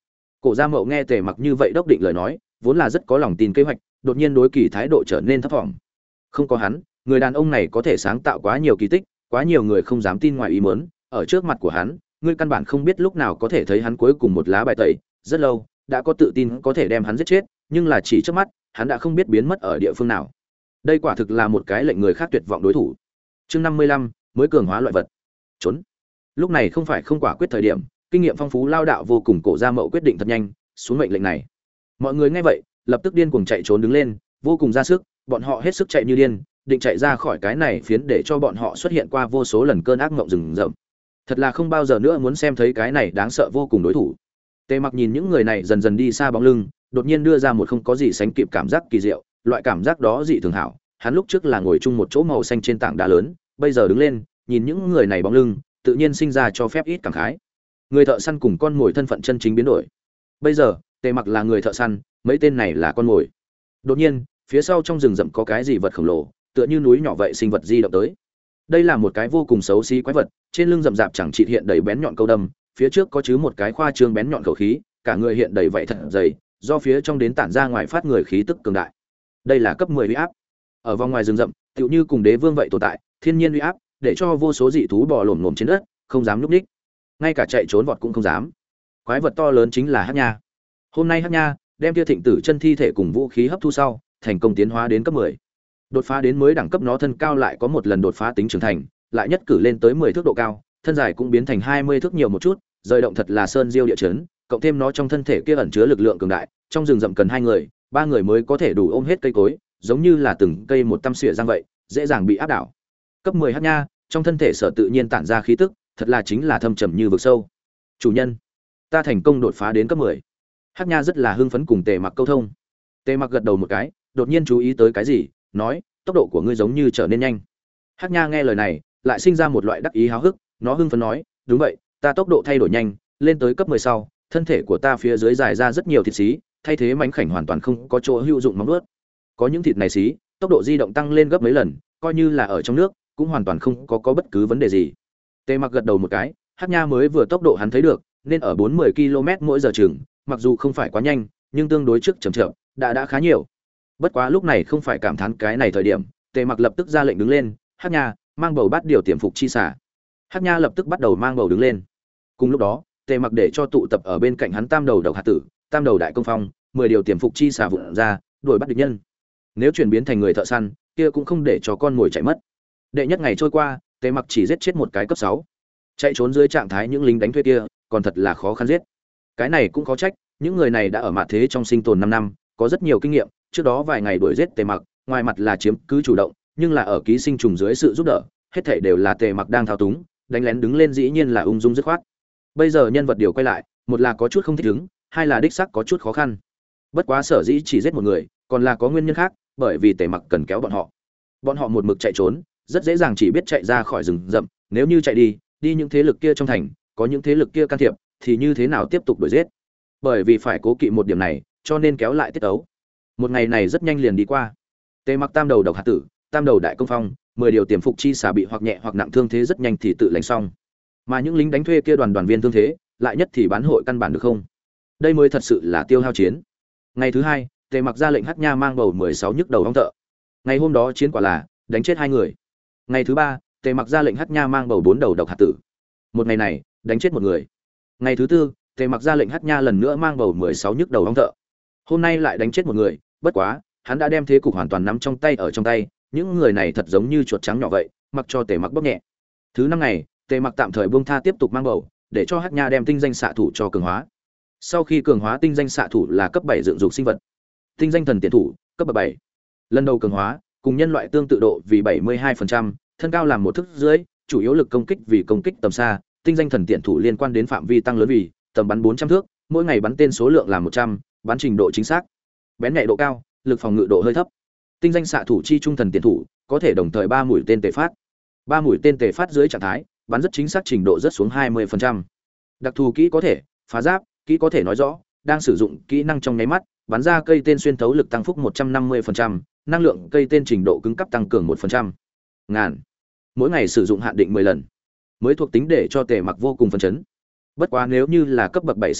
Cổ Gia Mậu nghe Tề Mặc như vậy đốc định lời nói, vốn là rất có lòng tin kế hoạch, đột nhiên đối Kỳ thái độ trở nên thấp thỏm. Không có hắn, người đàn ông này có thể sáng tạo quá nhiều kỳ tích, quá nhiều người không dám tin ngoài ý muốn, ở trước mặt của hắn, ngươi căn bản không biết lúc nào có thể thấy hắn cuối cùng một lá bài tẩy, rất lâu, đã có tự tin có thể đem hắn giết chết, nhưng là chỉ trước mắt, hắn đã không biết biến mất ở địa phương nào. Đây quả thực là một cái lệnh người khác tuyệt vọng đối thủ. Chương năm mươi lăm, mới cường hóa loại vật. Trốn. Lúc này không phải không quả quyết thời điểm, kinh nghiệm phong phú lao đạo vô cùng Cổ Gia Mậu quyết định thật nhanh, xuống mệnh lệnh này. Mọi người nghe vậy, lập tức điên cuồng chạy trốn đứng lên, vô cùng ra sức, bọn họ hết sức chạy như điên, định chạy ra khỏi cái này phiến để cho bọn họ xuất hiện qua vô số lần cơn ác mộng rừng rậm. Thật là không bao giờ nữa muốn xem thấy cái này đáng sợ vô cùng đối thủ. Tề Mặc nhìn những người này dần dần đi xa bóng lưng, đột nhiên đưa ra một không có gì sánh kịp cảm giác kỳ diệu, loại cảm giác đó dị thường hảo. Hắn lúc trước là ngồi chung một chỗ màu xanh trên tảng đá lớn, bây giờ đứng lên, nhìn những người này bóng lưng, tự nhiên sinh ra cho phép ít cảm khái. Người thợ săn cùng con mồi thân phận chân chính biến đổi. Bây giờ, Tề Mặc là người thợ săn, mấy tên này là con mồi. Đột nhiên, phía sau trong rừng rậm có cái gì vật khổng lồ, tựa như núi nhỏ vậy sinh vật di động tới. Đây là một cái vô cùng xấu xí quái vật, trên lưng rậm rạp chẳng chịt hiện đầy bén nhọn câu đâm, phía trước có chứ một cái khoa trương bén nhọn khẩu khí, cả người hiện đầy vậy thật dày, do phía trong đến tản ra ngoài phát người khí tức cường đại. Đây là cấp mười uy áp. Ở vòng ngoài rừng rậm, tựu như cùng đế vương vậy tồn tại, thiên nhiên uy áp, để cho vô số dị thú bò lổm lổm trên đất, không dám nhúc nhích. Ngay cả chạy trốn vọt cũng không dám. Quái vật to lớn chính là Hắc Nha. Hôm nay Hắc Nha đem Tia Thịnh Tử chân thi thể cùng vũ khí hấp thu sau, thành công tiến hóa đến cấp mười. Đột phá đến mới đẳng cấp nó thân cao lại có một lần đột phá tính trưởng thành, lại nhất cử lên tới mười thước độ cao, thân dài cũng biến thành hai mươi thước nhiều một chút, rời động thật là sơn diêu địa chấn, cộng thêm nó trong thân thể kia ẩn chứa lực lượng cường đại, trong rừng rậm cần hai người, ba người mới có thể đủ ôm hết cây cối, giống như là từng cây một tăm xỉa răng vậy, dễ dàng bị áp đảo. Cấp mười Hắc Nha, trong thân thể sở tự nhiên tản ra khí tức, thật là chính là thâm trầm như vực sâu. Chủ nhân, ta thành công đột phá đến cấp mười. Hắc Nha rất là hưng phấn cùng Tề Mặc câu thông. Tề Mặc gật đầu một cái, đột nhiên chú ý tới cái gì, nói, tốc độ của ngươi giống như trở nên nhanh. Hắc Nha nghe lời này, lại sinh ra một loại đắc ý háo hức, nó hưng phấn nói, đúng vậy, ta tốc độ thay đổi nhanh, lên tới cấp mười sau, thân thể của ta phía dưới dài ra rất nhiều thịt xí, thay thế mảnh khảnh hoàn toàn không có chỗ hữu dụng móng vuốt. Có những thịt này xí, tốc độ di động tăng lên gấp mấy lần, coi như là ở trong nước, cũng hoàn toàn không có có bất cứ vấn đề gì. Tề Mặc gật đầu một cái, Hắc Nha mới vừa tốc độ hắn thấy được, nên ở bốn mươi ki lô mét mỗi giờ chừng, mặc dù không phải quá nhanh, nhưng tương đối trước chậm chậm, đã đã khá nhiều. Bất quá lúc này không phải cảm thán cái này thời điểm, Tề Mặc lập tức ra lệnh đứng lên, Hắc Nha, mang bầu bát điều tiềm phục chi xả. Hắc Nha lập tức bắt đầu mang bầu đứng lên. Cùng lúc đó, Tề Mặc để cho tụ tập ở bên cạnh hắn tam đầu độc hạt tử, tam đầu đại công phong, mười điều tiềm phục chi xả vụn ra, đuổi bắt địch nhân. Nếu chuyển biến thành người thợ săn, kia cũng không để cho con mồi chạy mất. Đệ nhất ngày trôi qua, Tề Mặc chỉ giết chết một cái cấp sáu. Chạy trốn dưới trạng thái những lính đánh thuê kia, còn thật là khó khăn giết. Cái này cũng khó trách, những người này đã ở mạt thế trong sinh tồn năm năm, có rất nhiều kinh nghiệm, trước đó vài ngày đuổi giết Tề Mặc, ngoài mặt là chiếm cứ chủ động, nhưng là ở ký sinh trùng dưới sự giúp đỡ, hết thảy đều là Tề Mặc đang thao túng, đánh lén đứng lên dĩ nhiên là ung dung dứt khoát. Bây giờ nhân vật điều quay lại, một là có chút không thích ứng, hai là đích xác có chút khó khăn. Bất quá sở dĩ chỉ giết một người, còn là có nguyên nhân khác, bởi vì Tề Mặc cần kéo bọn họ. Bọn họ một mực chạy trốn, rất dễ dàng chỉ biết chạy ra khỏi rừng rậm, nếu như chạy đi, đi những thế lực kia trong thành, có những thế lực kia can thiệp, thì như thế nào tiếp tục đuổi giết? Bởi vì phải cố kỵ một điểm này, cho nên kéo lại tiết tấu. Một ngày này rất nhanh liền đi qua. Tề Mặc tam đầu độc hạt tử, tam đầu đại công phong, mười điều tiềm phục chi xả bị hoặc nhẹ hoặc nặng thương thế rất nhanh thì tự lành xong. Mà những lính đánh thuê kia đoàn đoàn viên thương thế, lại nhất thì bán hội căn bản được không? Đây mới thật sự là tiêu hao chiến. Ngày thứ hai, Tề Mặc ra lệnh Hắc Nha mang bầu mười sáu nhức đầu ong thợ. Ngày hôm đó chiến quả là đánh chết hai người. Ngày thứ ba, Tề Mặc ra lệnh Hắc Nha mang bầu bốn đầu độc hạt tử. Một ngày này, đánh chết một người. Ngày thứ tư, Tề Mặc ra lệnh Hắc Nha lần nữa mang bầu mười sáu nhức đầu ong thợ. Hôm nay lại đánh chết một người, bất quá, hắn đã đem thế cục hoàn toàn nắm trong tay ở trong tay, những người này thật giống như chuột trắng nhỏ vậy, mặc cho Tề Mặc bóp nhẹ. Thứ năm ngày, Tề Mặc tạm thời buông tha tiếp tục mang bầu, để cho Hắc Nha đem tinh danh xạ thủ cho cường hóa. Sau khi cường hóa tinh danh xạ thủ là cấp bảy dựng dục sinh vật. Tinh danh thần tiện thủ, cấp bậc bảy. Lần đầu cường hóa, cùng nhân loại tương tự độ vì bảy mươi hai phần trăm, thân cao làm một thước rưỡi, chủ yếu lực công kích vì công kích tầm xa, tinh danh thần tiện thủ liên quan đến phạm vi tăng lớn vì tầm bắn bốn trăm thước, mỗi ngày bắn tên số lượng là một trăm, bắn trình độ chính xác, bén nhạy độ cao, lực phòng ngự độ hơi thấp. Tinh danh xạ thủ chi trung thần tiện thủ, có thể đồng thời ba mũi tên tề phát. ba mũi tên tề phát dưới trạng thái, bắn rất chính xác trình độ rất xuống hai mươi phần trăm. Đặc thù kỹ có thể, phá giáp, kỹ có thể nói rõ, đang sử dụng kỹ năng trong nháy mắt, bắn ra cây tên xuyên thấu lực tăng phúc một trăm năm mươi phần trăm, năng lượng cây tên trình độ cứng cấp tăng cường một phần trăm. Ngàn. Mỗi ngày sử dụng hạn định mười lần. Mới thuộc tính để cho Tề Mặc vô cùng phấn chấn. Bất quá nếu như là cấp bậc bảy sinh vật,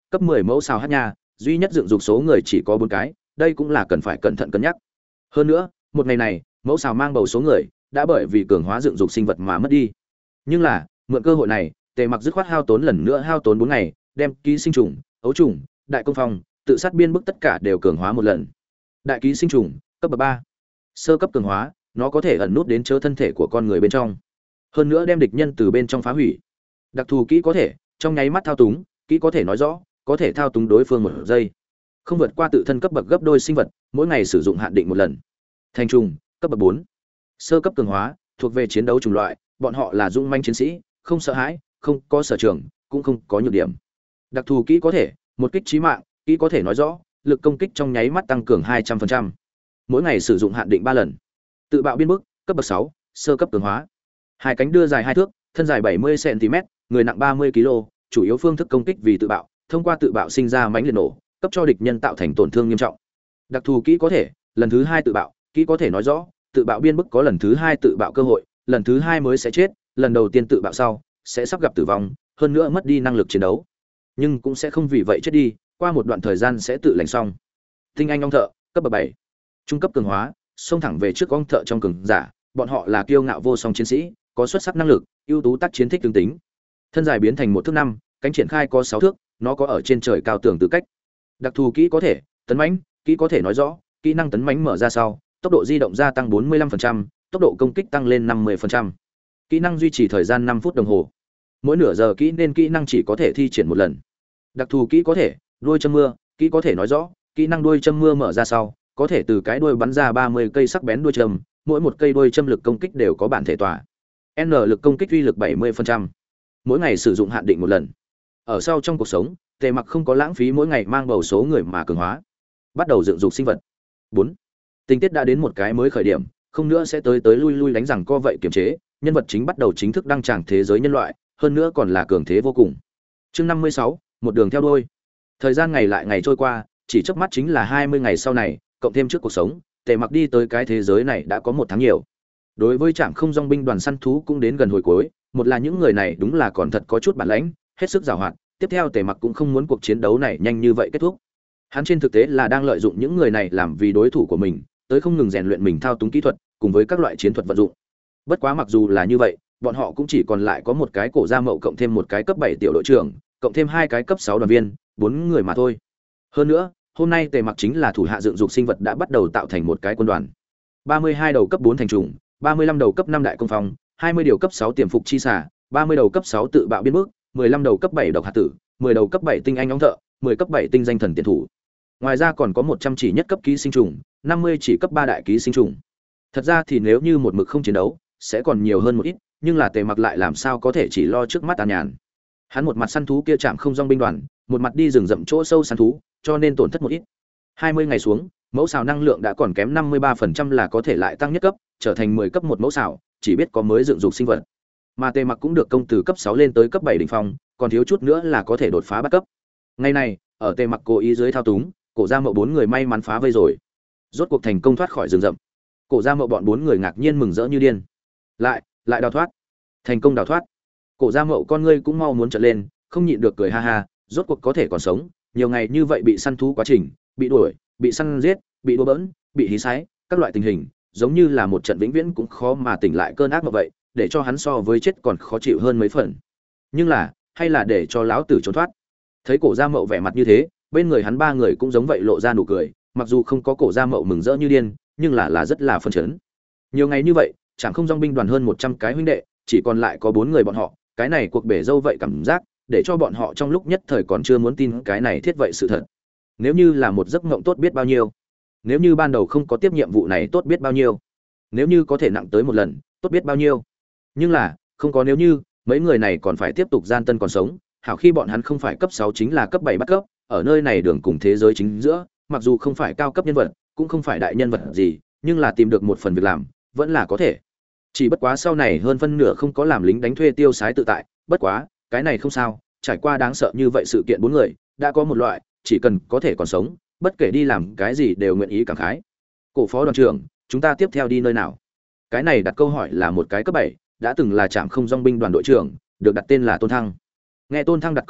cấp mười mẫu xào hát nha, duy nhất dựng dục số người chỉ có bốn cái, đây cũng là cần phải cẩn thận cân nhắc. Hơn nữa, một ngày này, mẫu xào mang bầu số người đã bởi vì cường hóa dựng dục sinh vật mà mất đi. Nhưng là, mượn cơ hội này, Tề Mặc dứt khoát hao tốn lần nữa hao tốn bốn ngày, đem ký sinh trùng, ấu trùng, đại công phong, tự sát biên bức tất cả đều cường hóa một lần. Đại ký sinh trùng, cấp bậc ba. Sơ cấp cường hóa, nó có thể ẩn nút đến chớ thân thể của con người bên trong. Hơn nữa đem địch nhân từ bên trong phá hủy. Đặc thù kỹ có thể, trong nháy mắt thao túng, kỹ có thể nói rõ, có thể thao túng đối phương một giây. Không vượt qua tự thân cấp bậc gấp đôi sinh vật, mỗi ngày sử dụng hạn định một lần. Thành trùng, cấp bậc bốn. Sơ cấp cường hóa, thuộc về chiến đấu chủng loại, bọn họ là dũng manh chiến sĩ, không sợ hãi, không có sở trường, cũng không có nhược điểm. Đặc thù kỹ có thể, một kích chí mạng, kỹ có thể nói rõ, lực công kích trong nháy mắt tăng cường hai trăm phần trăm. Mỗi ngày sử dụng hạn định ba lần. Tự bạo biên bức, cấp bậc sáu, sơ cấp cường hóa. Hai cánh đưa dài hai thước, thân dài bảy mươi xăng ti mét, người nặng ba mươi ki lô gam, chủ yếu phương thức công kích vì tự bạo, thông qua tự bạo sinh ra mãnh liệt nổ, cấp cho địch nhân tạo thành tổn thương nghiêm trọng. Đặc thù kỹ có thể, lần thứ hai tự bạo, kỹ có thể nói rõ, tự bạo biên bức có lần thứ hai tự bạo cơ hội, lần thứ hai mới sẽ chết, lần đầu tiên tự bạo sau sẽ sắp gặp tử vong, hơn nữa mất đi năng lực chiến đấu, nhưng cũng sẽ không vì vậy chết đi, qua một đoạn thời gian sẽ tự lành xong. Tinh anh ong thợ, cấp bậc bảy. Trung cấp cường hóa, xông thẳng về trước ong thợ trong cường giả, bọn họ là kiêu ngạo vô song chiến sĩ, có xuất sắc năng lực, ưu tú tác chiến thích tương tính. Thân dài biến thành một thước năm, cánh triển khai có sáu thước, nó có ở trên trời cao tường tư cách. Đặc thù kỹ có thể, tấn mãnh, kỹ có thể nói rõ, kỹ năng tấn mãnh mở ra sau, tốc độ di động gia tăng bốn mươi lăm phần trăm, tốc độ công kích tăng lên năm mươi phần trăm. Kỹ năng duy trì thời gian năm phút đồng hồ. Mỗi nửa giờ kỹ nên kỹ năng chỉ có thể thi triển một lần. Đặc thù kỹ có thể, đuôi châm mưa, kỹ có thể nói rõ, kỹ năng đuôi châm mưa mở ra sau, có thể từ cái đuôi bắn ra ba mươi cây sắc bén đuôi châm, mỗi một cây đuôi châm lực công kích đều có bản thể tỏa. N lực công kích uy lực bảy mươi phần trăm. Mỗi ngày sử dụng hạn định một lần. Ở sau trong cuộc sống, Tề Mặc không có lãng phí mỗi ngày mang bầu số người mà cường hóa. Bắt đầu dựng dục sinh vật. bốn. Tình tiết đã đến một cái mới khởi điểm, không nữa sẽ tới tới lui lui đánh rằng co vậy kiềm chế, nhân vật chính bắt đầu chính thức đăng tràng thế giới nhân loại, hơn nữa còn là cường thế vô cùng. Chương năm mươi sáu, một đường theo đuôi. Thời gian ngày lại ngày trôi qua, chỉ chớp mắt chính là hai mươi ngày sau này, cộng thêm trước cuộc sống, Tề Mặc đi tới cái thế giới này đã có một tháng nhiều. Đối với Trạm Không Dòng binh đoàn săn thú cũng đến gần hồi cuối, một là những người này đúng là còn thật có chút bản lãnh, hết sức giàu hoạt, tiếp theo Tề Mặc cũng không muốn cuộc chiến đấu này nhanh như vậy kết thúc. Hắn trên thực tế là đang lợi dụng những người này làm vì đối thủ của mình, tới không ngừng rèn luyện mình thao túng kỹ thuật, cùng với các loại chiến thuật vận dụng. Bất quá mặc dù là như vậy, bọn họ cũng chỉ còn lại có một cái cổ gia mậu cộng thêm một cái cấp bảy tiểu đội trưởng, cộng thêm hai cái cấp sáu đoàn viên, bốn người mà thôi. Hơn nữa, hôm nay Tề Mặc chính là thủ hạ dựng dục sinh vật đã bắt đầu tạo thành một cái quân đoàn. ba mươi hai đầu cấp bốn thành trùng, ba mươi lăm đầu cấp năm đại công phong, hai mươi điều cấp sáu tiềm phục chi xả, ba mươi đầu cấp sáu tự bạo biên bước, mười lăm đầu cấp bảy độc hạt tử, mười đầu cấp bảy tinh anh ong thợ, mười cấp bảy tinh danh thần tiền thủ. Ngoài ra còn có một trăm chỉ nhất cấp ký sinh trùng, năm mươi chỉ cấp ba đại ký sinh trùng. Thật ra thì nếu như một mực không chiến đấu, sẽ còn nhiều hơn một ít, nhưng là Tề Mặc lại làm sao có thể chỉ lo trước mắt an nhàn. Hắn một mặt săn thú kia Trạm Không Dòng binh đoàn, một mặt đi rừng rậm chỗ sâu săn thú, cho nên tổn thất một ít. hai mươi ngày xuống, mẫu xào năng lượng đã còn kém năm mươi ba phần trăm là có thể lại tăng nhất cấp, trở thành mười cấp một mẫu xào, chỉ biết có mới dựng dục sinh vật. Mà Tề Mặc cũng được công từ cấp sáu lên tới cấp bảy đỉnh phong, còn thiếu chút nữa là có thể đột phá bắt cấp. Ngày này, ở Tề Mặc cố ý dưới thao túng, cổ gia mậu bốn người may mắn phá vây rồi. Rốt cuộc thành công thoát khỏi rừng rậm. Cổ gia mậu bọn bốn người ngạc nhiên mừng rỡ như điên. Lại, lại đào thoát. Thành công đào thoát. Cổ gia mậu con ngươi cũng mau muốn trợn lên, không nhịn được cười ha ha, rốt cuộc có thể còn sống, nhiều ngày như vậy bị săn thú quá trình, bị đuổi, bị săn giết, bị đùa bỡn, bị hí sái, các loại tình hình, giống như là một trận vĩnh viễn cũng khó mà tỉnh lại cơn ác mộng vậy, để cho hắn so với chết còn khó chịu hơn mấy phần. Nhưng là, hay là để cho lão tử trốn thoát. Thấy cổ gia mậu vẻ mặt như thế, bên người hắn ba người cũng giống vậy lộ ra nụ cười, mặc dù không có cổ gia mậu mừng rỡ như điên, nhưng là là rất là phấn chấn. Nhiều ngày như vậy, chẳng không dòng binh đoàn hơn một trăm cái huynh đệ, chỉ còn lại có bốn người bọn họ, cái này cuộc bể dâu vậy cảm giác, để cho bọn họ trong lúc nhất thời còn chưa muốn tin cái này thiết vậy sự thật. Nếu như là một giấc mộng tốt biết bao nhiêu. Nếu như ban đầu không có tiếp nhiệm vụ này tốt biết bao nhiêu. Nếu như có thể nặng tới một lần, tốt biết bao nhiêu. Nhưng là, không có nếu như, mấy người này còn phải tiếp tục gian tân còn sống, hảo khi bọn hắn không phải cấp sáu chính là cấp bảy bắt cấp, ở nơi này đường cùng thế giới chính giữa, mặc dù không phải cao cấp nhân vật, cũng không phải đại nhân vật gì, nhưng là tìm được một phần việc làm, vẫn là có thể. Chỉ bất quá sau này hơn phân nửa không có làm lính đánh thuê tiêu sái tự tại, bất quá, cái này không sao, trải qua đáng sợ như vậy sự kiện bốn người, đã có một loại, chỉ cần có thể còn sống, bất kể đi làm cái gì đều nguyện ý cảm khái. Cổ phó đoàn trưởng, chúng ta tiếp theo đi nơi nào? Cái này đặt câu hỏi là một cái cấp bảy, đã từng là Trạm Không Dòng binh đoàn đội trưởng, được đặt tên là Tôn Thăng. Nghe Tôn Thăng đặt câu hỏi,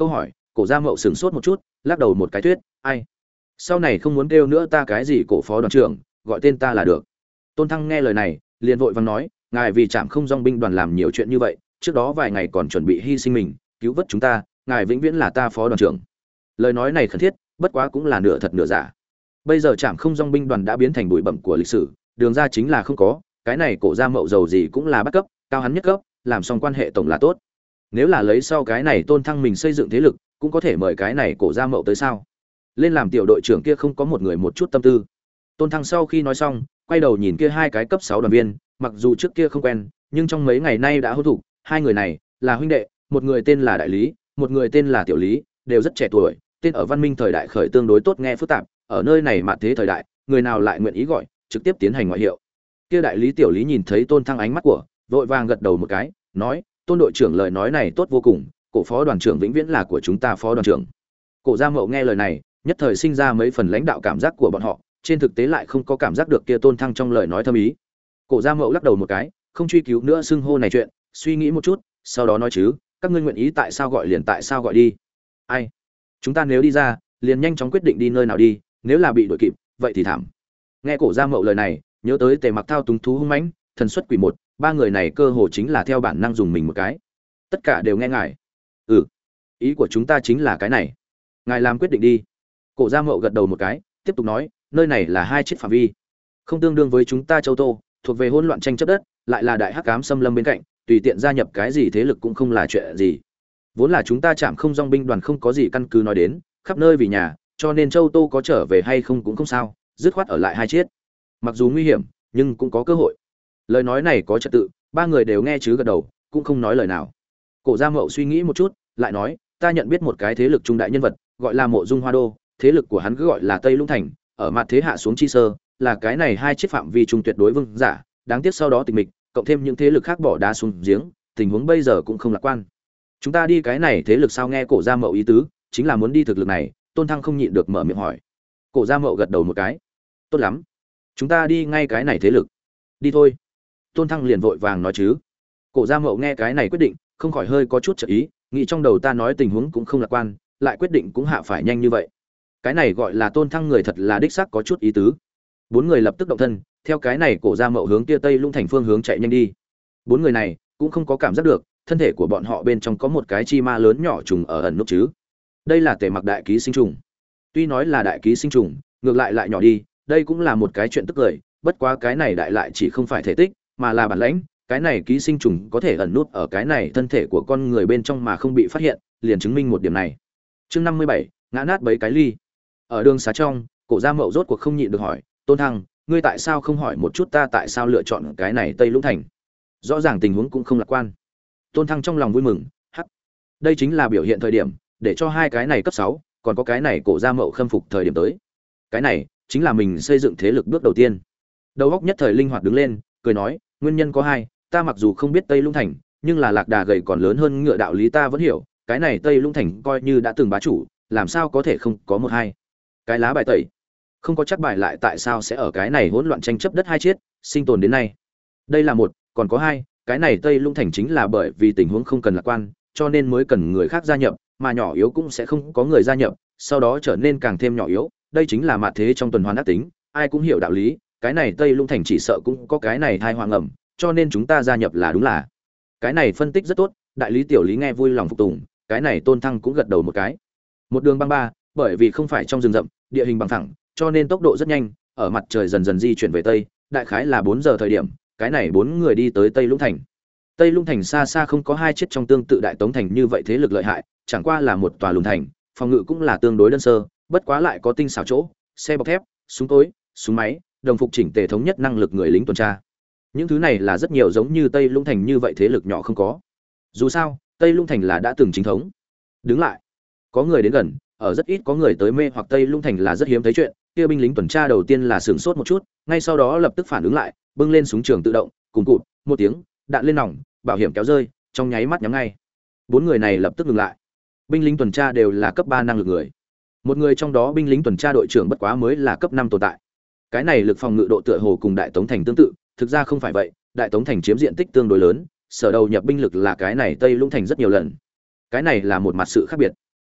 Cổ Gia Mậu sửng sốt một chút, lắc đầu một cái thuyết, ai? Sau này không muốn kêu nữa ta cái gì cổ phó đoàn trưởng, gọi tên ta là được. Tôn Thăng nghe lời này, liền vội vàng nói, ngài vì Trảm Không Dong binh đoàn làm nhiều chuyện như vậy, trước đó vài ngày còn chuẩn bị hy sinh mình, cứu vớt chúng ta, ngài vĩnh viễn là ta phó đoàn trưởng. Lời nói này khẩn thiết, bất quá cũng là nửa thật nửa giả. Bây giờ Trảm Không Dong binh đoàn đã biến thành bụi bặm của lịch sử, đường ra chính là không có, cái này Cổ Gia Mậu giàu gì cũng là bắt cấp, cao hắn nhất cấp, làm xong quan hệ tổng là tốt. Nếu là lấy sau cái này Tôn Thăng mình xây dựng thế lực, cũng có thể mời cái này Cổ Gia Mậu tới sao? Lên làm tiểu đội trưởng kia không có một người một chút tâm tư. Tôn Thăng sau khi nói xong, quay đầu nhìn kia hai cái cấp sáu đoàn viên, mặc dù trước kia không quen, nhưng trong mấy ngày nay đã hô thủ, hai người này là huynh đệ, một người tên là Đại Lý, một người tên là Tiểu Lý, đều rất trẻ tuổi, tên ở văn minh thời đại khởi tương đối tốt nghe phức tạp, ở nơi này mà thế thời đại, người nào lại nguyện ý gọi, trực tiếp tiến hành ngoại hiệu. Kia Đại Lý Tiểu Lý nhìn thấy Tôn Thăng ánh mắt của, vội vàng gật đầu một cái, nói: "Tôn đội trưởng lời nói này tốt vô cùng, Cổ phó đoàn trưởng vĩnh viễn là của chúng ta phó đoàn trưởng." Cổ Gia Mậu nghe lời này, nhất thời sinh ra mấy phần lãnh đạo cảm giác của bọn họ, trên thực tế lại không có cảm giác được kia Tôn Thăng trong lời nói thâm ý. Cổ Gia Mậu lắc đầu một cái, không truy cứu nữa xưng hô này chuyện, suy nghĩ một chút, sau đó nói chứ, các ngươi nguyện ý tại sao gọi liền tại sao gọi đi. Ai? Chúng ta nếu đi ra, liền nhanh chóng quyết định đi nơi nào đi, nếu là bị đuổi kịp, vậy thì thảm. Nghe Cổ Gia Mậu lời này, nhớ tới Tề Mặc thao túng thú hung mãnh, thần xuất quỷ một, ba người này cơ hồ chính là theo bản năng dùng mình một cái. Tất cả đều nghe ngài. Ừ, ý của chúng ta chính là cái này. Ngài làm quyết định đi. Cổ Gia Mậu gật đầu một cái, tiếp tục nói, nơi này là hai chiếc phạm vi, không tương đương với chúng ta Châu Tô, thuộc về hỗn loạn tranh chấp đất, lại là đại hắc ám xâm lâm bên cạnh, tùy tiện gia nhập cái gì thế lực cũng không là chuyện gì. Vốn là chúng ta Trảm Không Dong binh đoàn không có gì căn cứ nói đến, khắp nơi vì nhà, cho nên Châu Tô có trở về hay không cũng không sao, dứt khoát ở lại hai chiếc. Mặc dù nguy hiểm, nhưng cũng có cơ hội. Lời nói này có trật tự, ba người đều nghe chứ gật đầu, cũng không nói lời nào. Cổ Gia Mậu suy nghĩ một chút, lại nói, ta nhận biết một cái thế lực trung đại nhân vật, gọi là Mộ Dung Hoa Đô, thế lực của hắn cứ gọi là Tây Lũng Thành, ở mặt thế hạ xuống chi sơ, là cái này hai chiếc phạm vi trung tuyệt đối vương giả, đáng tiếc sau đó tịch mịch, cộng thêm những thế lực khác bỏ đá xuống giếng, tình huống bây giờ cũng không lạc quan. Chúng ta đi cái này thế lực sao? Nghe Cổ Gia Mậu ý tứ, chính là muốn đi thực lực này. Tôn Thăng không nhịn được mở miệng hỏi. Cổ Gia Mậu gật đầu một cái. Tốt lắm, chúng ta đi ngay cái này thế lực. Đi thôi. Tôn Thăng liền vội vàng nói chứ. Cổ Gia Mậu nghe cái này quyết định, không khỏi hơi có chút chợt ý, nghĩ trong đầu ta nói tình huống cũng không lạc quan, lại quyết định cũng hạ phải nhanh như vậy. Cái này gọi là Tôn Thăng người thật là đích xác có chút ý tứ. Bốn người lập tức động thân, theo cái này Cổ Gia Mậu hướng kia Tây Lũng Thành phương hướng chạy nhanh đi. Bốn người này cũng không có cảm giác được, thân thể của bọn họ bên trong có một cái chi ma lớn nhỏ trùng ở ẩn núp chứ. Đây là Tề Mặc đại ký sinh trùng. Tuy nói là đại ký sinh trùng, ngược lại lại nhỏ đi, đây cũng là một cái chuyện tức cười, bất quá cái này đại lại chỉ không phải thể tích, mà là bản lãnh, cái này ký sinh trùng có thể ẩn nút ở cái này thân thể của con người bên trong mà không bị phát hiện, liền chứng minh một điểm này. Chương năm mươi bảy, ngã nát bấy cái ly. Ở đường xá trong, Cổ Gia Mậu rốt cuộc không nhịn được hỏi, Tôn Thăng, ngươi tại sao không hỏi một chút ta tại sao lựa chọn cái này Tây Lũng Thành? Rõ ràng tình huống cũng không lạc quan. Tôn Thăng trong lòng vui mừng, hắc, đây chính là biểu hiện thời điểm, để cho hai cái này cấp sáu, còn có cái này Cổ Gia Mậu khâm phục thời điểm tới. Cái này chính là mình xây dựng thế lực bước đầu tiên. Đầu óc nhất thời linh hoạt đứng lên, cười nói, nguyên nhân có hai, ta mặc dù không biết Tây Lũng Thành, nhưng là lạc đà gầy còn lớn hơn ngựa đạo lý ta vẫn hiểu, cái này Tây Lũng Thành coi như đã từng bá chủ, làm sao có thể không có một hai cái lá bài tẩy. Không có chắc bài lại tại sao sẽ ở cái này hỗn loạn tranh chấp đất hai chiết sinh tồn đến nay. Đây là một, còn có hai, cái này Tây Lũng Thành chính là bởi vì tình huống không cần lạc quan, cho nên mới cần người khác gia nhập, mà nhỏ yếu cũng sẽ không có người gia nhập, sau đó trở nên càng thêm nhỏ yếu, đây chính là mạt thế trong tuần hoàn ác tính, ai cũng hiểu đạo lý, cái này Tây Lũng Thành chỉ sợ cũng có cái này thai hoàng ẩm, cho nên chúng ta gia nhập là đúng là. Cái này phân tích rất tốt, đại lý Tiểu Lý nghe vui lòng phục tùng, cái này Tôn Thăng cũng gật đầu một cái. Một đường băng ba, bởi vì không phải trong rừng rậm, địa hình bằng phẳng, cho nên tốc độ rất nhanh, ở mặt trời dần dần di chuyển về tây, đại khái là bốn giờ thời điểm, cái này bốn người đi tới Tây Lũng Thành. Tây Lũng Thành xa xa không có hai chiếc trong tương tự Đại Tống Thành như vậy thế lực lợi hại, chẳng qua là một tòa lùn thành, phòng ngự cũng là tương đối đơn sơ, bất quá lại có tinh xảo chỗ, xe bọc thép, súng tối, súng máy, đồng phục chỉnh tề thống nhất năng lực người lính tuần tra. Những thứ này là rất nhiều giống như Tây Lũng Thành như vậy thế lực nhỏ không có. Dù sao, Tây Lũng Thành là đã từng chính thống. Đứng lại, có người đến gần, ở rất ít có người tới mê hoặc Tây Lũng Thành là rất hiếm thấy chuyện, kia binh lính tuần tra đầu tiên là sửng sốt một chút, ngay sau đó lập tức phản ứng lại, bưng lên súng trường tự động, cùng cụt, một tiếng, đạn lên nòng, bảo hiểm kéo rơi, trong nháy mắt nhắm ngay. Bốn người này lập tức ngừng lại. Binh lính tuần tra đều là cấp ba năng lực người. Một người trong đó binh lính tuần tra đội trưởng bất quá mới là cấp năm tồn tại. Cái này lực phòng ngự độ tựa hồ cùng Đại Tống Thành tương tự, thực ra không phải vậy, Đại Tống Thành chiếm diện tích tương đối lớn, sở đầu nhập binh lực là cái này Tây Lũng Thành rất nhiều lần. Cái này là một mặt sự khác biệt.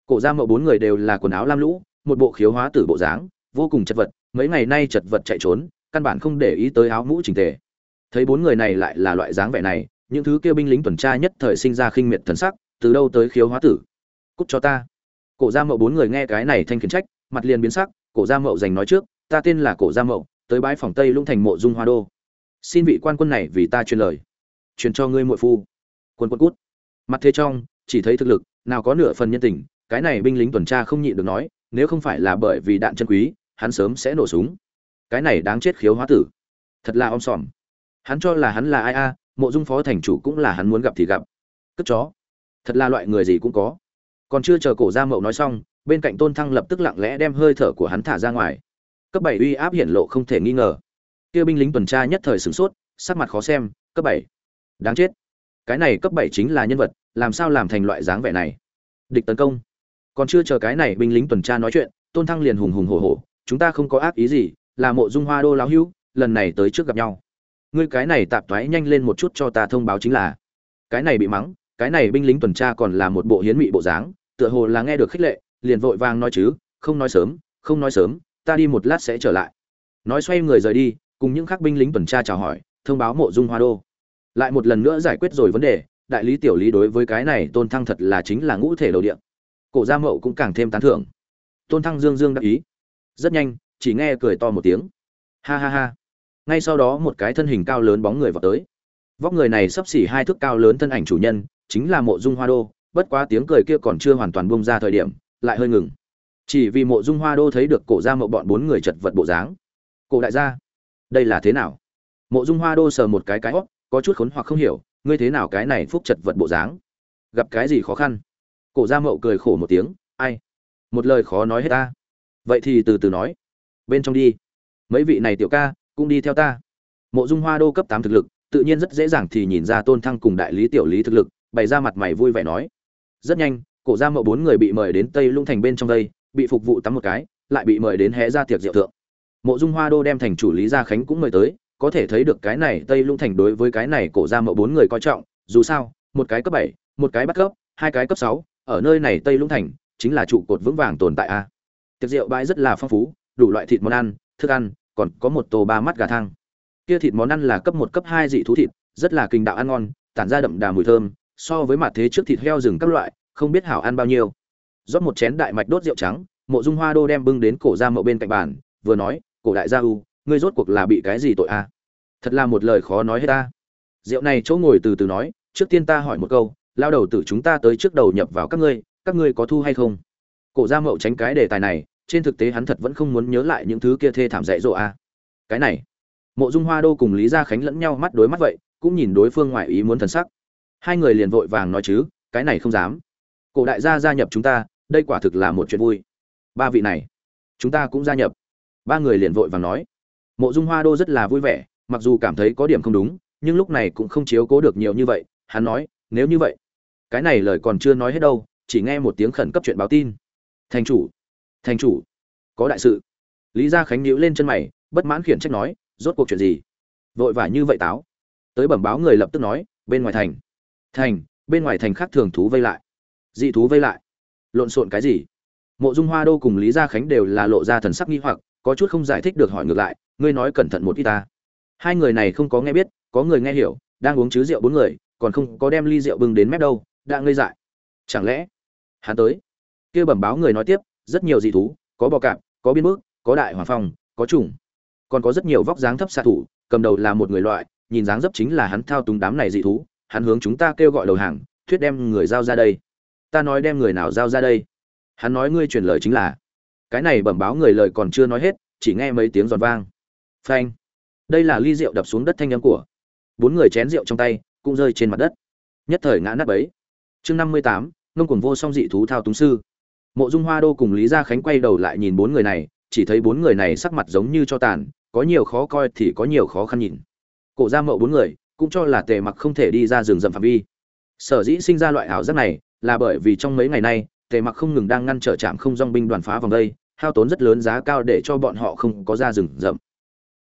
Cổ Gia Mậu bốn người đều là quần áo lam lũ, một bộ khiếu hóa tử bộ dáng, vô cùng chật vật, mấy ngày nay chật vật chạy trốn, căn bản không để ý tới áo mũ chỉnh tề. Thấy bốn người này lại là loại dáng vẻ này, những thứ kia binh lính tuần tra nhất thời sinh ra khinh miệt thần sắc, từ đâu tới khiếu hóa tử? Cút cho ta. Cổ Gia Mậu bốn người nghe cái này thanh khiển trách, mặt liền biến sắc. Cổ Gia Mậu giành nói trước, ta tên là Cổ Gia Mậu, tới bái phòng Tây Lũng thành Mộ Dung Hoa Đô, xin vị quan quân này vì ta truyền lời, truyền cho ngươi muội phu. Quân quân cút. Mặt thế trong chỉ thấy thực lực, nào có nửa phần nhân tình, cái này binh lính tuần tra không nhịn được nói, nếu không phải là bởi vì đạn chân quý, hắn sớm sẽ nổ súng. Cái này đáng chết khiếu hóa tử, thật là om sòm. Hắn cho là hắn là ai a? Mộ Dung phó thành chủ cũng là hắn muốn gặp thì gặp. Cất chó, thật là loại người gì cũng có. Còn chưa chờ Cổ Gia Mậu nói xong, bên cạnh Tôn Thăng lập tức lặng lẽ đem hơi thở của hắn thả ra ngoài. Cấp bảy uy áp hiển lộ không thể nghi ngờ. Kia binh lính tuần tra nhất thời sửng sốt, sắc mặt khó xem, cấp bảy. Đáng chết. Cái này cấp bảy chính là nhân vật, làm sao làm thành loại dáng vẻ này? Địch tấn công. Còn chưa chờ cái này binh lính tuần tra nói chuyện, Tôn Thăng liền hùng hùng hổ hổ, chúng ta không có ác ý gì, là Mộ Dung Hoa Đô lão hữu, lần này tới trước gặp nhau. Ngươi cái này tạp toái nhanh lên một chút cho ta thông báo chính là. Cái này bị mắng, cái này binh lính tuần tra còn là một bộ hiến mị bộ dáng, tựa hồ là nghe được khích lệ, liền vội vàng nói chứ, không nói sớm, không nói sớm, ta đi một lát sẽ trở lại. Nói xoay người rời đi, cùng những khác binh lính tuần tra chào hỏi, thông báo Mộ Dung Hoa Đô. Lại một lần nữa giải quyết rồi vấn đề, đại lý tiểu lý đối với cái này Tôn Thăng thật là chính là ngũ thể đầu địa. Cổ Gia Mậu cũng càng thêm tán thưởng. Tôn Thăng dương dương đắc ý. Rất nhanh, chỉ nghe cười to một tiếng. Ha ha ha. Ngay sau đó một cái thân hình cao lớn bóng người vọt tới. Vóc người này sắp xỉ hai thước cao lớn thân ảnh chủ nhân, chính là Mộ Dung Hoa Đô, bất quá tiếng cười kia còn chưa hoàn toàn bung ra thời điểm, lại hơi ngừng. Chỉ vì Mộ Dung Hoa Đô thấy được Cổ Gia Mậu bọn bốn người chật vật bộ dáng. Cổ đại gia, đây là thế nào? Mộ Dung Hoa Đô sờ một cái cái hốc, có chút khốn hoặc không hiểu, ngươi thế nào cái này phúc chật vật bộ dáng? Gặp cái gì khó khăn? Cổ Gia Mậu cười khổ một tiếng, ai? Một lời khó nói hết ta. Vậy thì từ từ nói. Bên trong đi. Mấy vị này tiểu ca, cũng đi theo ta. Mộ Dung Hoa Đô cấp tám thực lực, tự nhiên rất dễ dàng thì nhìn ra Tôn Thăng cùng đại lý tiểu lý thực lực, bày ra mặt mày vui vẻ nói. Rất nhanh, Cổ Gia Mậu bốn người bị mời đến Tây Lũng thành bên trong đây, bị phục vụ tắm một cái, lại bị mời đến hé ra tiệc rượu thượng. Mộ Dung Hoa Đô đem thành chủ Lý Gia Khánh cũng mời tới, có thể thấy được cái này Tây Lũng thành đối với cái này Cổ Gia Mậu bốn người coi trọng, dù sao, một cái cấp bảy, một cái bắt cấp, hai cái cấp sáu, ở nơi này Tây Lũng thành chính là trụ cột vững vàng tồn tại a. Tiệc rượu bãi rất là phong phú, đủ loại thịt món ăn, thức ăn, còn có một tô ba mắt gà thang. Kia thịt món ăn là cấp một cấp hai dị thú thịt, rất là kinh đạo ăn ngon, tản ra đậm đà mùi thơm, so với mặt thế trước thịt heo rừng các loại, không biết hảo ăn bao nhiêu. Rót một chén đại mạch đốt rượu trắng, Mộ Dung Hoa Đô đem bưng đến Cổ Gia Mậu bên cạnh bàn, vừa nói, "Cổ đại gia u, ngươi rốt cuộc là bị cái gì tội a?" Thật là một lời khó nói hết ta. Rượu này chỗ ngồi từ từ nói, trước tiên ta hỏi một câu, lao đầu tử chúng ta tới trước đầu nhập vào các ngươi, các ngươi có thu hay không? Cổ Gia Mậu tránh cái đề tài này, trên thực tế hắn thật vẫn không muốn nhớ lại những thứ kia thê thảm dạy dỗ a. Cái này, Mộ Dung Hoa Đô cùng Lý Gia Khánh lẫn nhau mắt đối mắt vậy, cũng nhìn đối phương ngoài ý muốn thần sắc. Hai người liền vội vàng nói chứ, cái này không dám. Cổ đại gia gia nhập chúng ta, đây quả thực là một chuyện vui. Ba vị này, chúng ta cũng gia nhập. Ba người liền vội vàng nói. Mộ Dung Hoa Đô rất là vui vẻ, mặc dù cảm thấy có điểm không đúng, nhưng lúc này cũng không chiếu cố được nhiều như vậy, hắn nói, nếu như vậy, cái này lời còn chưa nói hết đâu, chỉ nghe một tiếng khẩn cấp chuyện báo tin. Thành chủ, thành chủ, có đại sự. Lý Gia Khánh nhíu lên chân mày, bất mãn khiển trách nói, rốt cuộc chuyện gì? Vội vã như vậy táo. Tới bẩm báo người lập tức nói, bên ngoài thành. Thành, bên ngoài thành khác thường thú vây lại. Dị thú vây lại. Lộn xộn cái gì? Mộ Dung Hoa Đô cùng Lý Gia Khánh đều là lộ ra thần sắc nghi hoặc, có chút không giải thích được hỏi ngược lại, ngươi nói cẩn thận một ít ta. Hai người này không có nghe biết, có người nghe hiểu, đang uống chứ rượu bốn người, còn không có đem ly rượu bưng đến mép đâu, đã ngây dại. Chẳng lẽ hắn tới? Kia bẩm báo người nói tiếp, rất nhiều dị thú, có bò cạp, có biên bước, có đại hoàng phong, có trùng, còn có rất nhiều vóc dáng thấp xạ thủ, cầm đầu là một người loại, nhìn dáng dấp chính là hắn thao túng đám này dị thú, hắn hướng chúng ta kêu gọi đầu hàng, thuyết đem người giao ra đây. Ta nói đem người nào giao ra đây? Hắn nói ngươi truyền lời chính là. Cái này bẩm báo người lời còn chưa nói hết, chỉ nghe mấy tiếng giòn vang. Phanh. Đây là ly rượu đập xuống đất thanh âm của. Bốn người chén rượu trong tay cũng rơi trên mặt đất. Nhất thời ngã nát bấy. Chương năm mươi tám, ngông cuồng vô song dị thú thao túng sư. Mộ Dung Hoa Đô cùng Lý Gia Khánh quay đầu lại nhìn bốn người này, chỉ thấy bốn người này sắc mặt giống như cho tàn, có nhiều khó coi thì có nhiều khó khăn nhìn. Cổ Gia Mậu bốn người cũng cho là Tề Mặc không thể đi ra rừng rậm phạm vi. Sở dĩ sinh ra loại ảo giác này, là bởi vì trong mấy ngày nay, Tề Mặc không ngừng đang ngăn trở trạm không dòng binh đoàn phá vòng đây, hao tốn rất lớn giá cao để cho bọn họ không có ra rừng rậm.